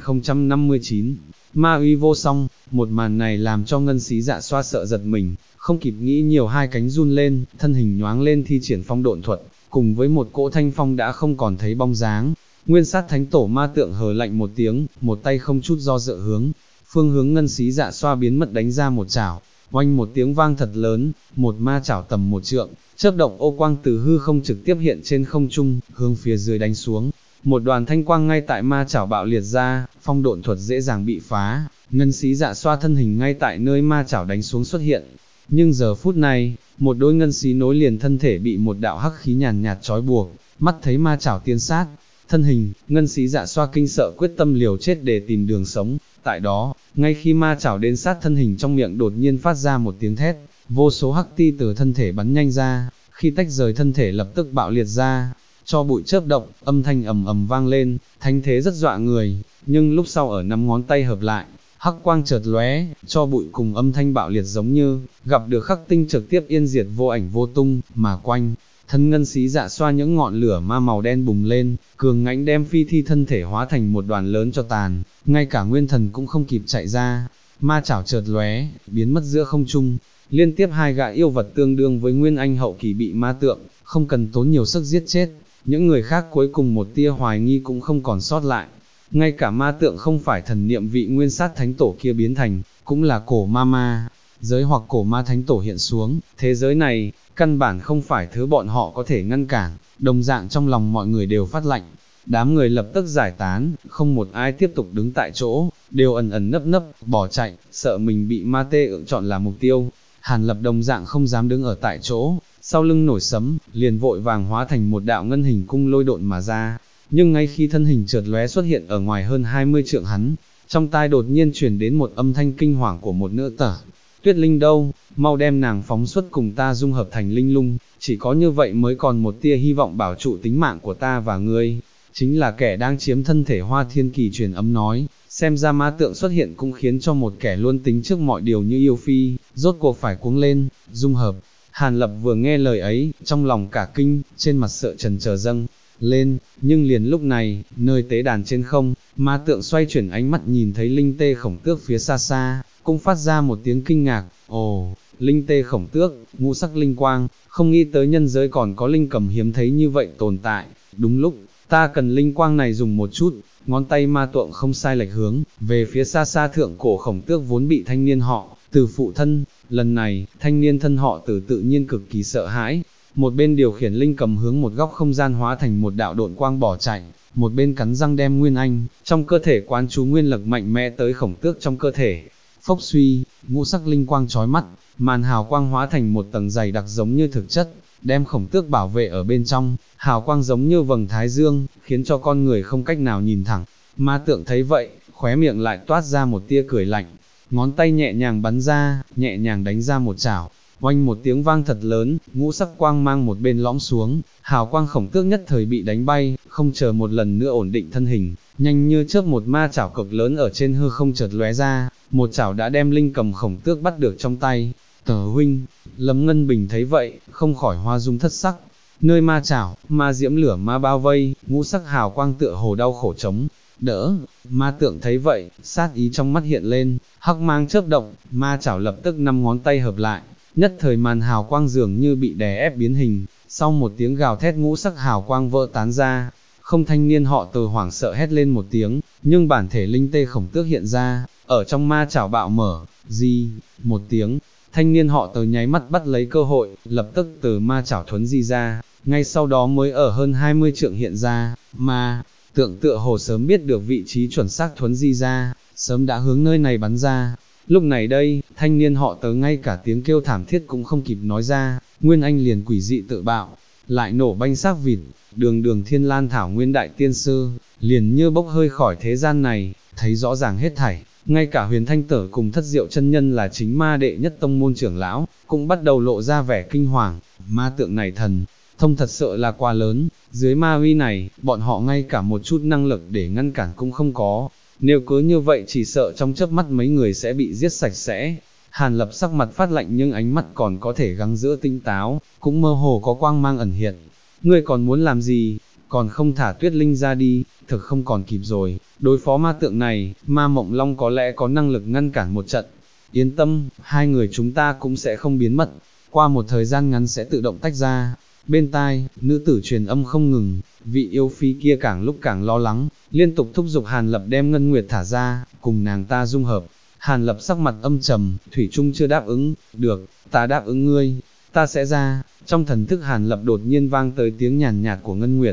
1059, ma uy vô song. Một màn này làm cho Ngân Xí Dạ Xoa sợ giật mình, không kịp nghĩ nhiều hai cánh run lên, thân hình nhoáng lên thi triển phong độn thuật, cùng với một cỗ thanh phong đã không còn thấy bóng dáng. Nguyên Sát Thánh Tổ ma tượng hờ lạnh một tiếng, một tay không chút do dự phương hướng Ngân Xí Dạ Xoa biến mất đánh ra một chảo. Oanh một tiếng vang thật lớn, một ma chảo tầm 1 trượng, chớp động ô quang từ hư không trực tiếp hiện trên không trung, hướng phía dưới đánh xuống. một đoàn thanh quang ngay tại ma chảo bạo liệt ra, phong độn thuật dễ dàng bị phá, ngân xí dạ xoa thân hình ngay tại nơi ma chảo đánh xuống xuất hiện. Nhưng giờ phút này, một đôi ngân xí nối liền thân thể bị một đạo hắc khí nhàn nhạt trói buộc, mắt thấy ma chảo tiên sát, thân hình, ngân xí dạ xoa kinh sợ quyết tâm liều chết để tìm đường sống. Tại đó, ngay khi ma chảo đến sát thân hình trong miệng đột nhiên phát ra một tiếng thét, vô số hắc ti từ thân thể bắn nhanh ra, khi tách rời thân thể lập tức bạo liệt ra, cho bụi chớp động, âm thanh ầm ầm vang lên, thanh thế rất dọa người, nhưng lúc sau ở năm ngón tay hợp lại, hắc quang chợt lóe, cho bụi cùng âm thanh bạo liệt giống như gặp được khắc tinh trực tiếp yên diệt vô ảnh vô tung, mà quanh thân ngân xí dạ xoa những ngọn lửa ma màu đen bùng lên, cường ngãnh đem phi thi thân thể hóa thành một đoàn lớn cho tàn, ngay cả nguyên thần cũng không kịp chạy ra, ma chảo chợt lóe, biến mất giữa không trung, liên tiếp hai gã yêu vật tương đương với nguyên anh hậu kỳ bị ma tượng, không cần tốn nhiều sức giết chết, những người khác cuối cùng một tia hoài nghi cũng không còn sót lại. Ngay cả ma tượng không phải thần niệm vị nguyên sát thánh tổ kia biến thành, cũng là cổ ma giới hoặc cổ ma thánh tổ hiện xuống, thế giới này, căn bản không phải thứ bọn họ có thể ngăn cản, đồng dạng trong lòng mọi người đều phát lạnh. Đám người lập tức giải tán, không một ai tiếp tục đứng tại chỗ, đều ẩn ẩn nấp nấp, bỏ chạy, sợ mình bị ma tê ượng chọn là mục tiêu. Hàn Lập đồng dạng không dám đứng ở tại chỗ, sau lưng nổi sấm, liền vội vàng hóa thành một đạo ngân hình cung lôi độn mà ra. Nhưng ngay khi thân hình chợt lóe xuất hiện ở ngoài hơn 20 trượng hắn, trong tai đột nhiên truyền đến một âm thanh kinh hoàng của một nữ tử. Tuyết Linh đâu, mau đem nàng phóng xuất cùng ta dung hợp thành linh lung, chỉ có như vậy mới còn một tia hy vọng bảo trụ tính mạng của ta và ngươi. Chính là kẻ đang chiếm thân thể Hoa Thiên Kỳ truyền âm nói, xem ra ma tượng xuất hiện cũng khiến cho một kẻ luôn tính trước mọi điều như yêu phi, rốt cuộc phải cuống lên, dung hợp. Hàn Lập vừa nghe lời ấy, trong lòng cả kinh, trên mặt sợ trần chờ dâng lên, nhưng liền lúc này, nơi tế đàn trên không, ma tượng xoay chuyển ánh mắt nhìn thấy linh tê khổng tước phía xa xa, cũng phát ra một tiếng kinh ngạc, ồ, linh tê khổng tước, ngũ sắc linh quang, không nghĩ tới nhân giới còn có linh cầm hiếm thấy như vậy tồn tại, đúng lúc, ta cần linh quang này dùng một chút, ngón tay ma tượng không sai lệch hướng, về phía xa xa thượng cổ khổng tước vốn bị thanh niên họ, từ phụ thân, lần này, thanh niên thân họ từ tự nhiên cực kỳ sợ hãi, một bên điều khiển linh cầm hướng một góc không gian hóa thành một đạo độn quang bỏ chạy, một bên cắn răng đem nguyên anh, trong cơ thể quán chú nguyên lực mạnh mẽ tới khổng tước trong cơ thể. Phốc suy, ngũ sắc linh quang chói mắt, màn hào quang hóa thành một tầng dày đặc giống như thực chất, đem khổng tước bảo vệ ở bên trong, hào quang giống như vầng thái dương, khiến cho con người không cách nào nhìn thẳng. Ma tượng thấy vậy, khóe miệng lại toát ra một tia cười lạnh, ngón tay nhẹ nhàng bắn ra, nhẹ nhàng đánh ra một chảo. Oanh một tiếng vang thật lớn, ngũ sắc quang mang một bên lõm xuống, hào quang khổng tước nhất thời bị đánh bay, không chờ một lần nữa ổn định thân hình, nhanh như chớp một ma chảo cực lớn ở trên hư không chợt lóe ra, một chảo đã đem linh cầm khổng tước bắt được trong tay. Tờ huynh, Lâm Ngân Bình thấy vậy, không khỏi hoa dung thất sắc. Nơi ma chảo, ma diễm lửa ma bao vây, ngũ sắc hào quang tựa hồ đau khổ chống đỡ. Ma tượng thấy vậy, sát ý trong mắt hiện lên, hắc mang chớp động, ma chảo lập tức 5 ngón tay hợp lại. Nhất thời màn hào quang dường như bị đè ép biến hình, sau một tiếng gào thét ngũ sắc hào quang vỡ tán ra, không thanh niên họ Từ hoảng sợ hét lên một tiếng, nhưng bản thể linh tê khổng tước hiện ra, ở trong ma chảo bạo mở, một tiếng, thanh niên họ Từ nháy mắt bắt lấy cơ hội, lập tức từ ma chảo thuấn di ra, ngay sau đó mới ở hơn 20 trượng hiện ra, ma tượng tựa hồ sớm biết được vị trí chuẩn xác thuấn di ra, sớm đã hướng nơi này bắn ra. Lúc này đây, thanh niên họ Tớ ngay cả tiếng kêu thảm thiết cũng không kịp nói ra, nguyên anh liền quỷ dị tự bạo, lại nổ banh xác vịt, đường thiên lan thảo nguyên đại tiên sư, liền như bốc hơi khỏi thế gian này, thấy rõ ràng hết thảy, ngay cả huyền thanh tở cùng thất diệu chân nhân là chính ma đệ nhất tông môn trưởng lão, cũng bắt đầu lộ ra vẻ kinh hoàng, ma tượng này thần thông thật sự là quá lớn, dưới ma uy này, bọn họ ngay cả một chút năng lực để ngăn cản cũng không có. Nếu cứ như vậy chỉ sợ trong chớp mắt mấy người sẽ bị giết sạch sẽ. Hàn Lập sắc mặt phát lạnh nhưng ánh mắt còn có thể gắng giữ tinh táo, cũng mơ hồ có quang mang ẩn hiện. Ngươi còn muốn làm gì? Còn không thả Tuyết Linh ra đi, thực không còn kịp rồi. Đối phó ma tượng này, ma Mộng Long có lẽ có năng lực ngăn cản một trận. Yên tâm, hai người chúng ta cũng sẽ không biến mất. Qua một thời gian ngắn sẽ tự động tách ra. Bên tai, nữ tử truyền âm không ngừng, vị yêu phi kia càng lúc càng lo lắng, liên tục thúc giục Hàn Lập đem Ngân Nguyệt thả ra, cùng nàng ta dung hợp. Hàn Lập sắc mặt âm trầm, thủy chung chưa đáp ứng, được, ta đáp ứng ngươi, ta sẽ ra. Trong thần thức Hàn Lập đột nhiên vang tới tiếng nhàn nhạt của Ngân Nguyệt.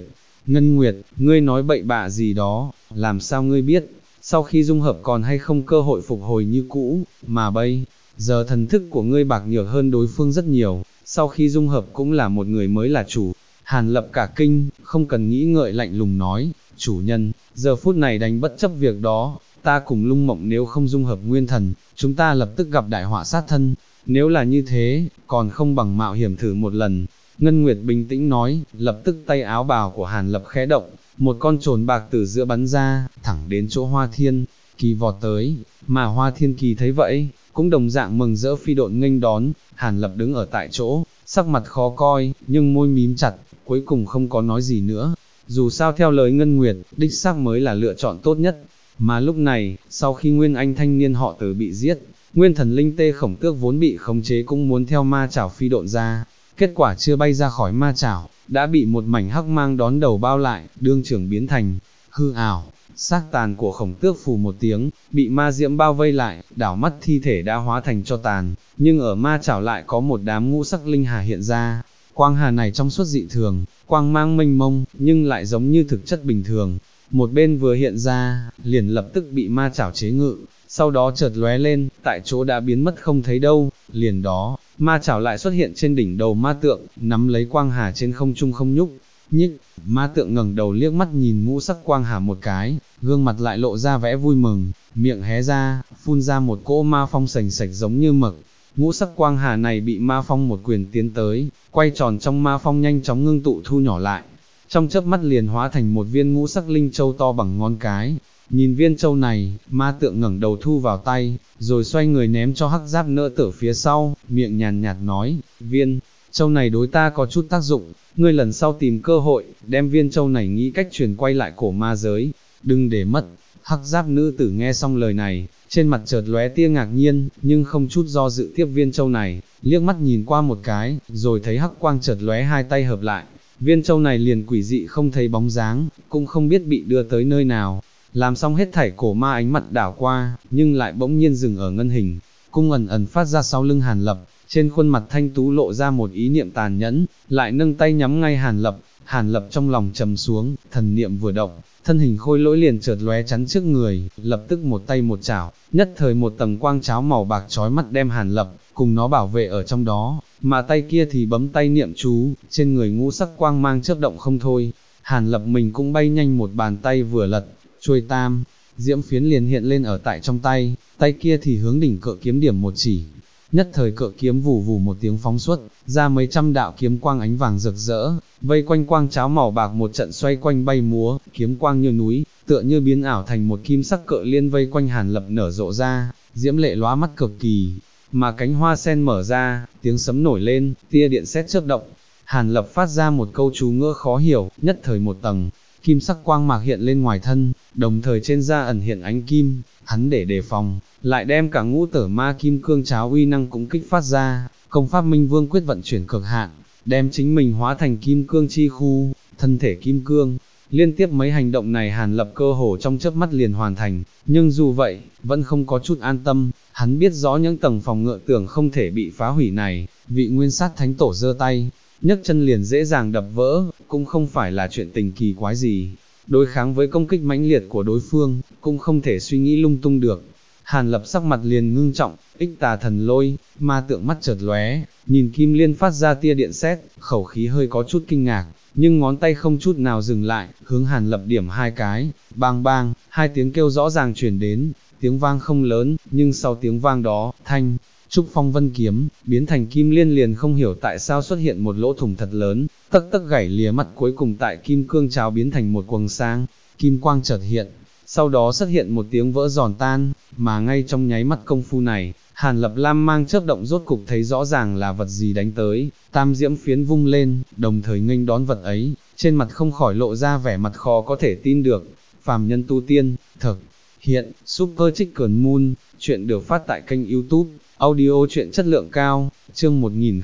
Ngân Nguyệt, ngươi nói bậy bạ gì đó, làm sao ngươi biết, sau khi dung hợp còn hay không cơ hội phục hồi như cũ, mà bây giờ thần thức của ngươi bạc nhược hơn đối phương rất nhiều, sau khi dung hợp cũng là một người mới là chủ. Hàn Lập cả kinh, không cần nghĩ ngợi lạnh lùng nói, chủ nhân, giờ phút này đánh bất chấp việc đó, ta cùng Lung Mộng nếu không dung hợp nguyên thần, chúng ta lập tức gặp đại họa sát thân, nếu là như thế, còn không bằng mạo hiểm thử một lần. Ngân Nguyệt bình tĩnh nói, lập tức tay áo bào của Hàn Lập khẽ động, một con trồn bạc từ giữa bắn ra, thẳng đến chỗ Hoa Thiên Kỳ vọt tới, mà Hoa Thiên Kỳ thấy vậy, cũng đồng dạng mừng rỡ phi độn nghênh đón. Hàn Lập đứng ở tại chỗ, sắc mặt khó coi, nhưng môi mím chặt, cuối cùng không có nói gì nữa. Dù sao theo lời Ngân Nguyệt, đích xác mới là lựa chọn tốt nhất. Mà lúc này, sau khi Nguyên Anh thanh niên họ Từ bị giết, Nguyên thần linh tê Khổng Tước vốn bị khống chế cũng muốn theo ma chảo phi độn ra. Kết quả chưa bay ra khỏi ma chảo, đã bị một mảnh hắc mang đón đầu bao lại, đương trưởng biến thành hư ảo. Xác tàn của Khổng Tước phù một tiếng, bị ma diễm bao vây lại, đảo mắt thi thể đã hóa thành cho tàn, nhưng ở ma chảo lại có một đám ngũ sắc linh hà hiện ra. Quang hà này trong suốt dị thường, quang mang mênh mông, nhưng lại giống như thực chất bình thường. Một bên vừa hiện ra, liền lập tức bị ma chảo chế ngự, sau đó chợt lóe lên, tại chỗ đã biến mất không thấy đâu. Liền đó, ma chảo lại xuất hiện trên đỉnh đầu ma tượng, nắm lấy quang hà trên không trung không nhúc nhích. Ma tượng ngẩng đầu liếc mắt nhìn ngũ sắc quang hà một cái, gương mặt lại lộ ra vẻ vui mừng, miệng hé ra, phun ra một cỗ ma phong sành sạch giống như mực. Ngũ sắc quang hà này bị ma phong một quyền tiến tới, quay tròn trong ma phong nhanh chóng ngưng tụ thu nhỏ lại, trong chớp mắt liền hóa thành một viên ngũ sắc linh châu to bằng ngón cái. Nhìn viên châu này, ma tượng ngẩng đầu thu vào tay, rồi xoay người ném cho Hắc Giáp Nỡ Tử phía sau, miệng nhàn nhạt nói, viên châu này đối ta có chút tác dụng, ngươi lần sau tìm cơ hội, đem viên châu này nghĩ cách truyền quay lại cổ ma giới, đừng để mất. Hắc Giáp Nữ Tử nghe xong lời này, trên mặt chợt lóe tia ngạc nhiên, nhưng không chút do dự tiếp viên châu này, liếc mắt nhìn qua một cái, rồi thấy hắc quang chợt lóe hai tay hợp lại, viên châu này liền quỷ dị không thấy bóng dáng, cũng không biết bị đưa tới nơi nào. Làm xong hết thảy cổ ma ánh mặt đảo qua, nhưng lại bỗng nhiên dừng ở Ngân Hình cung ẩn ẩn phát ra sau lưng Hàn Lập, trên khuôn mặt thanh tú lộ ra một ý niệm tàn nhẫn, lại nâng tay nhắm ngay Hàn Lập. Hàn Lập trong lòng trầm xuống, thần niệm vừa động, thân hình khôi lỗi liền chợt lóe chắn trước người, lập tức một tay một chảo, nhất thời một tầng quang cháo màu bạc chói mắt đem Hàn Lập cùng nó bảo vệ ở trong đó, mà tay kia thì bấm tay niệm chú, trên người ngũ sắc quang mang chớp động không thôi. Hàn Lập mình cũng bay nhanh, một bàn tay vừa lật, chuôi tam diễm phiến liền hiện lên ở tại trong tay, tay kia thì hướng đỉnh cự kiếm điểm một chỉ. Nhất thời cự kiếm vù vù một tiếng phóng xuất, ra mấy trăm đạo kiếm quang ánh vàng rực rỡ, vây quanh quang cháo màu bạc một trận xoay quanh bay múa, kiếm quang như núi, tựa như biến ảo thành một kim sắc cự liên vây quanh Hàn Lập nở rộ ra, diễm lệ lóa mắt cực kỳ. Mà cánh hoa sen mở ra, tiếng sấm nổi lên, tia điện sét chớp động. Hàn Lập phát ra một câu chú ngữ khó hiểu, nhất thời một tầng kim sắc quang mạc hiện lên ngoài thân, đồng thời trên da ẩn hiện ánh kim, hắn để đề phòng, lại đem cả ngũ tử ma kim cương cháo uy năng cũng kích phát ra, công pháp Minh Vương quyết vận chuyển cực hạn, đem chính mình hóa thành kim cương chi khu, thân thể kim cương. Liên tiếp mấy hành động này Hàn Lập cơ hồ trong chớp mắt liền hoàn thành, nhưng dù vậy, vẫn không có chút an tâm, hắn biết rõ những tầng phòng ngự tưởng không thể bị phá hủy này, vị nguyên sát thánh tổ giơ tay, nhấc chân liền dễ dàng đập vỡ, cũng không phải là chuyện tình kỳ quái gì. Đối kháng với công kích mãnh liệt của đối phương, cũng không thể suy nghĩ lung tung được. Hàn Lập sắc mặt liền ngưng trọng, ích tà thần lôi, ma tượng mắt chợt lóe, nhìn kim liên phát ra tia điện sét, khẩu khí hơi có chút kinh ngạc, nhưng ngón tay không chút nào dừng lại, hướng Hàn Lập điểm hai cái, bang bang, hai tiếng kêu rõ ràng truyền đến, tiếng vang không lớn, nhưng sau tiếng vang đó, thanh trúc phong vân kiếm, biến thành kim liên liền không hiểu tại sao xuất hiện một lỗ thủng thật lớn, tấc tấc gãy lìa mắt, cuối cùng tại kim cương cháo biến thành một quầng sáng, kim quang chợt hiện, sau đó xuất hiện một tiếng vỡ giòn tan, mà ngay trong nháy mắt công phu này, Hàn Lập lam mang chớp động rốt cục thấy rõ ràng là vật gì đánh tới, tam diễm phiến vung lên, đồng thời nghênh đón vật ấy, trên mặt không khỏi lộ ra vẻ mặt khó có thể tin được. Phàm nhân tu tiên, thực hiện, Super Chicken Moon, chuyện được phát tại kênh YouTube, audio chuyện chất lượng cao, chương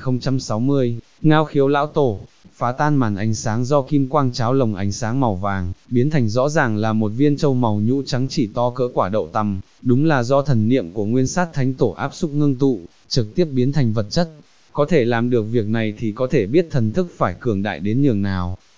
1060, Ngao Khiếu Lão Tổ. Phá tan màn ánh sáng do kim quang cháo lồng ánh sáng màu vàng, biến thành rõ ràng là một viên châu màu nhũ trắng chỉ to cỡ quả đậu tằm, đúng là do thần niệm của nguyên sát thánh tổ áp xúc ngưng tụ, trực tiếp biến thành vật chất. Có thể làm được việc này thì có thể biết thần thức phải cường đại đến nhường nào.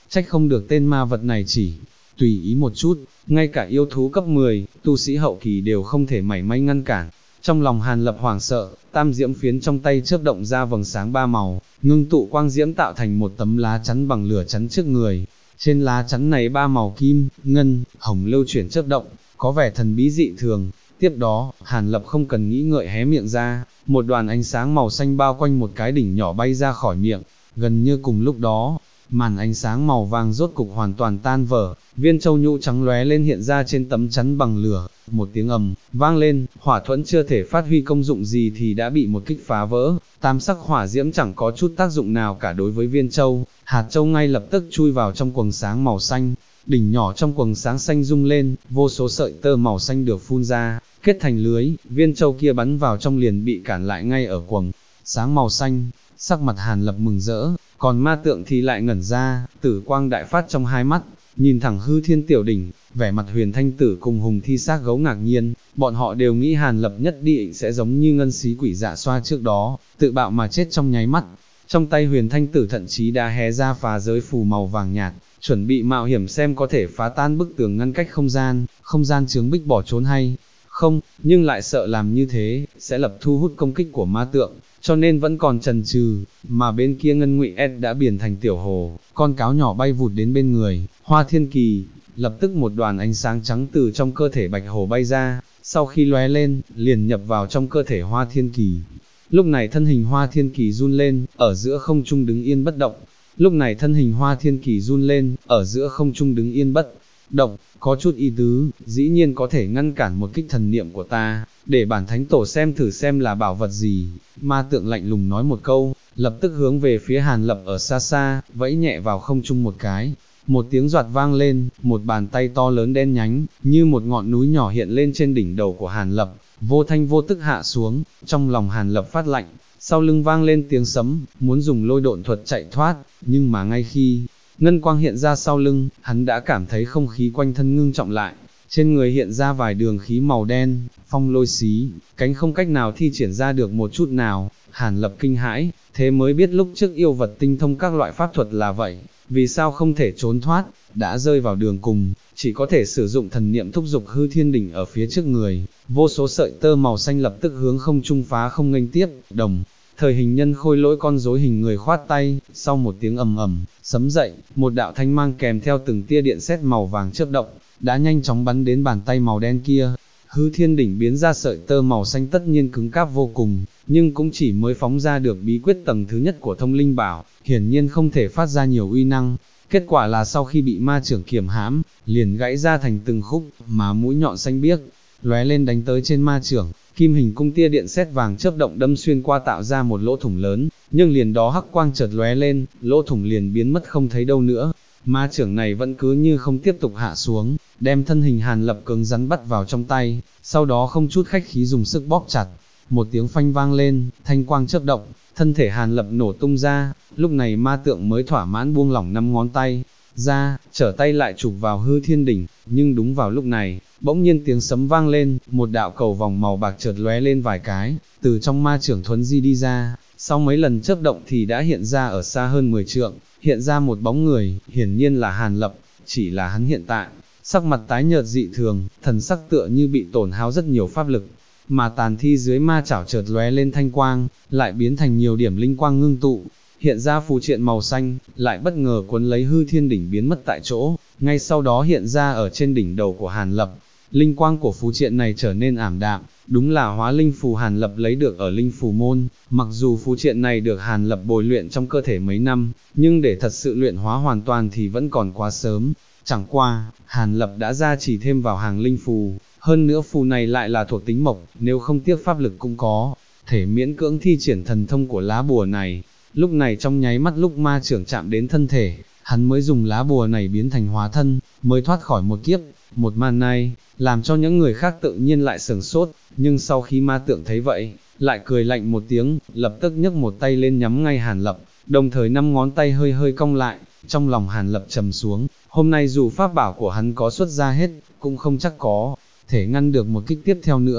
trách không được tên ma vật này chỉ tùy ý một chút, ngay cả yêu thú cấp 10, tu sĩ hậu kỳ đều không thể mảy may ngăn cản. Trong lòng Hàn Lập hoảng sợ, tam diễm phiến trong tay chớp động ra vầng sáng ba màu, ngưng tụ quang diễm tạo thành một tấm lá chắn bằng lửa chắn trước người. Trên lá chắn này ba màu kim, ngân, hồng lưu chuyển chớp động, có vẻ thần bí dị thường. Tiếp đó, Hàn Lập không cần nghĩ ngợi hé miệng ra, một đoàn ánh sáng màu xanh bao quanh một cái đỉnh nhỏ bay ra khỏi miệng. Gần như cùng lúc đó, màn ánh sáng màu vàng rốt cục hoàn toàn tan vỡ, viên châu nhũ trắng lóe lên hiện ra trên tấm chắn bằng lửa, một tiếng ầm vang lên, hỏa thuẫn chưa thể phát huy công dụng gì thì đã bị một kích phá vỡ, tam sắc hỏa diễm chẳng có chút tác dụng nào cả đối với viên châu, hạt châu ngay lập tức chui vào trong quầng sáng màu xanh, đỉnh nhỏ trong quầng sáng xanh rung lên, vô số sợi tơ màu xanh được phun ra, kết thành lưới, viên châu kia bắn vào trong liền bị cản lại ngay ở quầng sáng màu xanh. Sắc mặt Hàn Lập mừng rỡ, còn ma tượng thì lại ngẩn ra, tử quang đại phát trong hai mắt, nhìn thẳng hư thiên tiểu đỉnh, vẻ mặt Huyền Thanh Tử cùng Hùng Thi Xác Gấu ngạc nhiên, bọn họ đều nghĩ Hàn Lập nhất định sẽ giống như ngân xí quỷ dạ xoa trước đó, tự bạo mà chết trong nháy mắt. Trong tay Huyền Thanh Tử thậm chí đã hé ra phá giới phù màu vàng nhạt, chuẩn bị mạo hiểm xem có thể phá tan bức tường ngăn cách không gian chướng bích bỏ trốn hay không, nhưng lại sợ làm như thế, sẽ lập thu hút công kích của ma tượng, cho nên vẫn còn chần chừ, mà bên kia Ngân Ngụy S đã biến thành tiểu hồ, con cáo nhỏ bay vụt đến bên người, Hoa Thiên Kỳ, lập tức một đoàn ánh sáng trắng từ trong cơ thể bạch hồ bay ra, sau khi lóe lên, liền nhập vào trong cơ thể Hoa Thiên Kỳ. Lúc này thân hình Hoa Thiên Kỳ run lên, ở giữa không trung đứng yên bất động. Lúc này thân hình Hoa Thiên Kỳ run lên, ở giữa không trung đứng yên bất động, có chút ý tứ, dĩ nhiên có thể ngăn cản một kích thần niệm của ta, để bản thánh tổ xem thử xem là bảo vật gì. Ma tượng lạnh lùng nói một câu, lập tức hướng về phía Hàn Lập ở xa xa, vẫy nhẹ vào không trung một cái. Một tiếng doạt vang lên, một bàn tay to lớn đen nhánh, như một ngọn núi nhỏ hiện lên trên đỉnh đầu của Hàn Lập, vô thanh vô tức hạ xuống, trong lòng Hàn Lập phát lạnh, sau lưng vang lên tiếng sấm, muốn dùng lôi độn thuật chạy thoát, nhưng mà ngay khi ngân quang hiện ra sau lưng, hắn đã cảm thấy không khí quanh thân ngưng trọng lại, trên người hiện ra vài đường khí màu đen, phong lôi xí, cánh không cách nào thi triển ra được một chút nào. Hàn Lập kinh hãi, thế mới biết lúc trước yêu vật tinh thông các loại pháp thuật là vậy, vì sao không thể trốn thoát, đã rơi vào đường cùng, chỉ có thể sử dụng thần niệm thúc giục hư thiên đỉnh ở phía trước người, vô số sợi tơ màu xanh lập tức hướng không trung phá không nghênh tiếp, đồng thời hình nhân khôi lỗi con rối hình người khoát tay, sau một tiếng ầm ầm, sấm dậy, một đạo thanh mang kèm theo từng tia điện sét màu vàng chớp động, đã nhanh chóng bắn đến bàn tay màu đen kia. Hư thiên đỉnh biến ra sợi tơ màu xanh tất nhiên cứng cáp vô cùng, nhưng cũng chỉ mới phóng ra được bí quyết tầng thứ nhất của thông linh bảo, hiển nhiên không thể phát ra nhiều uy năng. Kết quả là sau khi bị ma trưởng kiểm hãm, liền gãy ra thành từng khúc, mà mũi nhọn xanh biếc, lóe lên đánh tới trên ma trưởng, kim hình cung tia điện sét vàng chớp động đâm xuyên qua tạo ra một lỗ thủng lớn, nhưng liền đó hắc quang chợt lóe lên, lỗ thủng liền biến mất không thấy đâu nữa. Ma trưởng này vẫn cứ như không tiếp tục hạ xuống, đem thân hình Hàn Lập cứng rắn bắt vào trong tay, sau đó không chút khách khí dùng sức bóp chặt. Một tiếng phanh vang lên, thanh quang chớp động, thân thể Hàn Lập nổ tung ra, lúc này ma tượng mới thỏa mãn buông lỏng 5 ngón tay ra, trở tay lại chụp vào hư thiên đỉnh, nhưng đúng vào lúc này, bỗng nhiên tiếng sấm vang lên, một đạo cầu vòng màu bạc chợt lóe lên vài cái, từ trong ma trưởng thuấn di đi ra, sau mấy lần chớp động thì đã hiện ra ở xa hơn 10 trượng, hiện ra một bóng người, hiển nhiên là Hàn Lập, chỉ là hắn hiện tại, sắc mặt tái nhợt dị thường, thần sắc tựa như bị tổn hao rất nhiều pháp lực, mà tàn thi dưới ma chảo chợt lóe lên thanh quang, lại biến thành nhiều điểm linh quang ngưng tụ, hiện ra phù triện màu xanh, lại bất ngờ cuốn lấy hư thiên đỉnh biến mất tại chỗ, ngay sau đó hiện ra ở trên đỉnh đầu của Hàn Lập. Linh quang của phù triện này trở nên ảm đạm, đúng là hóa linh phù Hàn Lập lấy được ở linh phù môn, mặc dù phù triện này được Hàn Lập bồi luyện trong cơ thể mấy năm, nhưng để thật sự luyện hóa hoàn toàn thì vẫn còn quá sớm, chẳng qua, Hàn Lập đã gia trì thêm vào hàng linh phù, hơn nữa phù này lại là thuộc tính mộc, nếu không tiếc pháp lực cũng có thể miễn cưỡng thi triển thần thông của lá bùa này. Lúc này trong nháy mắt lúc ma trưởng chạm đến thân thể, hắn mới dùng lá bùa này biến thành hóa thân, mới thoát khỏi một kiếp. Một màn này, làm cho những người khác tự nhiên lại sửng sốt, nhưng sau khi ma tượng thấy vậy, lại cười lạnh một tiếng, lập tức nhấc một tay lên nhắm ngay Hàn Lập, đồng thời 5 ngón tay hơi hơi cong lại, trong lòng Hàn Lập trầm xuống, hôm nay dù pháp bảo của hắn có xuất ra hết, cũng không chắc có thể ngăn được một kích tiếp theo nữa.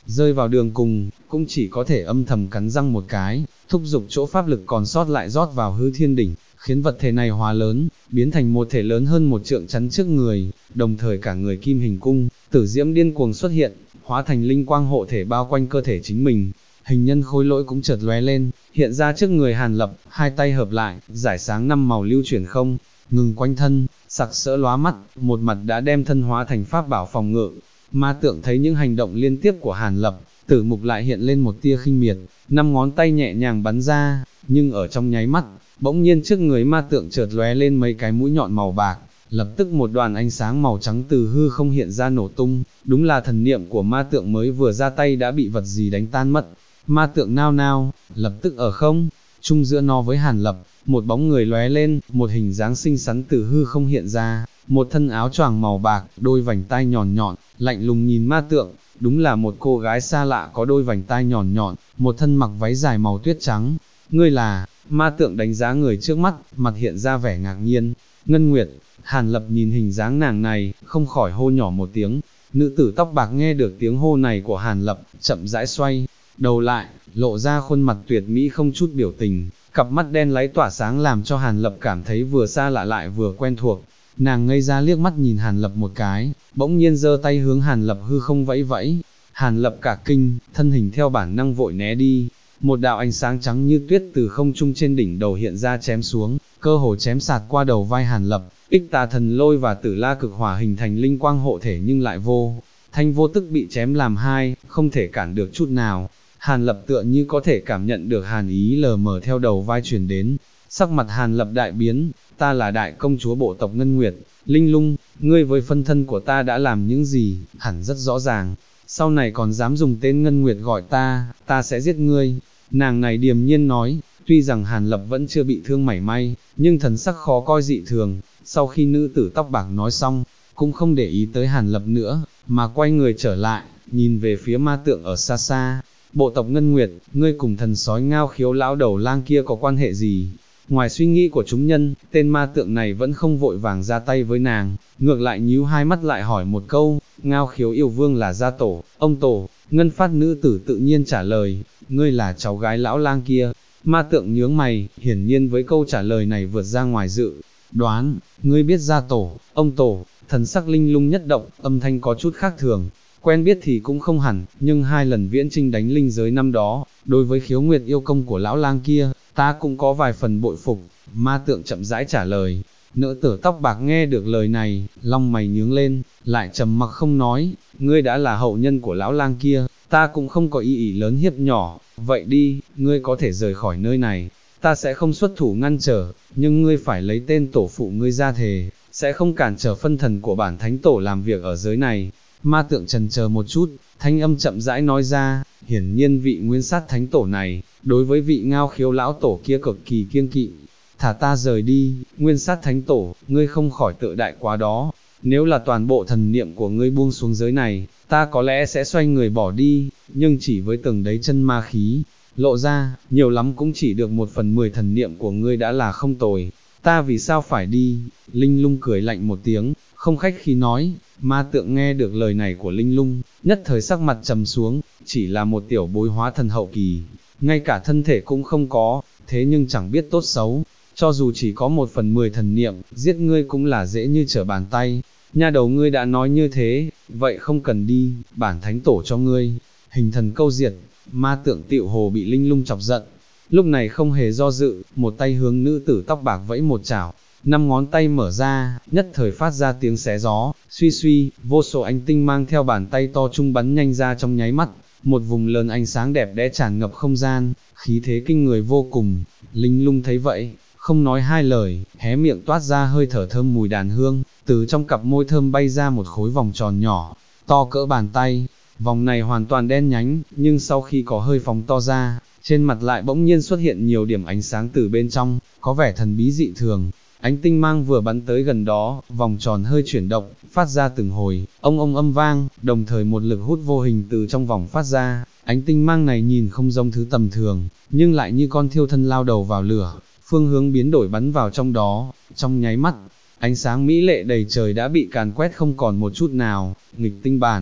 rơi vào đường cùng, cũng chỉ có thể âm thầm cắn răng một cái, thúc giục chỗ pháp lực còn sót lại rót vào hư thiên đỉnh, khiến vật thể này hóa lớn, biến thành một thể lớn hơn một trượng chắn trước người, đồng thời cả người kim hình cung, tử diễm điên cuồng xuất hiện, hóa thành linh quang hộ thể bao quanh cơ thể chính mình. Hình nhân khôi lỗi cũng chợt lóe lên, hiện ra trước người Hàn Lập, hai tay hợp lại, giải sáng năm màu lưu chuyển không ngừng quanh thân, sặc sỡ lóa mắt, một mặt đã đem thân hóa thành pháp bảo phòng ngự. Ma tượng thấy những hành động liên tiếp của Hàn Lập, tử mục lại hiện lên một tia khinh miệt, năm ngón tay nhẹ nhàng bắn ra, nhưng ở trong nháy mắt, bỗng nhiên trước người ma tượng chợt lóe lên mấy cái mũi nhọn màu bạc, lập tức một đoàn ánh sáng màu trắng từ hư không hiện ra nổ tung, đúng là thần niệm của ma tượng mới vừa ra tay đã bị vật gì đánh tan mất. Ma tượng nao nao, lập tức ở không trung giữa nó với Hàn Lập, một bóng người lóe lên, một hình dáng xinh xắn từ hư không hiện ra, một thân áo choàng màu bạc, đôi vành tai nhọn nhọn, lạnh lùng nhìn ma tượng, đúng là một cô gái xa lạ có đôi vành tai nhọn nhọn, một thân mặc váy dài màu tuyết trắng. Ngươi là? Ma tượng đánh giá người trước mắt, mặt hiện ra vẻ ngạc nhiên. Ngân Nguyệt. Hàn Lập nhìn hình dáng nàng này, không khỏi hô nhỏ một tiếng. Nữ tử tóc bạc nghe được tiếng hô này của Hàn Lập, chậm rãi xoay đầu lại, lộ ra khuôn mặt tuyệt mỹ không chút biểu tình, cặp mắt đen láy tỏa sáng làm cho Hàn Lập cảm thấy vừa xa lạ lại vừa quen thuộc. Nàng ngây ra liếc mắt nhìn Hàn Lập một cái, bỗng nhiên giơ tay hướng Hàn Lập hư không vẫy vẫy. Hàn Lập cả kinh, thân hình theo bản năng vội né đi. Một đạo ánh sáng trắng như tuyết từ không trung trên đỉnh đầu hiện ra chém xuống, cơ hồ chém sạt qua đầu vai Hàn Lập. Ích Tà Thần Lôi và Tử La Cực Hỏa hình thành linh quang hộ thể nhưng lại vô thanh vô tức bị chém làm hai, không thể cản được chút nào. Hàn Lập tựa như có thể cảm nhận được hàn ý lờ mờ theo đầu vai truyền đến, sắc mặt Hàn Lập đại biến. Ta là đại công chúa bộ tộc Ngân Nguyệt, Linh Lung, ngươi với phân thân của ta đã làm những gì, hẳn rất rõ ràng. Sau này còn dám dùng tên Ngân Nguyệt gọi ta sẽ giết ngươi. Nàng này điềm nhiên nói, tuy rằng Hàn Lập vẫn chưa bị thương mảy may, nhưng thần sắc khó coi dị thường. Sau khi nữ tử tóc bạc nói xong, cũng không để ý tới Hàn Lập nữa, mà quay người trở lại, nhìn về phía ma tượng ở xa xa. Bộ tộc Ngân Nguyệt, ngươi cùng thần sói Ngao Khiếu lão đầu lang kia có quan hệ gì? Ngoài suy nghĩ của chúng nhân, tên ma tượng này vẫn không vội vàng ra tay với nàng, ngược lại nhíu hai mắt lại hỏi một câu. Ngao Khiếu yêu vương là gia tổ, ông tổ. Ngân Phát nữ tử tự nhiên trả lời, ngươi là cháu gái lão lang kia. Ma tượng nhướng mày, hiển nhiên với câu trả lời này vượt ra ngoài dự đoán. Ngươi biết gia tổ, ông tổ. Thần sắc Linh Lung nhất động, âm thanh có chút khác thường. Quen biết thì cũng không hẳn, nhưng hai lần viễn trinh đánh linh giới năm đó, đối với Khiếu Nguyệt yêu công của lão lang kia, ta cũng có vài phần bội phục. Ma tượng chậm rãi trả lời. Nữ tử tóc bạc nghe được lời này, lông mày nhướng lên, lại trầm mặc không nói. Ngươi đã là hậu nhân của lão lang kia, ta cũng không có ý ỷ lớn hiếp nhỏ. Vậy đi, ngươi có thể rời khỏi nơi này, ta sẽ không xuất thủ ngăn trở, nhưng ngươi phải lấy tên tổ phụ ngươi ra thề, sẽ không cản trở phân thần của bản thánh tổ làm việc ở giới này. Ma tượng chần chờ một chút, thanh âm chậm rãi nói ra, hiển nhiên vị nguyên sát thánh tổ này, đối với vị Ngao Khiếu lão tổ kia cực kỳ kiêng kỵ. Thả ta rời đi, nguyên sát thánh tổ, ngươi không khỏi tự đại quá đó. Nếu là toàn bộ thần niệm của ngươi buông xuống giới này, ta có lẽ sẽ xoay người bỏ đi, nhưng chỉ với từng đấy chân ma khí lộ ra, nhiều lắm cũng chỉ được 1/10 thần niệm của ngươi đã là không tồi. Ta vì sao phải đi? Linh Lung cười lạnh một tiếng, không khách khí nói. Ma tượng nghe được lời này của Linh Lung, nhất thời sắc mặt trầm xuống, chỉ là một tiểu bối hóa thần hậu kỳ, ngay cả thân thể cũng không có, thế nhưng chẳng biết tốt xấu, cho dù chỉ có 1/10 thần niệm, giết ngươi cũng là dễ như trở bàn tay. Nha đầu ngươi đã nói như thế, vậy không cần đi, bản thánh tổ cho ngươi. Hình thần câu diệt, ma tượng tựu hồ bị Linh Lung chọc giận, lúc này không hề do dự, một tay hướng nữ tử tóc bạc vẫy một chảo, 5 ngón tay mở ra, nhất thời phát ra tiếng xé gió, suy suy, vô số ánh tinh mang theo bàn tay to trung bắn nhanh ra trong nháy mắt, một vùng lớn ánh sáng đẹp đẽ tràn ngập không gian, khí thế kinh người vô cùng. Linh Lung thấy vậy, không nói hai lời, hé miệng toát ra hơi thở thơm mùi đàn hương, từ trong cặp môi thơm bay ra một khối vòng tròn nhỏ, to cỡ bàn tay. Vòng này hoàn toàn đen nhánh, nhưng sau khi có hơi phóng to ra, trên mặt lại bỗng nhiên xuất hiện nhiều điểm ánh sáng từ bên trong, có vẻ thần bí dị thường. Ánh tinh mang vừa bắn tới gần đó, vòng tròn hơi chuyển động, phát ra từng hồi, ông âm vang, đồng thời một lực hút vô hình từ trong vòng phát ra. Ánh tinh mang này nhìn không giống thứ tầm thường, nhưng lại như con thiêu thân lao đầu vào lửa, phương hướng biến đổi bắn vào trong đó, trong nháy mắt, ánh sáng mỹ lệ đầy trời đã bị càn quét không còn một chút nào. Nghịch tinh bàn,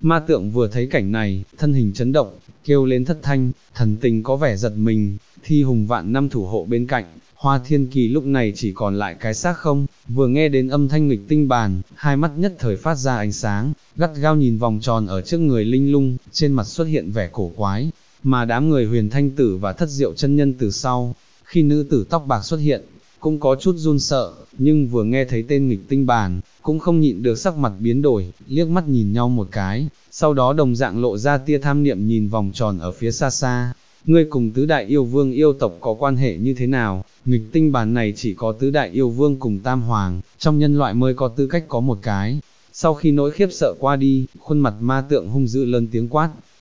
Ma tượng vừa thấy cảnh này, thân hình chấn động, kêu lên thất thanh, thần tình có vẻ giật mình, Thi Hùng vạn năm thủ hộ bên cạnh, Hoa Thiên Kỳ lúc này chỉ còn lại cái xác không, vừa nghe đến âm thanh nghịch tinh bàn, hai mắt nhất thời phát ra ánh sáng, gắt gao nhìn vòng tròn ở trước người linh lung, trên mặt xuất hiện vẻ cổ quái, mà đám người Huyền Thanh Tử và Thất Diệu chân nhân từ sau, khi nữ tử tóc bạc xuất hiện, cũng có chút run sợ, nhưng vừa nghe thấy tên nghịch tinh bàn, cũng không nhịn được sắc mặt biến đổi, liếc mắt nhìn nhau một cái, sau đó đồng dạng lộ ra tia tham niệm nhìn vòng tròn ở phía xa xa. Ngươi cùng tứ đại yêu vương yêu tộc có quan hệ như thế nào? Nghịch tinh bàn này chỉ có tứ đại yêu vương cùng tam hoàng, trong nhân loại mới có tư cách có một cái. Sau khi nỗi khiếp sợ qua đi, khuôn mặt ma tượng hung dữ lớn tiếng quát,